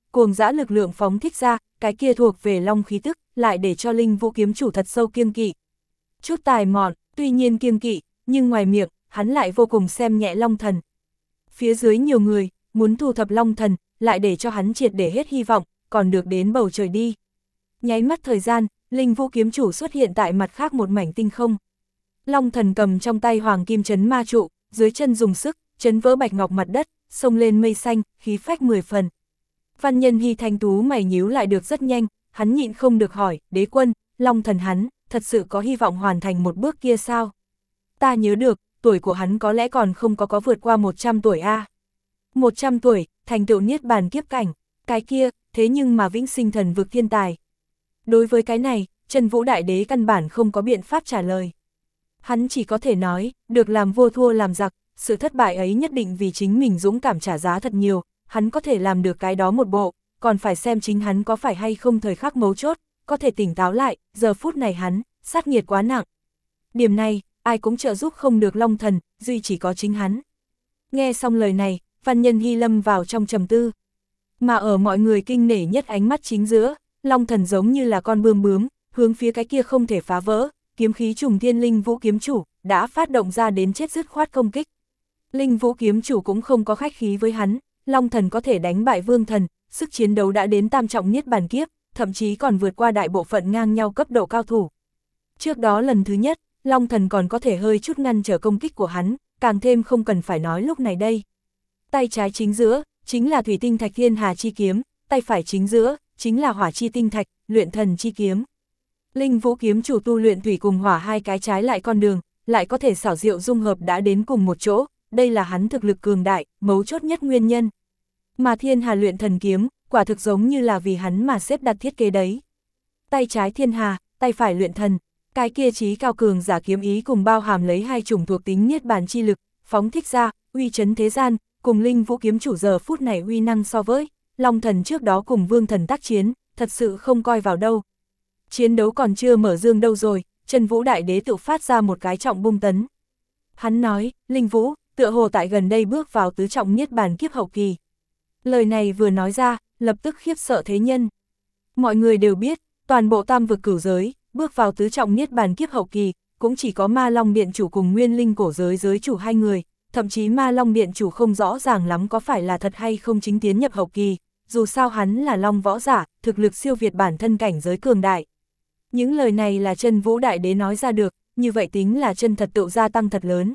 cuồng dã lực lượng phóng thích ra, cái kia thuộc về long khí tức, lại để cho Linh Vũ kiếm chủ thật sâu kiêng kỵ. Chút tài mọn, tuy nhiên kiêng kỵ, nhưng ngoài miệng, hắn lại vô cùng xem nhẹ Long Thần. Phía dưới nhiều người, muốn thu thập Long Thần, lại để cho hắn triệt để hết hy vọng, còn được đến bầu trời đi. Nháy mắt thời gian, Linh Vũ kiếm chủ xuất hiện tại mặt khác một mảnh tinh không. Long Thần cầm trong tay hoàng kim chấn ma trụ, dưới chân dùng sức, chấn vỡ bạch ngọc mặt đất, xông lên mây xanh, khí phách mười phần. Văn Nhân Hy thanh tú mày nhíu lại được rất nhanh, hắn nhịn không được hỏi, đế quân, Long Thần hắn, thật sự có hy vọng hoàn thành một bước kia sao? Ta nhớ được, tuổi của hắn có lẽ còn không có có vượt qua một trăm tuổi a. À? một trăm tuổi, thành tựu niết bàn kiếp cảnh, cái kia, thế nhưng mà vĩnh sinh thần vực thiên tài. Đối với cái này, Chân Vũ Đại Đế căn bản không có biện pháp trả lời. Hắn chỉ có thể nói, được làm vua thua làm giặc, sự thất bại ấy nhất định vì chính mình dũng cảm trả giá thật nhiều, hắn có thể làm được cái đó một bộ, còn phải xem chính hắn có phải hay không thời khắc mấu chốt, có thể tỉnh táo lại, giờ phút này hắn, sát nghiệt quá nặng. Điểm này, ai cũng trợ giúp không được Long Thần, duy chỉ có chính hắn. Nghe xong lời này, Văn Nhân Hy lâm vào trong trầm tư. Mà ở mọi người kinh nể nhất ánh mắt chính giữa, Long Thần giống như là con bươm bướm, hướng phía cái kia không thể phá vỡ, kiếm khí trùng thiên Linh Vũ kiếm chủ, đã phát động ra đến chết dứt khoát công kích. Linh Vũ kiếm chủ cũng không có khách khí với hắn, Long Thần có thể đánh bại Vương Thần, sức chiến đấu đã đến tam trọng niết bàn kiếp, thậm chí còn vượt qua đại bộ phận ngang nhau cấp độ cao thủ. Trước đó lần thứ nhất, Long Thần còn có thể hơi chút ngăn trở công kích của hắn, càng thêm không cần phải nói lúc này đây. Tay trái chính giữa, chính là thủy tinh thạch thiên hà chi kiếm, tay phải chính giữa, chính là hỏa chi tinh thạch, luyện thần chi kiếm. Linh Vũ kiếm chủ tu luyện thủy cùng hỏa hai cái trái lại con đường, lại có thể xảo diệu dung hợp đã đến cùng một chỗ, đây là hắn thực lực cường đại, mấu chốt nhất nguyên nhân. Mà thiên hà luyện thần kiếm, quả thực giống như là vì hắn mà xếp đặt thiết kế đấy. Tay trái thiên hà, tay phải luyện thần, cái kia trí cao cường giả kiếm ý cùng bao hàm lấy hai chủng thuộc tính niết bàn chi lực, phóng thích ra, uy chấn thế gian, cùng Linh Vũ kiếm chủ giờ phút này uy năng so với Long Thần trước đó cùng Vương Thần tác chiến, thật sự không coi vào đâu. Chiến đấu còn chưa mở dương đâu rồi, Chân Vũ Đại Đế tự phát ra một cái trọng bung tấn. Hắn nói, Linh Vũ, tựa hồ tại gần đây bước vào tứ trọng niết bàn kiếp hậu kỳ. Lời này vừa nói ra, lập tức khiếp sợ thế nhân. Mọi người đều biết, toàn bộ tam vực cửu giới, bước vào tứ trọng niết bàn kiếp hậu kỳ, cũng chỉ có Ma Long Điện chủ cùng Nguyên Linh cổ giới giới chủ hai người, thậm chí Ma Long Điện chủ không rõ ràng lắm có phải là thật hay không chính tiến nhập hậu kỳ, dù sao hắn là Long võ giả, thực lực siêu việt bản thân cảnh giới cường đại. Những lời này là Chân Vũ Đại Đế nói ra được, như vậy tính là chân thật tựu gia tăng thật lớn.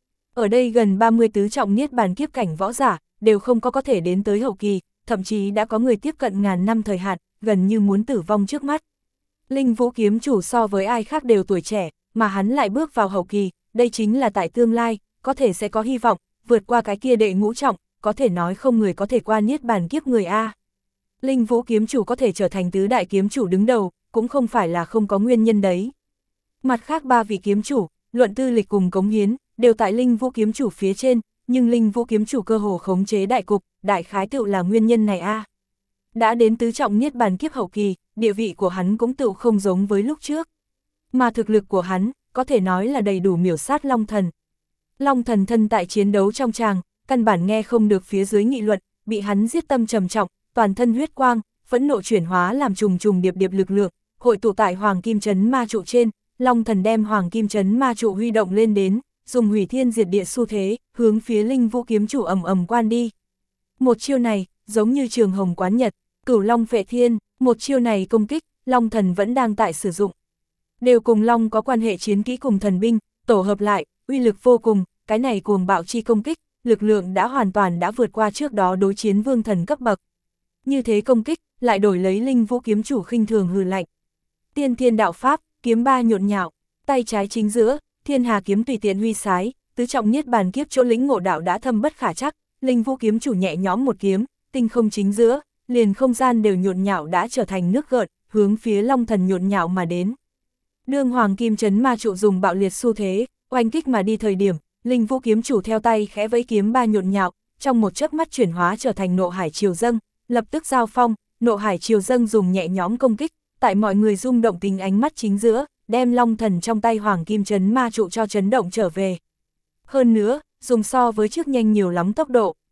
Ở đây gần ba mươi tứ trọng niết bàn kiếp cảnh võ giả, đều không có có thể đến tới hậu kỳ, thậm chí đã có người tiếp cận ngàn năm thời hạn, gần như muốn tử vong trước mắt. Linh Vũ kiếm chủ so với ai khác đều tuổi trẻ, mà hắn lại bước vào hậu kỳ, đây chính là tại tương lai, có thể sẽ có hy vọng, vượt qua cái kia đệ ngũ trọng, có thể nói không người có thể qua niết bàn kiếp người A. Linh Vũ kiếm chủ có thể trở thành tứ đại kiếm chủ đứng đầu, cũng không phải là không có nguyên nhân đấy. Mặt khác ba vị kiếm chủ, luận tư lịch cùng cống hiến, đều tại Linh Vũ kiếm chủ phía trên, nhưng Linh Vũ kiếm chủ cơ hồ khống chế đại cục, đại khái tựu là nguyên nhân này A. Đã đến tứ trọng niết bàn kiếp hậu kỳ, địa vị của hắn cũng tựu không giống với lúc trước. Mà thực lực của hắn, có thể nói là đầy đủ miểu sát Long Thần. Long Thần thân tại chiến đấu trong tràng, căn bản nghe không được phía dưới nghị luận, bị hắn giết tâm trầm trọng, toàn thân huyết quang, phẫn nộ chuyển hóa làm trùng trùng điệp điệp lực lượng, hội tụ tại Hoàng Kim Chấn Ma trụ trên, Long Thần đem Hoàng Kim Chấn Ma trụ huy động lên đến, dùng hủy thiên diệt địa xu thế, hướng phía Linh Vũ kiếm chủ ầm ầm quan đi. Một chiêu này, giống như trường hồng quán nhật, cửu long phệ thiên, một chiêu này công kích, Long Thần vẫn đang tại sử dụng. Đều cùng Long có quan hệ chiến kỹ cùng thần binh, tổ hợp lại, uy lực vô cùng, cái này cuồng bạo chi công kích, lực lượng đã hoàn toàn đã vượt qua trước đó đối chiến Vương Thần cấp bậc. Như thế công kích, lại đổi lấy Linh Vũ kiếm chủ khinh thường hừ lạnh. Tiên Thiên đạo pháp, kiếm ba nhộn nhạo, tay trái chính giữa, Thiên Hà kiếm tùy tiện huy sái, tứ trọng niết bàn kiếp chỗ lĩnh ngộ đạo đã thâm bất khả trắc, Linh Vũ kiếm chủ nhẹ nhõm một kiếm, tinh không chính giữa, liền không gian đều nhộn nhạo đã trở thành nước gợn, hướng phía Long Thần nhộn nhạo mà đến. Đương Hoàng Kim Chấn Ma trụ dùng bạo liệt xu thế, oanh kích mà đi thời điểm, Linh Vũ kiếm chủ theo tay khẽ vẫy kiếm ba nhộn nhạo, trong một chớp mắt chuyển hóa trở thành nộ hải triều dâng, lập tức giao phong, nộ hải triều dâng dùng nhẹ nhõm công kích, tại mọi người rung động tình ánh mắt chính giữa, đem Long Thần trong tay Hoàng Kim Chấn Ma trụ cho chấn động trở về. Hơn nữa, dùng so với trước nhanh nhiều lắm tốc độ.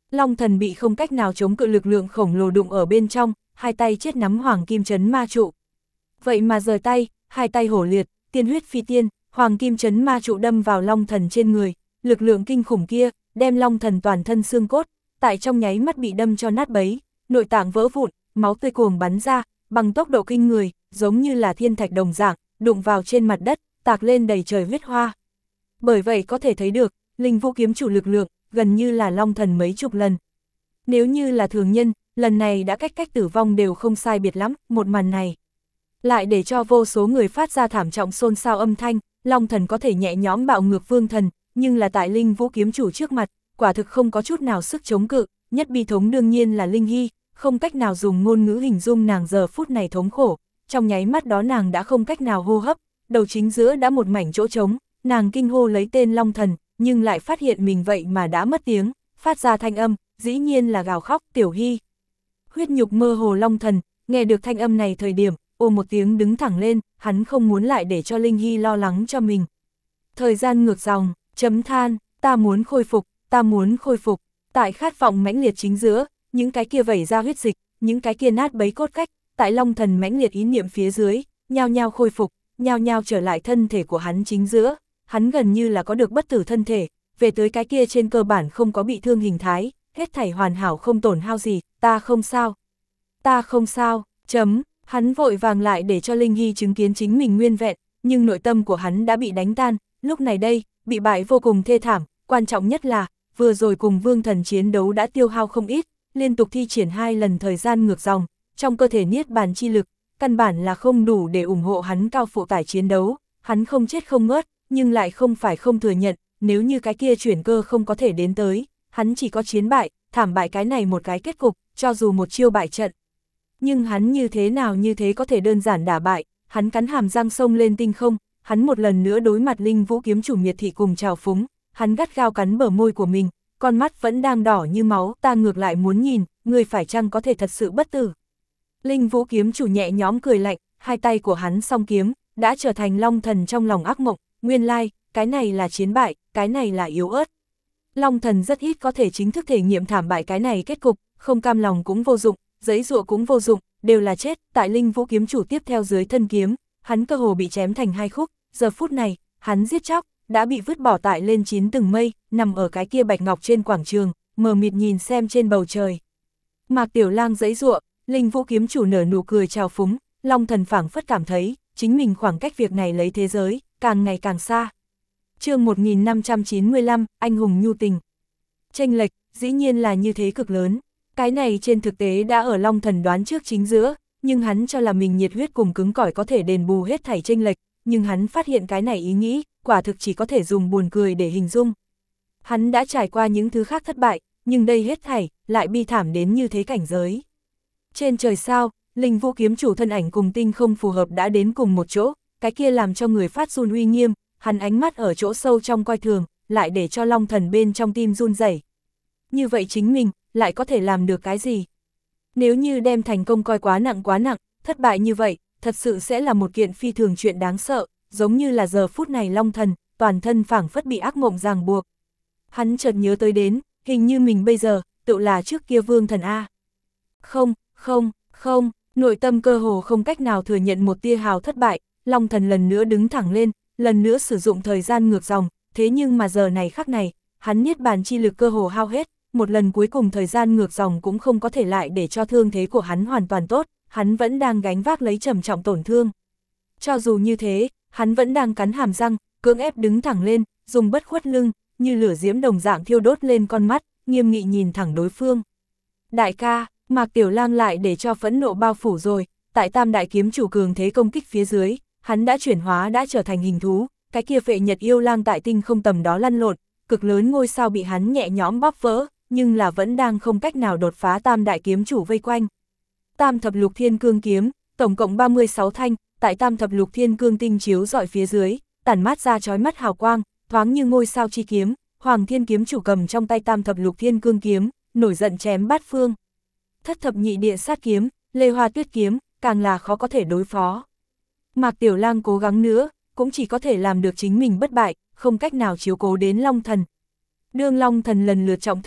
Long thần bị không cách nào chống cự lực lượng khổng lồ đụng ở bên trong, hai tay chết nắm hoàng kim chấn ma trụ. Vậy mà rời tay, hai tay hổ liệt, tiên huyết phi tiên, hoàng kim chấn ma trụ đâm vào long thần trên người, lực lượng kinh khủng kia, đem long thần toàn thân xương cốt, tại trong nháy mắt bị đâm cho nát bấy, nội tạng vỡ vụn, máu tươi cuồng bắn ra, bằng tốc độ kinh người, giống như là thiên thạch đồng dạng, đụng vào trên mặt đất, tạc lên đầy trời huyết hoa. Bởi vậy có thể thấy được, linh vũ kiếm chủ lực lượng, gần như là long thần mấy chục lần. Nếu như là thường nhân, lần này đã cách cách tử vong đều không sai biệt lắm, một màn này lại để cho vô số người phát ra thảm trọng xôn xao âm thanh, long thần có thể nhẹ nhõm bạo ngược vương thần, nhưng là tại linh vũ kiếm chủ trước mặt, quả thực không có chút nào sức chống cự, nhất bi thống đương nhiên là Linh Hy, không cách nào dùng ngôn ngữ hình dung nàng giờ phút này thống khổ, trong nháy mắt đó nàng đã không cách nào hô hấp, đầu chính giữa đã một mảnh chỗ trống, nàng kinh hô lấy tên long thần, nhưng lại phát hiện mình vậy mà đã mất tiếng, phát ra thanh âm, dĩ nhiên là gào khóc, Tiểu Hy. Huyết nhục mơ hồ long thần, nghe được thanh âm này thời điểm, ồ một tiếng đứng thẳng lên, hắn không muốn lại để cho Linh Hy lo lắng cho mình. Thời gian ngược dòng, chấm than, ta muốn khôi phục, ta muốn khôi phục, tại khát vọng mãnh liệt chính giữa, những cái kia vẩy ra huyết dịch, những cái kia nát bấy cốt cách, tại long thần mãnh liệt ý niệm phía dưới, nhao nhao khôi phục, nhao nhao trở lại thân thể của hắn chính giữa, hắn gần như là có được bất tử thân thể, về tới cái kia trên cơ bản không có bị thương hình thái, hết thảy hoàn hảo không tổn hao gì, ta không sao, ta không sao, chấm, hắn vội vàng lại để cho Linh Hy chứng kiến chính mình nguyên vẹn, nhưng nội tâm của hắn đã bị đánh tan, lúc này đây, bị bại vô cùng thê thảm, quan trọng nhất là, vừa rồi cùng vương thần chiến đấu đã tiêu hao không ít, liên tục thi triển hai lần thời gian ngược dòng, trong cơ thể niết bàn chi lực, căn bản là không đủ để ủng hộ hắn cao phụ tải chiến đấu, hắn không chết không ngớt, nhưng lại không phải không thừa nhận, nếu như cái kia chuyển cơ không có thể đến tới, hắn chỉ có chiến bại, thảm bại cái này một cái kết cục, cho dù một chiêu bại trận. Nhưng hắn như thế nào như thế có thể đơn giản đả bại, hắn cắn hàm răng sông lên tinh không, hắn một lần nữa đối mặt linh vũ kiếm chủ miệt thị cùng trào phúng, hắn gắt gao cắn bờ môi của mình, con mắt vẫn đang đỏ như máu, ta ngược lại muốn nhìn, người phải chăng có thể thật sự bất tử. Linh vũ kiếm chủ nhẹ nhõm cười lạnh, hai tay của hắn song kiếm, đã trở thành long thần trong lòng ác mộng, nguyên lai, cái này là chiến bại, cái này là yếu ớt. Long thần rất ít có thể chính thức thể nghiệm thảm bại cái này kết cục, không cam lòng cũng vô dụng, giấy dụa cũng vô dụng, đều là chết, tại linh vũ kiếm chủ tiếp theo dưới thân kiếm, hắn cơ hồ bị chém thành hai khúc, giờ phút này, hắn giết chóc, đã bị vứt bỏ tại lên chín tầng mây, nằm ở cái kia bạch ngọc trên quảng trường, mờ mịt nhìn xem trên bầu trời. Mạc Tiểu Lang giấy dụa, linh vũ kiếm chủ nở nụ cười chào phúng, long thần phảng phất cảm thấy, chính mình khoảng cách việc này lấy thế giới, càng ngày càng xa. Chương một nghìn năm trăm chín mươi lăm, anh hùng nhu tình. Chênh lệch, dĩ nhiên là như thế cực lớn. Cái này trên thực tế đã ở long thần đoán trước chính giữa, nhưng hắn cho là mình nhiệt huyết cùng cứng cỏi có thể đền bù hết thảy chênh lệch, nhưng hắn phát hiện cái này ý nghĩ, quả thực chỉ có thể dùng buồn cười để hình dung. Hắn đã trải qua những thứ khác thất bại, nhưng đây hết thảy, lại bi thảm đến như thế cảnh giới. Trên trời sao, linh vũ kiếm chủ thân ảnh cùng tinh không phù hợp đã đến cùng một chỗ, cái kia làm cho người phát run uy nghiêm, hắn ánh mắt ở chỗ sâu trong coi thường, lại để cho long thần bên trong tim run rẩy. Như vậy chính mình, lại có thể làm được cái gì? Nếu như đem thành công coi quá nặng quá nặng, thất bại như vậy, thật sự sẽ là một kiện phi thường chuyện đáng sợ, giống như là giờ phút này long thần, toàn thân phảng phất bị ác mộng ràng buộc. Hắn chợt nhớ tới đến, hình như mình bây giờ, tự là trước kia vương thần A. Không, không, không, nội tâm cơ hồ không cách nào thừa nhận một tia hào thất bại, long thần lần nữa đứng thẳng lên, lần nữa sử dụng thời gian ngược dòng, thế nhưng mà giờ này khắc này, hắn niết bàn chi lực cơ hồ hao hết, một lần cuối cùng thời gian ngược dòng cũng không có thể lại để cho thương thế của hắn hoàn toàn tốt, hắn vẫn đang gánh vác lấy trầm trọng tổn thương. Cho dù như thế, hắn vẫn đang cắn hàm răng, cưỡng ép đứng thẳng lên, dùng bất khuất lưng, như lửa diễm đồng dạng thiêu đốt lên con mắt, nghiêm nghị nhìn thẳng đối phương. Đại ca, Mạc Tiểu Lang lại để cho phẫn nộ bao phủ rồi, tại tam đại kiếm chủ cường thế công kích phía dưới, hắn đã chuyển hóa đã trở thành hình thú, cái kia phệ nhật yêu lang tại tinh không tầm đó lăn lộn, cực lớn ngôi sao bị hắn nhẹ nhõm bóp vỡ, nhưng là vẫn đang không cách nào đột phá tam đại kiếm chủ vây quanh. Tam thập lục thiên cương kiếm, tổng cộng ba mươi sáu thanh, tại tam thập lục thiên cương tinh chiếu dọi phía dưới, tản mát ra chói mắt hào quang, thoáng như ngôi sao chi kiếm, Hoàng Thiên kiếm chủ cầm trong tay tam thập lục thiên cương kiếm, nổi giận chém bát phương. Thất thập nhị địa sát kiếm, Lê Hoa Tuyết kiếm, càng là khó có thể đối phó. Mạc Tiểu Lang cố gắng nữa, cũng chỉ có thể làm được chính mình bất bại, không cách nào chiếu cố đến Long Thần. Đương Long Thần lần lượt trọng thương,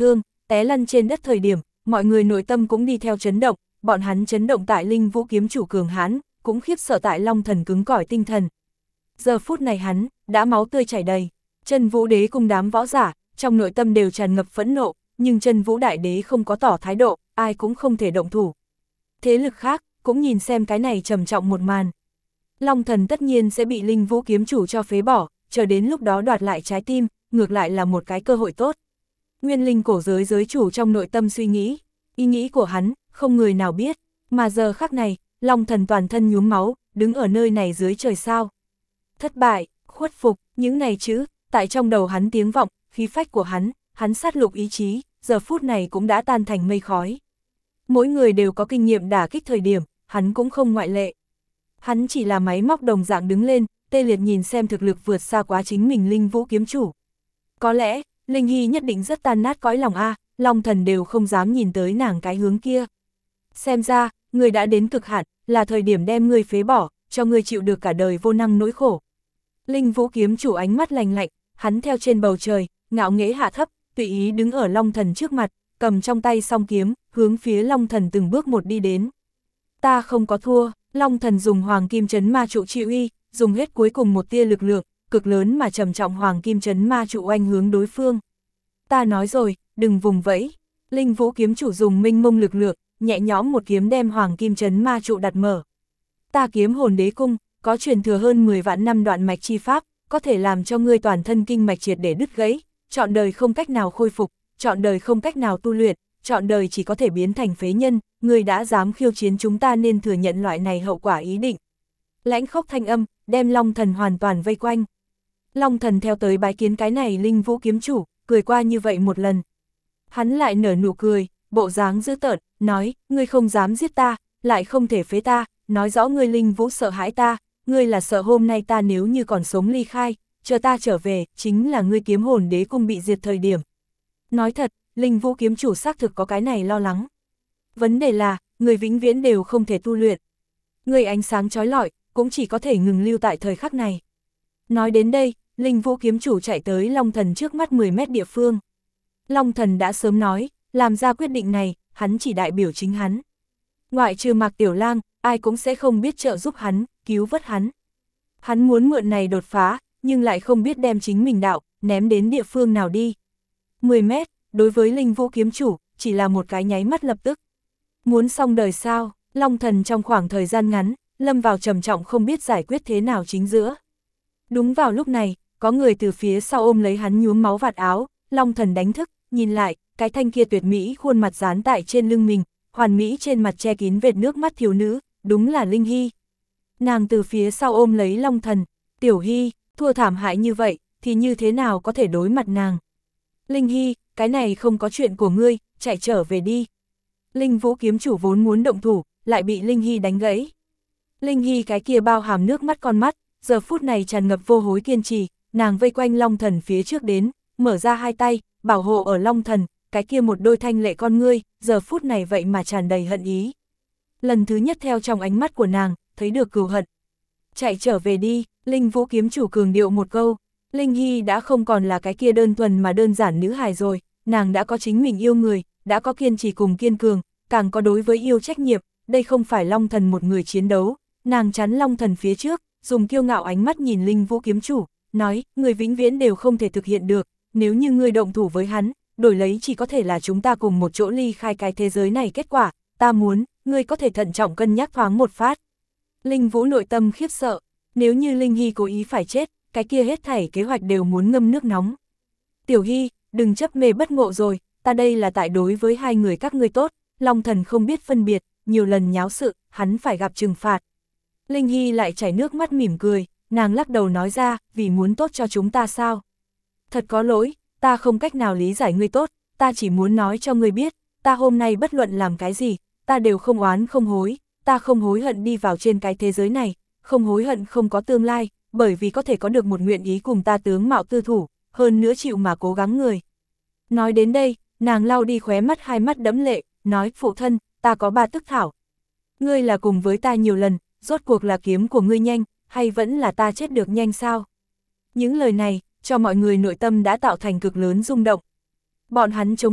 té lăn trên đất thời điểm, mọi người nội tâm cũng đi theo chấn động, bọn hắn chấn động tại Linh Vũ kiếm chủ cường hãn, cũng khiếp sợ tại Long Thần cứng cỏi tinh thần. Giờ phút này hắn, đã máu tươi chảy đầy, Chân Vũ Đế cùng đám võ giả, trong nội tâm đều tràn ngập phẫn nộ, nhưng Chân Vũ Đại Đế không có tỏ thái độ, ai cũng không thể động thủ. Thế lực khác, cũng nhìn xem cái này trầm trọng một màn. Long Thần tất nhiên sẽ bị Linh Vũ kiếm chủ cho phế bỏ, chờ đến lúc đó đoạt lại trái tim, ngược lại là một cái cơ hội tốt. Nguyên Linh cổ giới giới chủ trong nội tâm suy nghĩ, ý nghĩ của hắn, không người nào biết, mà giờ khắc này, Long Thần toàn thân nhuốm máu, đứng ở nơi này dưới trời sao. Thất bại, khuất phục, những này chữ, tại trong đầu hắn tiếng vọng, khí phách của hắn, hắn sát lục ý chí, giờ phút này cũng đã tan thành mây khói. Mỗi người đều có kinh nghiệm đả kích thời điểm, hắn cũng không ngoại lệ. Hắn chỉ là máy móc đồng dạng đứng lên, tê liệt nhìn xem thực lực vượt xa quá chính mình Linh Vũ kiếm chủ. Có lẽ, Linh Hy nhất định rất tan nát cõi lòng a, Long Thần đều không dám nhìn tới nàng cái hướng kia. Xem ra, người đã đến cực hạn, là thời điểm đem ngươi phế bỏ, cho ngươi chịu được cả đời vô năng nỗi khổ. Linh Vũ kiếm chủ ánh mắt lành lạnh, hắn theo trên bầu trời, ngạo nghễ hạ thấp, tùy ý đứng ở Long Thần trước mặt, cầm trong tay song kiếm, hướng phía Long Thần từng bước một đi đến. Ta không có thua, Long Thần dùng hoàng kim chấn ma trụ trị uy, dùng hết cuối cùng một tia lực lượng, cực lớn mà trầm trọng hoàng kim chấn ma trụ oanh hướng đối phương. Ta nói rồi, đừng vùng vẫy. Linh Vũ kiếm chủ dùng minh mông lực lượng, nhẹ nhõm một kiếm đem hoàng kim chấn ma trụ đặt mở. Ta kiếm hồn đế cung, có truyền thừa hơn mười vạn năm đoạn mạch chi pháp, có thể làm cho ngươi toàn thân kinh mạch triệt để đứt gãy, trọn đời không cách nào khôi phục, trọn đời không cách nào tu luyện, trọn đời chỉ có thể biến thành phế nhân, ngươi đã dám khiêu chiến chúng ta nên thừa nhận loại này hậu quả ý định. Lãnh khốc thanh âm, đem Long Thần hoàn toàn vây quanh. Long Thần theo tới bái kiến cái này Linh Vũ kiếm chủ, cười qua như vậy một lần. Hắn lại nở nụ cười, bộ dáng dữ tợn, nói, ngươi không dám giết ta, lại không thể phế ta, nói rõ ngươi Linh Vũ sợ hãi ta, ngươi là sợ hôm nay ta nếu như còn sống ly khai, chờ ta trở về, chính là ngươi kiếm hồn đế cung bị diệt thời điểm. Nói thật, Linh Vũ kiếm chủ xác thực có cái này lo lắng. Vấn đề là, người vĩnh viễn đều không thể tu luyện. Người ánh sáng chói lọi, cũng chỉ có thể ngừng lưu tại thời khắc này. Nói đến đây, Linh Vũ kiếm chủ chạy tới Long Thần trước mắt mười mét địa phương. Long Thần đã sớm nói, làm ra quyết định này, hắn chỉ đại biểu chính hắn. Ngoại trừ Mạc Tiểu Lang, ai cũng sẽ không biết trợ giúp hắn, cứu vớt hắn. Hắn muốn mượn này đột phá, nhưng lại không biết đem chính mình đạo, ném đến địa phương nào đi. mười mét, đối với Linh Vũ kiếm chủ, chỉ là một cái nháy mắt lập tức. Muốn xong đời sao, Long Thần trong khoảng thời gian ngắn, lâm vào trầm trọng không biết giải quyết thế nào chính giữa. Đúng vào lúc này, có người từ phía sau ôm lấy hắn nhuốm máu vạt áo, Long Thần đánh thức, nhìn lại, cái thanh kia tuyệt mỹ khuôn mặt dán tại trên lưng mình, hoàn mỹ trên mặt che kín vệt nước mắt thiếu nữ, đúng là Linh Hy. Nàng từ phía sau ôm lấy Long Thần, Tiểu Hy, thua thảm hại như vậy, thì như thế nào có thể đối mặt nàng. Linh Hy, cái này không có chuyện của ngươi, chạy trở về đi. Linh Vũ kiếm chủ vốn muốn động thủ, lại bị Linh Hy đánh gãy. Linh Hy cái kia bao hàm nước mắt con mắt, giờ phút này tràn ngập vô hối kiên trì, nàng vây quanh Long Thần phía trước đến, mở ra hai tay, bảo hộ ở Long Thần, cái kia một đôi thanh lệ con ngươi, giờ phút này vậy mà tràn đầy hận ý. Lần thứ nhất theo trong ánh mắt của nàng, thấy được cừu hận. Chạy trở về đi, Linh Vũ kiếm chủ cường điệu một câu, Linh Hy đã không còn là cái kia đơn thuần mà đơn giản nữ hài rồi, nàng đã có chính mình yêu người, đã có kiên trì cùng kiên cường, càng có đối với yêu trách nhiệm, đây không phải Long Thần một người chiến đấu, nàng chắn Long Thần phía trước, dùng kiêu ngạo ánh mắt nhìn Linh Vũ kiếm chủ, nói, người vĩnh viễn đều không thể thực hiện được, nếu như ngươi động thủ với hắn, đổi lấy chỉ có thể là chúng ta cùng một chỗ ly khai cái thế giới này kết quả, ta muốn, ngươi có thể thận trọng cân nhắc thoáng một phát. Linh Vũ nội tâm khiếp sợ, nếu như Linh Hy cố ý phải chết, cái kia hết thảy kế hoạch đều muốn ngâm nước nóng. Tiểu Hy, đừng chấp mê bất ngộ rồi, ta đây là tại đối với hai người các ngươi tốt, Long Thần không biết phân biệt, nhiều lần nháo sự, hắn phải gặp trừng phạt. Linh Hy lại chảy nước mắt mỉm cười, nàng lắc đầu nói ra, vì muốn tốt cho chúng ta sao? Thật có lỗi, ta không cách nào lý giải ngươi tốt, ta chỉ muốn nói cho ngươi biết, ta hôm nay bất luận làm cái gì, ta đều không oán không hối, ta không hối hận đi vào trên cái thế giới này, không hối hận không có tương lai, bởi vì có thể có được một nguyện ý cùng ta tướng mạo tư thủ, hơn nữa chịu mà cố gắng người. Nói đến đây, nàng lau đi khóe mắt hai mắt đẫm lệ, nói, phụ thân, ta có ba tức thảo. Ngươi là cùng với ta nhiều lần, rốt cuộc là kiếm của ngươi nhanh, hay vẫn là ta chết được nhanh sao? Những lời này, cho mọi người nội tâm đã tạo thành cực lớn rung động. Bọn hắn chống lại,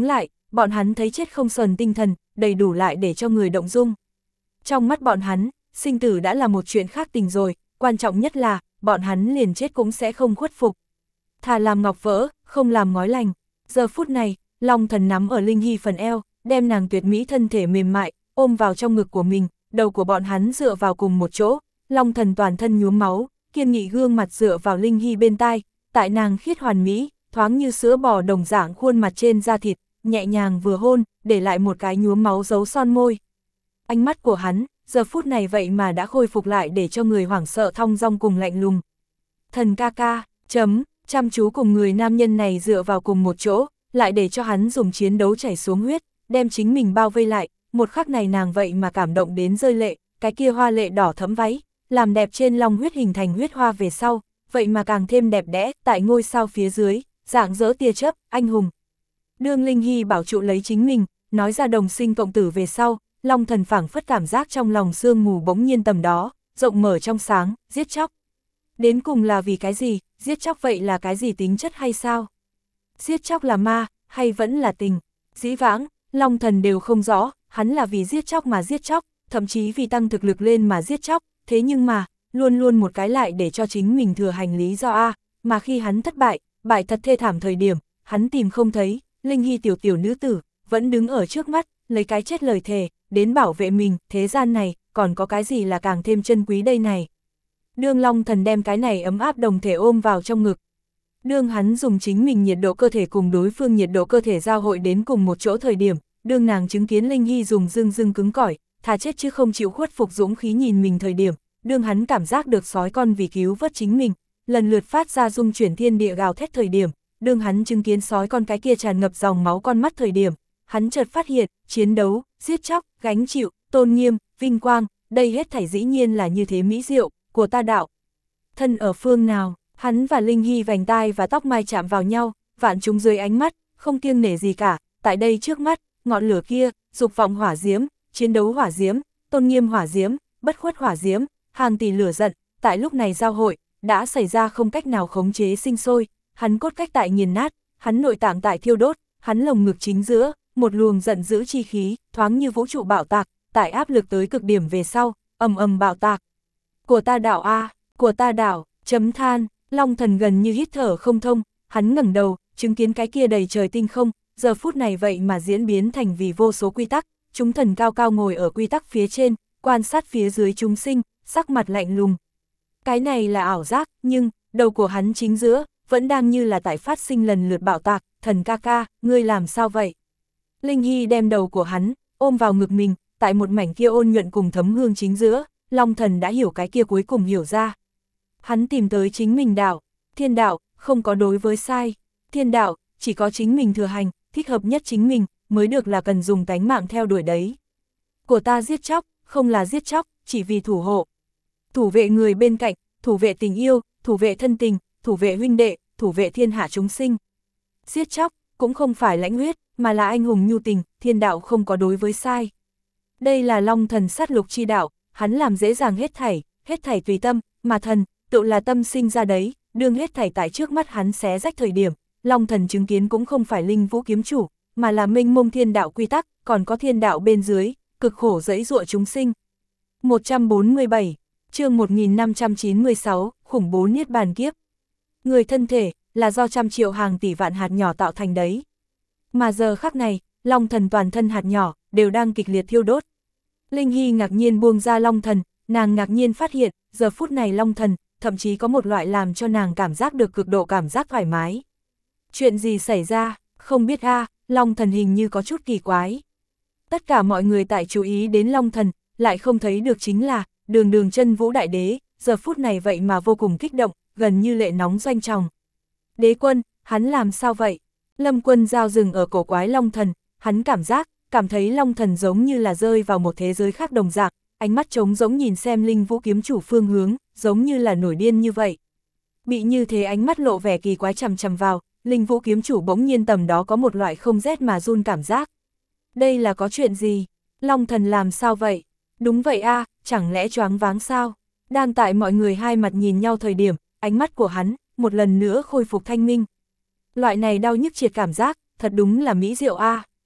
bọn hắn thấy chết không sờn tinh thần, đầy đủ lại để cho người động dung. Trong mắt bọn hắn, sinh tử đã là một chuyện khác tình rồi, quan trọng nhất là, bọn hắn liền chết cũng sẽ không khuất phục. Thà làm ngọc vỡ, không làm ngói lành. Giờ phút này, Long Thần nắm ở Linh Hy phần eo, đem nàng tuyệt mỹ thân thể mềm mại, ôm vào trong ngực của mình, đầu của bọn hắn dựa vào cùng một chỗ, Long Thần toàn thân nhuốm máu, kiên nghị gương mặt dựa vào Linh Hy bên tai, tại nàng khiết hoàn mỹ, thoáng như sữa bò đồng dạng khuôn mặt trên da thịt, nhẹ nhàng vừa hôn, để lại một cái nhuốm máu dấu son môi. Ánh mắt của hắn, giờ phút này vậy mà đã khôi phục lại để cho người hoảng sợ thong dong cùng lạnh lùng. Thần ca ca, chấm, chăm chú cùng người nam nhân này dựa vào cùng một chỗ, lại để cho hắn dùng chiến đấu chảy xuống huyết, đem chính mình bao vây lại, một khắc này nàng vậy mà cảm động đến rơi lệ, cái kia hoa lệ đỏ thẫm váy, làm đẹp trên long huyết hình thành huyết hoa về sau, vậy mà càng thêm đẹp đẽ, tại ngôi sao phía dưới, dạng dỡ tia chớp, anh hùng. Đương Linh Hy bảo trụ lấy chính mình, nói ra đồng sinh cộng tử về sau, Long Thần phảng phất cảm giác trong lòng sương mù bỗng nhiên tầm đó, rộng mở trong sáng, giết chóc. Đến cùng là vì cái gì, giết chóc vậy là cái gì tính chất hay sao? Giết chóc là ma, hay vẫn là tình? Dĩ vãng, Long Thần đều không rõ, hắn là vì giết chóc mà giết chóc, thậm chí vì tăng thực lực lên mà giết chóc, thế nhưng mà, luôn luôn một cái lại để cho chính mình thừa hành lý do A, mà khi hắn thất bại, bại thật thê thảm thời điểm, hắn tìm không thấy, Linh Hy tiểu tiểu nữ tử, vẫn đứng ở trước mắt, lấy cái chết lời thề, đến bảo vệ mình, thế gian này, còn có cái gì là càng thêm chân quý đây này. Đương Long Thần đem cái này ấm áp đồng thể ôm vào trong ngực. Đương hắn dùng chính mình nhiệt độ cơ thể cùng đối phương nhiệt độ cơ thể giao hội đến cùng một chỗ thời điểm, đương nàng chứng kiến Linh Hy dùng dưng dưng cứng cỏi, thà chết chứ không chịu khuất phục dũng khí nhìn mình thời điểm, đương hắn cảm giác được sói con vì cứu vớt chính mình, lần lượt phát ra rung chuyển thiên địa gào thét thời điểm, đương hắn chứng kiến sói con cái kia tràn ngập dòng máu con mắt thời điểm, hắn chợt phát hiện, chiến đấu, giết chóc, gánh chịu, tôn nghiêm, vinh quang, đây hết thảy dĩ nhiên là như thế mỹ diệu, của ta đạo. Thân ở phương nào, hắn và Linh Hy vành tai và tóc mai chạm vào nhau, vạn chúng dưới ánh mắt, không kiêng nể gì cả, tại đây trước mắt, ngọn lửa kia, dục vọng hỏa diễm, chiến đấu hỏa diễm, tôn nghiêm hỏa diễm, bất khuất hỏa diễm, hàng tỷ lửa giận, tại lúc này giao hội, đã xảy ra không cách nào khống chế sinh sôi, hắn cốt cách tại nghiền nát, hắn nội tạng tại thiêu đốt, hắn lồng ngực chính giữa, một luồng giận dữ chi khí, thoáng như vũ trụ bạo tạc, tại áp lực tới cực điểm về sau, ầm ầm bạo tạc. Của ta đạo a, của ta đạo, chấm than, Long Thần gần như hít thở không thông, hắn ngẩng đầu, chứng kiến cái kia đầy trời tinh không, giờ phút này vậy mà diễn biến thành vì vô số quy tắc, chúng thần cao cao ngồi ở quy tắc phía trên, quan sát phía dưới chúng sinh, sắc mặt lạnh lùng. Cái này là ảo giác, nhưng, đầu của hắn chính giữa, vẫn đang như là tại phát sinh lần lượt bạo tạc, thần ca ca, ngươi làm sao vậy? Linh Hy đem đầu của hắn, ôm vào ngực mình, tại một mảnh kia ôn nhuận cùng thấm hương chính giữa, Long Thần đã hiểu cái kia cuối cùng hiểu ra. Hắn tìm tới chính mình đạo, thiên đạo, không có đối với sai, thiên đạo, chỉ có chính mình thừa hành, thích hợp nhất chính mình, mới được là cần dùng tánh mạng theo đuổi đấy. Của ta giết chóc, không là giết chóc, chỉ vì thủ hộ. Thủ vệ người bên cạnh, thủ vệ tình yêu, thủ vệ thân tình, thủ vệ huynh đệ, thủ vệ thiên hạ chúng sinh. Giết chóc, cũng không phải lãnh huyết, mà là anh hùng nhu tình, thiên đạo không có đối với sai. Đây là Long Thần sát lục chi đạo, hắn làm dễ dàng hết thảy, hết thảy tùy tâm, mà thần, tự là tâm sinh ra đấy, đương hết thảy tại trước mắt hắn xé rách thời điểm, Long Thần chứng kiến cũng không phải linh vũ kiếm chủ, mà là mênh mông thiên đạo quy tắc, còn có thiên đạo bên dưới, cực khổ dẫy dụa chúng sinh. một trăm bốn mươi bảy, chương một nghìn năm trăm chín mươi sáu, khủng bố niết bàn kiếp. Người thân thể, là do trăm triệu hàng tỷ vạn hạt nhỏ tạo thành đấy. Mà giờ khắc này, Long Thần toàn thân hạt nhỏ, đều đang kịch liệt thiêu đốt. Linh Hy ngạc nhiên buông ra Long Thần, nàng ngạc nhiên phát hiện, giờ phút này Long Thần, thậm chí có một loại làm cho nàng cảm giác được cực độ cảm giác thoải mái. Chuyện gì xảy ra, không biết a, à, Long Thần hình như có chút kỳ quái. Tất cả mọi người tại chú ý đến Long Thần, lại không thấy được chính là, đường đường chân vũ đại đế, giờ phút này vậy mà vô cùng kích động, gần như lệ nóng doanh tròng. Đế quân, hắn làm sao vậy? Lâm Quân Giao dừng ở cổ quái Long Thần, hắn cảm giác, cảm thấy Long Thần giống như là rơi vào một thế giới khác đồng dạng, ánh mắt trống rỗng nhìn xem linh vũ kiếm chủ phương hướng, giống như là nổi điên như vậy. Bị như thế ánh mắt lộ vẻ kỳ quái chằm chằm vào, linh vũ kiếm chủ bỗng nhiên tầm đó có một loại không rét mà run cảm giác. Đây là có chuyện gì? Long Thần làm sao vậy? Đúng vậy a, à, chẳng lẽ choáng váng sao? Đang tại mọi người hai mặt nhìn nhau thời điểm, ánh mắt của hắn, một lần nữa khôi phục thanh minh. Loại này đau nhức triệt cảm giác, thật đúng là mỹ diệu a. À.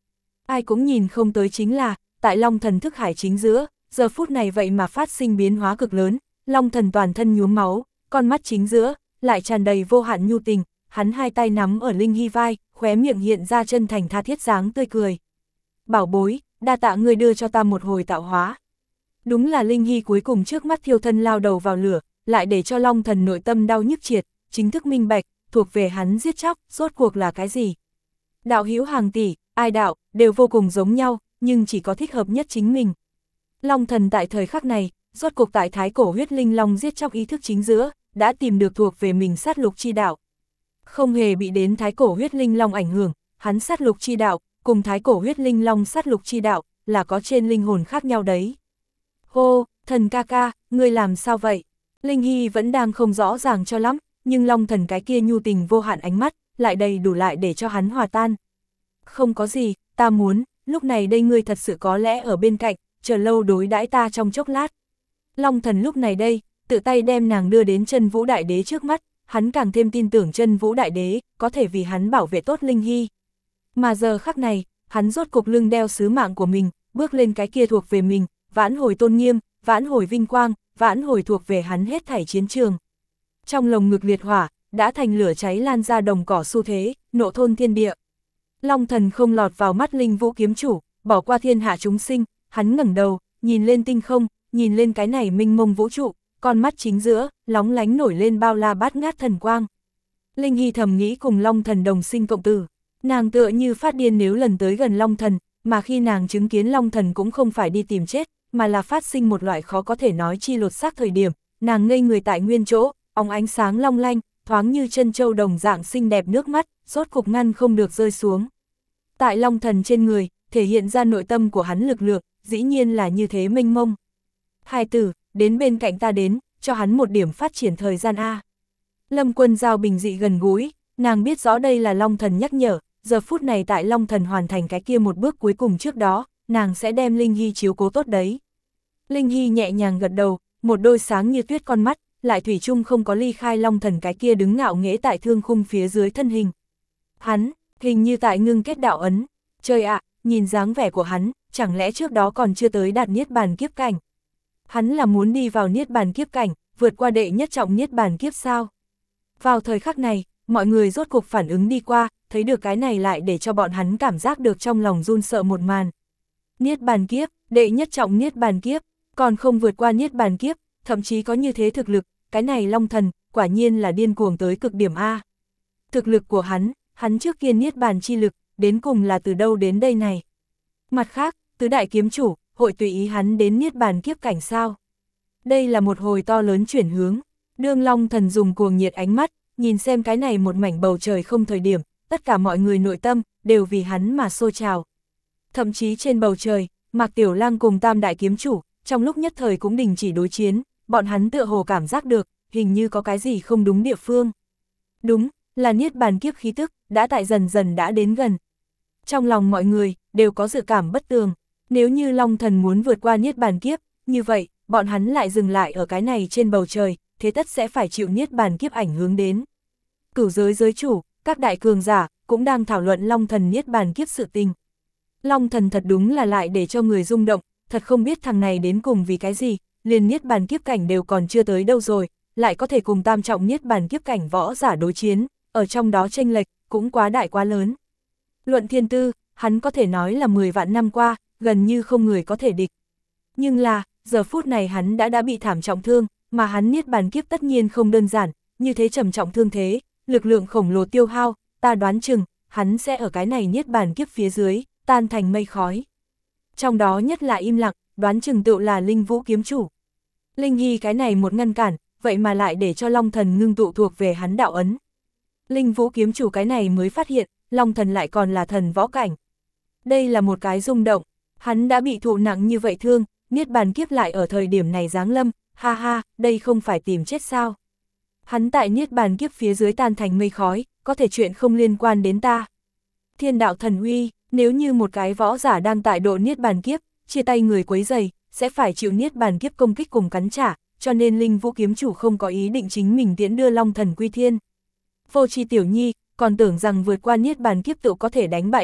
Ai cũng nhìn không tới chính là, tại Long Thần thức hải chính giữa, giờ phút này vậy mà phát sinh biến hóa cực lớn, Long Thần toàn thân nhuốm máu, con mắt chính giữa, lại tràn đầy vô hạn nhu tình, hắn hai tay nắm ở Linh Hy vai, khóe miệng hiện ra chân thành tha thiết dáng tươi cười. Bảo bối, đa tạ người đưa cho ta một hồi tạo hóa. Đúng là Linh Hy cuối cùng trước mắt thiêu thân lao đầu vào lửa, lại để cho Long Thần nội tâm đau nhức triệt, chính thức minh bạch, thuộc về hắn giết chóc, rốt cuộc là cái gì? Đạo hữu hàng tỷ, ai đạo, đều vô cùng giống nhau, nhưng chỉ có thích hợp nhất chính mình. Long Thần tại thời khắc này, rốt cuộc tại thái cổ huyết linh long giết chóc ý thức chính giữa, đã tìm được thuộc về mình sát lục chi đạo. Không hề bị đến thái cổ huyết linh long ảnh hưởng, hắn sát lục chi đạo, cùng thái cổ huyết linh long sát lục chi đạo, là có trên linh hồn khác nhau đấy. Hô, thần ca ca, ngươi làm sao vậy? Linh Hy vẫn đang không rõ ràng cho lắm, nhưng Long Thần cái kia nhu tình vô hạn ánh mắt, lại đầy đủ lại để cho hắn hòa tan. Không có gì, ta muốn, lúc này đây ngươi thật sự có lẽ ở bên cạnh, chờ lâu đối đãi ta trong chốc lát. Long Thần lúc này đây, tự tay đem nàng đưa đến chân Vũ Đại Đế trước mắt, hắn càng thêm tin tưởng chân Vũ Đại Đế, có thể vì hắn bảo vệ tốt Linh Hy. Mà giờ khắc này, hắn rốt cục lưng đeo sứ mạng của mình, bước lên cái kia thuộc về mình, vãn hồi tôn nghiêm, vãn hồi vinh quang, vãn hồi thuộc về hắn hết thảy chiến trường. Trong lồng ngực liệt hỏa, đã thành lửa cháy lan ra đồng cỏ xu thế, nộ thôn thiên địa. Long Thần không lọt vào mắt Linh Vũ kiếm chủ, bỏ qua thiên hạ chúng sinh, hắn ngẩng đầu, nhìn lên tinh không, nhìn lên cái này mênh mông vũ trụ, con mắt chính giữa, lóng lánh nổi lên bao la bát ngát thần quang. Linh Hy thầm nghĩ cùng Long Thần đồng sinh cộng tử, nàng tựa như phát điên nếu lần tới gần Long Thần, mà khi nàng chứng kiến Long Thần cũng không phải đi tìm chết, mà là phát sinh một loại khó có thể nói chi lột xác thời điểm, nàng ngây người tại nguyên chỗ, óng ánh sáng long lanh, thoáng như chân châu đồng dạng xinh đẹp nước mắt, rốt cục ngăn không được rơi xuống. Tại Long Thần trên người, thể hiện ra nội tâm của hắn lực lượng, dĩ nhiên là như thế mênh mông. Hai tử, đến bên cạnh ta đến, cho hắn một điểm phát triển thời gian A. Lâm Quân Giao bình dị gần gũi, nàng biết rõ đây là Long Thần nhắc nhở, giờ phút này tại Long Thần hoàn thành cái kia một bước cuối cùng trước đó, nàng sẽ đem Linh Hy chiếu cố tốt đấy. Linh Hy nhẹ nhàng gật đầu, một đôi sáng như tuyết con mắt, lại thủy chung không có ly khai Long Thần cái kia đứng ngạo nghễ tại thương khung phía dưới thân hình. Hắn, hình như tại ngưng kết đạo ấn, trời ạ, nhìn dáng vẻ của hắn, chẳng lẽ trước đó còn chưa tới đạt niết bàn kiếp cảnh. Hắn là muốn đi vào niết bàn kiếp cảnh, vượt qua đệ nhất trọng niết bàn kiếp sao? Vào thời khắc này, mọi người rốt cuộc phản ứng đi qua, thấy được cái này lại để cho bọn hắn cảm giác được trong lòng run sợ một màn. Niết bàn kiếp, đệ nhất trọng niết bàn kiếp, còn không vượt qua niết bàn kiếp, thậm chí có như thế thực lực, cái này Long Thần, quả nhiên là điên cuồng tới cực điểm A. Thực lực của hắn, hắn trước kia niết bàn chi lực, đến cùng là từ đâu đến đây này. Mặt khác, tứ đại kiếm chủ, hội tùy ý hắn đến niết bàn kiếp cảnh sao. Đây là một hồi to lớn chuyển hướng, đương Long Thần dùng cuồng nhiệt ánh mắt, nhìn xem cái này một mảnh bầu trời không thời điểm, tất cả mọi người nội tâm, đều vì hắn mà sôi trào. Thậm chí trên bầu trời, Mạc Tiểu Lang cùng tam đại kiếm chủ, trong lúc nhất thời cũng đình chỉ đối chiến, bọn hắn tựa hồ cảm giác được, hình như có cái gì không đúng địa phương. Đúng, là niết bàn kiếp khí tức, đã tại dần dần đã đến gần. Trong lòng mọi người, đều có dự cảm bất tường, nếu như Long Thần muốn vượt qua niết bàn kiếp, như vậy, bọn hắn lại dừng lại ở cái này trên bầu trời, thế tất sẽ phải chịu niết bàn kiếp ảnh hướng đến. Cửu giới giới chủ, các đại cường giả, cũng đang thảo luận Long Thần niết bàn kiếp sự tình. Long Thần thật đúng là lại để cho người rung động, thật không biết thằng này đến cùng vì cái gì, liền niết bàn kiếp cảnh đều còn chưa tới đâu rồi, lại có thể cùng tam trọng niết bàn kiếp cảnh võ giả đối chiến, ở trong đó chênh lệch, cũng quá đại quá lớn. Luận thiên tư, hắn có thể nói là mười vạn năm qua, gần như không người có thể địch. Nhưng là, giờ phút này hắn đã đã bị thảm trọng thương, mà hắn niết bàn kiếp tất nhiên không đơn giản, như thế trầm trọng thương thế, lực lượng khổng lồ tiêu hao, ta đoán chừng, hắn sẽ ở cái này niết bàn kiếp phía dưới, tan thành mây khói. Trong đó nhất là im lặng, đoán chừng tựu là Linh Vũ kiếm chủ. Linh Hy cái này một ngăn cản, vậy mà lại để cho Long Thần ngưng tụ thuộc về hắn đạo ấn. Linh Vũ kiếm chủ cái này mới phát hiện, Long Thần lại còn là thần võ cảnh. Đây là một cái rung động, hắn đã bị thụ nặng như vậy thương, niết bàn kiếp lại ở thời điểm này giáng lâm, ha ha, đây không phải tìm chết sao. Hắn tại niết bàn kiếp phía dưới tan thành mây khói, có thể chuyện không liên quan đến ta. Thiên đạo thần uy, nếu như một cái võ giả đang tại độ niết bàn kiếp, chia tay người quấy rầy, sẽ phải chịu niết bàn kiếp công kích cùng cắn trả, cho nên Linh Vũ kiếm chủ không có ý định chính mình tiễn đưa Long Thần quy thiên. Vô tri tiểu nhi, còn tưởng rằng vượt qua niết bàn kiếp tự có thể đánh bại ta,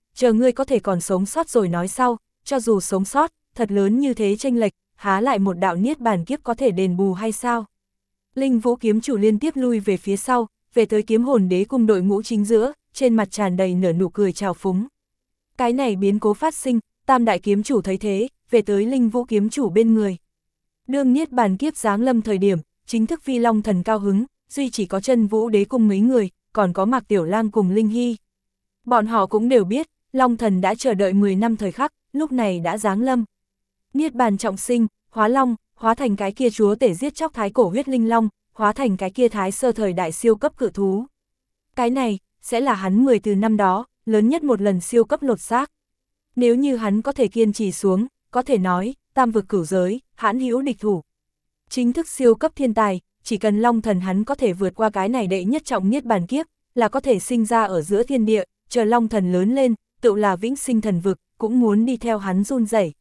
chờ ngươi có thể còn sống sót rồi nói sau, cho dù sống sót, thật lớn như thế chênh lệch, há lại một đạo niết bàn kiếp có thể đền bù hay sao? Linh Vũ kiếm chủ liên tiếp lui về phía sau, về tới kiếm hồn đế cung đội ngũ chính giữa, trên mặt tràn đầy nở nụ cười trào phúng. Cái này biến cố phát sinh, tam đại kiếm chủ thấy thế, về tới Linh Vũ kiếm chủ bên người. Đương niết bàn kiếp giáng lâm thời điểm, chính thức Vi Long Thần cao hứng, duy chỉ có Chân Vũ đế cung mấy người, còn có Mạc Tiểu Lang cùng Linh Hy. Bọn họ cũng đều biết, Long Thần đã chờ đợi mười năm thời khắc, lúc này đã giáng lâm. Niết bàn trọng sinh, hóa long, hóa thành cái kia chúa tể giết chóc thái cổ huyết linh long, hóa thành cái kia thái sơ thời đại siêu cấp cự thú. Cái này, sẽ là hắn mười từ năm đó, lớn nhất một lần siêu cấp lột xác. Nếu như hắn có thể kiên trì xuống, có thể nói, tam vực cửu giới, hãn hữu địch thủ. Chính thức siêu cấp thiên tài, chỉ cần Long Thần hắn có thể vượt qua cái này đệ nhất trọng niết bàn kiếp, là có thể sinh ra ở giữa thiên địa, chờ Long Thần lớn lên, tự là vĩnh sinh thần vực, cũng muốn đi theo hắn run rẩy.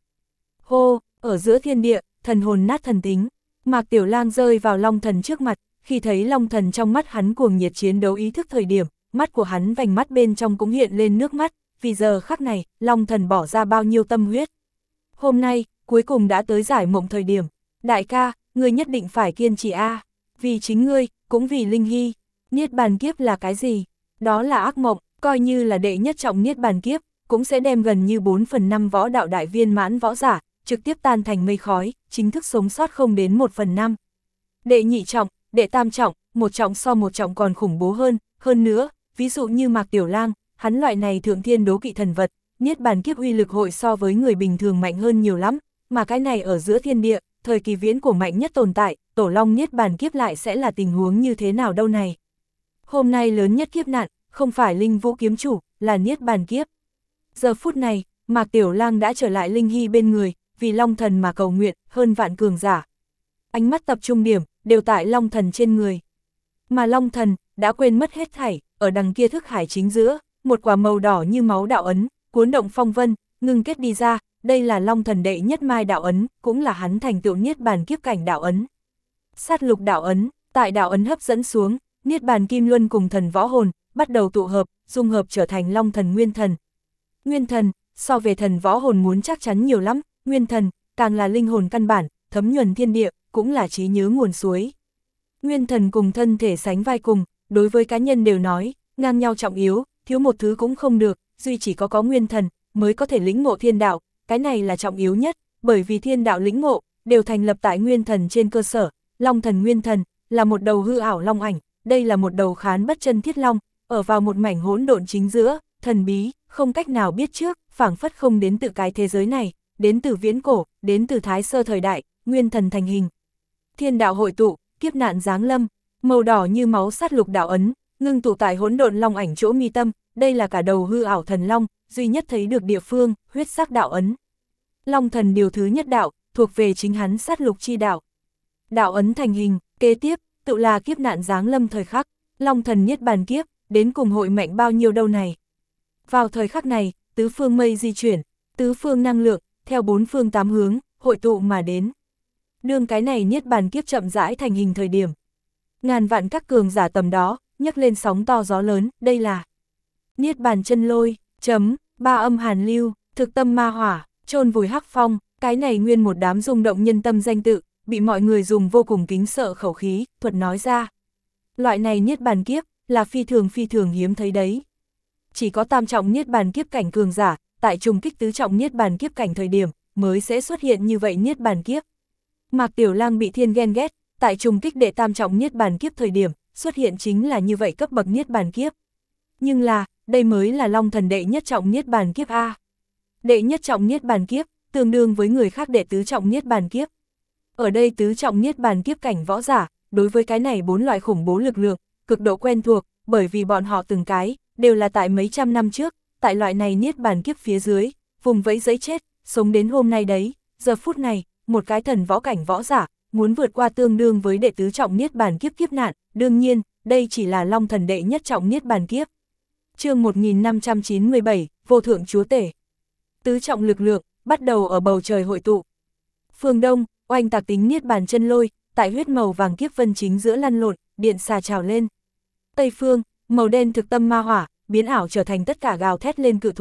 Hô, ở giữa thiên địa, thần hồn nát thần tính, Mạc Tiểu Lang rơi vào Long Thần trước mặt, khi thấy Long Thần trong mắt hắn cuồng nhiệt chiến đấu ý thức thời điểm, mắt của hắn vành mắt bên trong cũng hiện lên nước mắt, vì giờ khắc này, Long Thần bỏ ra bao nhiêu tâm huyết. Hôm nay, cuối cùng đã tới giải mộng thời điểm, đại ca, ngươi nhất định phải kiên trì a, vì chính ngươi, cũng vì Linh Hy. Niết bàn kiếp là cái gì? Đó là ác mộng, coi như là đệ nhất trọng niết bàn kiếp, cũng sẽ đem gần như bốn phần năm võ đạo đại viên mãn võ giả, trực tiếp tan thành mây khói, chính thức sống sót không đến một phần năm. Đệ nhị trọng, đệ tam trọng, một trọng so một trọng còn khủng bố hơn, hơn nữa, ví dụ như Mạc Tiểu Lang, hắn loại này thượng thiên đố kỵ thần vật, niết bàn kiếp uy lực hội so với người bình thường mạnh hơn nhiều lắm, mà cái này ở giữa thiên địa, thời kỳ viễn cổ mạnh nhất tồn tại, tổ long niết bàn kiếp lại sẽ là tình huống như thế nào đâu này. Hôm nay lớn nhất kiếp nạn, không phải Linh Vũ kiếm chủ, là niết bàn kiếp. Giờ phút này, Mạc Tiểu Lang đã trở lại Linh Hy bên người, vì Long Thần mà cầu nguyện, hơn vạn cường giả. Ánh mắt tập trung điểm, đều tại Long Thần trên người. Mà Long Thần, đã quên mất hết thảy, ở đằng kia thức hải chính giữa, một quả màu đỏ như máu đạo ấn, cuốn động phong vân, ngưng kết đi ra, đây là Long Thần đệ nhất mai đạo ấn, cũng là hắn thành tựu niết bàn kiếp cảnh đạo ấn. Sát lục đạo ấn, tại đạo ấn hấp dẫn xuống, niết bàn kim luân cùng thần võ hồn, bắt đầu tụ hợp, dung hợp trở thành Long Thần Nguyên Thần. Nguyên Thần, so về thần võ hồn muốn chắc chắn nhiều lắm, Nguyên Thần, càng là linh hồn căn bản, thấm nhuần thiên địa, cũng là trí nhớ nguồn suối. Nguyên Thần cùng thân thể sánh vai cùng, đối với cá nhân đều nói, ngang nhau trọng yếu, thiếu một thứ cũng không được, duy chỉ có có Nguyên Thần, mới có thể lĩnh ngộ thiên đạo, cái này là trọng yếu nhất, bởi vì thiên đạo lĩnh ngộ, đều thành lập tại Nguyên Thần trên cơ sở, Long Thần Nguyên Thần, là một đầu hư ảo long ảnh, đây là một đầu khán bất chân thiết long, ở vào một mảnh hỗn độn chính giữa, thần bí, không cách nào biết trước, phảng phất không đến từ cái thế giới này, đến từ viễn cổ, đến từ thái sơ thời đại, Nguyên Thần thành hình. Thiên đạo hội tụ, kiếp nạn giáng lâm, màu đỏ như máu sát lục đạo ấn, ngưng tụ tại hỗn độn long ảnh chỗ mi tâm, đây là cả đầu hư ảo thần long, duy nhất thấy được địa phương, huyết sắc đạo ấn. Long Thần điều thứ nhất đạo, thuộc về chính hắn sát lục chi đạo. Đạo ấn thành hình, kế tiếp, tự là kiếp nạn giáng lâm thời khắc, Long Thần niết bàn kiếp, đến cùng hội mạnh bao nhiêu đâu này. Vào thời khắc này, tứ phương mây di chuyển, tứ phương năng lượng, theo bốn phương tám hướng, hội tụ mà đến. Đương cái này niết bàn kiếp chậm rãi thành hình thời điểm. Ngàn vạn các cường giả tầm đó, nhấc lên sóng to gió lớn, đây là niết bàn chân lôi, chấm, ba âm hàn lưu, thực tâm ma hỏa, chôn vùi hắc phong, cái này nguyên một đám rung động nhân tâm danh tự, bị mọi người dùng vô cùng kính sợ khẩu khí, thuật nói ra. Loại này niết bàn kiếp, là phi thường phi thường hiếm thấy đấy. Chỉ có tam trọng niết bàn kiếp cảnh cường giả, tại trùng kích tứ trọng niết bàn kiếp cảnh thời điểm, mới sẽ xuất hiện như vậy niết bàn kiếp. Mạc Tiểu Lang bị thiên ghen ghét, tại trùng kích đệ tam trọng niết bàn kiếp thời điểm, xuất hiện chính là như vậy cấp bậc niết bàn kiếp. Nhưng là, đây mới là Long Thần đệ nhất trọng niết bàn kiếp A. Đệ nhất trọng niết bàn kiếp, tương đương với người khác đệ tứ trọng niết bàn kiếp. Ở đây tứ trọng niết bàn kiếp cảnh võ giả, đối với cái này bốn loại khủng bố lực lượng, cực độ quen thuộc, bởi vì bọn họ từng cái, đều là tại mấy trăm năm trước, tại loại này niết bàn kiếp phía dưới, vùng vẫy giấy chết, sống đến hôm nay đấy, giờ phút này, một cái thần võ cảnh võ giả, muốn vượt qua tương đương với đệ tứ trọng niết bàn kiếp kiếp nạn, đương nhiên, đây chỉ là Long Thần đệ nhất trọng niết bàn kiếp. Chương một nghìn năm trăm chín mươi bảy, Vô Thượng Chúa Tể. Tứ trọng lực lượng, bắt đầu ở bầu trời hội tụ. Phương Đông, oanh tạc tính niết bàn chân lôi, tại huyết màu vàng kiếp vân chính giữa lăn lộn, điện xà trào lên. Tây phương, màu đen thực tâm ma hỏa, biến ảo trở thành tất cả gào thét lên cự thú,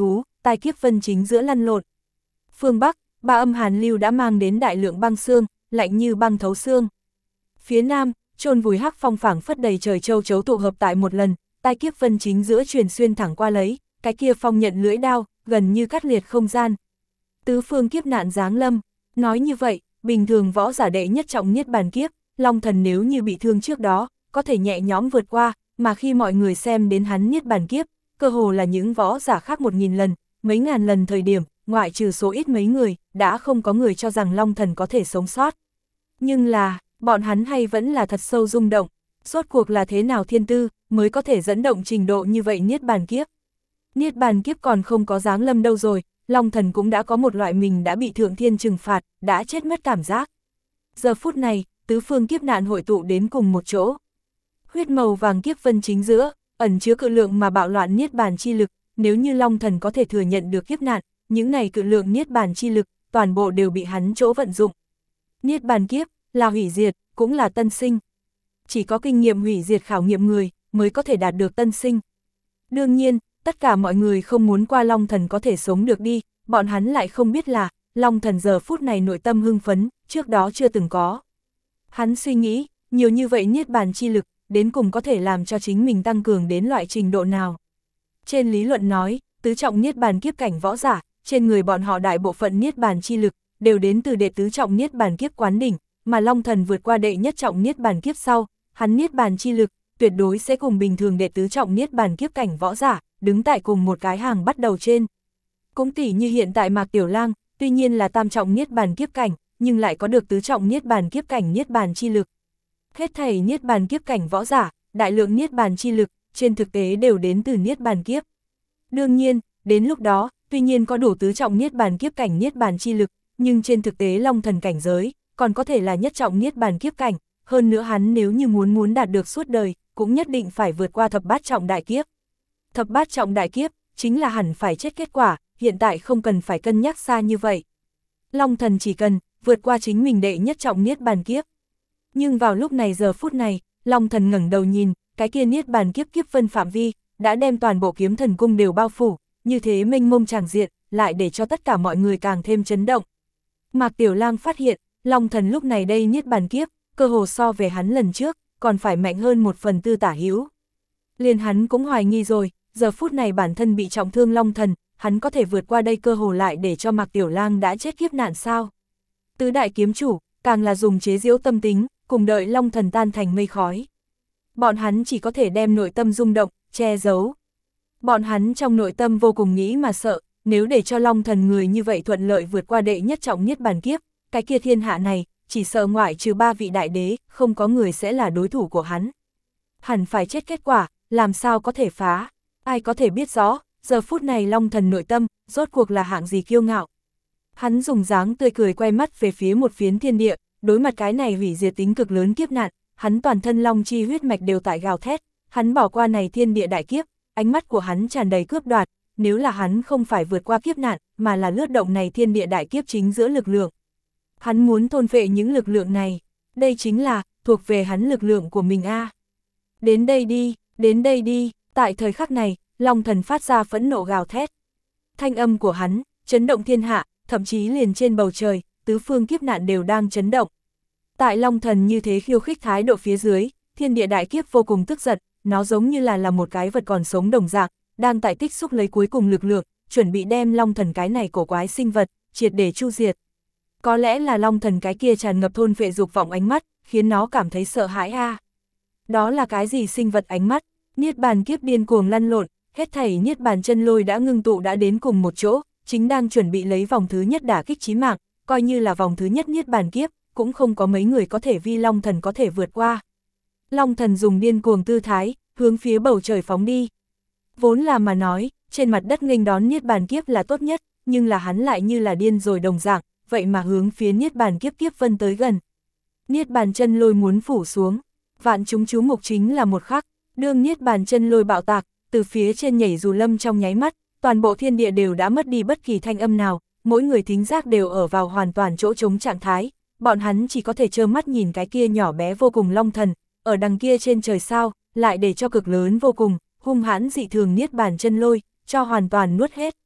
tai kiếp vân chính giữa lăn lộn. Phương Bắc, ba âm hàn lưu đã mang đến đại lượng băng xương, lạnh như băng thấu xương. Phía Nam, chôn vùi hắc phong phảng phất đầy trời châu chấu tụ hợp tại một lần, tai kiếp vân chính giữa truyền xuyên thẳng qua lấy, cái kia phong nhận lưỡi đao, gần như cắt liệt không gian. Tứ phương kiếp nạn giáng lâm, nói như vậy, bình thường võ giả đệ nhất trọng niết bàn kiếp, Long Thần nếu như bị thương trước đó, có thể nhẹ nhõm vượt qua, mà khi mọi người xem đến hắn niết bàn kiếp, cơ hồ là những võ giả khác một nghìn lần, mấy ngàn lần thời điểm, ngoại trừ số ít mấy người, đã không có người cho rằng Long Thần có thể sống sót. Nhưng là, bọn hắn hay vẫn là thật sâu rung động, rốt cuộc là thế nào thiên tư, mới có thể dẫn động trình độ như vậy niết bàn kiếp. Niết bàn kiếp còn không có giáng lâm đâu rồi, Long Thần cũng đã có một loại mình đã bị thượng thiên trừng phạt, đã chết mất cảm giác. Giờ phút này, tứ phương kiếp nạn hội tụ đến cùng một chỗ. Huyết màu vàng kiếp vân chính giữa, ẩn chứa cự lượng mà bạo loạn niết bàn chi lực, nếu như Long Thần có thể thừa nhận được kiếp nạn, những này cự lượng niết bàn chi lực, toàn bộ đều bị hắn chỗ vận dụng. Niết bàn kiếp, là hủy diệt, cũng là tân sinh. Chỉ có kinh nghiệm hủy diệt khảo nghiệm người, mới có thể đạt được tân sinh. Đương nhiên, tất cả mọi người không muốn qua Long Thần có thể sống được đi, bọn hắn lại không biết là, Long Thần giờ phút này nội tâm hưng phấn, trước đó chưa từng có. Hắn suy nghĩ, nhiều như vậy niết bàn chi lực, đến cùng có thể làm cho chính mình tăng cường đến loại trình độ nào. Trên lý luận nói, tứ trọng niết bàn kiếp cảnh võ giả, trên người bọn họ đại bộ phận niết bàn chi lực, đều đến từ đệ tứ trọng niết bàn kiếp quán đỉnh, mà Long Thần vượt qua đệ nhất trọng niết bàn kiếp sau, hắn niết bàn chi lực, tuyệt đối sẽ cùng bình thường đệ tứ trọng niết bàn kiếp cảnh võ giả, đứng tại cùng một cái hàng bắt đầu trên. Cũng tỉ như hiện tại Mạc Tiểu Lang, tuy nhiên là tam trọng niết bàn kiếp cảnh, nhưng lại có được tứ trọng niết bàn kiếp cảnh niết bàn chi lực. Hết thảy niết bàn kiếp cảnh võ giả, đại lượng niết bàn chi lực, trên thực tế đều đến từ niết bàn kiếp. Đương nhiên, đến lúc đó, tuy nhiên có đủ tứ trọng niết bàn kiếp cảnh niết bàn chi lực, nhưng trên thực tế Long Thần cảnh giới, còn có thể là nhất trọng niết bàn kiếp cảnh, hơn nữa hắn nếu như muốn muốn đạt được suốt đời, cũng nhất định phải vượt qua thập bát trọng đại kiếp. Thập bát trọng đại kiếp, chính là hẳn phải chết kết quả, hiện tại không cần phải cân nhắc xa như vậy. Long Thần chỉ cần, vượt qua chính mình đệ nhất trọng niết bàn kiếp. Nhưng vào lúc này giờ phút này, Long Thần ngẩng đầu nhìn, cái kia niết bàn kiếp kiếp vân phạm vi, đã đem toàn bộ kiếm thần cung đều bao phủ, như thế mênh mông tràng diện, lại để cho tất cả mọi người càng thêm chấn động. Mạc Tiểu Lang phát hiện, Long Thần lúc này đây niết bàn kiếp, cơ hồ so về hắn lần trước, còn phải mạnh hơn một phần tư tả hữu. Liền hắn cũng hoài nghi rồi, giờ phút này bản thân bị trọng thương Long Thần, hắn có thể vượt qua đây cơ hồ lại để cho Mạc Tiểu Lang đã chết kiếp nạn sao. Tứ đại kiếm chủ, càng là dùng chế giễu tâm tính, cùng đợi Long Thần tan thành mây khói. Bọn hắn chỉ có thể đem nội tâm rung động, che giấu. Bọn hắn trong nội tâm vô cùng nghĩ mà sợ, nếu để cho Long Thần người như vậy thuận lợi vượt qua đệ nhất trọng niết bàn kiếp, cái kia thiên hạ này, chỉ sợ ngoại trừ ba vị đại đế, không có người sẽ là đối thủ của hắn. Hẳn phải chết kết quả, làm sao có thể phá, ai có thể biết rõ, giờ phút này Long Thần nội tâm, rốt cuộc là hạng gì kiêu ngạo. Hắn dùng dáng tươi cười quay mắt về phía một phiến thiên địa, đối mặt cái này hủy diệt tính cực lớn kiếp nạn, hắn toàn thân long chi huyết mạch đều tại gào thét, hắn bỏ qua này thiên địa đại kiếp, ánh mắt của hắn tràn đầy cướp đoạt, nếu là hắn không phải vượt qua kiếp nạn, mà là lướt động này thiên địa đại kiếp chính giữa lực lượng. Hắn muốn thôn phệ những lực lượng này, đây chính là, thuộc về hắn lực lượng của mình a. À. Đến đây đi, đến đây đi, tại thời khắc này, Long Thần phát ra phẫn nộ gào thét. Thanh âm của hắn, chấn động thiên hạ, thậm chí liền trên bầu trời, tứ phương kiếp nạn đều đang chấn động. Tại Long Thần như thế khiêu khích thái độ phía dưới, thiên địa đại kiếp vô cùng tức giận, nó giống như là là một cái vật còn sống đồng dạng, đang tại tích xúc lấy cuối cùng lực lượng, chuẩn bị đem Long Thần cái này cổ quái sinh vật, triệt để chu diệt. Có lẽ là Long Thần cái kia tràn ngập thôn phệ dục vọng ánh mắt, khiến nó cảm thấy sợ hãi a. À. Đó là cái gì sinh vật ánh mắt? Niết bàn kiếp điên cuồng lăn lộn, hết thảy niết bàn chân lôi đã ngưng tụ đã đến cùng một chỗ, chính đang chuẩn bị lấy vòng thứ nhất đả kích chí mạng, coi như là vòng thứ nhất niết bàn kiếp, cũng không có mấy người có thể vi Long Thần có thể vượt qua. Long Thần dùng điên cuồng tư thái, hướng phía bầu trời phóng đi. Vốn là mà nói, trên mặt đất nghênh đón niết bàn kiếp là tốt nhất, nhưng là hắn lại như là điên rồi đồng dạng, vậy mà hướng phía niết bàn kiếp kiếp vân tới gần. Niết bàn chân lôi muốn phủ xuống, vạn chúng chú mục chính là một khắc, đương niết bàn chân lôi bạo tạc, từ phía trên nhảy dù lâm trong nháy mắt, toàn bộ thiên địa đều đã mất đi bất kỳ thanh âm nào, mỗi người thính giác đều ở vào hoàn toàn chỗ trống trạng thái, bọn hắn chỉ có thể trơ mắt nhìn cái kia nhỏ bé vô cùng Long Thần, ở đằng kia trên trời sao, lại để cho cực lớn vô cùng, hung hãn dị thường niết bàn chân lôi, cho hoàn toàn nuốt hết.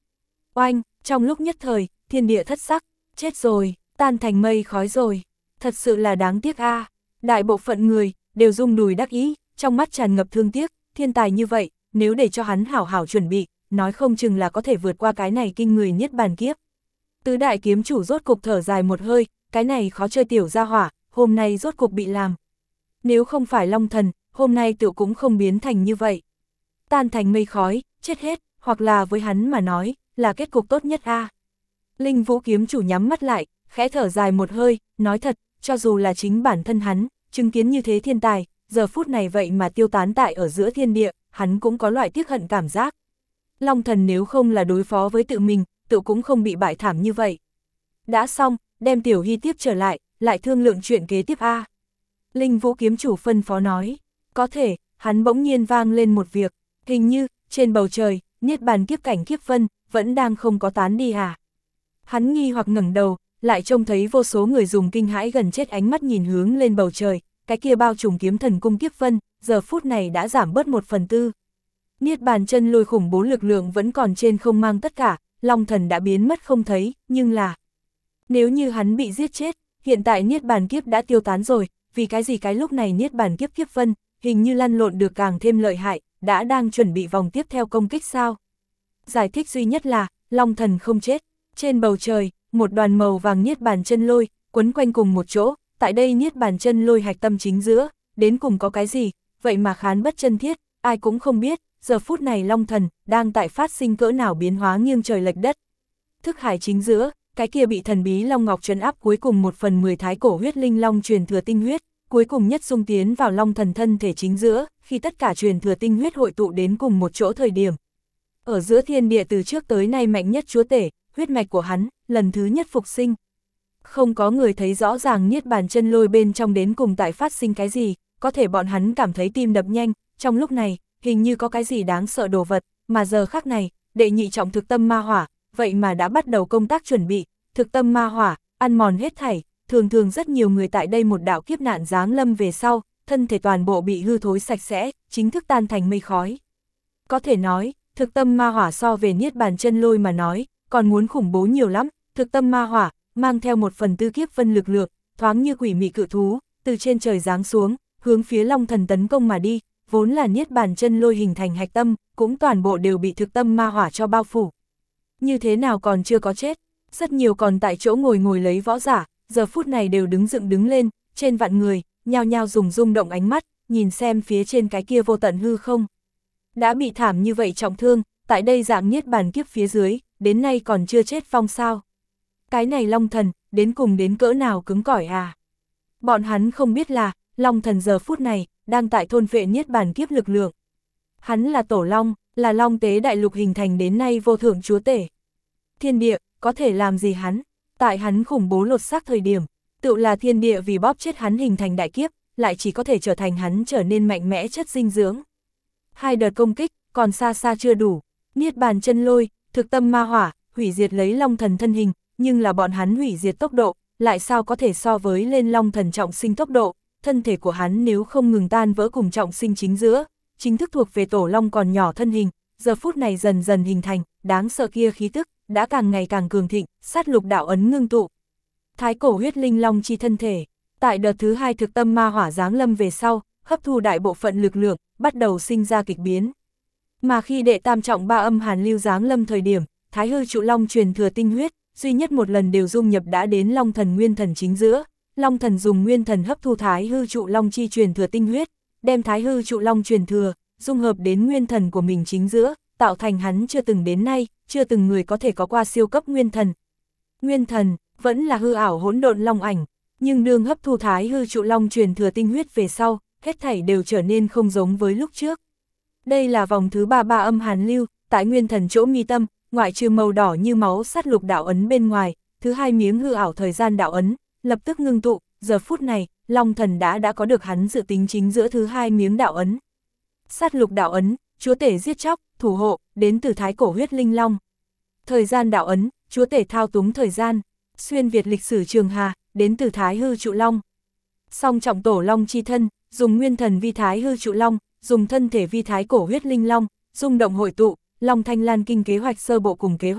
Oanh, trong lúc nhất thời, thiên địa thất sắc, chết rồi, tan thành mây khói rồi, thật sự là đáng tiếc a. Đại bộ phận người đều rung đùi đắc ý, trong mắt tràn ngập thương tiếc, thiên tài như vậy, nếu để cho hắn hảo hảo chuẩn bị, nói không chừng là có thể vượt qua cái này kinh người niết bàn kiếp. Tứ đại kiếm chủ rốt cục thở dài một hơi, cái này khó chơi tiểu gia hỏa, hôm nay rốt cục bị làm. Nếu không phải Long Thần, hôm nay tựu cũng không biến thành như vậy. Tan thành mây khói, chết hết, hoặc là với hắn mà nói, là kết cục tốt nhất a. Linh Vũ kiếm chủ nhắm mắt lại, khẽ thở dài một hơi, nói thật, cho dù là chính bản thân hắn, chứng kiến như thế thiên tài, giờ phút này vậy mà tiêu tán tại ở giữa thiên địa, hắn cũng có loại tiếc hận cảm giác. Long Thần nếu không là đối phó với tự mình, tự cũng không bị bại thảm như vậy. Đã xong, đem Tiểu Hy tiếp trở lại, lại thương lượng chuyện kế tiếp a. Linh Vũ kiếm chủ phân phó nói, có thể, hắn bỗng nhiên vang lên một việc, hình như, trên bầu trời, niết bàn kiếp cảnh kiếp vân, vẫn đang không có tán đi à. Hắn nghi hoặc ngẩng đầu, lại trông thấy vô số người dùng kinh hãi gần chết ánh mắt nhìn hướng lên bầu trời, cái kia bao trùm kiếm thần cung kiếp vân, giờ phút này đã giảm bớt một phần tư. Niết bàn chân lôi khủng bố lực lượng vẫn còn trên không mang tất cả, Long Thần đã biến mất không thấy, nhưng là nếu như hắn bị giết chết, hiện tại niết bàn kiếp đã tiêu tán rồi, vì cái gì cái lúc này niết bàn kiếp kiếp vân, hình như lăn lộn được càng thêm lợi hại, đã đang chuẩn bị vòng tiếp theo công kích sao? Giải thích duy nhất là, Long Thần không chết, trên bầu trời, một đoàn màu vàng niết bàn chân lôi, quấn quanh cùng một chỗ, tại đây niết bàn chân lôi hạch tâm chính giữa, đến cùng có cái gì, vậy mà khán bất chân thiết, ai cũng không biết, giờ phút này Long Thần, đang tại phát sinh cỡ nào biến hóa nghiêng trời lệch đất. Thức hải chính giữa, cái kia bị thần bí Long Ngọc trấn áp cuối cùng một phần mười thái cổ huyết linh long truyền thừa tinh huyết, cuối cùng nhất dung tiến vào Long Thần thân thể chính giữa, khi tất cả truyền thừa tinh huyết hội tụ đến cùng một chỗ thời điểm. Ở giữa thiên địa từ trước tới nay mạnh nhất chúa tể, huyết mạch của hắn, lần thứ nhất phục sinh. Không có người thấy rõ ràng niết bàn chân lôi bên trong đến cùng tại phát sinh cái gì, có thể bọn hắn cảm thấy tim đập nhanh, trong lúc này, hình như có cái gì đáng sợ đồ vật, mà giờ khắc này, đệ nhị trọng thực tâm ma hỏa, vậy mà đã bắt đầu công tác chuẩn bị, thực tâm ma hỏa, ăn mòn hết thảy, thường thường rất nhiều người tại đây một đạo kiếp nạn giáng lâm về sau, thân thể toàn bộ bị hư thối sạch sẽ, chính thức tan thành mây khói. Có thể nói, thực tâm ma hỏa so về niết bàn chân lôi mà nói, còn muốn khủng bố nhiều lắm, thực tâm ma hỏa, mang theo một phần tư kiếp vân lực lượng, thoáng như quỷ mị cự thú, từ trên trời giáng xuống, hướng phía Long Thần tấn công mà đi, vốn là niết bàn chân lôi hình thành hạch tâm, cũng toàn bộ đều bị thực tâm ma hỏa cho bao phủ. Như thế nào còn chưa có chết, rất nhiều còn tại chỗ ngồi ngồi lấy võ giả, giờ phút này đều đứng dựng đứng lên, trên vạn người, nhao nhao dùng rung động ánh mắt, nhìn xem phía trên cái kia vô tận hư không. Đã bị thảm như vậy trọng thương, tại đây dạng niết bàn kiếp phía dưới, đến nay còn chưa chết phong sao. Cái này Long Thần, đến cùng đến cỡ nào cứng cỏi à? Bọn hắn không biết là, Long Thần giờ phút này, đang tại thôn phệ niết bàn kiếp lực lượng. Hắn là Tổ Long, là Long Tế Đại Lục hình thành đến nay vô thượng chúa tể. Thiên địa, có thể làm gì hắn? Tại hắn khủng bố lột xác thời điểm, tự là thiên địa vì bóp chết hắn hình thành đại kiếp, lại chỉ có thể trở thành hắn trở nên mạnh mẽ chất dinh dưỡng. Hai đợt công kích, còn xa xa chưa đủ. Niết bàn chân lôi, thực tâm ma hỏa, hủy diệt lấy Long Thần thân hình, nhưng là bọn hắn hủy diệt tốc độ, lại sao có thể so với lên Long Thần trọng sinh tốc độ, thân thể của hắn nếu không ngừng tan vỡ cùng trọng sinh chính giữa, chính thức thuộc về Tổ Long còn nhỏ thân hình, giờ phút này dần dần hình thành, đáng sợ kia khí tức, đã càng ngày càng cường thịnh, sát lục đạo ấn ngưng tụ. Thái cổ huyết linh long chi thân thể, tại đợt thứ hai thực tâm ma hỏa giáng lâm về sau, hấp thu đại bộ phận lực lượng, bắt đầu sinh ra kịch biến. Mà khi đệ tam trọng ba âm hàn lưu giáng lâm thời điểm, Thái hư trụ long truyền thừa tinh huyết, duy nhất một lần đều dung nhập đã đến Long Thần nguyên thần chính giữa. Long Thần dùng nguyên thần hấp thu Thái hư trụ long chi truyền thừa tinh huyết, đem Thái hư trụ long truyền thừa, dung hợp đến nguyên thần của mình chính giữa, tạo thành hắn chưa từng đến nay, chưa từng người có thể có qua siêu cấp nguyên thần. Nguyên thần, vẫn là hư ảo hỗn độn long ảnh, nhưng đương hấp thu Thái hư trụ long truyền thừa tinh huyết về sau, hết thảy đều trở nên không giống với lúc trước. Đây là vòng thứ ba ba âm hàn lưu, tại nguyên thần chỗ mi tâm, ngoại trừ màu đỏ như máu sát lục đạo ấn bên ngoài, thứ hai miếng hư ảo thời gian đạo ấn, lập tức ngưng tụ, giờ phút này, Long Thần đã đã có được hắn dự tính chính giữa thứ hai miếng đạo ấn. Sát lục đạo ấn, chúa tể giết chóc, thủ hộ, đến từ thái cổ huyết linh long. Thời gian đạo ấn, chúa tể thao túng thời gian, xuyên Việt lịch sử trường hà, đến từ thái hư trụ long. Song trọng tổ long chi thân, dùng nguyên thần vi thái hư trụ long, dùng thân thể vi thái cổ huyết linh long, dung động hội tụ, Long Thanh Lan kinh kế hoạch sơ bộ cùng kế hoạch,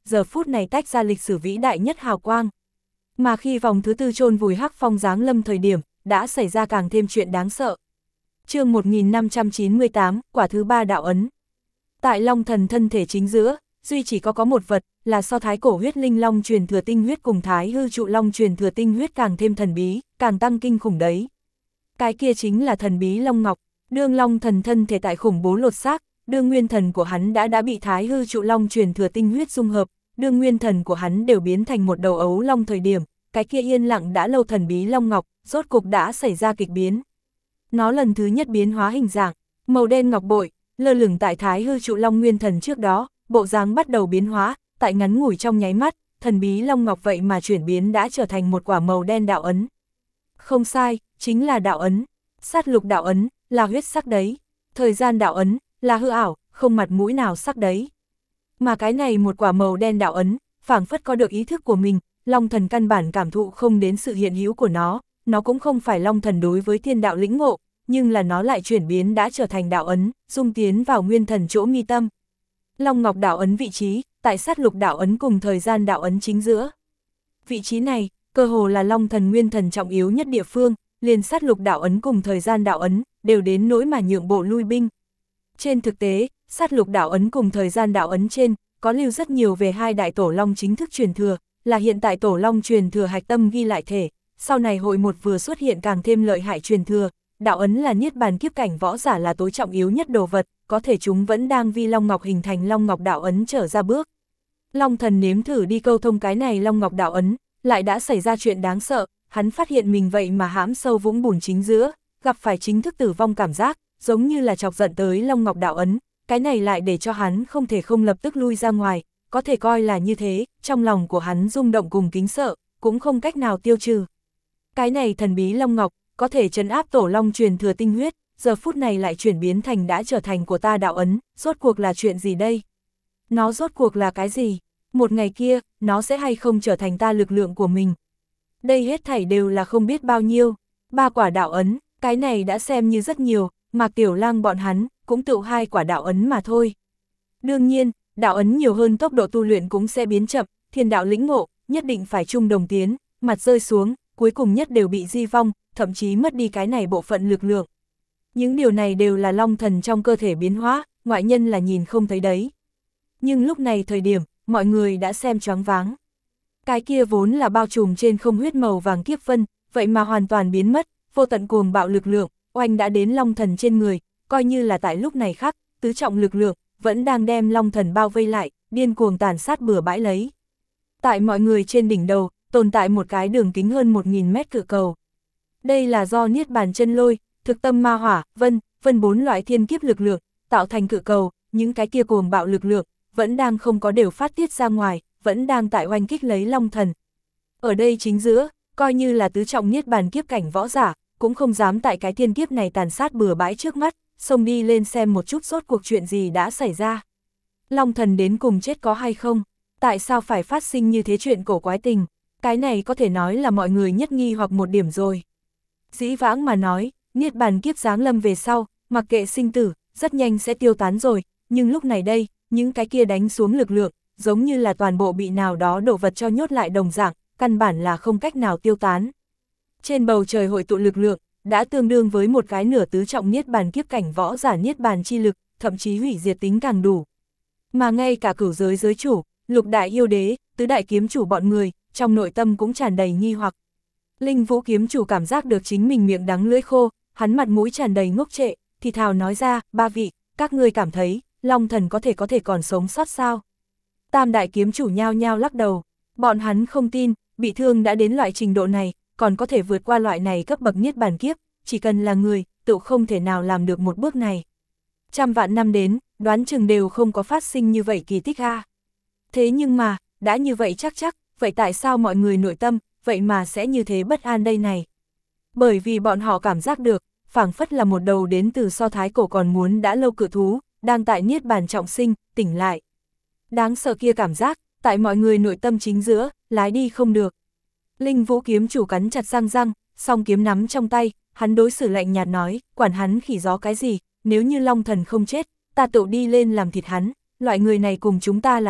giờ phút này tách ra lịch sử vĩ đại nhất hào quang. Mà khi vòng thứ tư chôn vùi Hắc Phong giáng lâm thời điểm, đã xảy ra càng thêm chuyện đáng sợ. Chương một nghìn năm trăm chín mươi tám, quả thứ ba đạo ấn. Tại Long Thần thân thể chính giữa, duy chỉ có có một vật, là so Thái Cổ huyết linh long truyền thừa tinh huyết cùng Thái Hư trụ long truyền thừa tinh huyết càng thêm thần bí, càng tăng kinh khủng đấy. Cái kia chính là thần bí Long Ngọc. Đương Long Thần thân thể tại khủng bố lột xác, đương nguyên thần của hắn đã đã bị Thái Hư trụ long truyền thừa tinh huyết dung hợp, đương nguyên thần của hắn đều biến thành một đầu ấu long thời điểm, cái kia yên lặng đã lâu thần bí Long Ngọc, rốt cục đã xảy ra kịch biến. Nó lần thứ nhất biến hóa hình dạng, màu đen ngọc bội, lơ lửng tại Thái Hư trụ long nguyên thần trước đó, bộ dáng bắt đầu biến hóa, tại ngắn ngủi trong nháy mắt, thần bí Long Ngọc vậy mà chuyển biến đã trở thành một quả màu đen đạo ấn. Không sai, chính là đạo ấn. Sát lục đạo ấn, là huyết sắc đấy. Thời gian đạo ấn, là hư ảo, không mặt mũi nào sắc đấy. Mà cái này một quả màu đen đạo ấn, phảng phất có được ý thức của mình, Long Thần căn bản cảm thụ không đến sự hiện hữu của nó, nó cũng không phải Long Thần đối với thiên đạo lĩnh ngộ, nhưng là nó lại chuyển biến đã trở thành đạo ấn, dung tiến vào nguyên thần chỗ mi tâm. Long Ngọc đạo ấn vị trí, tại sát lục đạo ấn cùng thời gian đạo ấn chính giữa. Vị trí này, cơ hồ là Long Thần nguyên thần trọng yếu nhất địa phương, liền sát lục đạo ấn cùng thời gian đạo ấn, đều đến nỗi mà nhượng bộ lui binh. Trên thực tế, sát lục đạo ấn cùng thời gian đạo ấn trên, có lưu rất nhiều về hai đại tổ long chính thức truyền thừa, là hiện tại tổ long truyền thừa hạch tâm ghi lại thể, sau này hội một vừa xuất hiện càng thêm lợi hại truyền thừa, đạo ấn là niết bàn kiếp cảnh võ giả là tối trọng yếu nhất đồ vật, có thể chúng vẫn đang vi Long Ngọc hình thành Long Ngọc đạo ấn trở ra bước. Long Thần nếm thử đi câu thông cái này Long Ngọc đạo ấn, lại đã xảy ra chuyện đáng sợ, hắn phát hiện mình vậy mà hãm sâu vũng bùn chính giữa, gặp phải chính thức tử vong cảm giác, giống như là chọc giận tới Long Ngọc đạo ấn, cái này lại để cho hắn không thể không lập tức lui ra ngoài, có thể coi là như thế, trong lòng của hắn rung động cùng kính sợ, cũng không cách nào tiêu trừ. Cái này thần bí Long Ngọc, có thể trấn áp tổ long truyền thừa tinh huyết, giờ phút này lại chuyển biến thành đã trở thành của ta đạo ấn, rốt cuộc là chuyện gì đây? Nó rốt cuộc là cái gì? Một ngày kia, nó sẽ hay không trở thành ta lực lượng của mình? Đây hết thảy đều là không biết bao nhiêu, ba quả đạo ấn, cái này đã xem như rất nhiều, mà Tiểu Lang bọn hắn, cũng tự hai quả đạo ấn mà thôi. Đương nhiên, đạo ấn nhiều hơn tốc độ tu luyện cũng sẽ biến chậm, thiên đạo lĩnh ngộ, nhất định phải chung đồng tiến, mặt rơi xuống, cuối cùng nhất đều bị di vong, thậm chí mất đi cái này bộ phận lực lượng. Những điều này đều là Long Thần trong cơ thể biến hóa, ngoại nhân là nhìn không thấy đấy. Nhưng lúc này thời điểm, mọi người đã xem choáng váng. Cái kia vốn là bao trùm trên không huyết màu vàng kiếp vân, vậy mà hoàn toàn biến mất, vô tận cuồng bạo lực lượng, oanh đã đến Long Thần trên người, coi như là tại lúc này khác, tứ trọng lực lượng, vẫn đang đem Long Thần bao vây lại, điên cuồng tàn sát bừa bãi lấy. Tại mọi người trên đỉnh đầu, tồn tại một cái đường kính hơn một nghìn mét cự cầu. Đây là do niết bàn chân lôi, thực tâm ma hỏa, vân, vân bốn loại thiên kiếp lực lượng, tạo thành cự cầu, những cái kia cuồng bạo lực lượng, vẫn đang không có đều phát tiết ra ngoài, vẫn đang tại oanh kích lấy Long Thần. Ở đây chính giữa, coi như là tứ trọng niết bàn kiếp cảnh võ giả, cũng không dám tại cái thiên kiếp này tàn sát bừa bãi trước mắt, xông đi lên xem một chút rốt cuộc chuyện gì đã xảy ra. Long Thần đến cùng chết có hay không? Tại sao phải phát sinh như thế chuyện cổ quái tình? Cái này có thể nói là mọi người nhất nghi hoặc một điểm rồi. Dĩ vãng mà nói, niết bàn kiếp giáng lâm về sau, mặc kệ sinh tử, rất nhanh sẽ tiêu tán rồi, nhưng lúc này đây, những cái kia đánh xuống lực lượng, giống như là toàn bộ bị nào đó đổ vật cho nhốt lại đồng dạng, căn bản là không cách nào tiêu tán. Trên bầu trời hội tụ lực lượng, đã tương đương với một cái nửa tứ trọng niết bàn kiếp cảnh võ giả niết bàn chi lực, thậm chí hủy diệt tính càng đủ. Mà ngay cả cửu giới giới chủ, lục đại yêu đế, tứ đại kiếm chủ bọn người, trong nội tâm cũng tràn đầy nghi hoặc. Linh Vũ kiếm chủ cảm giác được chính mình miệng đắng lưỡi khô, hắn mặt mũi tràn đầy ngốc trệ, thì thào nói ra, ba vị, các ngươi cảm thấy, Long Thần có thể có thể còn sống sót sao? Tam đại kiếm chủ nhao nhao lắc đầu, bọn hắn không tin, bị thương đã đến loại trình độ này, còn có thể vượt qua loại này cấp bậc niết bàn kiếp, chỉ cần là người, tự không thể nào làm được một bước này. Trăm vạn năm đến, đoán chừng đều không có phát sinh như vậy kỳ tích ha. Thế nhưng mà, đã như vậy chắc chắc, vậy tại sao mọi người nội tâm, vậy mà sẽ như thế bất an đây này? Bởi vì bọn họ cảm giác được, phảng phất là một đầu đến từ so thái cổ còn muốn đã lâu cự thú, đang tại niết bàn trọng sinh, tỉnh lại. Đáng sợ kia cảm giác, tại mọi người nội tâm chính giữa, lái đi không được. Linh Vũ kiếm chủ cắn chặt răng răng, song kiếm nắm trong tay, hắn đối xử lạnh nhạt nói, quản hắn khỉ gió cái gì, nếu như Long Thần không chết, ta tự đi lên làm thịt hắn, loại người này cùng chúng ta là địch,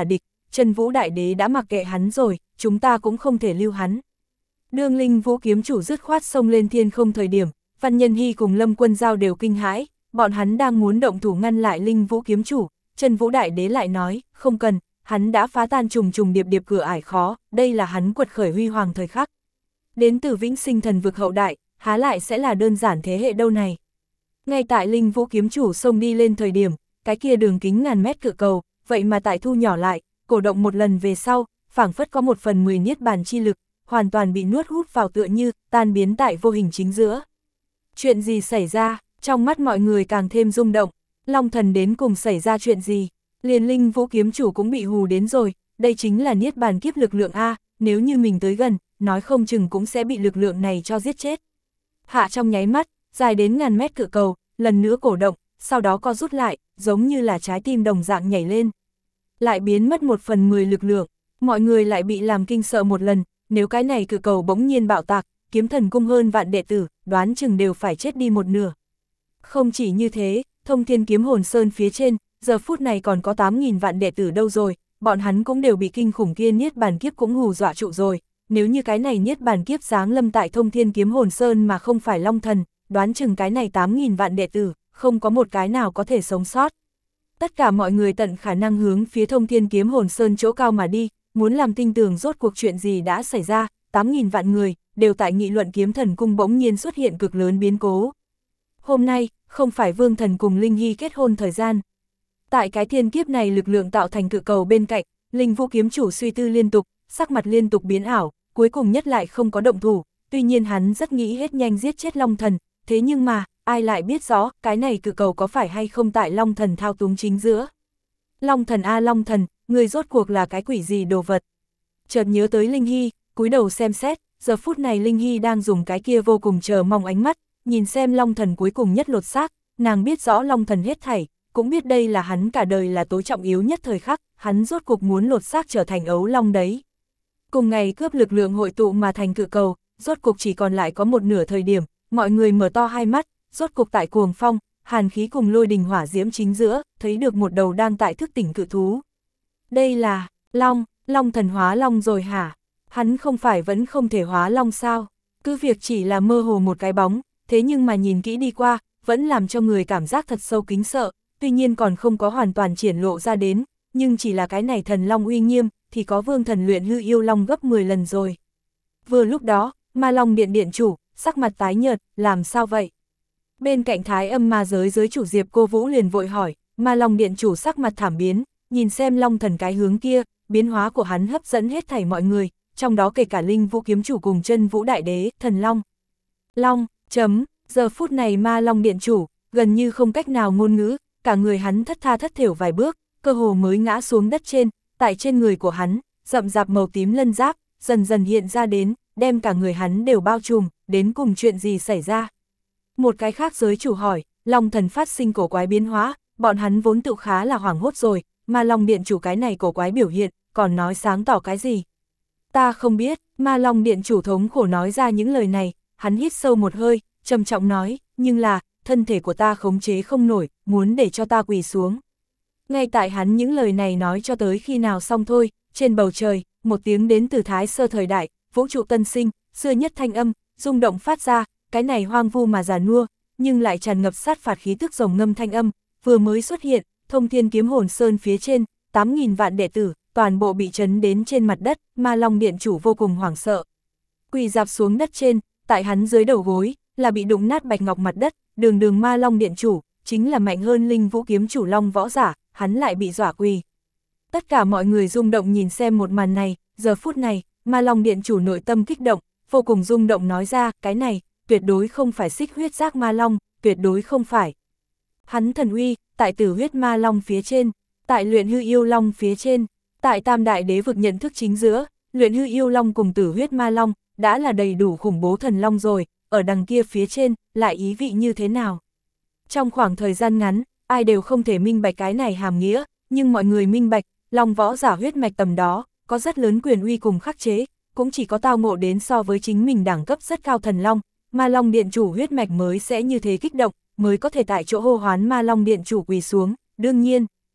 Chân Vũ Đại Đế đã mặc kệ hắn rồi, chúng ta cũng không thể lưu hắn. Đương Linh Vũ kiếm chủ dứt khoát xông lên thiên không thời điểm, Văn Nhân Hy cùng Lâm Quân Giao đều kinh hãi, bọn hắn đang muốn động thủ ngăn lại Linh Vũ kiếm chủ, Chân Vũ Đại Đế lại nói, không cần, hắn đã phá tan trùng trùng điệp điệp cửa ải khó, đây là hắn quật khởi huy hoàng thời khắc. Đến từ Vĩnh Sinh Thần Vực hậu đại, há lại sẽ là đơn giản thế hệ đâu này. Ngay tại Linh Vũ kiếm chủ xông đi lên thời điểm, cái kia đường kính ngàn mét cự cầu, vậy mà tại thu nhỏ lại, cổ động một lần về sau, phảng phất có một phần mười niết bàn chi lực, hoàn toàn bị nuốt hút vào tựa như, tan biến tại vô hình chính giữa. Chuyện gì xảy ra, trong mắt mọi người càng thêm rung động, Long Thần đến cùng xảy ra chuyện gì, liền Linh Vũ kiếm chủ cũng bị hù đến rồi, đây chính là niết bàn kiếp lực lượng A, nếu như mình tới gần, nói không chừng cũng sẽ bị lực lượng này cho giết chết. Hạ trong nháy mắt, dài đến ngàn mét cự cầu, lần nữa cổ động, sau đó co rút lại, giống như là trái tim đồng dạng nhảy lên. Lại biến mất một phần mười lực lượng, mọi người lại bị làm kinh sợ một lần, nếu cái này cự cầu bỗng nhiên bạo tạc, kiếm thần cung hơn vạn đệ tử, đoán chừng đều phải chết đi một nửa. Không chỉ như thế, Thông Thiên Kiếm Hồn Sơn phía trên, giờ phút này còn có tám nghìn vạn đệ tử đâu rồi, bọn hắn cũng đều bị kinh khủng kia niết bàn kiếp cũng hù dọa trụ rồi, nếu như cái này niết bàn kiếp giáng lâm tại Thông Thiên Kiếm Hồn Sơn mà không phải Long Thần, đoán chừng cái này tám nghìn vạn đệ tử, không có một cái nào có thể sống sót. Tất cả mọi người tận khả năng hướng phía Thông Thiên Kiếm Hồn Sơn chỗ cao mà đi, muốn làm tin tưởng rốt cuộc chuyện gì đã xảy ra, tám nghìn vạn người, đều tại nghị luận kiếm thần cung bỗng nhiên xuất hiện cực lớn biến cố. Hôm nay, không phải Vương Thần cùng Linh Hy kết hôn thời gian. Tại cái thiên kiếp này lực lượng tạo thành cự cầu bên cạnh, Linh Vũ kiếm chủ suy tư liên tục, sắc mặt liên tục biến ảo, cuối cùng nhất lại không có động thủ, tuy nhiên hắn rất nghĩ hết nhanh giết chết Long Thần, thế nhưng mà, ai lại biết rõ, cái này cự cầu có phải hay không tại Long Thần thao túng chính giữa. Long Thần a Long Thần, người rốt cuộc là cái quỷ gì đồ vật. Chợt nhớ tới Linh Hy, cúi đầu xem xét, giờ phút này Linh Hy đang dùng cái kia vô cùng chờ mong ánh mắt, nhìn xem Long Thần cuối cùng nhất lột xác, nàng biết rõ Long Thần hết thảy, cũng biết đây là hắn cả đời là tối trọng yếu nhất thời khắc, hắn rốt cuộc muốn lột xác trở thành ấu long đấy. Cùng ngày cướp lực lượng hội tụ mà thành cự cầu, rốt cuộc chỉ còn lại có một nửa thời điểm, mọi người mở to hai mắt, rốt cuộc tại cuồng phong, hàn khí cùng lôi đình hỏa diễm chính giữa, thấy được một đầu đang tại thức tỉnh cự thú. Đây là, Long, Long Thần hóa Long rồi hả? Hắn không phải vẫn không thể hóa Long sao? Cứ việc chỉ là mơ hồ một cái bóng, thế nhưng mà nhìn kỹ đi qua, vẫn làm cho người cảm giác thật sâu kính sợ, tuy nhiên còn không có hoàn toàn triển lộ ra đến, nhưng chỉ là cái này thần Long uy nghiêm, thì có Vương Thần luyện hư yêu Long gấp mười lần rồi. Vừa lúc đó, Ma Long Điện điện chủ, sắc mặt tái nhợt, làm sao vậy? Bên cạnh Thái Âm Ma giới giới chủ Diệp Cô Vũ liền vội hỏi, Ma Long điện chủ sắc mặt thảm biến, nhìn xem Long Thần cái hướng kia, biến hóa của hắn hấp dẫn hết thảy mọi người, trong đó kể cả Linh Vũ kiếm chủ cùng Chân Vũ Đại Đế, thần Long. Long, chấm, giờ phút này Ma Long điện chủ, gần như không cách nào ngôn ngữ, cả người hắn thất tha thất thểu vài bước, cơ hồ mới ngã xuống đất trên, tại trên người của hắn, rậm rạp màu tím lân giáp, dần dần hiện ra đến, đem cả người hắn đều bao trùm, đến cùng chuyện gì xảy ra. Một cái khác giới chủ hỏi, Long Thần phát sinh cổ quái biến hóa, bọn hắn vốn tự khá là hoảng hốt rồi, mà Long Điện chủ cái này cổ quái biểu hiện, còn nói sáng tỏ cái gì. Ta không biết, Ma Long Điện chủ thống khổ nói ra những lời này, hắn hít sâu một hơi, trầm trọng nói, nhưng là, thân thể của ta khống chế không nổi, muốn để cho ta quỳ xuống. Ngay tại hắn những lời này nói cho tới khi nào xong thôi, trên bầu trời, một tiếng đến từ Thái Sơ thời đại, vũ trụ tân sinh, xưa nhất thanh âm, rung động phát ra, cái này hoang vu mà già nua, nhưng lại tràn ngập sát phạt khí tức rồng ngâm thanh âm, vừa mới xuất hiện, Thông Thiên Kiếm Hồn Sơn phía trên, tám nghìn vạn đệ tử, toàn bộ bị chấn đến trên mặt đất, Ma Long điện chủ vô cùng hoảng sợ. Quỳ dạp xuống đất trên, tại hắn dưới đầu gối, là bị đụng nát bạch ngọc mặt đất, đường đường Ma Long điện chủ, chính là mạnh hơn Linh Vũ kiếm chủ Long võ giả, hắn lại bị dọa quỳ. Tất cả mọi người rung động nhìn xem một màn này, giờ phút này, Ma Long điện chủ nội tâm kích động, vô cùng rung động nói ra, cái này, tuyệt đối không phải xích huyết giác ma long, tuyệt đối không phải. Hắn thần uy, tại tử huyết ma long phía trên, tại luyện hư yêu long phía trên, tại tam đại đế vực nhận thức chính giữa, luyện hư yêu long cùng tử huyết ma long, đã là đầy đủ khủng bố thần long rồi, ở đằng kia phía trên, lại ý vị như thế nào. Trong khoảng thời gian ngắn, ai đều không thể minh bạch cái này hàm nghĩa, nhưng mọi người minh bạch, long võ giả huyết mạch tầm đó, có rất lớn quyền uy cùng khắc chế, cũng chỉ có tao ngộ đến so với chính mình đẳng cấp rất cao thần long, Ma Long điện chủ huyết mạch mới sẽ như thế kích động, mới có thể tại chỗ hô hoán Ma Long điện chủ quỳ xuống, đương nhiên.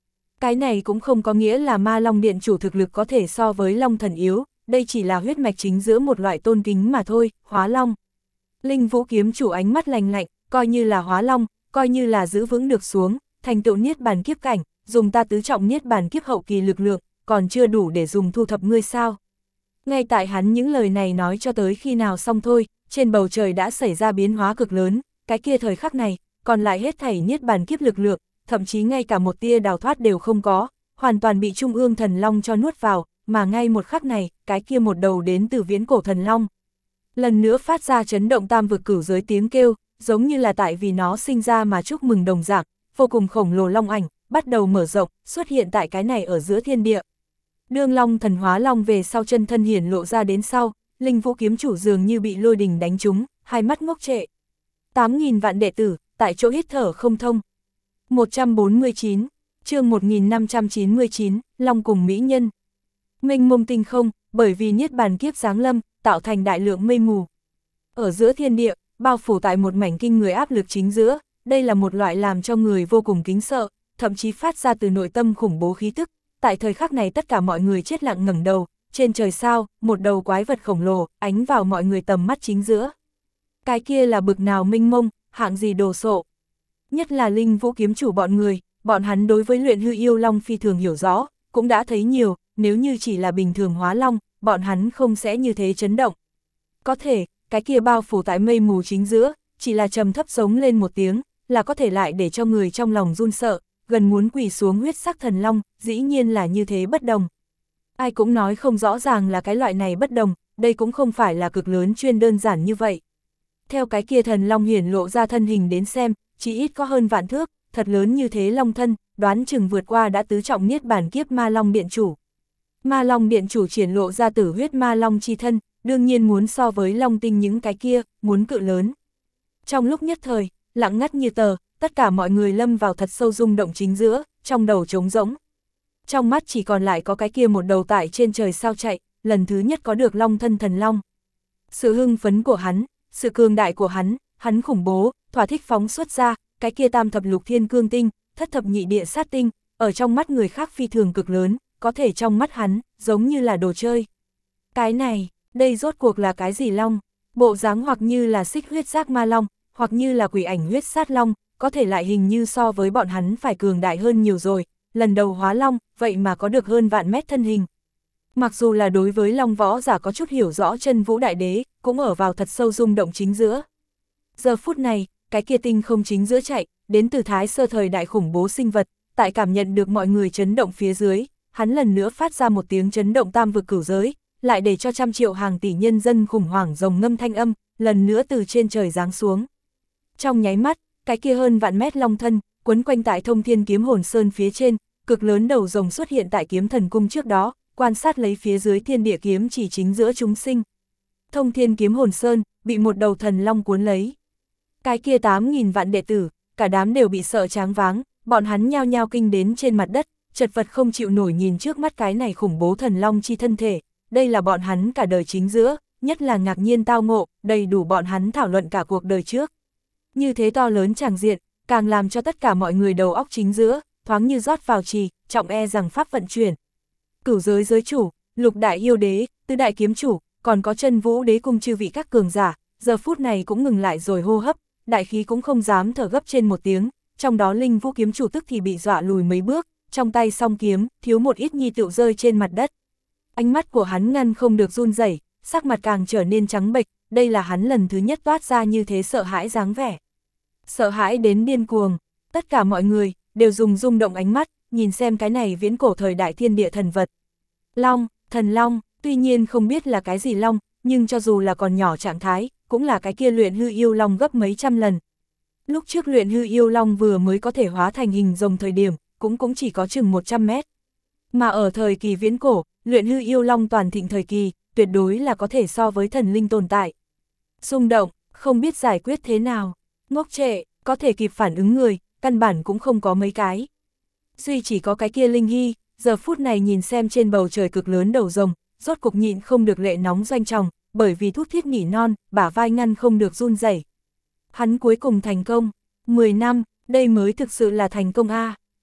Cái này cũng không có nghĩa là ma long điện chủ thực lực có thể so với long thần yếu, đây chỉ là huyết mạch chính giữa một loại tôn kính mà thôi, hóa long. Linh Vũ kiếm chủ ánh mắt lành lạnh, coi như là hóa long, coi như là giữ vững được xuống, thành tựu niết bàn kiếp cảnh, dùng ta tứ trọng niết bàn kiếp hậu kỳ lực lượng, còn chưa đủ để dùng thu thập ngươi sao. Ngay tại hắn những lời này nói cho tới khi nào xong thôi, trên bầu trời đã xảy ra biến hóa cực lớn, cái kia thời khắc này, còn lại hết thảy niết bàn kiếp lực lượng, thậm chí ngay cả một tia đào thoát đều không có, hoàn toàn bị Trung ương thần long cho nuốt vào, mà ngay một khắc này, cái kia một đầu đến từ viễn cổ thần long. Lần nữa phát ra chấn động tam vực cửu giới tiếng kêu, giống như là tại vì nó sinh ra mà chúc mừng đồng dạng, vô cùng khổng lồ long ảnh, bắt đầu mở rộng, xuất hiện tại cái này ở giữa thiên địa. Đương long thần hóa long về sau chân thân hiển lộ ra đến sau, Linh Vũ kiếm chủ dường như bị lôi đình đánh trúng, hai mắt ngốc trệ. tám nghìn vạn đệ tử, tại chỗ hít thở không thông. một trăm bốn mươi chín, chương một nghìn năm trăm chín mươi chín, Long cùng Mỹ Nhân. Mênh mông tinh không, bởi vì niết bàn kiếp giáng lâm, tạo thành đại lượng mây mù. Ở giữa thiên địa, bao phủ tại một mảnh kinh người áp lực chính giữa, đây là một loại làm cho người vô cùng kính sợ, thậm chí phát ra từ nội tâm khủng bố khí tức. Tại thời khắc này tất cả mọi người chết lặng ngẩng đầu, trên trời sao, một đầu quái vật khổng lồ, ánh vào mọi người tầm mắt chính giữa. Cái kia là bực nào mênh mông, hạng gì đồ sộ. Nhất là Linh Vũ kiếm chủ bọn người, bọn hắn đối với luyện hư yêu long phi thường hiểu rõ, cũng đã thấy nhiều, nếu như chỉ là bình thường hóa long, bọn hắn không sẽ như thế chấn động. Có thể, cái kia bao phủ tại mây mù chính giữa, chỉ là trầm thấp giống lên một tiếng, là có thể lại để cho người trong lòng run sợ, gần muốn quỳ xuống huyết sắc thần long, dĩ nhiên là như thế bất đồng. Ai cũng nói không rõ ràng là cái loại này bất đồng, đây cũng không phải là cực lớn chuyên đơn giản như vậy. Theo cái kia thần long hiển lộ ra thân hình đến xem, chỉ ít có hơn vạn thước, thật lớn như thế long thân, đoán chừng vượt qua đã tứ trọng niết bàn kiếp ma long điện chủ. Ma long điện chủ triển lộ ra tử huyết ma long chi thân, đương nhiên muốn so với long tinh những cái kia, muốn cự lớn. Trong lúc nhất thời, lặng ngắt như tờ, tất cả mọi người lâm vào thật sâu rung động chính giữa, trong đầu trống rỗng. Trong mắt chỉ còn lại có cái kia một đầu tại trên trời sao chạy, lần thứ nhất có được long thân thần long. Sự hưng phấn của hắn, sự cường đại của hắn, hắn khủng bố, thỏa thích phóng xuất ra, cái kia tam thập lục thiên cương tinh, thất thập nhị địa sát tinh, ở trong mắt người khác phi thường cực lớn, có thể trong mắt hắn, giống như là đồ chơi. Cái này, đây rốt cuộc là cái gì long? Bộ dáng hoặc như là xích huyết giác ma long, hoặc như là quỷ ảnh huyết sát long, có thể lại hình như so với bọn hắn phải cường đại hơn nhiều rồi, lần đầu hóa long, vậy mà có được hơn vạn mét thân hình. Mặc dù là đối với long võ giả có chút hiểu rõ chân vũ đại đế, cũng ở vào thật sâu rung động chính giữa. Giờ phút này, cái kia tinh không chính giữa chạy, đến từ thái sơ thời đại khủng bố sinh vật, tại cảm nhận được mọi người chấn động phía dưới, hắn lần nữa phát ra một tiếng chấn động tam vực cửu giới, lại để cho trăm triệu hàng tỷ nhân dân khủng hoảng rồng ngâm thanh âm, lần nữa từ trên trời giáng xuống. Trong nháy mắt, cái kia hơn vạn mét long thân, quấn quanh tại Thông Thiên Kiếm Hồn Sơn phía trên, cực lớn đầu rồng xuất hiện tại Kiếm Thần Cung trước đó, quan sát lấy phía dưới thiên địa kiếm chỉ chính giữa chúng sinh. Thông Thiên Kiếm Hồn Sơn, bị một đầu thần long cuốn lấy. Cái kia tám nghìn vạn đệ tử, cả đám đều bị sợ choáng váng, bọn hắn nhao nhao kinh đến trên mặt đất, chật vật không chịu nổi nhìn trước mắt cái này khủng bố thần long chi thân thể, đây là bọn hắn cả đời chính giữa, nhất là ngạc nhiên tao ngộ, đầy đủ bọn hắn thảo luận cả cuộc đời trước. Như thế to lớn tràng diện, càng làm cho tất cả mọi người đầu óc chính giữa, thoáng như rót vào trì, trọng e rằng pháp vận chuyển. Cửu giới giới chủ, lục đại yêu đế, tứ đại kiếm chủ, còn có chân vũ đế cùng chư vị các cường giả, giờ phút này cũng ngừng lại rồi hô hấp, đại khí cũng không dám thở gấp trên một tiếng, trong đó Linh Vũ kiếm chủ tức thì bị dọa lùi mấy bước, trong tay song kiếm, thiếu một ít nhi tựu rơi trên mặt đất. Ánh mắt của hắn ngăn không được run rẩy, sắc mặt càng trở nên trắng bệch, đây là hắn lần thứ nhất toát ra như thế sợ hãi dáng vẻ. Sợ hãi đến điên cuồng, tất cả mọi người đều dùng rung động ánh mắt, nhìn xem cái này viễn cổ thời đại thiên địa thần vật. Long, thần long, tuy nhiên không biết là cái gì long, nhưng cho dù là còn nhỏ trạng thái, cũng là cái kia luyện hư yêu long gấp mấy trăm lần. Lúc trước luyện hư yêu long vừa mới có thể hóa thành hình rồng thời điểm, cũng cũng chỉ có chừng một trăm mét. Mà ở thời kỳ viễn cổ, luyện hư yêu long toàn thịnh thời kỳ, tuyệt đối là có thể so với thần linh tồn tại. Xung động, không biết giải quyết thế nào, ngốc trệ, có thể kịp phản ứng người, căn bản cũng không có mấy cái. Duy chỉ có cái kia Linh Hy, giờ phút này nhìn xem trên bầu trời cực lớn đầu rồng, rốt cục nhịn không được lệ nóng doanh tròng, bởi vì thút thiết nỉ non, bả vai ngăn không được run rẩy. Hắn cuối cùng thành công, mười năm, đây mới thực sự là thành công a.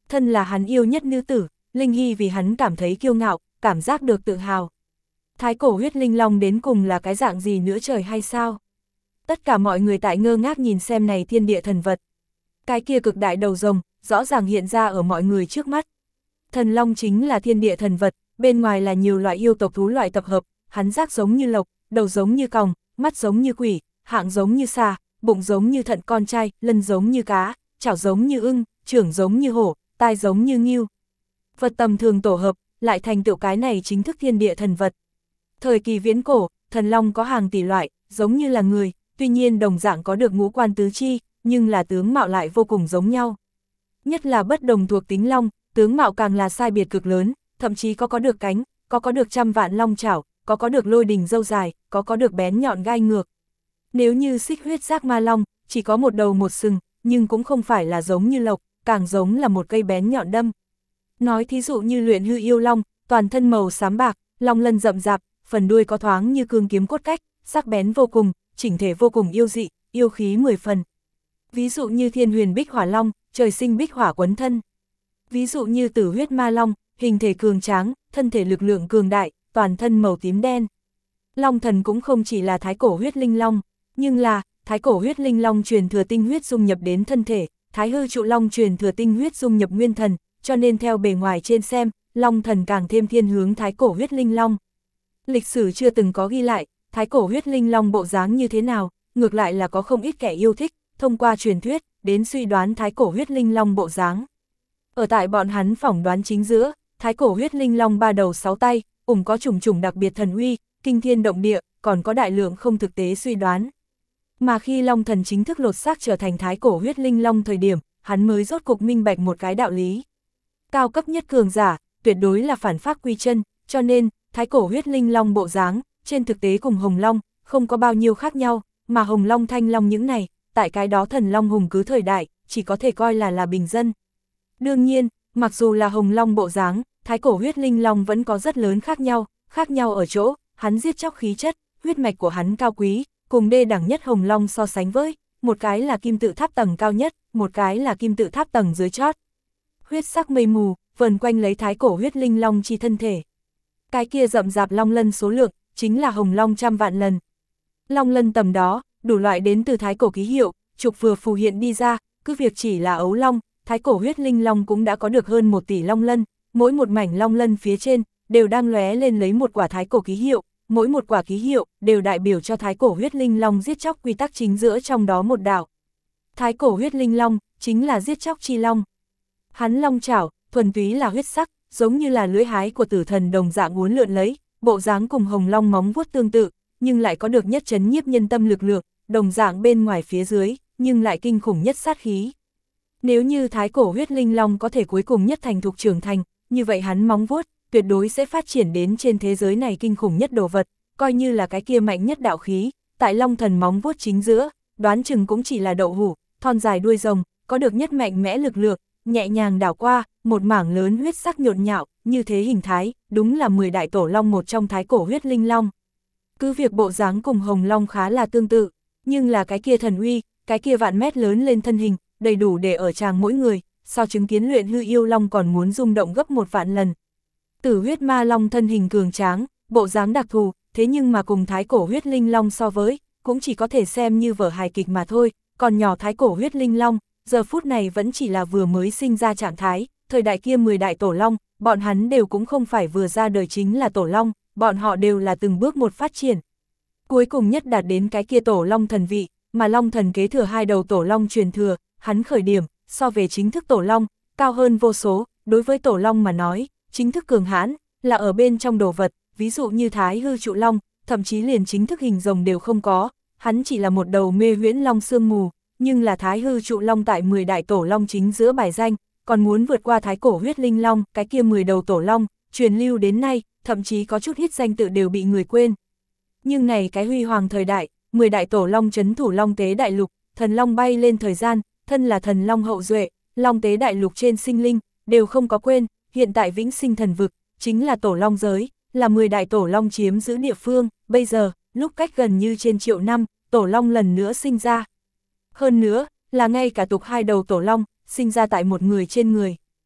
thân là hắn yêu nhất nữ tử, Linh Hy vì hắn cảm thấy kiêu ngạo, cảm giác được tự hào. Thái cổ huyết linh long đến cùng là cái dạng gì nữa trời hay sao? Tất cả mọi người tại ngơ ngác nhìn xem này thiên địa thần vật. Cái kia cực đại đầu rồng, rõ ràng hiện ra ở mọi người trước mắt. Thần long chính là thiên địa thần vật, bên ngoài là nhiều loại yêu tộc thú loại tập hợp, hắn rác giống như lộc, đầu giống như còng, mắt giống như quỷ, hạng giống như xà, bụng giống như thận con trai, lân giống như cá, chảo giống như ưng, trưởng giống như hổ, tai giống như ngưu. Vật tầm thường tổ hợp, lại thành tựu cái này chính thức thiên địa thần vật. Thời kỳ viễn cổ, thần long có hàng tỷ loại, giống như là người, tuy nhiên đồng dạng có được ngũ quan tứ chi, nhưng là tướng mạo lại vô cùng giống nhau. Nhất là bất đồng thuộc tính long, tướng mạo càng là sai biệt cực lớn, thậm chí có có được cánh, có có được trăm vạn long chảo, có có được lôi đình râu dài, có có được bén nhọn gai ngược. Nếu như xích huyết giác ma long, chỉ có một đầu một sừng, nhưng cũng không phải là giống như lộc, càng giống là một cây bén nhọn đâm. Nói thí dụ như luyện hư yêu long, toàn thân màu xám bạc, long lân rậm rạp, phần đuôi có thoáng như cương kiếm cốt cách, sắc bén vô cùng, chỉnh thể vô cùng yêu dị, yêu khí mười phần. Ví dụ như thiên huyền bích hỏa long, trời sinh bích hỏa quấn thân. Ví dụ như tử huyết ma long, hình thể cường tráng, thân thể lực lượng cường đại, toàn thân màu tím đen. Long thần cũng không chỉ là thái cổ huyết linh long, nhưng là thái cổ huyết linh long truyền thừa tinh huyết dung nhập đến thân thể, thái hư trụ long truyền thừa tinh huyết dung nhập nguyên thần, cho nên theo bề ngoài trên xem, long thần càng thêm thiên hướng thái cổ huyết linh long. Lịch sử chưa từng có ghi lại, thái cổ huyết linh long bộ dáng như thế nào, ngược lại là có không ít kẻ yêu thích, thông qua truyền thuyết, đến suy đoán thái cổ huyết linh long bộ dáng. Ở tại bọn hắn phỏng đoán chính giữa, thái cổ huyết linh long ba đầu sáu tay, ủng có trùng trùng đặc biệt thần uy, kinh thiên động địa, còn có đại lượng không thực tế suy đoán. Mà khi long thần chính thức lột xác trở thành thái cổ huyết linh long thời điểm, hắn mới rốt cục minh bạch một cái đạo lý. Cao cấp nhất cường giả, tuyệt đối là phản pháp quy chân, cho nên, thái cổ huyết linh long bộ dáng, trên thực tế cùng hồng long, không có bao nhiêu khác nhau, mà hồng long thanh long những này, tại cái đó thần long hùng cứ thời đại, chỉ có thể coi là là bình dân. Đương nhiên, mặc dù là hồng long bộ dáng, thái cổ huyết linh long vẫn có rất lớn khác nhau, khác nhau ở chỗ, hắn giết chóc khí chất, huyết mạch của hắn cao quý, cùng đê đẳng nhất hồng long so sánh với, một cái là kim tự tháp tầng cao nhất, một cái là kim tự tháp tầng dưới chót. Huyết sắc mây mù, vần quanh lấy thái cổ huyết linh long chi thân thể. Cái kia rậm rạp long lân số lượng, chính là hồng long trăm vạn lần. Long lân tầm đó, đủ loại đến từ thái cổ ký hiệu, trục vừa phù hiện đi ra, cứ việc chỉ là ấu long, thái cổ huyết linh long cũng đã có được hơn một tỷ long lân, mỗi một mảnh long lân phía trên, đều đang lóe lên lấy một quả thái cổ ký hiệu, mỗi một quả ký hiệu, đều đại biểu cho thái cổ huyết linh long giết chóc quy tắc chính giữa trong đó một đạo. Thái cổ huyết linh long, chính là giết chóc chi long. Hắn long chảo, thuần túy là huyết sắc, giống như là lưỡi hái của tử thần đồng dạng uốn lượn lấy, bộ dáng cùng hồng long móng vuốt tương tự, nhưng lại có được nhất chấn nhiếp nhân tâm lực lượng, đồng dạng bên ngoài phía dưới, nhưng lại kinh khủng nhất sát khí. Nếu như thái cổ huyết linh long có thể cuối cùng nhất thành thục trưởng thành, như vậy hắn móng vuốt, tuyệt đối sẽ phát triển đến trên thế giới này kinh khủng nhất đồ vật, coi như là cái kia mạnh nhất đạo khí, tại long thần móng vuốt chính giữa, đoán chừng cũng chỉ là đậu hũ, thon dài đuôi rồng, có được nhất mạnh mẽ lực lượng, nhẹ nhàng đảo qua, một mảng lớn huyết sắc nhộn nhạo, như thế hình thái, đúng là mười đại tổ long một trong thái cổ huyết linh long. Cứ việc bộ dáng cùng hồng long khá là tương tự, nhưng là cái kia thần uy, cái kia vạn mét lớn lên thân hình, đầy đủ để ở tràng mỗi người, so chứng kiến luyện hư yêu long còn muốn rung động gấp một vạn lần. Tử huyết ma long thân hình cường tráng, bộ dáng đặc thù, thế nhưng mà cùng thái cổ huyết linh long so với, cũng chỉ có thể xem như vở hài kịch mà thôi, còn nhỏ thái cổ huyết linh long, giờ phút này vẫn chỉ là vừa mới sinh ra trạng thái, thời đại kia mười đại tổ long, bọn hắn đều cũng không phải vừa ra đời chính là tổ long, bọn họ đều là từng bước một phát triển. Cuối cùng nhất đạt đến cái kia tổ long thần vị, mà long thần kế thừa hai đầu tổ long truyền thừa, hắn khởi điểm, so về chính thức tổ long, cao hơn vô số, đối với tổ long mà nói, chính thức cường hãn, là ở bên trong đồ vật, ví dụ như thái hư trụ long, thậm chí liền chính thức hình rồng đều không có, hắn chỉ là một đầu mê huyễn long sương mù, nhưng là thái hư trụ long tại mười đại tổ long chính giữa bài danh, còn muốn vượt qua thái cổ huyết linh long, cái kia mười đầu tổ long, truyền lưu đến nay, thậm chí có chút hít danh tự đều bị người quên. Nhưng này cái huy hoàng thời đại, mười đại tổ long trấn thủ long tế đại lục, thần long bay lên thời gian, thân là thần long hậu duệ, long tế đại lục trên sinh linh, đều không có quên, hiện tại vĩnh sinh thần vực, chính là tổ long giới, là mười đại tổ long chiếm giữ địa phương, bây giờ, lúc cách gần như trên triệu năm, tổ long lần nữa sinh ra. Hơn nữa, là ngay cả tục hai đầu tổ long, sinh ra tại một người trên người.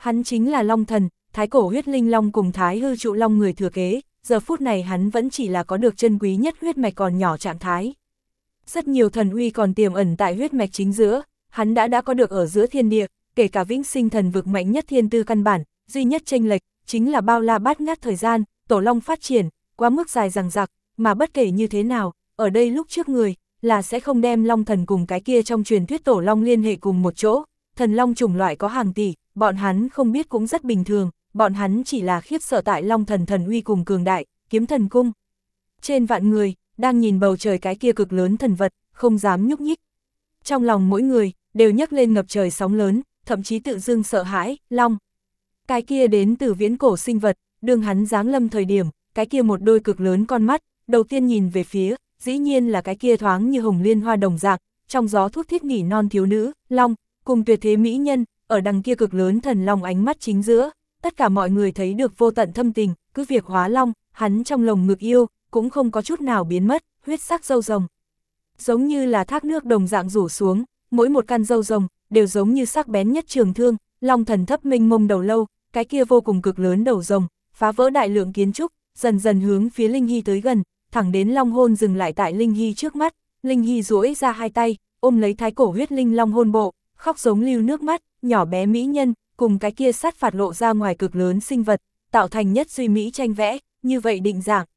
Hắn chính là Long Thần, thái cổ huyết linh long cùng thái hư trụ long người thừa kế, giờ phút này hắn vẫn chỉ là có được chân quý nhất huyết mạch còn nhỏ trạng thái. Rất nhiều thần uy còn tiềm ẩn tại huyết mạch chính giữa, hắn đã đã có được ở giữa thiên địa, kể cả vĩnh sinh thần vực mạnh nhất thiên tư căn bản, duy nhất chênh lệch chính là bao la bát ngát thời gian, tổ long phát triển, quá mức dài dằng dặc, mà bất kể như thế nào, ở đây lúc trước người, là sẽ không đem long thần cùng cái kia trong truyền thuyết tổ long liên hệ cùng một chỗ, thần long chủng loại có hàng tỷ, bọn hắn không biết cũng rất bình thường, bọn hắn chỉ là khiếp sợ tại long thần thần uy cùng cường đại, kiếm thần cung. Trên vạn người, đang nhìn bầu trời cái kia cực lớn thần vật, không dám nhúc nhích. Trong lòng mỗi người, đều nhấc lên ngập trời sóng lớn, thậm chí tự dưng sợ hãi, long. Cái kia đến từ viễn cổ sinh vật, đương hắn giáng lâm thời điểm, cái kia một đôi cực lớn con mắt, đầu tiên nhìn về phía, dĩ nhiên là cái kia thoáng như hồng liên hoa đồng dạng, trong gió thuốc thiết nghỉ non thiếu nữ, long, cùng tuyệt thế mỹ nhân, ở đằng kia cực lớn thần long ánh mắt chính giữa, tất cả mọi người thấy được vô tận thâm tình, cứ việc hóa long, hắn trong lồng ngực yêu, cũng không có chút nào biến mất, huyết sắc râu rồng. Giống như là thác nước đồng dạng rủ xuống, mỗi một căn râu rồng, đều giống như sắc bén nhất trường thương, long thần thấp minh mông đầu lâu, cái kia vô cùng cực lớn đầu rồng, phá vỡ đại lượng kiến trúc, dần dần hướng phía Linh Hy tới gần, thẳng đến long hôn dừng lại tại Linh Hy trước mắt, Linh Hy duỗi ra hai tay, ôm lấy thái cổ huyết linh long hôn bộ, khóc giống lưu nước mắt, nhỏ bé mỹ nhân, cùng cái kia sát phạt lộ ra ngoài cực lớn sinh vật, tạo thành nhất duy mỹ tranh vẽ, như vậy định dạng.